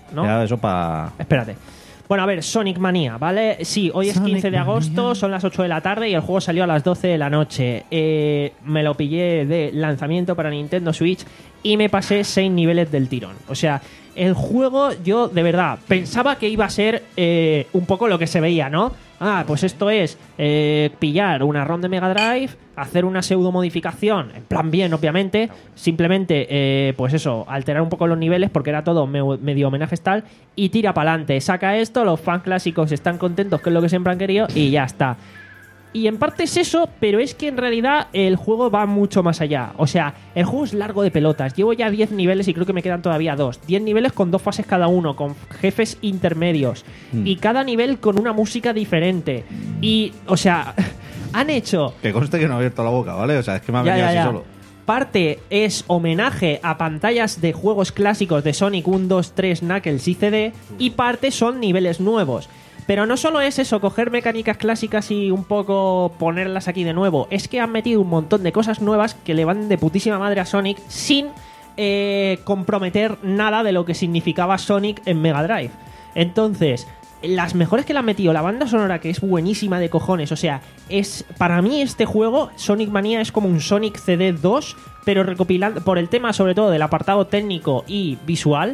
¿no?
Ya, eso para...
Espérate. Bueno, a ver, Sonic Mania, ¿vale? Sí, hoy es
Sonic
quince de agosto,
Mania.
son las ocho de la tarde y el juego salió a las doce de la noche. Eh, me lo pillé de lanzamiento para Nintendo Switch y me pasé seis niveles del tirón. O sea, el juego yo, de verdad, pensaba que iba a ser eh, un poco lo que se veía, ¿no? Ah, pues esto es eh, pillar una ROM de Mega Drive, hacer una pseudo modificación, en plan bien, obviamente, simplemente, eh, pues eso, alterar un poco los niveles porque era todo me- medio homenajes tal, y tira para adelante, saca esto, los fans clásicos están contentos, que es lo que siempre han querido, y ya está. Y en parte es eso, pero es que en realidad el juego va mucho más allá. O sea, el juego es largo de pelotas. Llevo ya diez niveles y creo que me quedan todavía dos. diez niveles con dos fases cada uno, con jefes intermedios.
Mm.
Y cada nivel con una música diferente. Y, o sea, han hecho...
Que conste que no he abierto la boca, ¿vale? O sea, es que me ha
Ya,
venido
ya,
así
ya.
solo.
Parte es homenaje a pantallas de juegos clásicos de Sonic uno, dos, tres, Knuckles y C D. Y parte son niveles nuevos. Pero no solo es eso, coger mecánicas clásicas y un poco ponerlas aquí de nuevo. Es que han metido un montón de cosas nuevas que le van de putísima madre a Sonic sin eh, comprometer nada de lo que significaba Sonic en Mega Drive. Entonces, las mejores que le han metido, la banda sonora que es buenísima de cojones. O sea, es para mí este juego, Sonic Mania, es como un Sonic C D dos, pero recopilando por el tema sobre todo del apartado técnico y visual.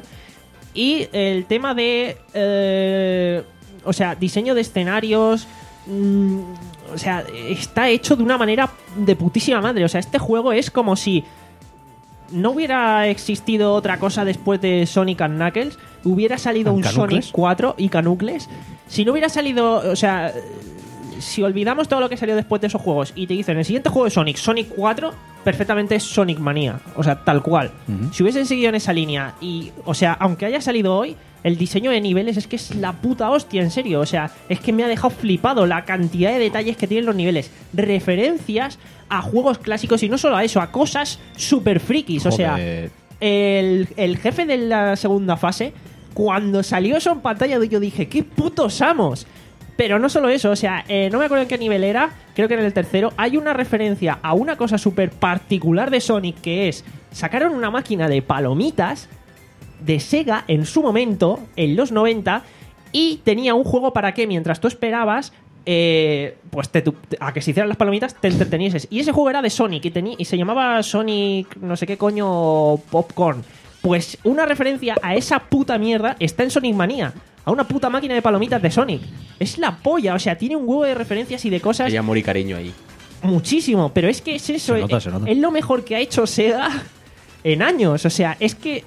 Y el tema de... Eh, o sea, diseño de escenarios... Mmm, o sea, está hecho de una manera de putísima madre. O sea, este juego es como si no hubiera existido otra cosa después de Sonic and Knuckles. Hubiera salido
¿And
un
Canucles?
Sonic cuatro y Canucles. Si no hubiera salido... O sea... Si olvidamos todo lo que salió después de esos juegos y te dicen el siguiente juego de Sonic, Sonic cuatro, perfectamente es Sonic Mania. O sea, tal cual.
Ujú.
Si hubiesen seguido en esa línea y, o sea, aunque haya salido hoy, el diseño de niveles es que es la puta hostia, en serio. O sea, es que me ha dejado flipado la cantidad de detalles que tienen los niveles. Referencias a juegos clásicos y no solo a eso, a cosas super frikis. O sea,
Joder.
el, el jefe de la segunda fase, cuando salió eso en pantalla, yo dije, ¡qué putos amos! Pero no solo eso, o sea, eh, no me acuerdo en qué nivel era, creo que en el tercero, hay una referencia a una cosa súper particular de Sonic, que es, sacaron una máquina de palomitas de Sega en su momento, en los noventa, y tenía un juego para que mientras tú esperabas, eh, pues te, tu- a que se hicieran las palomitas, te entretenieses. Y ese juego era de Sonic, y, teni- y se llamaba Sonic no sé qué coño Popcorn. Pues una referencia a esa puta mierda está en Sonic Mania. A una puta máquina de palomitas de Sonic. Es la polla, o sea, tiene un huevo de referencias y de cosas
Hay amor y cariño ahí.
muchísimo, pero es que es eso,
Se nota,
es,
se nota.
es lo mejor que ha hecho Sega en años, o sea, es que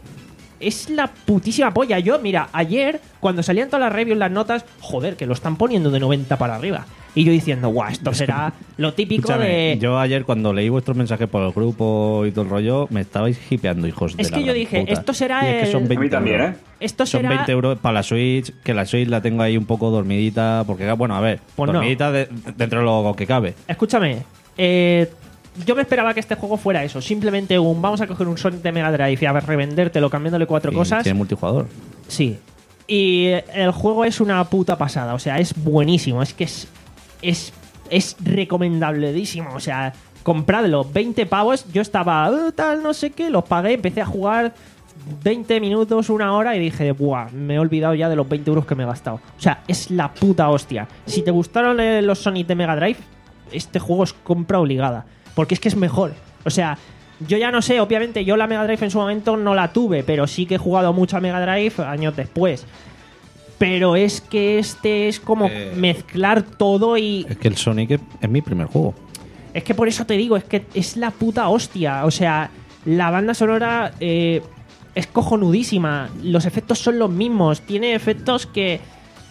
es la putísima polla. Yo, mira, ayer, cuando salían todas las reviews, las notas, joder, que lo están poniendo de noventa para arriba. Y yo diciendo, guau, esto será lo típico
Escúchame,
de...
yo ayer cuando leí vuestros mensajes por el grupo y todo el rollo, me estabais hipeando, hijos de
Es
la
que yo
gran
dije,
puta.
esto será
Y es que
el-
son
A
A
veinte
mí también,
euros.
¿eh?
Esto
Son
será...
veinte euros para la Switch, que la Switch la tengo ahí un poco dormidita, porque, bueno, a ver,
Pues no.
dormidita de- dentro de lo que cabe.
Escúchame, eh, yo me esperaba que este juego fuera eso. Simplemente un vamos a coger un Sonic de Mega Drive y a ver, revendértelo cambiándole cuatro
Y
cosas.
Tiene multijugador.
Sí. Y el juego es una puta pasada. O sea, es buenísimo. Es que es. Es, es recomendabledísimo. O sea, compradlo. veinte pavos. Yo estaba. "Eh, tal, no sé qué. Los pagué. Empecé a jugar veinte minutos, una hora. Y dije, buah, me he olvidado ya de los veinte euros que me he gastado. O sea, es la puta hostia. Si te gustaron eh, los Sonic de Mega Drive, este juego es compra obligada. Porque es que es mejor. O sea. Yo ya no sé, obviamente yo la Mega Drive en su momento no la tuve, pero sí que he jugado mucho a Mega Drive años después. Pero es que este es como
Eh.
mezclar todo y...
Es que el Sonic es, es mi primer juego.
Es que por eso te digo, es que es la puta hostia. O sea, la banda sonora eh, es cojonudísima. Los efectos son los mismos. Tiene efectos que...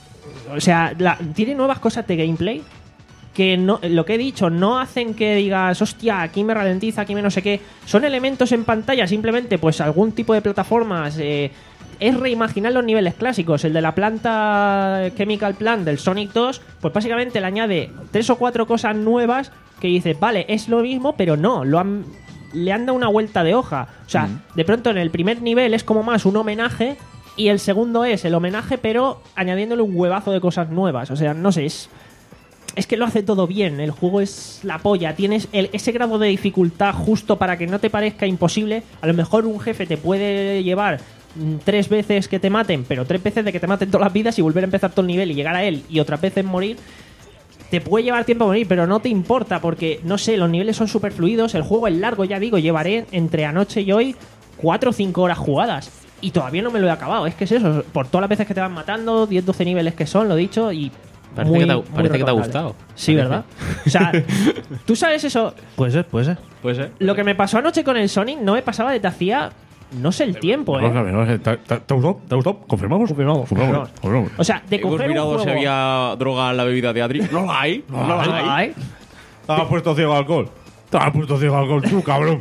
O sea, la- tiene nuevas cosas de gameplay que no, lo que he dicho, no hacen que digas, hostia, aquí me ralentiza, aquí me no sé qué. Son elementos en pantalla, simplemente, pues algún tipo de plataformas. Eh, es reimaginar los niveles clásicos. El de la planta Chemical Plant del Sonic dos, pues básicamente le añade tres o cuatro cosas nuevas que dices, vale, es lo mismo, pero no, lo han, le han dado una vuelta de hoja. O sea, de pronto en el primer nivel es como más un homenaje y el segundo es el homenaje, pero añadiéndole un huevazo de cosas nuevas. O sea, no sé, es... Es que lo hace todo bien, el juego es la polla, tienes el- ese grado de dificultad justo para que no te parezca imposible. A lo mejor un jefe te puede llevar mm, tres veces que te maten, pero tres veces de que te maten todas las vidas y volver a empezar todo el nivel y llegar a él y otras veces morir, te puede llevar tiempo a morir, pero no te importa porque, no sé, los niveles son súper fluidos, el juego es largo, ya digo, llevaré entre anoche y hoy cuatro o cinco horas jugadas y todavía no me lo he acabado. Es que es eso, por todas las veces que te van matando, diez doce niveles que son, lo dicho, y
Parece,
muy,
que, te, ha-
muy
parece que te ha
recomendable.
gustado.
Sí,
Parece.
¿verdad? O sea, tú sabes eso,
Puede ser, puede ser.
Puede ser.
lo que me pasó anoche con el Sonic no me pasaba desde hacía, no sé el tiempo, ¿eh?
¿Te te- te gustó? ¿Te gustó? ¿Confirmamos?
Confirmamos, confirmamos.
confirmamos.
O sea, de
Hemos
coger un
mirado
juego...
si había droga en la bebida de Adri. No la hay. No la hay.
Ay,
Te has puesto ciego al alcohol. Te has puesto ciego al alcohol, tú, cabrón.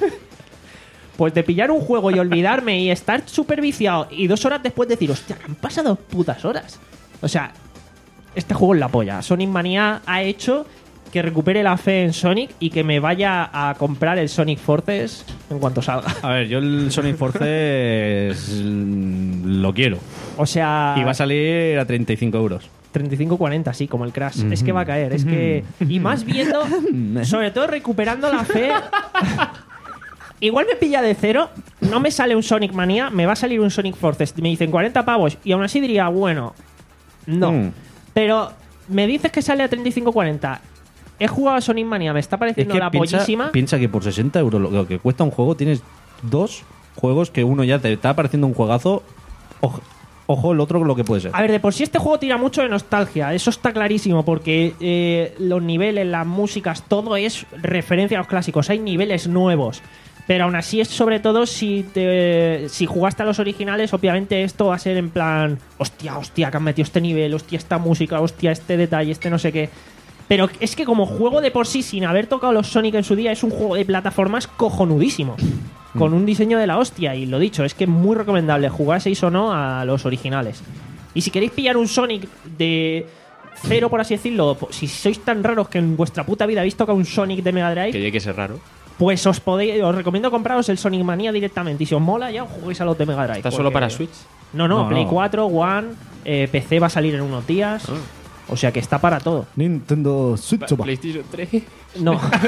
pues de pillar un juego y olvidarme y estar súper viciado y dos horas después decir, hostia, han pasado putas horas. O sea, este juego es la polla. Sonic Mania ha hecho que recupere la fe en Sonic y que me vaya a comprar el Sonic Forces en cuanto salga.
A ver, yo el Sonic Forces mm, lo quiero.
O sea,
Y va a salir a treinta y cinco euros.
treinta y cinco cuarenta, sí, como el Crash. Es que va a caer, es que... Y más viendo, sobre todo recuperando la fe... Igual me pilla de cero, no me sale un Sonic Mania, me va a salir un Sonic Forces, me dicen cuarenta pavos y aún así diría, bueno, no.
Mm.
Pero me dices que sale a treinta y cinco cuarenta. He jugado a Sonic Mania, me está
Es
pareciendo
que
la
piensa,
pollísima.
piensa que por sesenta euros lo lo que cuesta un juego, tienes dos juegos que uno ya te está pareciendo un juegazo. Ojo, ojo el otro lo que puede ser.
A ver, de por sí este juego tira mucho de nostalgia, eso está clarísimo, porque eh, los niveles, las músicas, todo es referencia a los clásicos. Hay niveles nuevos, pero aún así es sobre todo si te, si jugaste a los originales, obviamente esto va a ser en plan, hostia, hostia, que han metido este nivel, hostia, esta música, hostia, este detalle, este no sé qué. Pero es que como juego de por sí, sin haber tocado los Sonic en su día, es un juego de plataformas cojonudísimo. Con un diseño de la hostia. Y lo dicho, es que es muy recomendable, jugaseis o no a los originales. Y si queréis pillar un Sonic de cero, por así decirlo, po- si sois tan raros que en vuestra puta vida habéis tocado un Sonic de Mega Drive,
Que llegue que ser raro.
pues os podéis, os recomiendo compraros el Sonic Mania directamente. Y si os mola, ya os juguéis a los de Mega Drive.
¿Está solo
porque-
para Switch?
No, no,
No,
Play
no.
cuatro, One, eh, P C va a salir en unos días. O sea que está para todo.
Nintendo Switch. va.
PlayStation tres.
No.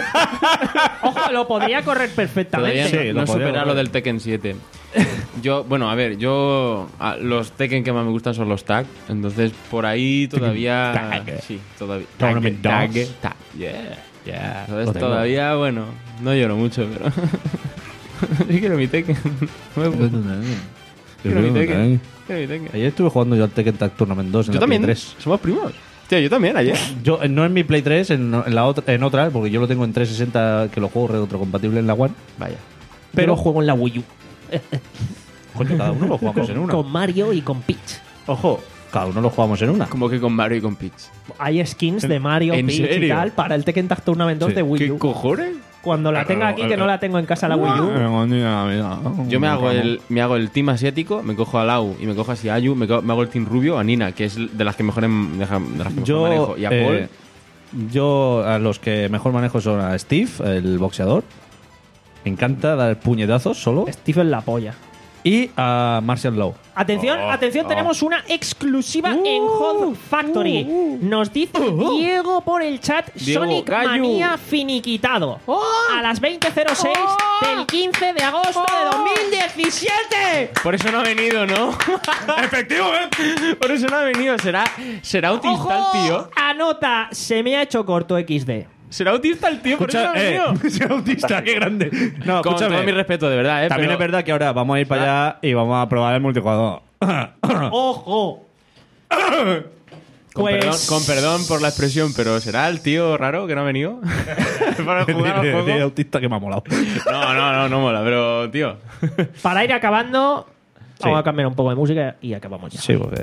Ojo, lo podría correr perfectamente.
Todavía
Sí,
no,
lo
no
podría
supera
correr.
lo del Tekken siete. Yo, bueno, a ver, yo a- los Tekken que más me gustan son los tag, entonces por ahí todavía
Tag.
sí, todavía
Tournament
tag,
Dogs.
tag, yeah, yeah. Entonces
Lo tengo.
todavía, bueno, no lloro mucho, pero sí quiero mi Tekken. quiero mi Tekken. Quiero mi Tekken.
Ayer estuve jugando yo al Tekken Tag Tournament dos en
Yo
la Play
también,
tres.
somos primos. Tío, yo también ayer.
Yo, eh, no en mi Play tres, en, en la otra, en otra, porque yo lo tengo en trescientos sesenta, que lo juego retrocompatible en la One.
Vaya.
Pero juego en la Wii U.
Coño, cada uno lo jugamos en una.
Con Mario y con Peach.
Ojo, cada uno lo jugamos en una.
Como que con Mario y con Peach.
Hay skins de Mario,
¿En
Peach y
serio?
tal para el Tekken Tag Tournament dos
Sí.
de Wii
¿Qué
U.
cojones?
Cuando la tenga aquí, que no la tengo en casa la Wii U.
Yo me hago el me hago el team asiático, me cojo a Lau y me cojo así a Ayu, me, co- me hago el team rubio, a Nina, que es de las que mejor, em- de las que mejor
Yo,
manejo, y a Paul.
eh, yo a los que mejor manejo son a Steve, el boxeador. Me encanta dar puñetazos solo.
Steve es la polla.
Y a Martial Law.
Atención,
Oh,
atención,
oh.
tenemos una exclusiva en Hot Factory. Nos dice Diego por el chat
Diego
Sonic
Gallo.
Manía finiquitado. A las veinte cero seis del quince de agosto de dos mil diecisiete.
Por eso no ha venido, ¿no?
Efectivamente.
Por eso no ha venido. Será, será autista el tío.
Ojo, anota, se me ha hecho corto equis de.
Será autista el tío, por eso no ha
eh,
venido.
Soy autista, qué grande.
No,
Con
escúchame.
todo mi respeto, de verdad, ¿eh?
También
pero-
es verdad que ahora vamos a ir para allá y vamos a probar el multijugador.
¡Ojo!
Con,
Pues-
perdón, con perdón por la expresión, pero ¿será el tío raro que no ha venido? Para jugar al
De- de- de
juego.
autista que me ha molado.
No, no, no, no mola, pero tío.
Para ir acabando,
Sí.
vamos a cambiar un poco de música y acabamos ya.
Sí, porque...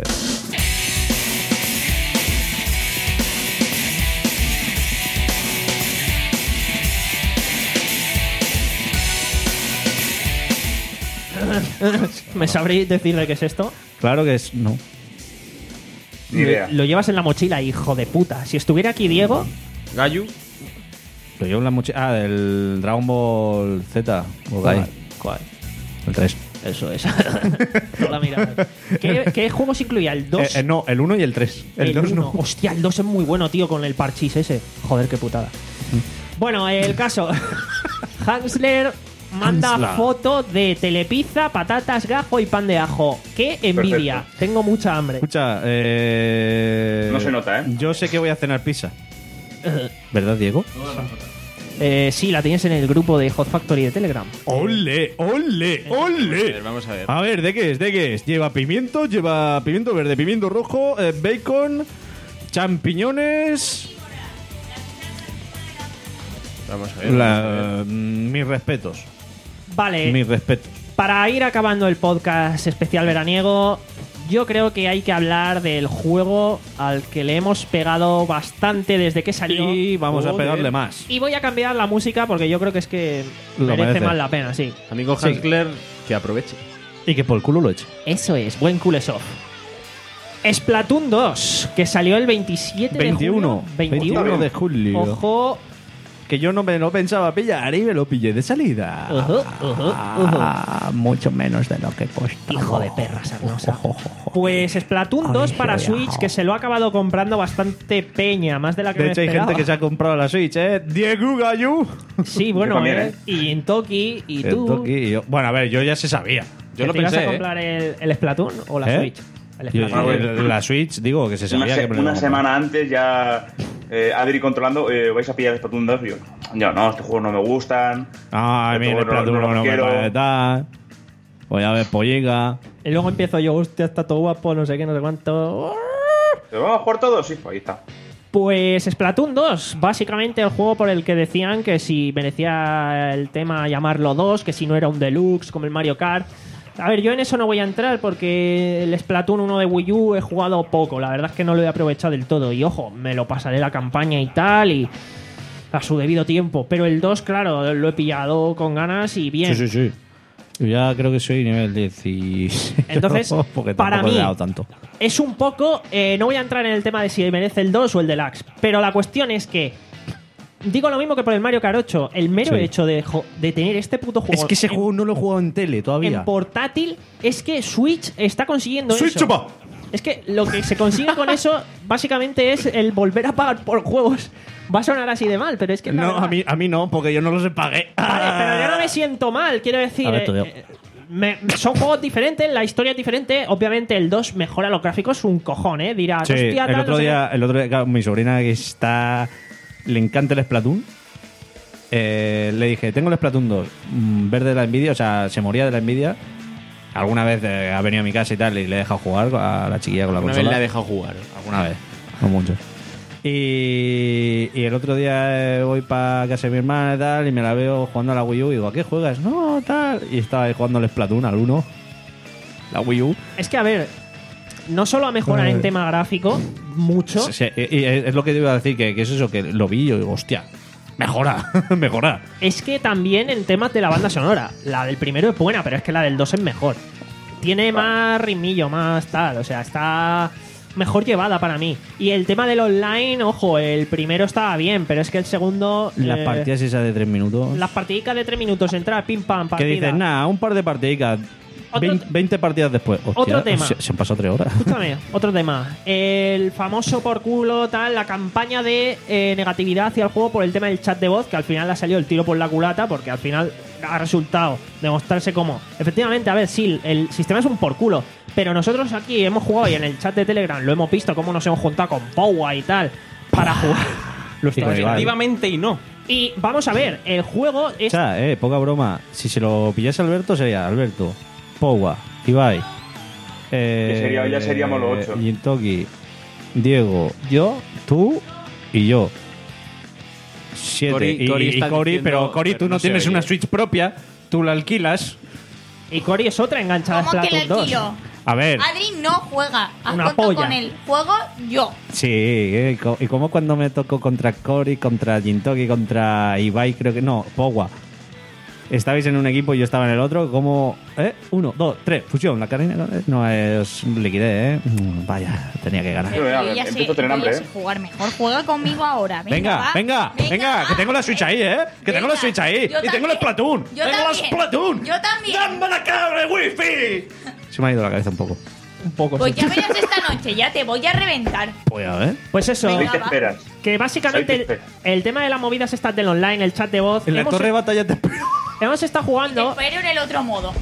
¿Me sabréis decir de qué es esto?
Claro que es... No.
Ni idea.
Lo llevas en la mochila, hijo de puta. Si estuviera aquí Diego,
Gayu.
Lo llevo en la mochila... Ah, del Dragon Ball Z. O Gai.
¿cuál?
El tres.
Eso es. Toda la mirada. ¿Qué, qué juegos incluía? ¿El dos?
Eh, eh, no, el uno y el tres. El, dos
uno.
no.
Hostia, el dos es muy bueno, tío, con el parchís ese. Joder, qué putada. Bueno, el caso. Hansler manda
Ansla.
foto de telepizza, patatas, gajo y pan de ajo. ¡Qué envidia!
Perfecto.
Tengo mucha hambre.
Escucha, eh...
No se nota, ¿eh?
Yo sé que voy a cenar pizza. ¿Verdad, Diego?
Eh, sí, la tienes en el grupo de Hot Factory de Telegram.
¡Ole, ole,
A
ole!
ver, vamos a ver.
Ah.
A ver, ¿de qué es? ¿De qué es? Lleva pimiento, lleva pimiento verde, pimiento rojo, eh, bacon, champiñones.
Vamos a ver.
La- mm, mis respetos.
Vale,
Mis respetos.
para ir acabando el podcast especial veraniego, yo creo que hay que hablar del juego al que le hemos pegado bastante desde que salió.
Y vamos a
Joder.
pegarle más.
Y voy a cambiar la música porque yo creo que es que
Lo
merece,
merece.
más la pena, sí.
Amigo
Sí.
Hansler, que aproveche.
Y que por el culo lo eche.
Eso es, buen Kulesov. Splatoon dos, que salió el veintisiete
veintiuno.
de julio.
veintiuno de julio.
Ojo,
Que yo no me lo pensaba pillar y me lo pillé de salida.
Ujú, ujú, ujú.
Ah, mucho menos de lo que costaba.
hijo de perra sarnosa. Pues Splatoon dos para Switch, que se lo ha acabado comprando bastante peña, más de la que
De
me
hecho, hay
esperaba.
gente que se ha comprado la Switch, ¿eh? Diego Gallo.
Sí, bueno,
Yo también,
eh,
¿eh?
y en Toki, y
El
tú.
Toki y yo. Bueno, a ver, yo ya se sabía.
Yo
¿Que
lo
te ibas
pensé,
a
¿eh?
comprar el, el Splatoon o la
¿Eh?
Switch? El
Yo-
Splatoon.
yo- la Switch, digo, que se
Una,
sabía
se-
que me lo
una
iba a comprar.
semana antes ya eh, Adri controlando, eh, vais a pillar Splatoon dos y yo, yo no, estos juegos no me gustan.
Ay,
Estos
mira,
juegos
Splatoon
no
no,
los
me
quiero.
parece tal. Voy a ver polliga.
Y luego empiezo yo, hostia, está todo guapo, no sé qué, no sé cuánto.
¿Pero vamos a jugar todos? Sí, pues ahí está.
Pues Splatoon dos, básicamente el juego por el que decían que si merecía el tema llamarlo dos, que si no era un deluxe como el Mario Kart. A ver, yo en eso no voy a entrar porque el Splatoon uno de Wii U he jugado poco, la verdad es que no lo he aprovechado del todo. Y ojo, me lo pasaré la campaña y tal, y a su debido tiempo. Pero el dos, claro, lo he pillado con ganas y bien.
Sí, sí, sí. Yo ya creo que soy nivel dieciséis.
Entonces,
porque
para
tampoco
mí,
he dado tanto.
es un poco. eh, no voy a entrar en el tema de si merece el dos o el deluxe, pero la cuestión es que. Digo lo mismo que por el Mario Kart ocho. El mero
Sí.
hecho de, jo- de tener este puto juego.
Es que ese
en,
juego no lo he jugado en tele todavía.
en portátil, es que Switch está consiguiendo
Switch
eso.
chupa.
Es que lo que se consigue con eso, básicamente, es el volver a pagar por juegos. Va a sonar así de mal, pero es que. la
No,
verdad-
a mí, a mí no, porque yo no los pagué.
Vale, pero yo no me siento mal, quiero decir.
A ver, tú,
eh,
yo.
eh, me- son juegos diferentes, la historia es diferente. Obviamente, el dos mejora los gráficos un cojón, ¿eh? Dirás,
Sí,
hostia,
el
tal,
otro
no sé
día, el otro día, claro, mi sobrina que está. Le encanta el Splatoon. Eh, le dije, tengo el Splatoon dos, mm, verde de la envidia, o sea, se moría de la envidia. Alguna vez eh, ha venido a mi casa y tal, y le he dejado jugar a la chiquilla con la
Una vez
consola.
le ha dejado jugar.
Alguna vez, no mucho. Y, y el otro día eh, voy para casa de mi hermana y tal, y me la veo jugando a la Wii U y digo, ¿a qué juegas? No, tal. Y estaba ahí jugando el Splatoon al uno. La Wii U.
Es que, a ver, no solo ha mejorado en tema gráfico, mucho.
Sí, sí, y- y es lo que te iba a decir, que, que es eso, que lo vi y yo digo, hostia, mejora, mejora.
Es que también en temas de la banda sonora. La del primero es buena, pero es que la del dos es mejor. Tiene más ritmillo, más tal. O sea, está mejor llevada para mí. Y el tema del online, ojo, el primero estaba bien, pero es que el segundo.
Las
eh,
partidas esas de tres minutos.
Las partidicas de tres minutos, entrar, pim pam,
que
partida.
dices, nada, un par de partidicas.
Otro-
veinte, veinte partidas después. Hostia,
Otro tema.
Se, se han pasado tres horas.
Escúchame, otro tema. El famoso por culo, tal, la campaña de eh, negatividad hacia el juego por el tema del chat de voz, que al final le ha salido el tiro por la culata, porque al final ha resultado demostrarse como. Efectivamente, a ver, sí, el sistema es un por culo, pero nosotros aquí hemos jugado y en el chat de Telegram lo hemos visto cómo nos hemos juntado con Powa y tal para jugar. Lo
Sí,
estamos
con Ibai.
Efectivamente y no.
Y vamos a ver, el juego
O
es.
sea, eh, poca broma. Si se lo pillase Alberto, sería Alberto, Powa, Ibai. Eh,
Ya sería- ya seríamos los ocho.
Gintoki, Diego, yo, tú y yo. Siete.
Cori-
y,
Cori
y
está
Cori,
diciendo,
pero Cori, tú
pero
no
no se
tienes
oye.
una Switch propia, tú la alquilas.
Y Cory es otra enganchada a
¿Cómo que
Splatoon
le
dos.
alquilo?
A ver.
Adri no juega. Haz
Una
cuenta
polla.
con el juego yo.
Sí, eh, y co- y como cuando me tocó contra Cory, contra Gintoki, contra Ibai, creo que. No, Powa. Estabais en un equipo y yo estaba en el otro, como. ¿Eh? Uno, dos, tres, fusión. La carrera no es liquidez, ¿eh? Mm, Vaya, tenía que ganar.
Pero ya,
Yo ya sé,
empiezo a tener
yo
hambre,
ya sé
¿eh?
jugar mejor. Juega conmigo ahora. Venga,
Venga,
va.
venga, venga, que tengo la Switch ahí, ¿eh? Que tengo la
Venga.
Switch ahí.
Yo
Y tengo la
también.
Splatoon.
Yo
tengo la
también.
Splatoon.
Yo también.
¡Dame la cara de wifi! Se me ha ido la cabeza un poco.
Un poco.
Pues
sí.
ya verás esta noche, ya te voy a reventar.
Voy a ver.
Pues eso.
Venga,
Ahí te
va.
esperas.
Que básicamente
Ahí te
el, el tema de las movidas estas del online, el chat de voz.
En la
hemos-
torre de batalla te espero.
hemos estado jugando
Pero en el otro modo.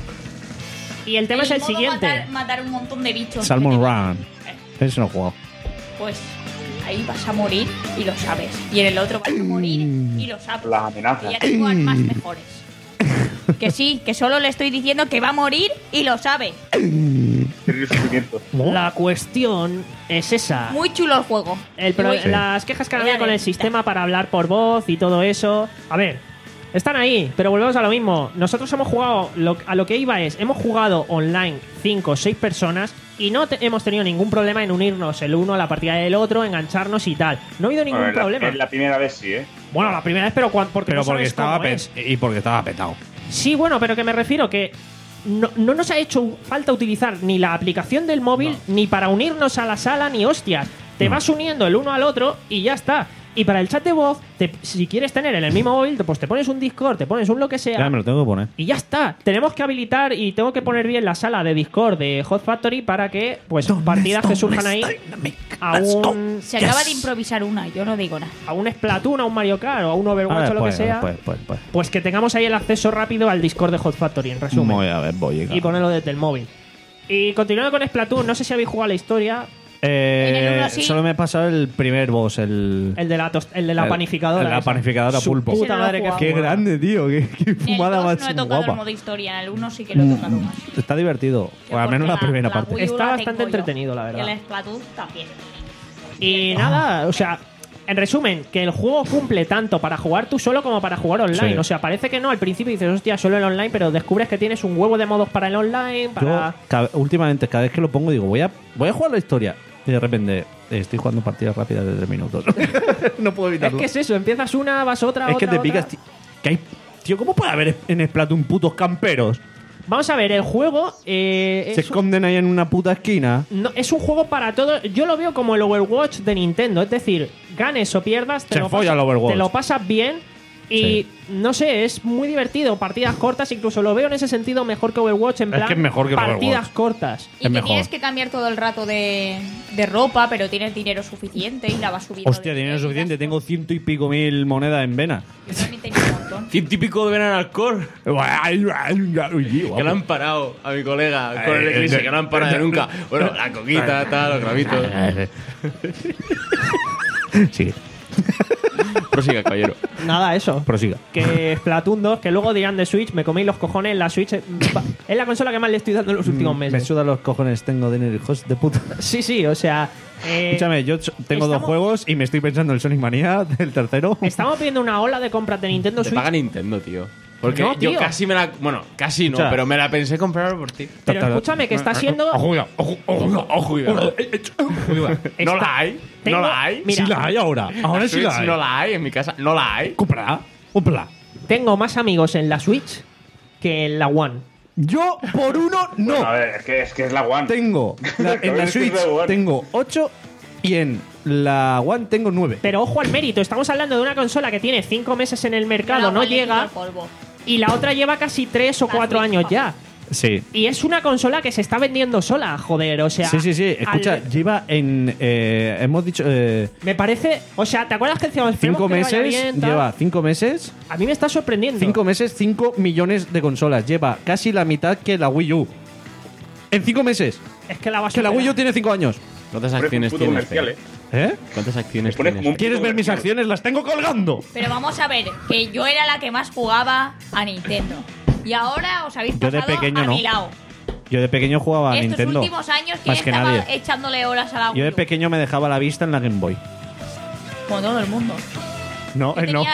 y el tema es el
modo
siguiente.
Matar, matar un montón de bichos.
Salmon
Que te-
Run. Eso no he jugado.
Pues ahí vas a morir y lo sabes. Y en el otro vas a morir y lo sabes.
Las amenazas.
Y ya tengo armas mejores. Que sí, que solo le estoy diciendo que va a morir y lo sabe.
Terrible sufrimiento.
La cuestión es esa.
Muy chulo el juego.
El pro-
Sí.
Las quejas que
Voy
había
a
con el
ver.
sistema para hablar por voz y todo eso. A ver, están ahí, pero volvemos a lo mismo. Nosotros hemos jugado, lo- a lo que iba es, hemos jugado online cinco o seis personas y no te- hemos tenido ningún problema en unirnos el uno a la partida del otro, engancharnos y tal. No ha habido ningún
Bueno, en la-
problema.
en la primera vez sí, ¿eh?
Bueno, la primera vez, pero cuan- porque
Pero
no
porque
sabes
estaba
cómo
pe-
es.
y porque estaba petado.
Sí, bueno, pero que me refiero que no, no nos ha hecho falta utilizar ni la aplicación del móvil, ni para unirnos a la sala, ni hostias. Te vas uniendo el uno al otro y ya está. Y para el chat de voz, te- si quieres tener en el mismo móvil, pues te pones un Discord, te pones un lo que sea.
Ya me lo tengo que poner.
Y ya está. Tenemos que habilitar y tengo que poner bien la sala de Discord de Hot Factory para que, pues, partidas que surjan ahí a un,
Se acaba de improvisar una, yo no digo nada.
a un Splatoon, a un Mario Kart o a un Overwatch
Ah,
o lo que
pues,
sea.
pues, pues, pues.
Pues que tengamos ahí el acceso rápido al Discord de Hot Factory, en resumen.
Voy a ver, voy a
Y ponerlo desde el móvil. Y continuando con Splatoon, no sé si habéis jugado la historia,
Eh,
En el uno sí.
Solo me he pasado el primer boss, el.
el de la, tost- el de la
el-
panificadora.
La
esa.
panificadora
Su
pulpo.
puta
Ese no lo he
madre, que
jugado.
Qué
jugada.
grande, tío. Qué, qué
En el
fumada
dos
más
no he tocado el
guapa.
modo historia, en el uno sí que lo he tocado más.
Está divertido.
Que
O al menos la
porque
primera
la
parte.
Wii U
Está
la
bastante
tengo yo.
entretenido, la verdad.
Y el Splatoon también.
Y nada, o sea, en resumen, que el juego cumple tanto para jugar tú solo como para jugar online.
Sí.
O sea, parece que no, al principio dices, hostia, solo el online, pero descubres que tienes un huevo de modos para el online,
Yo,
para...
cada- últimamente, cada vez que lo pongo, digo, voy a, voy a jugar la historia. Y de repente, eh, estoy jugando partidas rápidas de tres minutos. no puedo
Es
evitarlo.
que es eso, empiezas una, vas otra,
Es que
otra,
te picas.
otra.
Tío, que hay, tío, ¿cómo puede haber en Splatoon putos camperos?
Vamos a ver, el juego eh,
Se
es, un,
esconden ahí en una puta esquina.
no, es un juego para todo. Yo lo veo como el Overwatch de Nintendo. Es decir, ganes o pierdas, te,
Se
lo,
folla
pasas,
el Overwatch.
te lo pasas bien. Y no sé, es muy divertido. Partidas cortas, incluso lo veo en ese sentido mejor que Overwatch. En
Es
plan,
que es mejor que el
partidas
Overwatch.
cortas.
Y
Es
que
mejor.
tienes que cambiar todo el rato de, de ropa, pero tienes dinero suficiente y la vas subiendo.
Hostia,
de
dinero
nivel y
suficiente.
das-
Tengo ciento y pico mil monedas en vena.
Yo también tenía un montón.
Ciento y pico de Venan Alcor. Que lo han parado a mi colega con el
Eh,
Eclipse,
eh,
que no han parado de nunca. Bueno, la coquita, tal, los gravitos.
Sigue,
Prosiga, caballero.
Nada, eso.
prosiga.
Que Splatoon dos, que luego dirán de Switch, me coméis los cojones. La Switch eh, va- es la consola que más le estoy dando en los últimos
Mm, Me
meses.
sudan los cojones, tengo dinero, hijos de puta.
Sí, sí, o sea. eh,
Escúchame, yo ch- tengo dos
estamos-
juegos y me estoy pensando en el Sonic Mania, del tercero.
Estamos viendo una ola de compras de Nintendo
Te
Switch.
paga Nintendo, tío. Porque
No,
yo
tío.
casi me la. Bueno, casi no,
Escucha.
pero me la pensé comprar por ti.
Pero escúchame, que está siendo.
Ojo, cuidado, ojo, ojo,
Ojo, ojo, cuidado. No
Está-
la hay.
Tengo-
No la hay.
Mira,
Sí la hay ahora. Ahora sí
Switch
la hay.
No la hay en mi casa. No la hay.
Cómprala, cómprala.
tengo más amigos en la Switch que en la One.
Yo, por uno, no.
Bueno, a ver, es que es, que es la One.
Tengo, la- en la
Es que es
Switch
la One.
tengo ocho y en la One tengo nueve.
Pero ojo al mérito, estamos hablando de una consola que tiene cinco meses en el mercado,
Pero
no
le quito
llega,
el polvo.
y la otra lleva casi tres o
La
cuatro
Switch,
años
pa.
ya.
Sí.
Y es una consola que se está vendiendo sola, joder, o sea.
Sí, sí, sí. Escucha,
al-
lleva en. eh, hemos dicho. eh,
me parece. O sea, ¿te acuerdas que decíamos esperemos
cinco
que le vaya
meses.
bien, tal?
Lleva cinco meses.
A mí me está sorprendiendo.
Cinco meses, cinco millones de consolas. Lleva casi la mitad que la Wii U. En cinco meses.
Es que la vas a
Que la
superar.
Wii U tiene cinco años.
¿Cuántas
Parece un
acciones
puto
tienes?
comercial,
Fer?
¿eh?
¿Eh?
¿Cuántas acciones
Pone
tienes?
como un-
¿Quieres ver mis acciones? Las tengo colgando.
Pero vamos a ver, que yo era la que más jugaba a Nintendo. Y ahora os habéis
Yo de
pasado
pequeño
a
no.
mi lado.
Yo de pequeño jugaba a
Estos
Nintendo.
últimos años, ¿quién
Más que
estaba
nadie.
echándole horas a la Wii
Yo de
U?
pequeño me dejaba la vista en la Game Boy.
Como todo el mundo.
No,
Yo
eh, no.
tenía-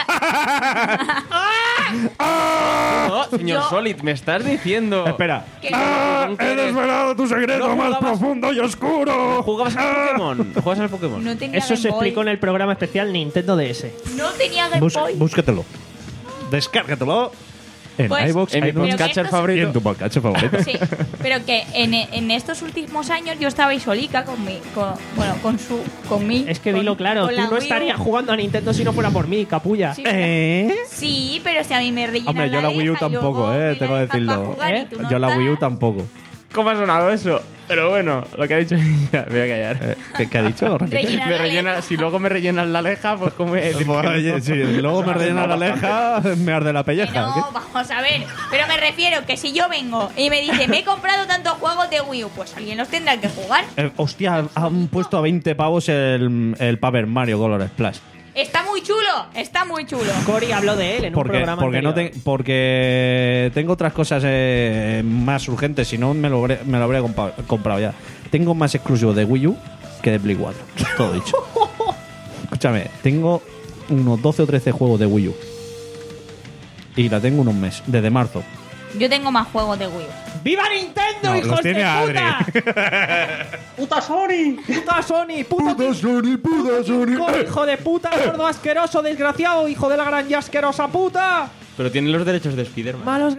No, señor
Yo-
Solid, me estás diciendo.
Espera.
que-
¡Ah! ¡He desvelado tu secreto
No
más
jugabas-
profundo y oscuro!
¿Jugabas al Pokémon? ¿Jugabas al Pokémon?
No tenía
Eso
Game
se
Boy.
explicó en el programa especial Nintendo D S.
No tenía Game
Bus-
Boy.
búscatelo. Descárgatelo en
Pues,
iVoox,
en mi
iTunes
podcatcher
estos-
y
favorito.
en tu podcatcher favorito.
Sí, pero que en, en estos últimos años yo estaba isolica con mi, con, bueno, con su, con mi.
Es que
con-
dilo claro,
con
tú
la
no
Wii U.
estarías jugando a Nintendo si no fuera por mí, capulla.
Sí,
¿Eh?
Sí, pero si a mí me rellenan
Hombre, yo la Wii U
deja y
tampoco,
luego
eh,
me
tengo
la
que
dejan
decirlo.
pa' jugar y
¿Eh?
tú no
Yo la Wii U
estás.
tampoco.
¿Cómo ha sonado eso? Pero bueno, lo que ha dicho ella, me voy a callar.
Eh, ¿Qué, qué ha dicho?
Rellena
Me
la
rellena,
leja.
si luego me rellenan la leja, pues como es.
Pues, oye, si luego me rellena la leja, me arde la
Que
pelleja.
no, vamos a ver. Pero me refiero que si yo vengo y me dice, me he comprado tantos juegos de Wii U, pues alguien los tendrá que jugar.
Eh, hostia, han puesto a veinte pavos el, el Paper Mario Color Splash.
Está muy chulo, está muy chulo.
Cory habló de él en un
Porque,
programa
porque, no
anterior.
te- porque tengo otras cosas eh, más urgentes, si no me lo, habré- me lo habría compa- comprado ya. Tengo más exclusivos de Wii U que de Play cuatro. Todo dicho. Escúchame, tengo unos doce o trece juegos de Wii U. Y la tengo unos meses, desde marzo.
Yo tengo más juegos de Wii U.
¡Viva Nintendo,
No,
hijos
los
de
tiene
puta!
¡Puta Sony!
¡Puta Sony! ¡Puta
Sony, puta
Sony! ¡Hijo de puta, gordo asqueroso, desgraciado! ¡Hijo de la gran y asquerosa puta!
Pero tienen los derechos de Spider-Man.
¡Malos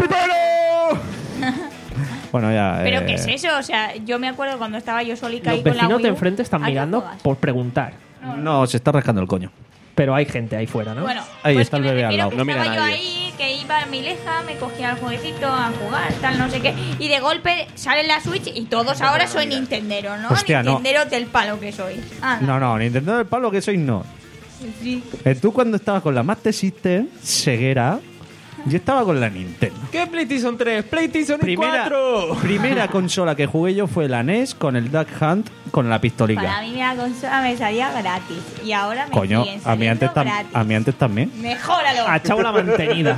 Bueno, ya.
¿Pero
eh,
qué es eso? O sea, yo me acuerdo cuando estaba yo solica ahí
Los
con la
vecinos
Wii
de
U.
enfrente están
¿A qué
mirando
juegas?
por preguntar.
No, se está rascando el coño.
Pero hay gente ahí fuera, ¿no?
Bueno,
Ahí
pues
está el
que me
bebé al
refiero
lado.
que
No mira
estaba yo
nadie.
ahí, que iba a mi leja, me cogía el jueguecito a jugar, tal, no sé qué. Y de golpe sale la Switch y todos ahora soy Nintendero, ¿no?
Hostia, no.
Nintenderos del palo que soy. Anda.
No, no, Nintendo del palo que soy no.
Sí.
Eh, tú cuando estabas con la Master System, ceguera, yo estaba con la Nintendo.
¿Qué PlayStation tres? PlayStation
Primera,
cuatro.
primera consola que jugué yo fue la N E S con el Duck Hunt con la pistolica.
Para mí la consola me salía gratis. Y ahora me
Coño,
siguen
a mí, antes
saliendo
tam-
gratis.
a mí antes también.
Mejóralo.
Ha echado la mantenida.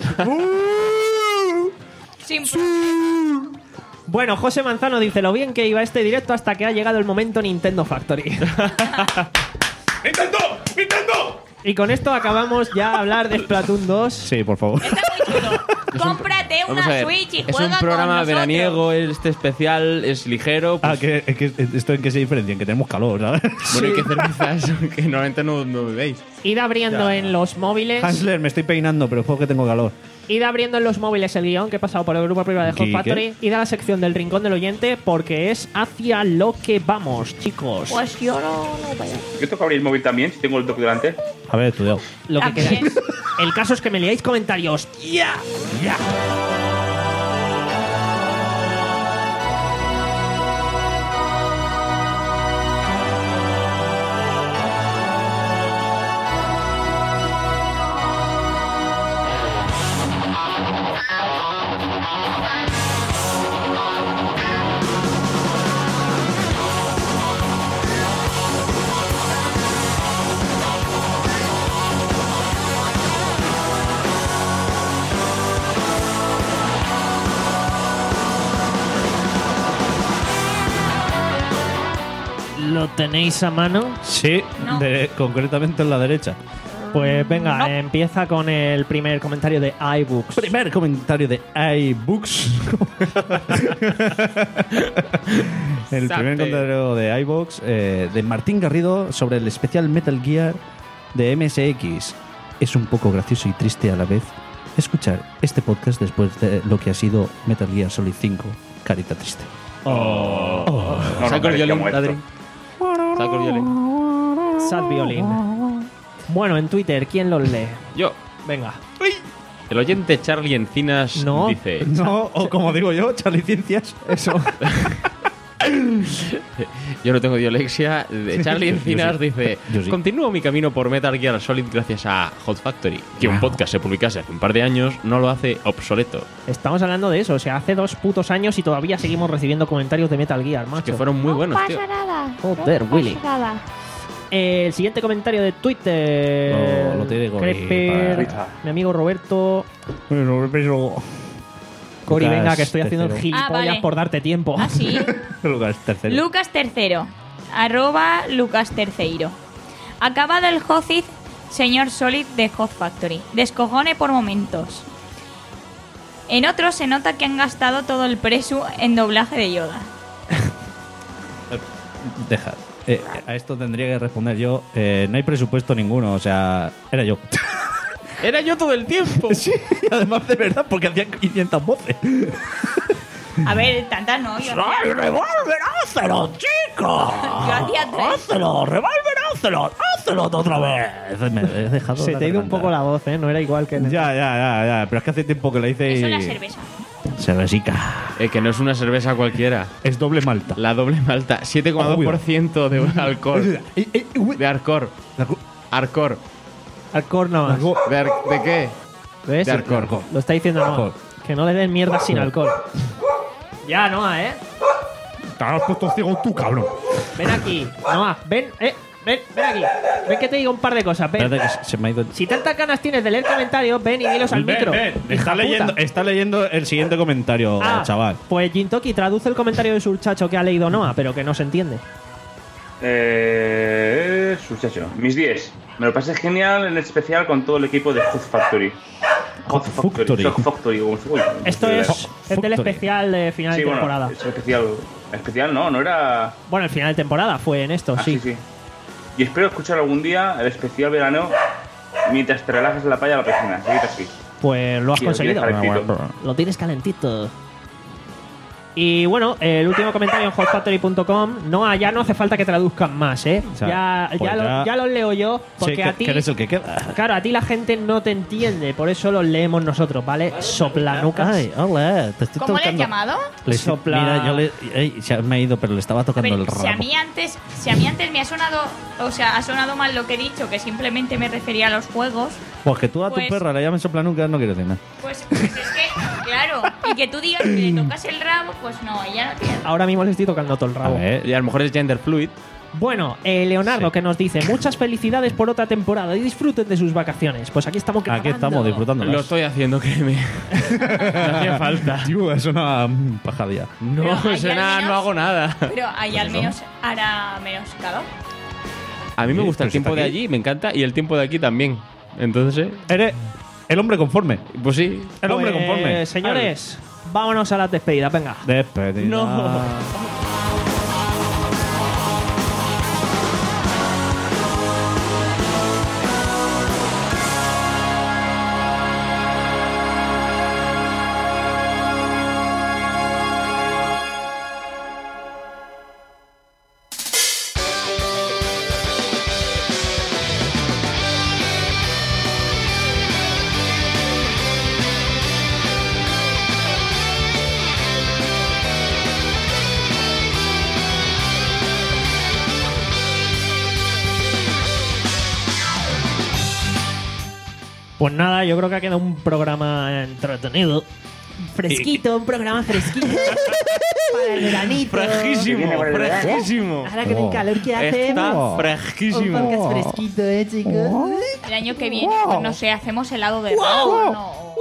Sin problema.
Bueno, José Manzano dice lo bien que iba este directo hasta que ha llegado el momento Nintendo Factory.
¡Nintendo! ¡Nintendo!
Y con esto acabamos ya de hablar de Splatoon dos.
Sí, por favor.
Está muy chulo. Cómprate
Vamos a
una
ver,
Switch y
es
juega
un programa
con nosotros.
veraniego, este especial, es ligero.
Ah,
Pues,
que, es que esto en que se diferencia, en que tenemos calor, ¿sabes?
bueno, y que cervezas que normalmente no, no bebéis.
Id abriendo en los móviles.
Hansler, me estoy peinando, pero es que tengo calor.
Id abriendo en los móviles el guión que he pasado por el grupo privado de Hot
¿Qué?
Factory. Id a la sección del rincón del oyente porque es hacia lo que vamos, chicos.
Pues yo no, no vaya.
Yo tengo que abrir el móvil también, si tengo el dock delante.
A ver, estudiado.
Lo que
También.
queráis. El caso es que me leáis comentarios. ¡Ya! ¡Ya! ¿Lo tenéis a mano?
Sí,
No.
de- concretamente en la derecha.
Pues venga,
No.
empieza con el primer comentario de iBooks.
Primer comentario de iBooks. el
Sape.
primer comentario de iBooks eh, de Martín Garrido sobre el especial Metal Gear de M S X. Es un poco gracioso y triste a la vez escuchar este podcast después de lo que ha sido Metal Gear Solid cinco. Carita triste.
No, no,
Saco el
parecía
violín,
muerto.
Adri. Saco el violín.
Sad Violin. Bueno, en Twitter, ¿quién los lee?
Yo,
Venga.
el oyente Charlie Encinas
No.
dice...
No, o como digo yo, Charliciencias.
Eso.
Yo no tengo dislexia. De Charlie
Yo
Encinas
sí.
dice:
Yo sí.
continúo mi camino por Metal Gear Solid gracias a Hot Factory, que un podcast se publicase hace un par de años no lo hace obsoleto.
Estamos hablando de eso. O sea, hace dos putos años y todavía seguimos recibiendo comentarios de Metal Gear, macho.
Que fueron muy buenos,
no
tío.
pasa nada.
Joder,
no pasa
Willy.
nada.
Eh, el siguiente comentario de Twitter.
No, lo tiene Gori,
Creper,
para-
mi amigo Roberto.
Bueno, pero...
Cori,
Lucas
venga, que estoy haciendo el
tercero.
gilipollas
Ah, vale.
por darte tiempo.
¿Ah, sí?
Lucas tercero.
Lucas Tercero. Arroba Lucas Terceiro. Acabado el Hozid, señor Solid de Hot Factory. Descojone por momentos. En otros se nota que han gastado todo el presu en doblaje de Yoda.
Deja. Eh, a esto tendría que responder yo. Eh, no hay presupuesto ninguno, o sea, era yo.
Era yo todo el tiempo.
Sí, además de verdad, porque hacían quinientas voces.
A ver, tantas no. Yo hacía,
¡Revolver, hazlo, chico!
yo hacía tres.
¡Hazlo, Revolver, hazlo! ¡Hazlo otra vez! Me he dejado
Se
la
te ha ido un
garganta.
poco la voz, ¿eh? No era igual que en el-
Ya, ya, ya, ya. Pero es que hace tiempo que la hice
Eso
y...
es la cerveza.
Cervecica.
Eh, que no es una cerveza cualquiera.
Es doble malta.
La doble malta. siete coma dos por ciento de alcohol. De alcohol. Arcor.
Alcohol nada más.
¿De, ar- ¿De qué?
¿Ves?
De alcohol.
Lo está diciendo Noah.
Alcohol.
Que no le den mierda sin alcohol. Ya, Noah, ¿eh?
Te has puesto ciego tú, cabrón.
Ven aquí. Noah, ven, eh. Ven, ven aquí. Ven que te digo un par de cosas. Ven.
Espérate que se me ha ido.
Si tantas ganas tienes de leer comentarios, ven y dilos al
Ven,
micro.
ven.
hija
Está
puta.
leyendo, está leyendo el siguiente comentario,
Ah,
chaval.
Pues Jintoki traduce el comentario de Surchacho que ha leído Noah, pero que no se entiende.
Eh, muchacho, mis diez. Me lo pasé genial, en especial con todo el equipo de Hot Factory. Hot
Factory.
Hot Factory. como se- uy,
Esto
uy,
es,
uy.
es del
Factory.
especial de final
Sí,
de
bueno,
temporada.
es especial. Especial no, no era.
Bueno, el final de temporada fue en esto,
Ah,
sí.
sí, sí. Y espero escuchar algún día el especial verano mientras te relajas en la playa o la piscina. Seguid así.
Pues lo has
Sí, lo tienes
conseguido.
calentito.
Lo tienes calentito. Y bueno, el último comentario en hot factory punto com. No, ya no hace falta que traduzcan más, ¿eh?
O sea,
ya,
pues
ya,
ya-
Lo, ya los leo yo, porque
Sí,
a
que-
ti.
que eres el que queda.
Claro, a ti la gente no te entiende, por eso los leemos nosotros, ¿vale? Soplanucas.
Ay, hola, te estoy
¿Cómo le has
tocando.
llamado?
Le-
Sopla-
Mira, yo le. Ey, se me ha ido, pero le estaba
A
tocando
ver,
el
si a
rabo.
mí antes, si a mí antes me ha sonado, o sea, ha sonado mal lo que he dicho, que simplemente me refería a los juegos,
Pues que tú a tu
Pues-
perra le llames soplanuca, no quiero decir nada.
pues, pues es que, claro, y que tú digas que le tocas el rabo, pues no, ella no tiene.
Ahora mismo le estoy tocando todo el
A
rabo.
ver.
Y a lo mejor es gender fluid.
Bueno, eh, Leonardo
Sí.
que nos dice muchas felicidades por otra temporada y disfruten de sus vacaciones. Pues aquí estamos grabando.
Aquí estamos disfrutando.
Lo estoy haciendo, créeme. No hacía falta.
Tío, es una mm, pajadía.
No,
Pero
o
ahí
sea,
al
nada,
menos-
no hago nada.
Pero ahí al menos hará menos calor.
A mí me
Sí,
gusta el
pero si
tiempo
está
de
aquí.
allí, me encanta, y el tiempo de aquí también. Entonces, eh,
Eres el hombre conforme.
pues sí.
El hombre
Pues,
conforme.
señores, vámonos a las despedidas, venga.
Despedida.
No.
Pues nada, yo creo que ha quedado un programa entretenido. Fresquito, un programa fresquito. Para el veranito.
Fresquísimo,
viene con el verano.
fresquísimo.
Ahora con el calor que hace.
Está
Un
fresquísimo.
podcast fresquito, eh, chicos.
El año que viene, pues no sé, hacemos helado de rabo, ¿no?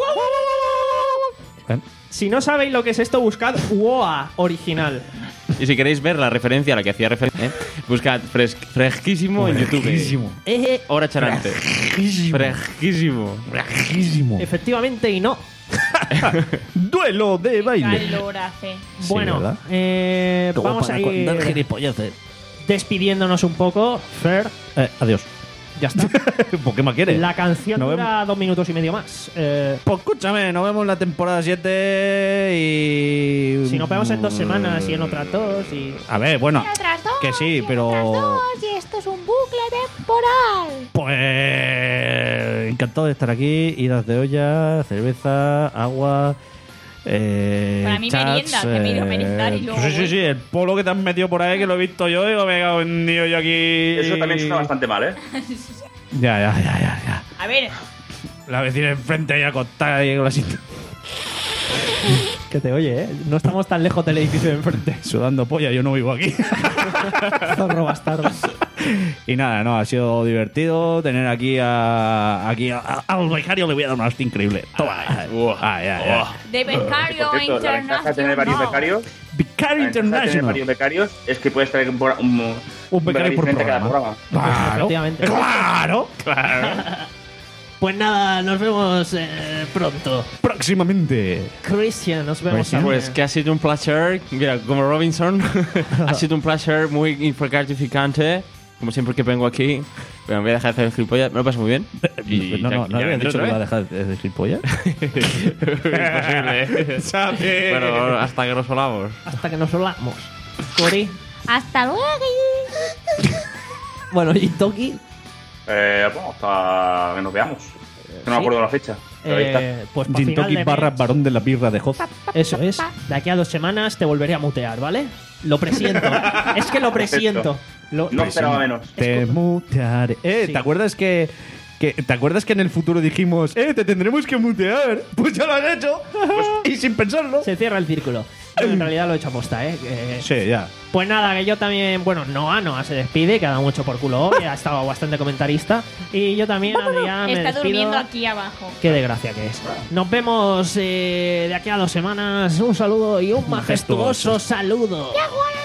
Si no sabéis lo que es esto, buscad W O A original.
Y si queréis ver la referencia a la que hacía referencia, ¿eh? buscad fres- fresquísimo en YouTube.
Fresquísimo.
Eh,
Hora charante. Fresquísimo.
Fresquísimo.
efectivamente y no.
Duelo de
Qué
baile.
calor hace.
Bueno,
¿verdad?
eh,
Como
vamos
para
a
contar
ir
gilipolleces.
despidiéndonos un poco. Fer,
Eh, adiós.
ya está.
¿Por qué más quieres?
La canción
Nos
dura dos minutos y medio más. Eh,
Pues escúchame, nos vemos en la temporada siete y.
si nos vemos en dos semanas y en otras dos y...
A ver, bueno.
Otras dos,
Que sí,
y
pero-
otras dos, y esto es un bucle temporal.
Pues. Encantado de estar aquí. Idas de olla, cerveza, agua. Eh,
Para mí
chats,
merienda, que me he ido a merendar y luego
Sí, sí, sí, el polo que te has metido por ahí, que lo he visto yo, digo, me he cago en Dios, yo aquí.
Eso también suena bastante mal, ¿eh?
Ya, ya, ya, ya, ya.
A ver,
La vecina enfrente ahí acostada ahí con la cinta.
Que te oye, ¿eh? No estamos tan lejos del edificio de enfrente.
Sudando polla, yo no vivo aquí.
Zorro bastardo.
Y nada, no, ha sido divertido tener aquí a. Aquí a, a- al becario le voy a dar una hostia increíble. Toma. Ah, ya, ya.
de becario
Por cierto, la ventaja de tener varios becarios,
Becario
la ventaja de tener
International.
varios becarios es que puedes traer un, un, un,
Un becario por
diferente a cada
programa.
programa.
Claro.
Efectivamente.
Claro.
Pues nada, nos vemos eh, pronto.
Próximamente.
Christian, nos vemos
Pues, pues
también.
que ha sido un placer, mira, como Robinson, ha sido un placer muy gratificante, como siempre que vengo aquí. Pero me voy a dejar de hacer gilipollas, me lo paso muy bien. Y
no,
ya-
no, no
ya
habías
vendré
dicho que
otra
iba a
vez.
dejar de decir polla.
Es posible.
¿Sabes?
Bueno, hasta que nos solamos.
Hasta que nos hablamos. Cori.
hasta luego.
Bueno, y Toki.
Eh, bueno, hasta que nos veamos. No me acuerdo la fecha. Pero ahí está.
Eh, pues para
Gin
final
Tonic
de
barra
mes,
varón de la birra de Hoz.
eso es. De aquí a dos semanas te volveré a mutear, ¿vale? Lo presiento. Es que lo presiento. Lo-
No esperaba menos.
Te mutearé. Eh,
Sí.
¿te acuerdas que, que ¿te acuerdas que en el futuro dijimos, eh, te tendremos que mutear? Pues ya lo has hecho. Pues, y sin pensarlo.
Se cierra el círculo. Yo en realidad lo he hecho a posta, ¿eh? Que-
Sí, ya.
Pues nada, que yo también, bueno, Noah, Noah se despide, que ha dado mucho por culo hoy, ha estado bastante comentarista. Y yo también, Adrián, me
Está
despido.
durmiendo aquí abajo.
Qué desgracia que es. Nos vemos eh, de aquí a dos semanas. Un saludo y un majestuoso saludo.
¡Ya,